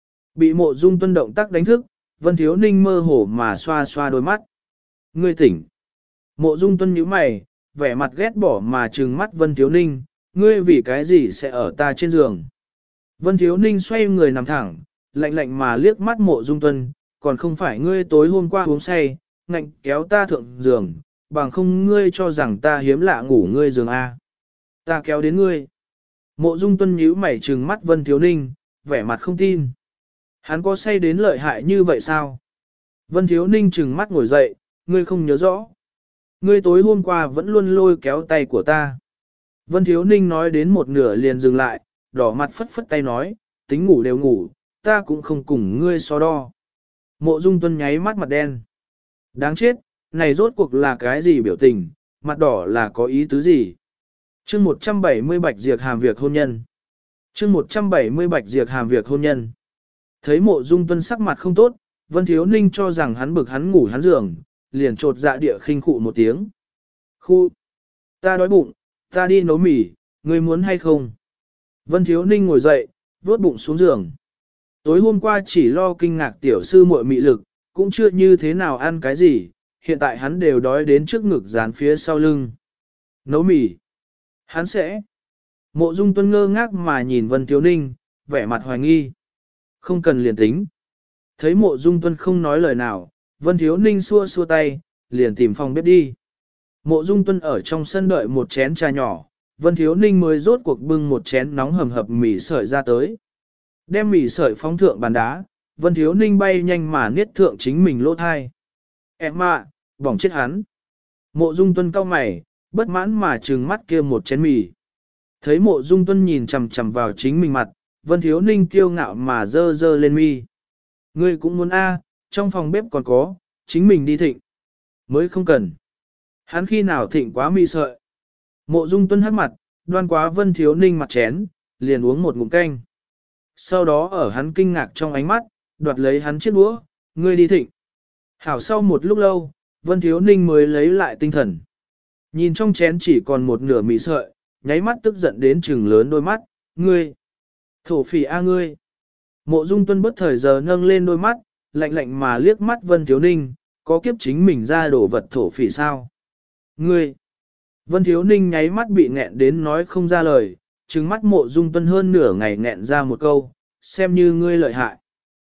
Bị Mộ Dung Tuân động tác đánh thức, Vân Thiếu Ninh mơ hồ mà xoa xoa đôi mắt. Ngươi tỉnh. Mộ Dung Tuân nhíu mày, vẻ mặt ghét bỏ mà trừng mắt Vân Thiếu Ninh, ngươi vì cái gì sẽ ở ta trên giường. Vân Thiếu Ninh xoay người nằm thẳng, lạnh lạnh mà liếc mắt Mộ Dung Tuân, còn không phải ngươi tối hôm qua uống say, ngạnh kéo ta thượng giường, bằng không ngươi cho rằng ta hiếm lạ ngủ ngươi giường A. Ta kéo đến ngươi. Mộ Dung Tuân nhíu mày trừng mắt Vân Thiếu Ninh, vẻ mặt không tin. Hắn có say đến lợi hại như vậy sao? Vân Thiếu Ninh trừng mắt ngồi dậy, ngươi không nhớ rõ. Ngươi tối hôm qua vẫn luôn lôi kéo tay của ta. Vân Thiếu Ninh nói đến một nửa liền dừng lại, đỏ mặt phất phất tay nói, tính ngủ đều ngủ, ta cũng không cùng ngươi so đo. Mộ Dung Tuân nháy mắt mặt đen. Đáng chết, này rốt cuộc là cái gì biểu tình, mặt đỏ là có ý tứ gì? Chương 170 Bạch Diệp hàm việc hôn nhân. Chương 170 Bạch Diệp hàm việc hôn nhân. Thấy Mộ Dung Tuân sắc mặt không tốt, Vân Thiếu Ninh cho rằng hắn bực hắn ngủ hắn giường, liền trột dạ địa khinh khụ một tiếng. Khu! Ta đói bụng, ta đi nấu mì, ngươi muốn hay không? Vân Thiếu Ninh ngồi dậy, vuốt bụng xuống giường. Tối hôm qua chỉ lo kinh ngạc tiểu sư muội mị lực, cũng chưa như thế nào ăn cái gì, hiện tại hắn đều đói đến trước ngực dán phía sau lưng. Nấu mì. Hắn sẽ. Mộ Dung Tuân ngơ ngác mà nhìn Vân Thiếu Ninh, vẻ mặt hoài nghi. Không cần liền tính. Thấy Mộ Dung Tuân không nói lời nào, Vân Thiếu Ninh xua xua tay, liền tìm phòng bếp đi. Mộ Dung Tuân ở trong sân đợi một chén trà nhỏ, Vân Thiếu Ninh mới rốt cuộc bưng một chén nóng hầm hập mì sợi ra tới. Đem mì sợi phóng thượng bàn đá, Vân Thiếu Ninh bay nhanh mà niết thượng chính mình lỗ thai. Em ạ, bỏng chết hắn. Mộ Dung Tuân cau mày, bất mãn mà trừng mắt kia một chén mì. Thấy mộ dung tuân nhìn chằm chằm vào chính mình mặt, Vân Thiếu Ninh kiêu ngạo mà dơ dơ lên mi. Ngươi cũng muốn a, trong phòng bếp còn có, chính mình đi thịnh. Mới không cần. Hắn khi nào thịnh quá mì sợi. Mộ dung tuân hắc mặt, đoan quá Vân Thiếu Ninh mặt chén, liền uống một ngụm canh. Sau đó ở hắn kinh ngạc trong ánh mắt, đoạt lấy hắn chiếc đũa, ngươi đi thịnh. Hảo sau một lúc lâu, Vân Thiếu Ninh mới lấy lại tinh thần. Nhìn trong chén chỉ còn một nửa mì sợi, nháy mắt tức giận đến trừng lớn đôi mắt, ngươi. Thổ phỉ a ngươi. Mộ Dung Tuân bất thời giờ nâng lên đôi mắt, lạnh lạnh mà liếc mắt Vân Thiếu Ninh, có kiếp chính mình ra đổ vật thổ phỉ sao? Ngươi. Vân Thiếu Ninh nháy mắt bị nghẹn đến nói không ra lời, trừng mắt Mộ Dung Tuân hơn nửa ngày nghẹn ra một câu, xem như ngươi lợi hại.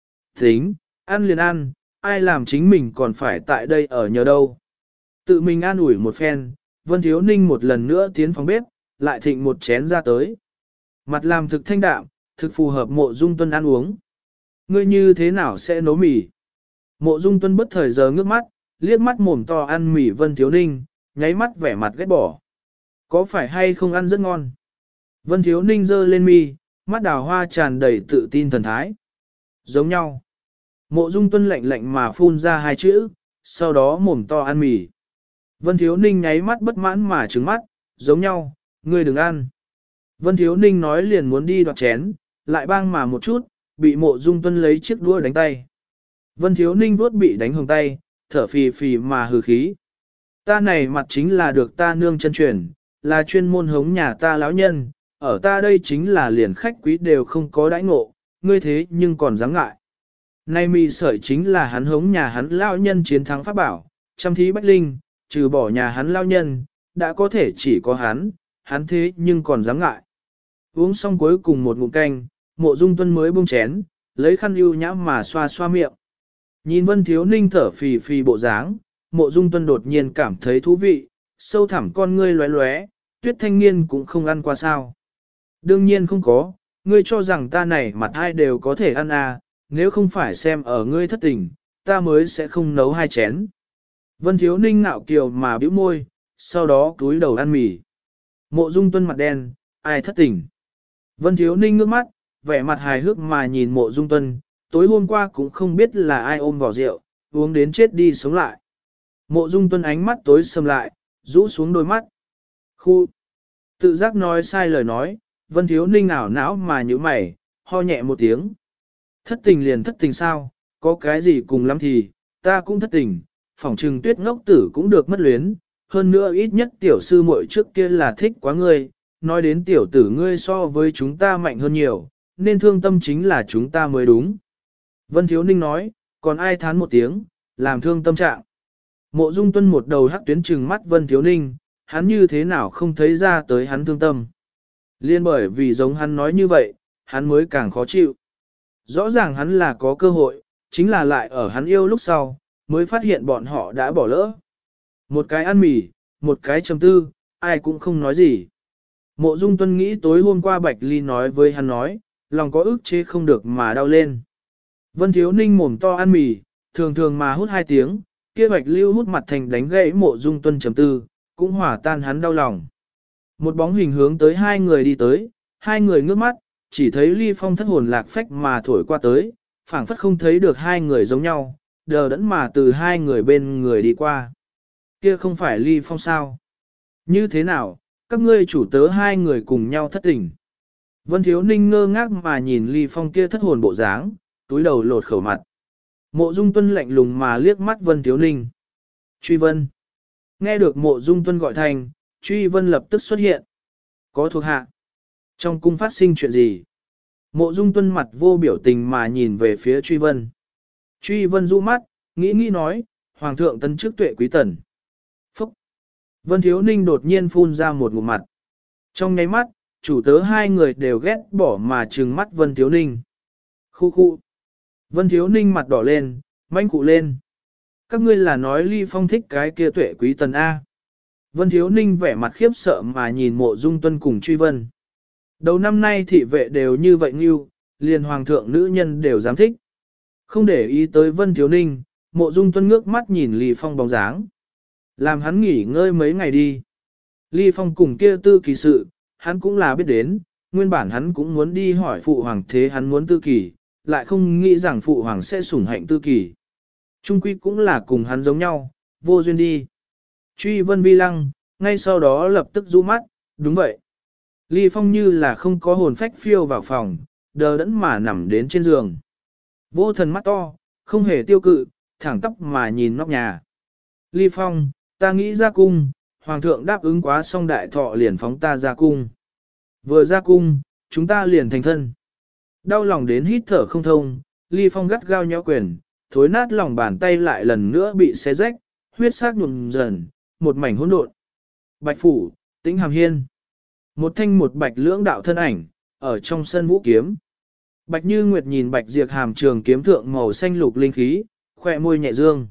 Tính, ăn liền ăn, ai làm chính mình còn phải tại đây ở nhờ đâu. Tự mình an ủi một phen, Vân Thiếu Ninh một lần nữa tiến phòng bếp, lại thịnh một chén ra tới. Mặt làm thực thanh đạm, thực phù hợp Mộ Dung Tuân ăn uống. Ngươi như thế nào sẽ nấu mì? Mộ Dung Tuân bất thời giờ ngước mắt, liếc mắt mồm to ăn mì Vân Thiếu Ninh, nháy mắt vẻ mặt ghét bỏ. Có phải hay không ăn rất ngon? Vân Thiếu Ninh giơ lên mi, mắt đào hoa tràn đầy tự tin thần thái. Giống nhau. Mộ Dung Tuân lạnh lạnh mà phun ra hai chữ, sau đó mồm to ăn mì. Vân Thiếu Ninh nháy mắt bất mãn mà trừng mắt, giống nhau, ngươi đừng ăn. Vân Thiếu Ninh nói liền muốn đi đoạt chén, lại bang mà một chút, bị Mộ Dung Tuân lấy chiếc đũa đánh tay. Vân Thiếu Ninh vuốt bị đánh hồng tay, thở phì phì mà hừ khí. Ta này mặt chính là được ta nương chân truyền, là chuyên môn hống nhà ta lão nhân, ở ta đây chính là liền khách quý đều không có đãi ngộ, ngươi thế nhưng còn dám ngại. Nay mì sợi chính là hắn hống nhà hắn lão nhân chiến thắng pháp bảo, trăm thí bách linh, trừ bỏ nhà hắn lão nhân, đã có thể chỉ có hắn thế nhưng còn dám ngại. Uống xong cuối cùng một ngụm canh, Mộ Dung Tuân mới buông chén, lấy khăn ưu nhã mà xoa xoa miệng. Nhìn Vân Thiếu Ninh thở phì phì bộ dáng, Mộ Dung Tuân đột nhiên cảm thấy thú vị, sâu thẳm con ngươi lóe lóe, Tuyết thanh niên cũng không ăn qua sao. Đương nhiên không có, ngươi cho rằng ta này mặt ai đều có thể ăn à, nếu không phải xem ở ngươi thất tình, ta mới sẽ không nấu hai chén. Vân Thiếu Ninh ngạo kiều mà bĩu môi, sau đó cúi đầu ăn mì. Mộ Dung Tuân mặt đen, ai thất tình. Vân Thiếu Ninh ngước mắt, vẻ mặt hài hước mà nhìn Mộ Dung Tuân, tối hôm qua cũng không biết là ai ôm vào rượu, uống đến chết đi sống lại. Mộ Dung Tuân ánh mắt tối sầm lại, rũ xuống đôi mắt. Khu! Tự giác nói sai lời nói, Vân Thiếu Ninh ảo não mà như mày, ho nhẹ một tiếng. Thất tình liền thất tình sao, có cái gì cùng lắm thì, ta cũng thất tình, phỏng trừng Tuyết ngốc tử cũng được mất luyến, hơn nữa ít nhất tiểu sư muội trước kia là thích quá ngươi, nói đến tiểu tử ngươi so với chúng ta mạnh hơn nhiều, nên thương tâm chính là chúng ta mới đúng. Vân Thiếu Ninh nói, còn ai thán một tiếng, làm thương tâm trạng. Mộ Dung Tuân một đầu hắc tuyến trừng mắt Vân Thiếu Ninh, hắn như thế nào không thấy ra tới hắn thương tâm. Liên bởi vì giống hắn nói như vậy, hắn mới càng khó chịu. Rõ ràng hắn là có cơ hội, chính là lại ở hắn yêu lúc sau, mới phát hiện bọn họ đã bỏ lỡ. Một cái ăn mì, một cái trầm tư, ai cũng không nói gì. Mộ Dung Tuân nghĩ tối hôm qua Bạch Ly nói với hắn nói, lòng có ức chế không được mà đau lên. Vân Thiếu Ninh mồm to ăn mì, thường thường mà hút 2 tiếng, kia Bạch Lưu hút mặt thành đánh gãy Mộ Dung Tuân trầm tư, cũng hỏa tan hắn đau lòng. Một bóng hình hướng tới hai người đi tới, hai người ngước mắt, chỉ thấy Ly Phong thất hồn lạc phách mà thổi qua tới, phảng phất không thấy được hai người giống nhau, đờ đẫn mà từ hai người bên người đi qua. Kia không phải Ly Phong sao? Như thế nào, các ngươi chủ tớ hai người cùng nhau thất tình? Vân Thiếu Ninh ngơ ngác mà nhìn Ly Phong kia thất hồn bộ dáng, túi đầu lột khẩu mặt. Mộ Dung Tuân lạnh lùng mà liếc mắt Vân Thiếu Ninh. Truy Vân. Nghe được Mộ Dung Tuân gọi thành, Truy Vân lập tức xuất hiện. Có thuộc hạ. Trong cung phát sinh chuyện gì? Mộ Dung Tuân mặt vô biểu tình mà nhìn về phía Truy Vân. Truy Vân du mắt, nghĩ nói, Hoàng thượng tân chức Tuệ Quý Tần. Phúc! Vân Thiếu Ninh đột nhiên phun ra một ngụm mặt. Trong nháy mắt, chủ tớ hai người đều ghét bỏ mà trừng mắt Vân Thiếu Ninh. Khu khu! Vân Thiếu Ninh mặt đỏ lên, manh cụ lên. Các ngươi là nói Ly Phong thích cái kia Tuệ Quý Tần A. Vân Thiếu Ninh vẻ mặt khiếp sợ mà nhìn Mộ Dung Tuân cùng Truy Vân. Đầu năm nay thị vệ đều như vậy như, liền hoàng thượng nữ nhân đều dám thích. Không để ý tới Vân Thiếu Ninh, Mộ Dung Tuân ngước mắt nhìn Ly Phong bóng dáng. Làm hắn nghỉ ngơi mấy ngày đi. Ly Phong cùng kia tư kỳ sự, hắn cũng là biết đến, nguyên bản hắn cũng muốn đi hỏi phụ hoàng thế hắn muốn tư kỳ, lại không nghĩ rằng phụ hoàng sẽ sủng hạnh tư kỳ. Trung quy cũng là cùng hắn giống nhau, vô duyên đi. Truy Vân Vi lăng, ngay sau đó lập tức rũ mắt, đúng vậy. Ly Phong như là không có hồn phách phiêu vào phòng, đờ đẫn mà nằm đến trên giường. Vô thần mắt to, không hề tiêu cự, thẳng tóc mà nhìn nóc nhà. Ly Phong, ta nghĩ ra cung, hoàng thượng đáp ứng quá xong đại thọ liền phóng ta ra cung. Vừa ra cung, chúng ta liền thành thân. Đau lòng đến hít thở không thông, Ly Phong gắt gao nhéo quyền, thối nát lòng bàn tay lại lần nữa bị xé rách, huyết sắc nhuộm dần, một mảnh hỗn độn. Bạch phủ, Tĩnh Hàm Hiên. Một thanh một bạch lưỡng đạo thân ảnh, ở trong sân vũ kiếm. Bạch Như Nguyệt nhìn Bạch Diệp Hàm trường kiếm thượng màu xanh lục linh khí, khỏe môi nhẹ dương.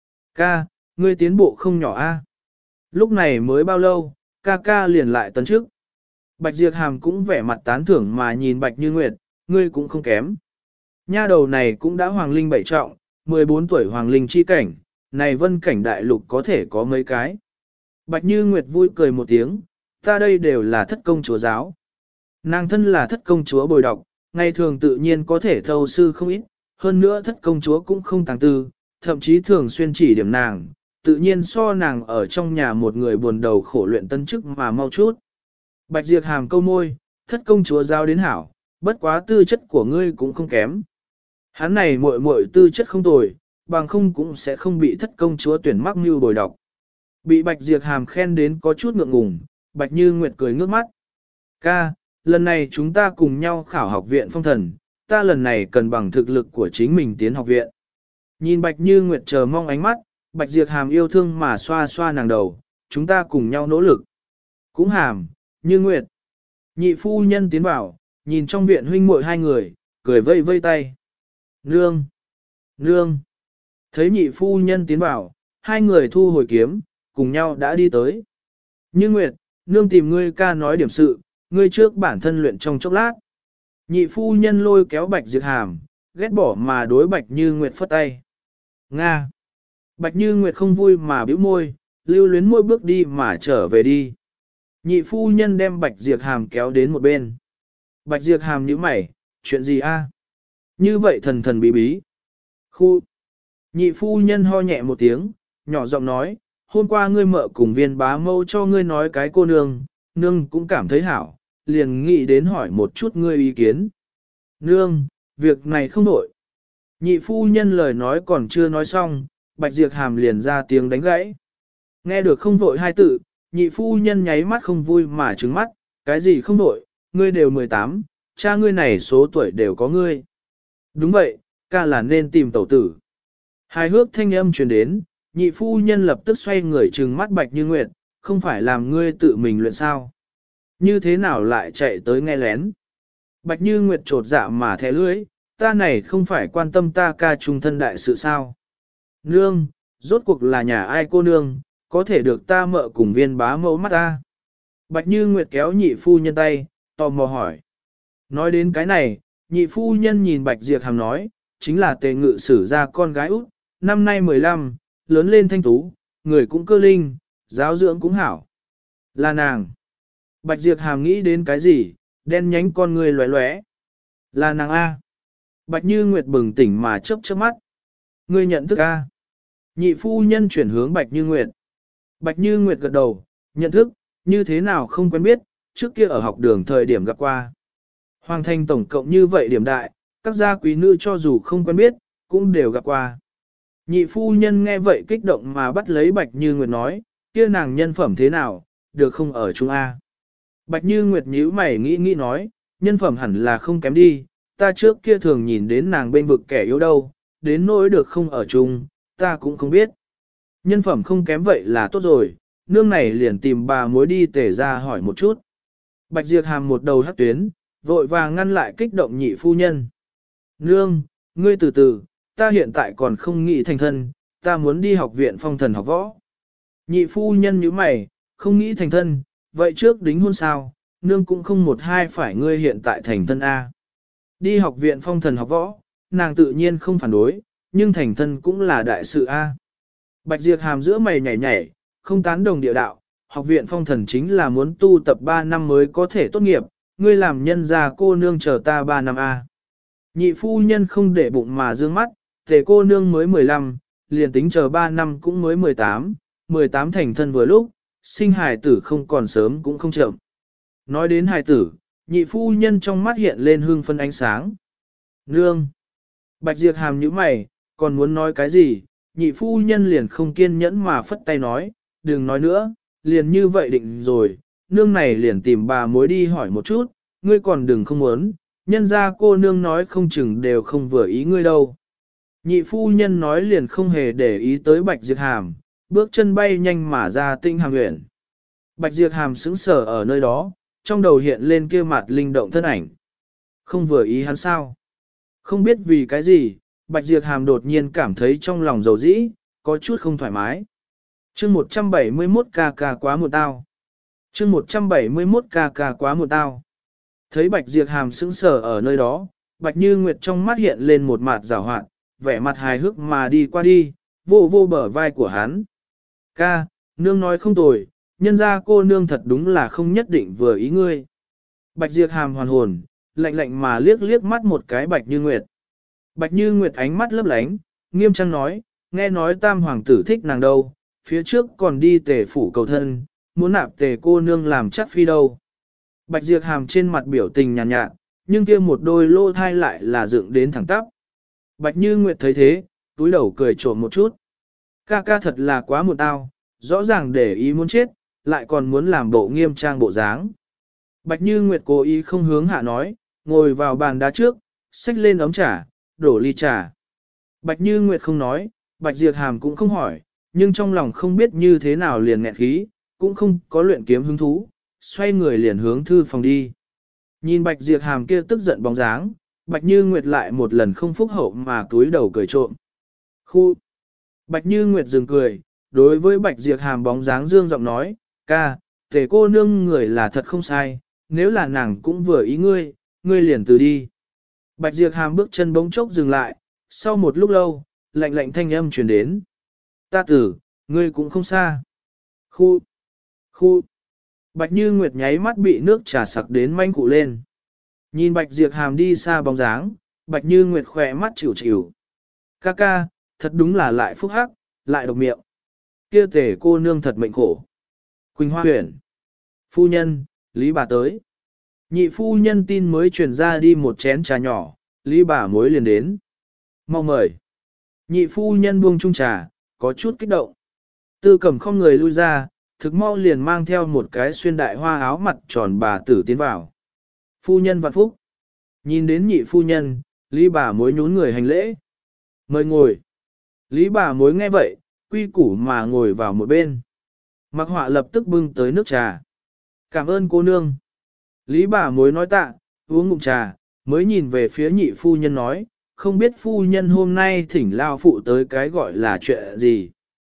Ca, ngươi tiến bộ không nhỏ a. Lúc này mới bao lâu, ca ca liền lại tấn trước. Bạch Diệp Hàm cũng vẻ mặt tán thưởng mà nhìn Bạch Như Nguyệt, ngươi cũng không kém. Nha đầu này cũng đã hoàng linh bảy trọng, 14 tuổi hoàng linh chi cảnh, này vân cảnh đại lục có thể có mấy cái. Bạch Như Nguyệt vui cười một tiếng, ta đây đều là thất công chúa giáo. Nàng thân là thất công chúa bồi đọc, ngày thường tự nhiên có thể thâu sư không ít, hơn nữa thất công chúa cũng không tàng tư, thậm chí thường xuyên chỉ điểm nàng, tự nhiên so nàng ở trong nhà một người buồn đầu khổ luyện tân chức mà mau chút. Bạch Diệp Hàm câu môi, thất công chúa giao đến hảo, bất quá tư chất của ngươi cũng không kém. Hắn này muội muội tư chất không tồi, bằng không cũng sẽ không bị thất công chúa tuyển mắc mưu bồi đọc. Bị Bạch Diệp Hàm khen đến có chút ngượng ngùng, Bạch Như Nguyệt cười ngước mắt. Ca, lần này chúng ta cùng nhau khảo học viện phong thần, ta lần này cần bằng thực lực của chính mình tiến học viện. Nhìn Bạch Như Nguyệt chờ mong ánh mắt, Bạch Diệp Hàm yêu thương mà xoa xoa nàng đầu, chúng ta cùng nhau nỗ lực. Cũng Hàm, Như Nguyệt. Nhị phu nhân tiến vào, nhìn trong viện huynh muội hai người, cười vây vây tay. Nương! Nương! Thấy nhị phu nhân tiến vào, hai người thu hồi kiếm, cùng nhau đã đi tới. Như Nguyệt, nương tìm ngươi ca nói điểm sự, ngươi trước bản thân luyện trong chốc lát. Nhị phu nhân lôi kéo Bạch Diệp Hàm, ghét bỏ mà đối Bạch Như Nguyệt phất tay. Nga! Bạch Như Nguyệt không vui mà bĩu môi, lưu luyến môi bước đi mà trở về đi. Nhị phu nhân đem Bạch Diệp Hàm kéo đến một bên. Bạch Diệp Hàm nhíu mày, chuyện gì a? Như vậy thần thần bí bí. Khu! Nhị phu nhân ho nhẹ một tiếng, nhỏ giọng nói, hôm qua ngươi mợ cùng Viên bá mâu cho ngươi nói cái cô nương, nương cũng cảm thấy hảo, liền nghĩ đến hỏi một chút ngươi ý kiến. Nương, việc này không đổi. Nhị phu nhân lời nói còn chưa nói xong, Bạch Diệp Hàm liền ra tiếng đánh gãy. Nghe được không vội hai tự, nhị phu nhân nháy mắt không vui mà trừng mắt, cái gì không vội, ngươi đều 18, cha ngươi này số tuổi đều có ngươi. Đúng vậy, ca là nên tìm tẩu tử. Hài hước thanh âm truyền đến, nhị phu nhân lập tức xoay người trừng mắt Bạch Như Nguyệt, không phải làm ngươi tự mình luyện sao. Như thế nào lại chạy tới nghe lén. Bạch Như Nguyệt trột dạ mà thẻ lưỡi, ta này không phải quan tâm ta ca trung thân đại sự sao. Nương, rốt cuộc là nhà ai cô nương, có thể được ta mợ cùng Viên bá mẫu mắt ta. Bạch Như Nguyệt kéo nhị phu nhân tay, tò mò hỏi. Nói đến cái này, nhị phu nhân nhìn Bạch Diệp Hàm nói, chính là Tề Ngự Sử ra con gái út, năm nay 15, lớn lên thanh tú, người cũng cơ linh, giáo dưỡng cũng hảo. Là nàng. Bạch Diệp Hàm nghĩ đến cái gì, đen nhánh con người lóe lóe. Là nàng A. Bạch Như Nguyệt bừng tỉnh mà chớp chớp mắt. Ngươi nhận thức A. Nhị phu nhân chuyển hướng Bạch Như Nguyệt. Bạch Như Nguyệt gật đầu, nhận thức, như thế nào không quen biết, trước kia ở học đường thời điểm gặp qua. Hoàng thành tổng cộng như vậy điểm đại, các gia quý nữ cho dù không quen biết, cũng đều gặp qua. Nhị phu nhân nghe vậy kích động mà bắt lấy Bạch Như Nguyệt nói, kia nàng nhân phẩm thế nào, được không ở Trung A. Bạch Như Nguyệt nhíu mày nghĩ nói, nhân phẩm hẳn là không kém đi, ta trước kia thường nhìn đến nàng bên vực kẻ yếu đâu, đến nỗi được không ở Trung, ta cũng không biết. Nhân phẩm không kém vậy là tốt rồi, nương này liền tìm bà mối đi tể ra hỏi một chút. Bạch Diệp Hàm một đầu hắc tuyến, vội vàng ngăn lại kích động nhị phu nhân. Nương, ngươi từ từ, ta hiện tại còn không nghĩ thành thân, ta muốn đi học viện phong thần học võ. Nhị phu nhân như mày, không nghĩ thành thân, vậy trước đính hôn sao, nương cũng không một hai phải ngươi hiện tại thành thân A. Đi học viện phong thần học võ, nàng tự nhiên không phản đối, nhưng thành thân cũng là đại sự A. Bạch Diệp Hàm giữa mày nhảy nhảy, không tán đồng địa đạo, học viện phong thần chính là muốn tu tập 3 năm mới có thể tốt nghiệp, ngươi làm nhân gia cô nương chờ ta 3 năm a. Nhị phu nhân không để bụng mà dương mắt, tề cô nương mới 15, liền tính chờ 3 năm cũng mới 18, 18 thành thân vừa lúc, sinh hài tử không còn sớm cũng không chậm. Nói đến hài tử, nhị phu nhân trong mắt hiện lên hương phân ánh sáng. Nương! Bạch Diệp Hàm nhíu mày, còn muốn nói cái gì, nhị phu nhân liền không kiên nhẫn mà phất tay nói, đừng nói nữa, liền như vậy định rồi, nương này liền tìm bà mối đi hỏi một chút, ngươi còn đừng không muốn, nhân ra cô nương nói không chừng đều không vừa ý ngươi đâu. Nhị phu nhân nói liền không hề để ý tới Bạch Diệp Hàm, bước chân bay nhanh mà ra Tinh Hàm huyện. Bạch Diệp Hàm sững sờ ở nơi đó, trong đầu hiện lên kia mặt linh động thân ảnh. Không vừa ý hắn sao? Không biết vì cái gì, Bạch Diệp Hàm đột nhiên cảm thấy trong lòng dầu dĩ, có chút không thoải mái. Chương 171 ca quá một tao. Chương 171 ca quá một tao. Thấy Bạch Diệp Hàm sững sờ ở nơi đó, Bạch Như Nguyệt trong mắt hiện lên một mặt giảo hoạt, vẻ mặt hài hước mà đi qua đi, vô vô bờ vai của hắn. Ca, nương nói không tồi, nhân ra cô nương thật đúng là không nhất định vừa ý ngươi. Bạch Diệp Hàm hoàn hồn, lạnh lạnh mà liếc liếc mắt một cái Bạch Như Nguyệt. Bạch Như Nguyệt ánh mắt lấp lánh, nghiêm trang nói, nghe nói tam hoàng tử thích nàng đâu, phía trước còn đi tề phủ cầu thân, muốn nạp tề cô nương làm chắc phi đâu. Bạch Diệp Hàm trên mặt biểu tình nhàn nhạt, nhưng kia một đôi lô thai lại là dựng đến thẳng tắp. Bạch Như Nguyệt thấy thế, túi đầu cười trộm một chút. Ca thật là quá một tao, rõ ràng để ý muốn chết, lại còn muốn làm bộ nghiêm trang bộ dáng. Bạch Như Nguyệt cố ý không hướng hạ nói, ngồi vào bàn đá trước, xách lên ấm trà, đổ ly trà. Bạch Như Nguyệt không nói, Bạch Diệp Hàm cũng không hỏi, nhưng trong lòng không biết như thế nào liền nghẹn khí, cũng không có luyện kiếm hứng thú, xoay người liền hướng thư phòng đi. Nhìn Bạch Diệp Hàm kia tức giận bóng dáng, Bạch Như Nguyệt lại một lần không phúc hậu mà túi đầu cười trộm. Khu! Bạch Như Nguyệt dừng cười, đối với Bạch Diệp Hàm bóng dáng dương giọng nói, ca, tề cô nương người là thật không sai, nếu là nàng cũng vừa ý ngươi, ngươi liền từ đi. Bạch Diệp Hàm bước chân bỗng chốc dừng lại, sau một lúc lâu, lạnh lạnh thanh âm truyền đến. Ta tử, ngươi cũng không xa. Khu! Bạch Như Nguyệt nháy mắt bị nước trà sặc đến manh cụ lên. Nhìn Bạch Diệp Hàm đi xa bóng dáng, Bạch Như Nguyệt khỏe mắt chịu chịu. Ca, thật đúng là lại phúc hắc, lại độc miệng. Kia tể cô nương thật mệnh khổ. Quỳnh Hoa Huyền. Phu nhân, Lý bà tới. Nhị phu nhân tin mới truyền ra đi một chén trà nhỏ, Lý bà mối liền đến. Mau mời. Nhị phu nhân buông chung trà, có chút kích động. Tư Cẩm không người lui ra, thực mau liền mang theo một cái xuyên đại hoa áo mặt tròn bà tử tiến vào. Phu nhân vạn phúc. Nhìn đến nhị phu nhân, Lý bà mối nhún người hành lễ. Mời ngồi. Lý bà mối nghe vậy, quy củ mà ngồi vào một bên. Mặc Họa lập tức bưng tới nước trà. Cảm ơn cô nương. Lý bà mối nói tạ, uống ngụm trà, mới nhìn về phía nhị phu nhân nói, không biết phu nhân hôm nay thỉnh lao phụ tới cái gọi là chuyện gì.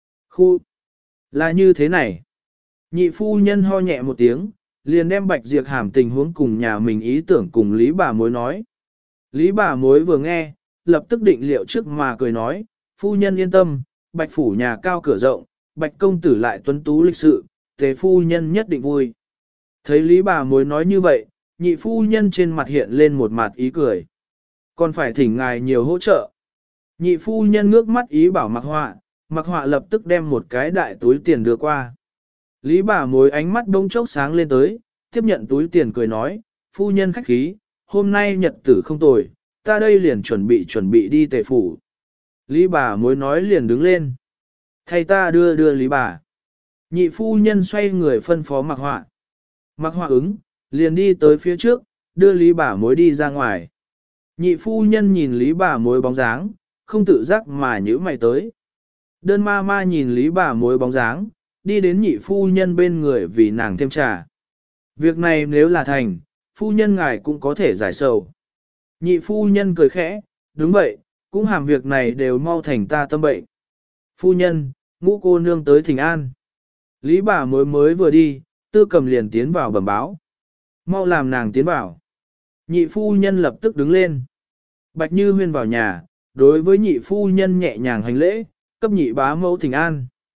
Là như thế này. Nhị phu nhân ho nhẹ một tiếng, liền đem Bạch Diệp Hàm tình huống cùng nhà mình ý tưởng cùng Lý bà mối nói. Lý bà mối vừa nghe, lập tức định liệu trước mà cười nói, phu nhân yên tâm, Bạch phủ nhà cao cửa rộng, Bạch công tử lại tuấn tú lịch sự, tề phu nhân nhất định vui. Thấy Lý bà mối nói như vậy, nhị phu nhân trên mặt hiện lên một mặt ý cười. Còn phải thỉnh ngài nhiều hỗ trợ. Nhị phu nhân ngước mắt ý bảo Mặc Họa lập tức đem một cái đại túi tiền đưa qua. Lý bà mối ánh mắt bỗng chốc sáng lên tới, tiếp nhận túi tiền cười nói, phu nhân khách khí, hôm nay nhật tử không tồi, ta đây liền chuẩn bị đi tề phủ. Lý bà mối nói liền đứng lên. Thay ta đưa Lý bà. Nhị phu nhân xoay người phân phó Mặc Họa. Mặc Họa ứng, liền đi tới phía trước, đưa Lý bà mối đi ra ngoài. Nhị phu nhân nhìn Lý bà mối bóng dáng, không tự giác mà nhíu mày tới. Đơn ma ma nhìn Lý bà mối bóng dáng, đi đến nhị phu nhân bên người vì nàng thêm trà. Việc này nếu là thành, phu nhân ngài cũng có thể giải sầu. Nhị phu nhân cười khẽ, đúng vậy, cũng hàm việc này đều mau thành ta tâm bệnh. Phu nhân, ngũ cô nương tới thỉnh an. Lý bà mới vừa đi, Tư Cầm liền tiến vào bẩm báo. Mau làm nàng tiến vào. Nhị phu nhân lập tức đứng lên. Bạch Như Huyên vào nhà, đối với nhị phu nhân nhẹ nhàng hành lễ, cấp nhị bá mẫu thỉnh an.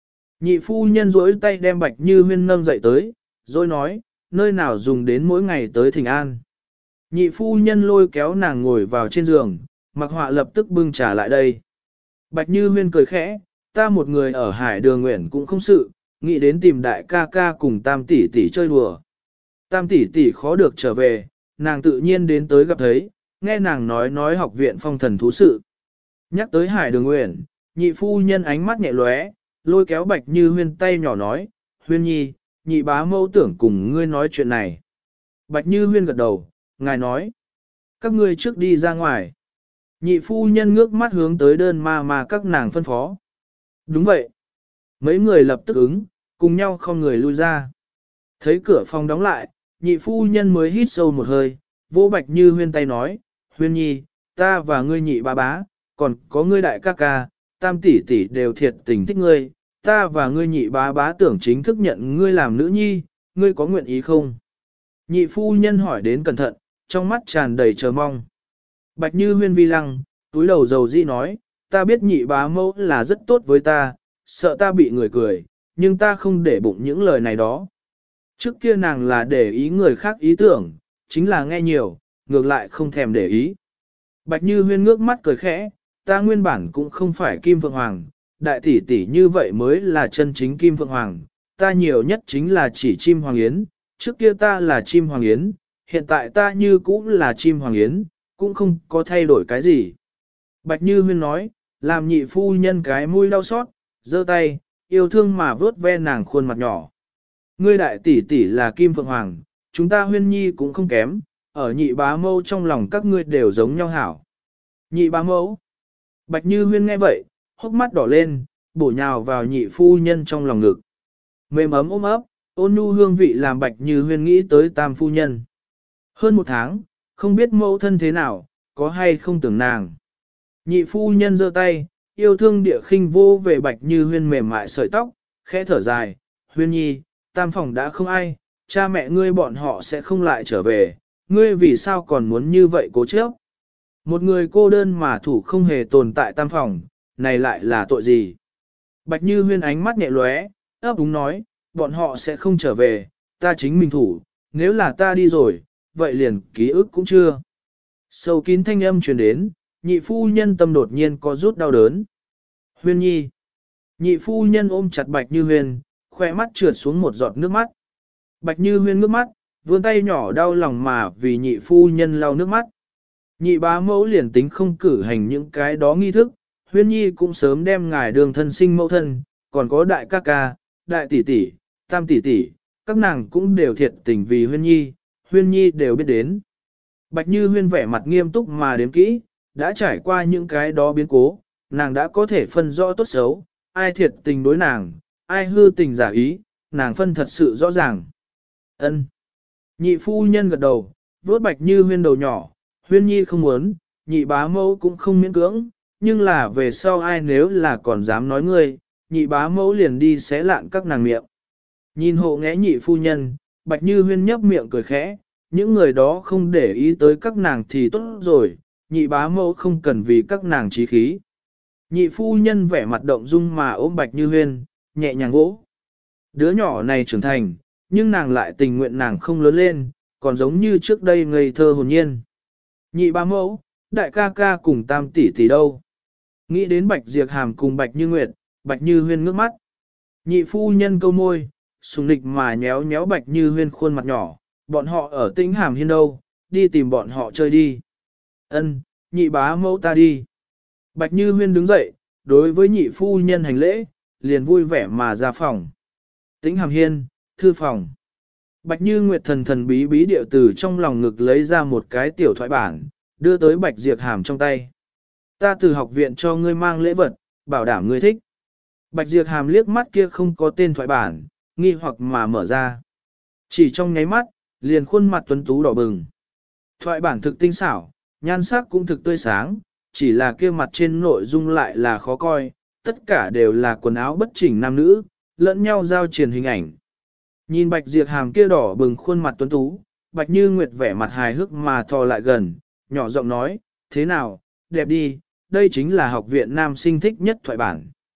Nhị phu nhân duỗi tay đem Bạch Như Huyên nâng dậy tới, rồi nói, nơi nào dùng đến mỗi ngày tới thỉnh an. Nhị phu nhân lôi kéo nàng ngồi vào trên giường, Mặc Họa lập tức bưng trà lại đây. Bạch Như Huyên cười khẽ, ta một người ở Hải Đường Nguyện cũng không sự, nghĩ đến tìm đại ca ca cùng Tam tỷ tỷ chơi đùa. Tam tỷ tỷ khó được trở về, nàng tự nhiên đến tới gặp thấy, nghe nàng nói học viện phong thần thú sự. Nhắc tới Hải Đường Nguyện, nhị phu nhân ánh mắt nhẹ lóe, lôi kéo Bạch Như Huyên tay nhỏ nói, Huyên nhi, nhị bá mẫu tưởng cùng ngươi nói chuyện này. Bạch Như Huyên gật đầu, ngài nói, các ngươi trước đi ra ngoài. Nhị phu nhân ngước mắt hướng tới đơn mà các nàng phân phó. Đúng vậy. Mấy người lập tức ứng, cùng nhau không người lui ra. Thấy cửa phòng đóng lại, nhị phu nhân mới hít sâu một hơi, vỗ Bạch Như Huyên tay nói, Huyên nhi, ta và ngươi nhị bá bá, còn có ngươi đại ca ca, Tam tỷ tỷ đều thiệt tình thích ngươi, ta và ngươi nhị bá bá tưởng chính thức nhận ngươi làm nữ nhi, ngươi có nguyện ý không? Nhị phu nhân hỏi đến cẩn thận, trong mắt tràn đầy chờ mong. Bạch Như Huyên vi lăng, túi đầu dầu dĩ nói, ta biết nhị bá mẫu là rất tốt với ta, sợ ta bị người cười, nhưng ta không để bụng những lời này đó. Trước kia nàng là để ý người khác ý tưởng, chính là nghe nhiều, ngược lại không thèm để ý. Bạch Như Huyên ngước mắt cười khẽ, ta nguyên bản cũng không phải Kim Phượng Hoàng, đại tỷ tỷ như vậy mới là chân chính Kim Phượng Hoàng, ta nhiều nhất chính là chỉ chim Hoàng Yến, trước kia ta là chim Hoàng Yến, hiện tại ta như cũng là chim Hoàng Yến, cũng không có thay đổi cái gì. Bạch Như Huyên nói, làm nhị phu nhân cái mũi đau xót, giơ tay, yêu thương mà vớt ve nàng khuôn mặt nhỏ. Ngươi đại tỷ tỷ là Kim Phượng Hoàng, chúng ta Huyên nhi cũng không kém, ở nhị bá mâu trong lòng các ngươi đều giống nhau hảo. Nhị bá mâu. Bạch Như Huyên nghe vậy, hốc mắt đỏ lên, bổ nhào vào nhị phu nhân trong lòng ngực. Mềm ấm ôm ấp, ôn nhu hương vị làm Bạch Như Huyên nghĩ tới Tam phu nhân. Hơn một tháng, không biết mẫu thân thế nào, có hay không tưởng nàng. Nhị phu nhân giơ tay, yêu thương địa khinh vô về Bạch Như Huyên mềm mại sợi tóc, khẽ thở dài, Huyên nhi, Tam phòng đã không ai, cha mẹ ngươi bọn họ sẽ không lại trở về, ngươi vì sao còn muốn như vậy cố chấp? Một người cô đơn mà thủ không hề tồn tại Tam phòng, này lại là tội gì? Bạch Như Huyên ánh mắt nhẹ lóe, ấp úng nói, bọn họ sẽ không trở về, ta chính mình thủ, nếu là ta đi rồi, vậy liền ký ức cũng chưa. Sâu kín thanh âm truyền đến, nhị phu nhân tâm đột nhiên có rút đau đớn. Huyên nhi. Nhị phu nhân ôm chặt Bạch Như Huyên, khoe mắt trượt xuống một giọt nước mắt. Bạch Như Huyên nước mắt, vươn tay nhỏ đau lòng mà vì nhị phu nhân lau nước mắt. Nhị bá mẫu liền tính không cử hành những cái đó nghi thức, Huyên nhi cũng sớm đem ngài đường thân sinh mẫu thân, còn có đại ca ca, đại tỷ tỷ, Tam tỷ tỷ, các nàng cũng đều thiệt tình vì Huyên nhi đều biết đến. Bạch Như Huyên vẻ mặt nghiêm túc mà đếm kỹ, đã trải qua những cái đó biến cố, nàng đã có thể phân rõ tốt xấu, ai thiệt tình đối nàng, ai hư tình giả ý, nàng phân thật sự rõ ràng. Ân. Nhị phu nhân gật đầu, vuốt Bạch Như Huyên đầu nhỏ, Huyên nhi không muốn, nhị bá mẫu cũng không miễn cưỡng, nhưng là về sau ai nếu là còn dám nói ngươi, nhị bá mẫu liền đi xé lạn các nàng miệng. Nhìn hộ nghẽ nhị phu nhân, Bạch Như Huyên nhấp miệng cười khẽ, những người đó không để ý tới các nàng thì tốt rồi, nhị bá mẫu không cần vì các nàng trí khí. Nhị phu nhân vẻ mặt động dung mà ôm Bạch Như Huyên, nhẹ nhàng vỗ. Đứa nhỏ này trưởng thành, nhưng nàng lại tình nguyện nàng không lớn lên, còn giống như trước đây ngây thơ hồn nhiên. Nhị bá mẫu, đại ca ca cùng Tam tỷ tỷ đâu? Nghĩ đến Bạch Diệp Hàm cùng Bạch Như Nguyệt, Bạch Như Huyên ngước mắt. Nhị phu nhân câu môi, sùng nịch mà nhéo nhéo Bạch Như Huyên khuôn mặt nhỏ, bọn họ ở Tĩnh Hàm Hiên đâu, đi tìm bọn họ chơi đi. Ân, nhị bá mẫu ta đi. Bạch Như Huyên đứng dậy, đối với nhị phu nhân hành lễ, liền vui vẻ mà ra phòng. Tĩnh Hàm Hiên, thư phòng. Bạch Như Nguyệt thần thần bí bí điệu từ trong lòng ngực lấy ra một cái tiểu thoại bản, đưa tới Bạch Diệp Hàm trong tay. Ta từ học viện cho ngươi mang lễ vật, bảo đảm ngươi thích. Bạch Diệp Hàm liếc mắt kia không có tên thoại bản, nghi hoặc mà mở ra. Chỉ trong nháy mắt, liền khuôn mặt tuấn tú đỏ bừng. Thoại bản thực tinh xảo, nhan sắc cũng thực tươi sáng, chỉ là kia mặt trên nội dung lại là khó coi, tất cả đều là quần áo bất chỉnh nam nữ, lẫn nhau giao truyền hình ảnh. Nhìn Bạch Diệp Hàm kia đỏ bừng khuôn mặt tuấn tú, Bạch Như Nguyệt vẻ mặt hài hước mà thò lại gần, nhỏ giọng nói, thế nào, đẹp đi, đây chính là học viện nam sinh thích nhất thoại bản.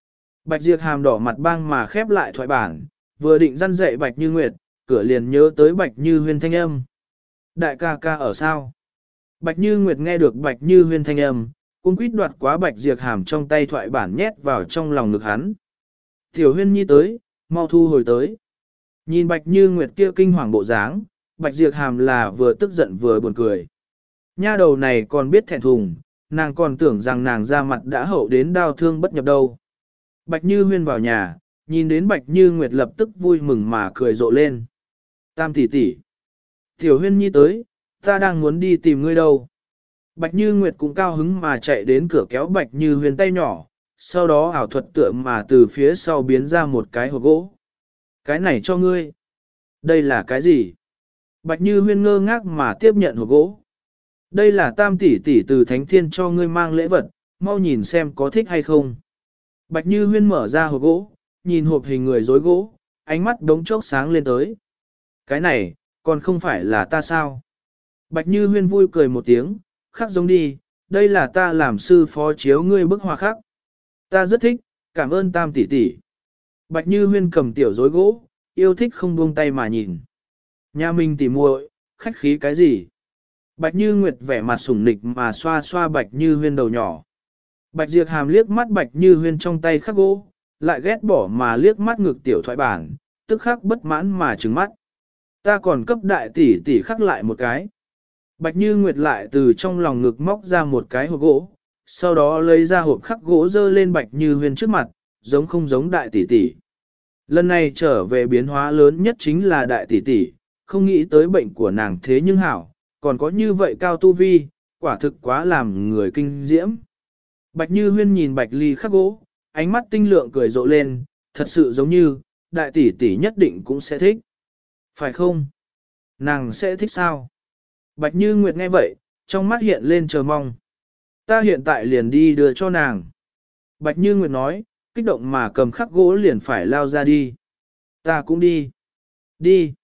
Bạch Diệp Hàm đỏ mặt bang mà khép lại thoại bản, vừa định răn dạy Bạch Như Nguyệt, cửa liền nhớ tới Bạch Như Huyên thanh âm. Đại ca ca ở sao? Bạch Như Nguyệt nghe được Bạch Như Huyên thanh âm, cũng quýt đoạt quá Bạch Diệp Hàm trong tay thoại bản nhét vào trong lòng ngực hắn. Tiểu Huyên Nhi tới, mau thu hồi tới. Nhìn Bạch Như Nguyệt kia kinh hoàng bộ dáng, Bạch Diệp Hàm là vừa tức giận vừa buồn cười. Nha đầu này còn biết thẹn thùng, nàng còn tưởng rằng nàng ra mặt đã hậu đến đau thương bất nhập đâu. Bạch Như Huyên vào nhà, nhìn đến Bạch Như Nguyệt lập tức vui mừng mà cười rộ lên. Tam tỷ tỷ, Tiểu Huyên Nhi tới, ta đang muốn đi tìm ngươi đâu. Bạch Như Nguyệt cũng cao hứng mà chạy đến cửa kéo Bạch Như Huyên tay nhỏ, sau đó ảo thuật tựa mà từ phía sau biến ra một cái hộp gỗ. Cái này cho ngươi. Đây là cái gì? Bạch Như Huyên ngơ ngác mà tiếp nhận hộp gỗ. Đây là tam tỷ tỷ từ Thánh Thiên cho ngươi mang lễ vật, mau nhìn xem có thích hay không. Bạch Như Huyên mở ra hộp gỗ, nhìn hộp hình người rối gỗ, ánh mắt đống chốc sáng lên tới. Cái này, còn không phải là ta sao? Bạch Như Huyên vui cười một tiếng, khắc giống đi, đây là ta làm sư phó chiếu ngươi bức họa khắc. Ta rất thích, cảm ơn tam tỷ tỷ. Bạch Như Huyên cầm tiểu rối gỗ, yêu thích không buông tay mà nhìn. Nhà mình tỉ muội, khách khí cái gì? Bạch Như Nguyệt vẻ mặt sủng nịch mà xoa xoa Bạch Như Huyên đầu nhỏ. Bạch Diệp Hàm liếc mắt Bạch Như Huyên trong tay khắc gỗ, lại ghét bỏ mà liếc mắt ngực tiểu thoại bản, tức khắc bất mãn mà trừng mắt. Ta còn cấp đại tỷ tỷ khắc lại một cái. Bạch Như Nguyệt lại từ trong lòng ngực móc ra một cái hộp gỗ, sau đó lấy ra hộp khắc gỗ dơ lên Bạch Như Huyên trước mặt, giống không giống đại tỷ tỷ. Lần này trở về biến hóa lớn nhất chính là đại tỷ tỷ, không nghĩ tới bệnh của nàng thế nhưng hảo, còn có như vậy cao tu vi, quả thực quá làm người kinh diễm. Bạch Như Huyên nhìn Bạch Ly khắc gỗ, ánh mắt tinh lượng cười rộ lên, thật sự giống như, đại tỷ tỷ nhất định cũng sẽ thích. Phải không? Nàng sẽ thích sao? Bạch Như Nguyệt nghe vậy, trong mắt hiện lên chờ mong. Ta hiện tại liền đi đưa cho nàng. Bạch Như Nguyệt nói, kích động mà cầm khắc gỗ liền phải lao ra đi. Ta cũng đi. Đi.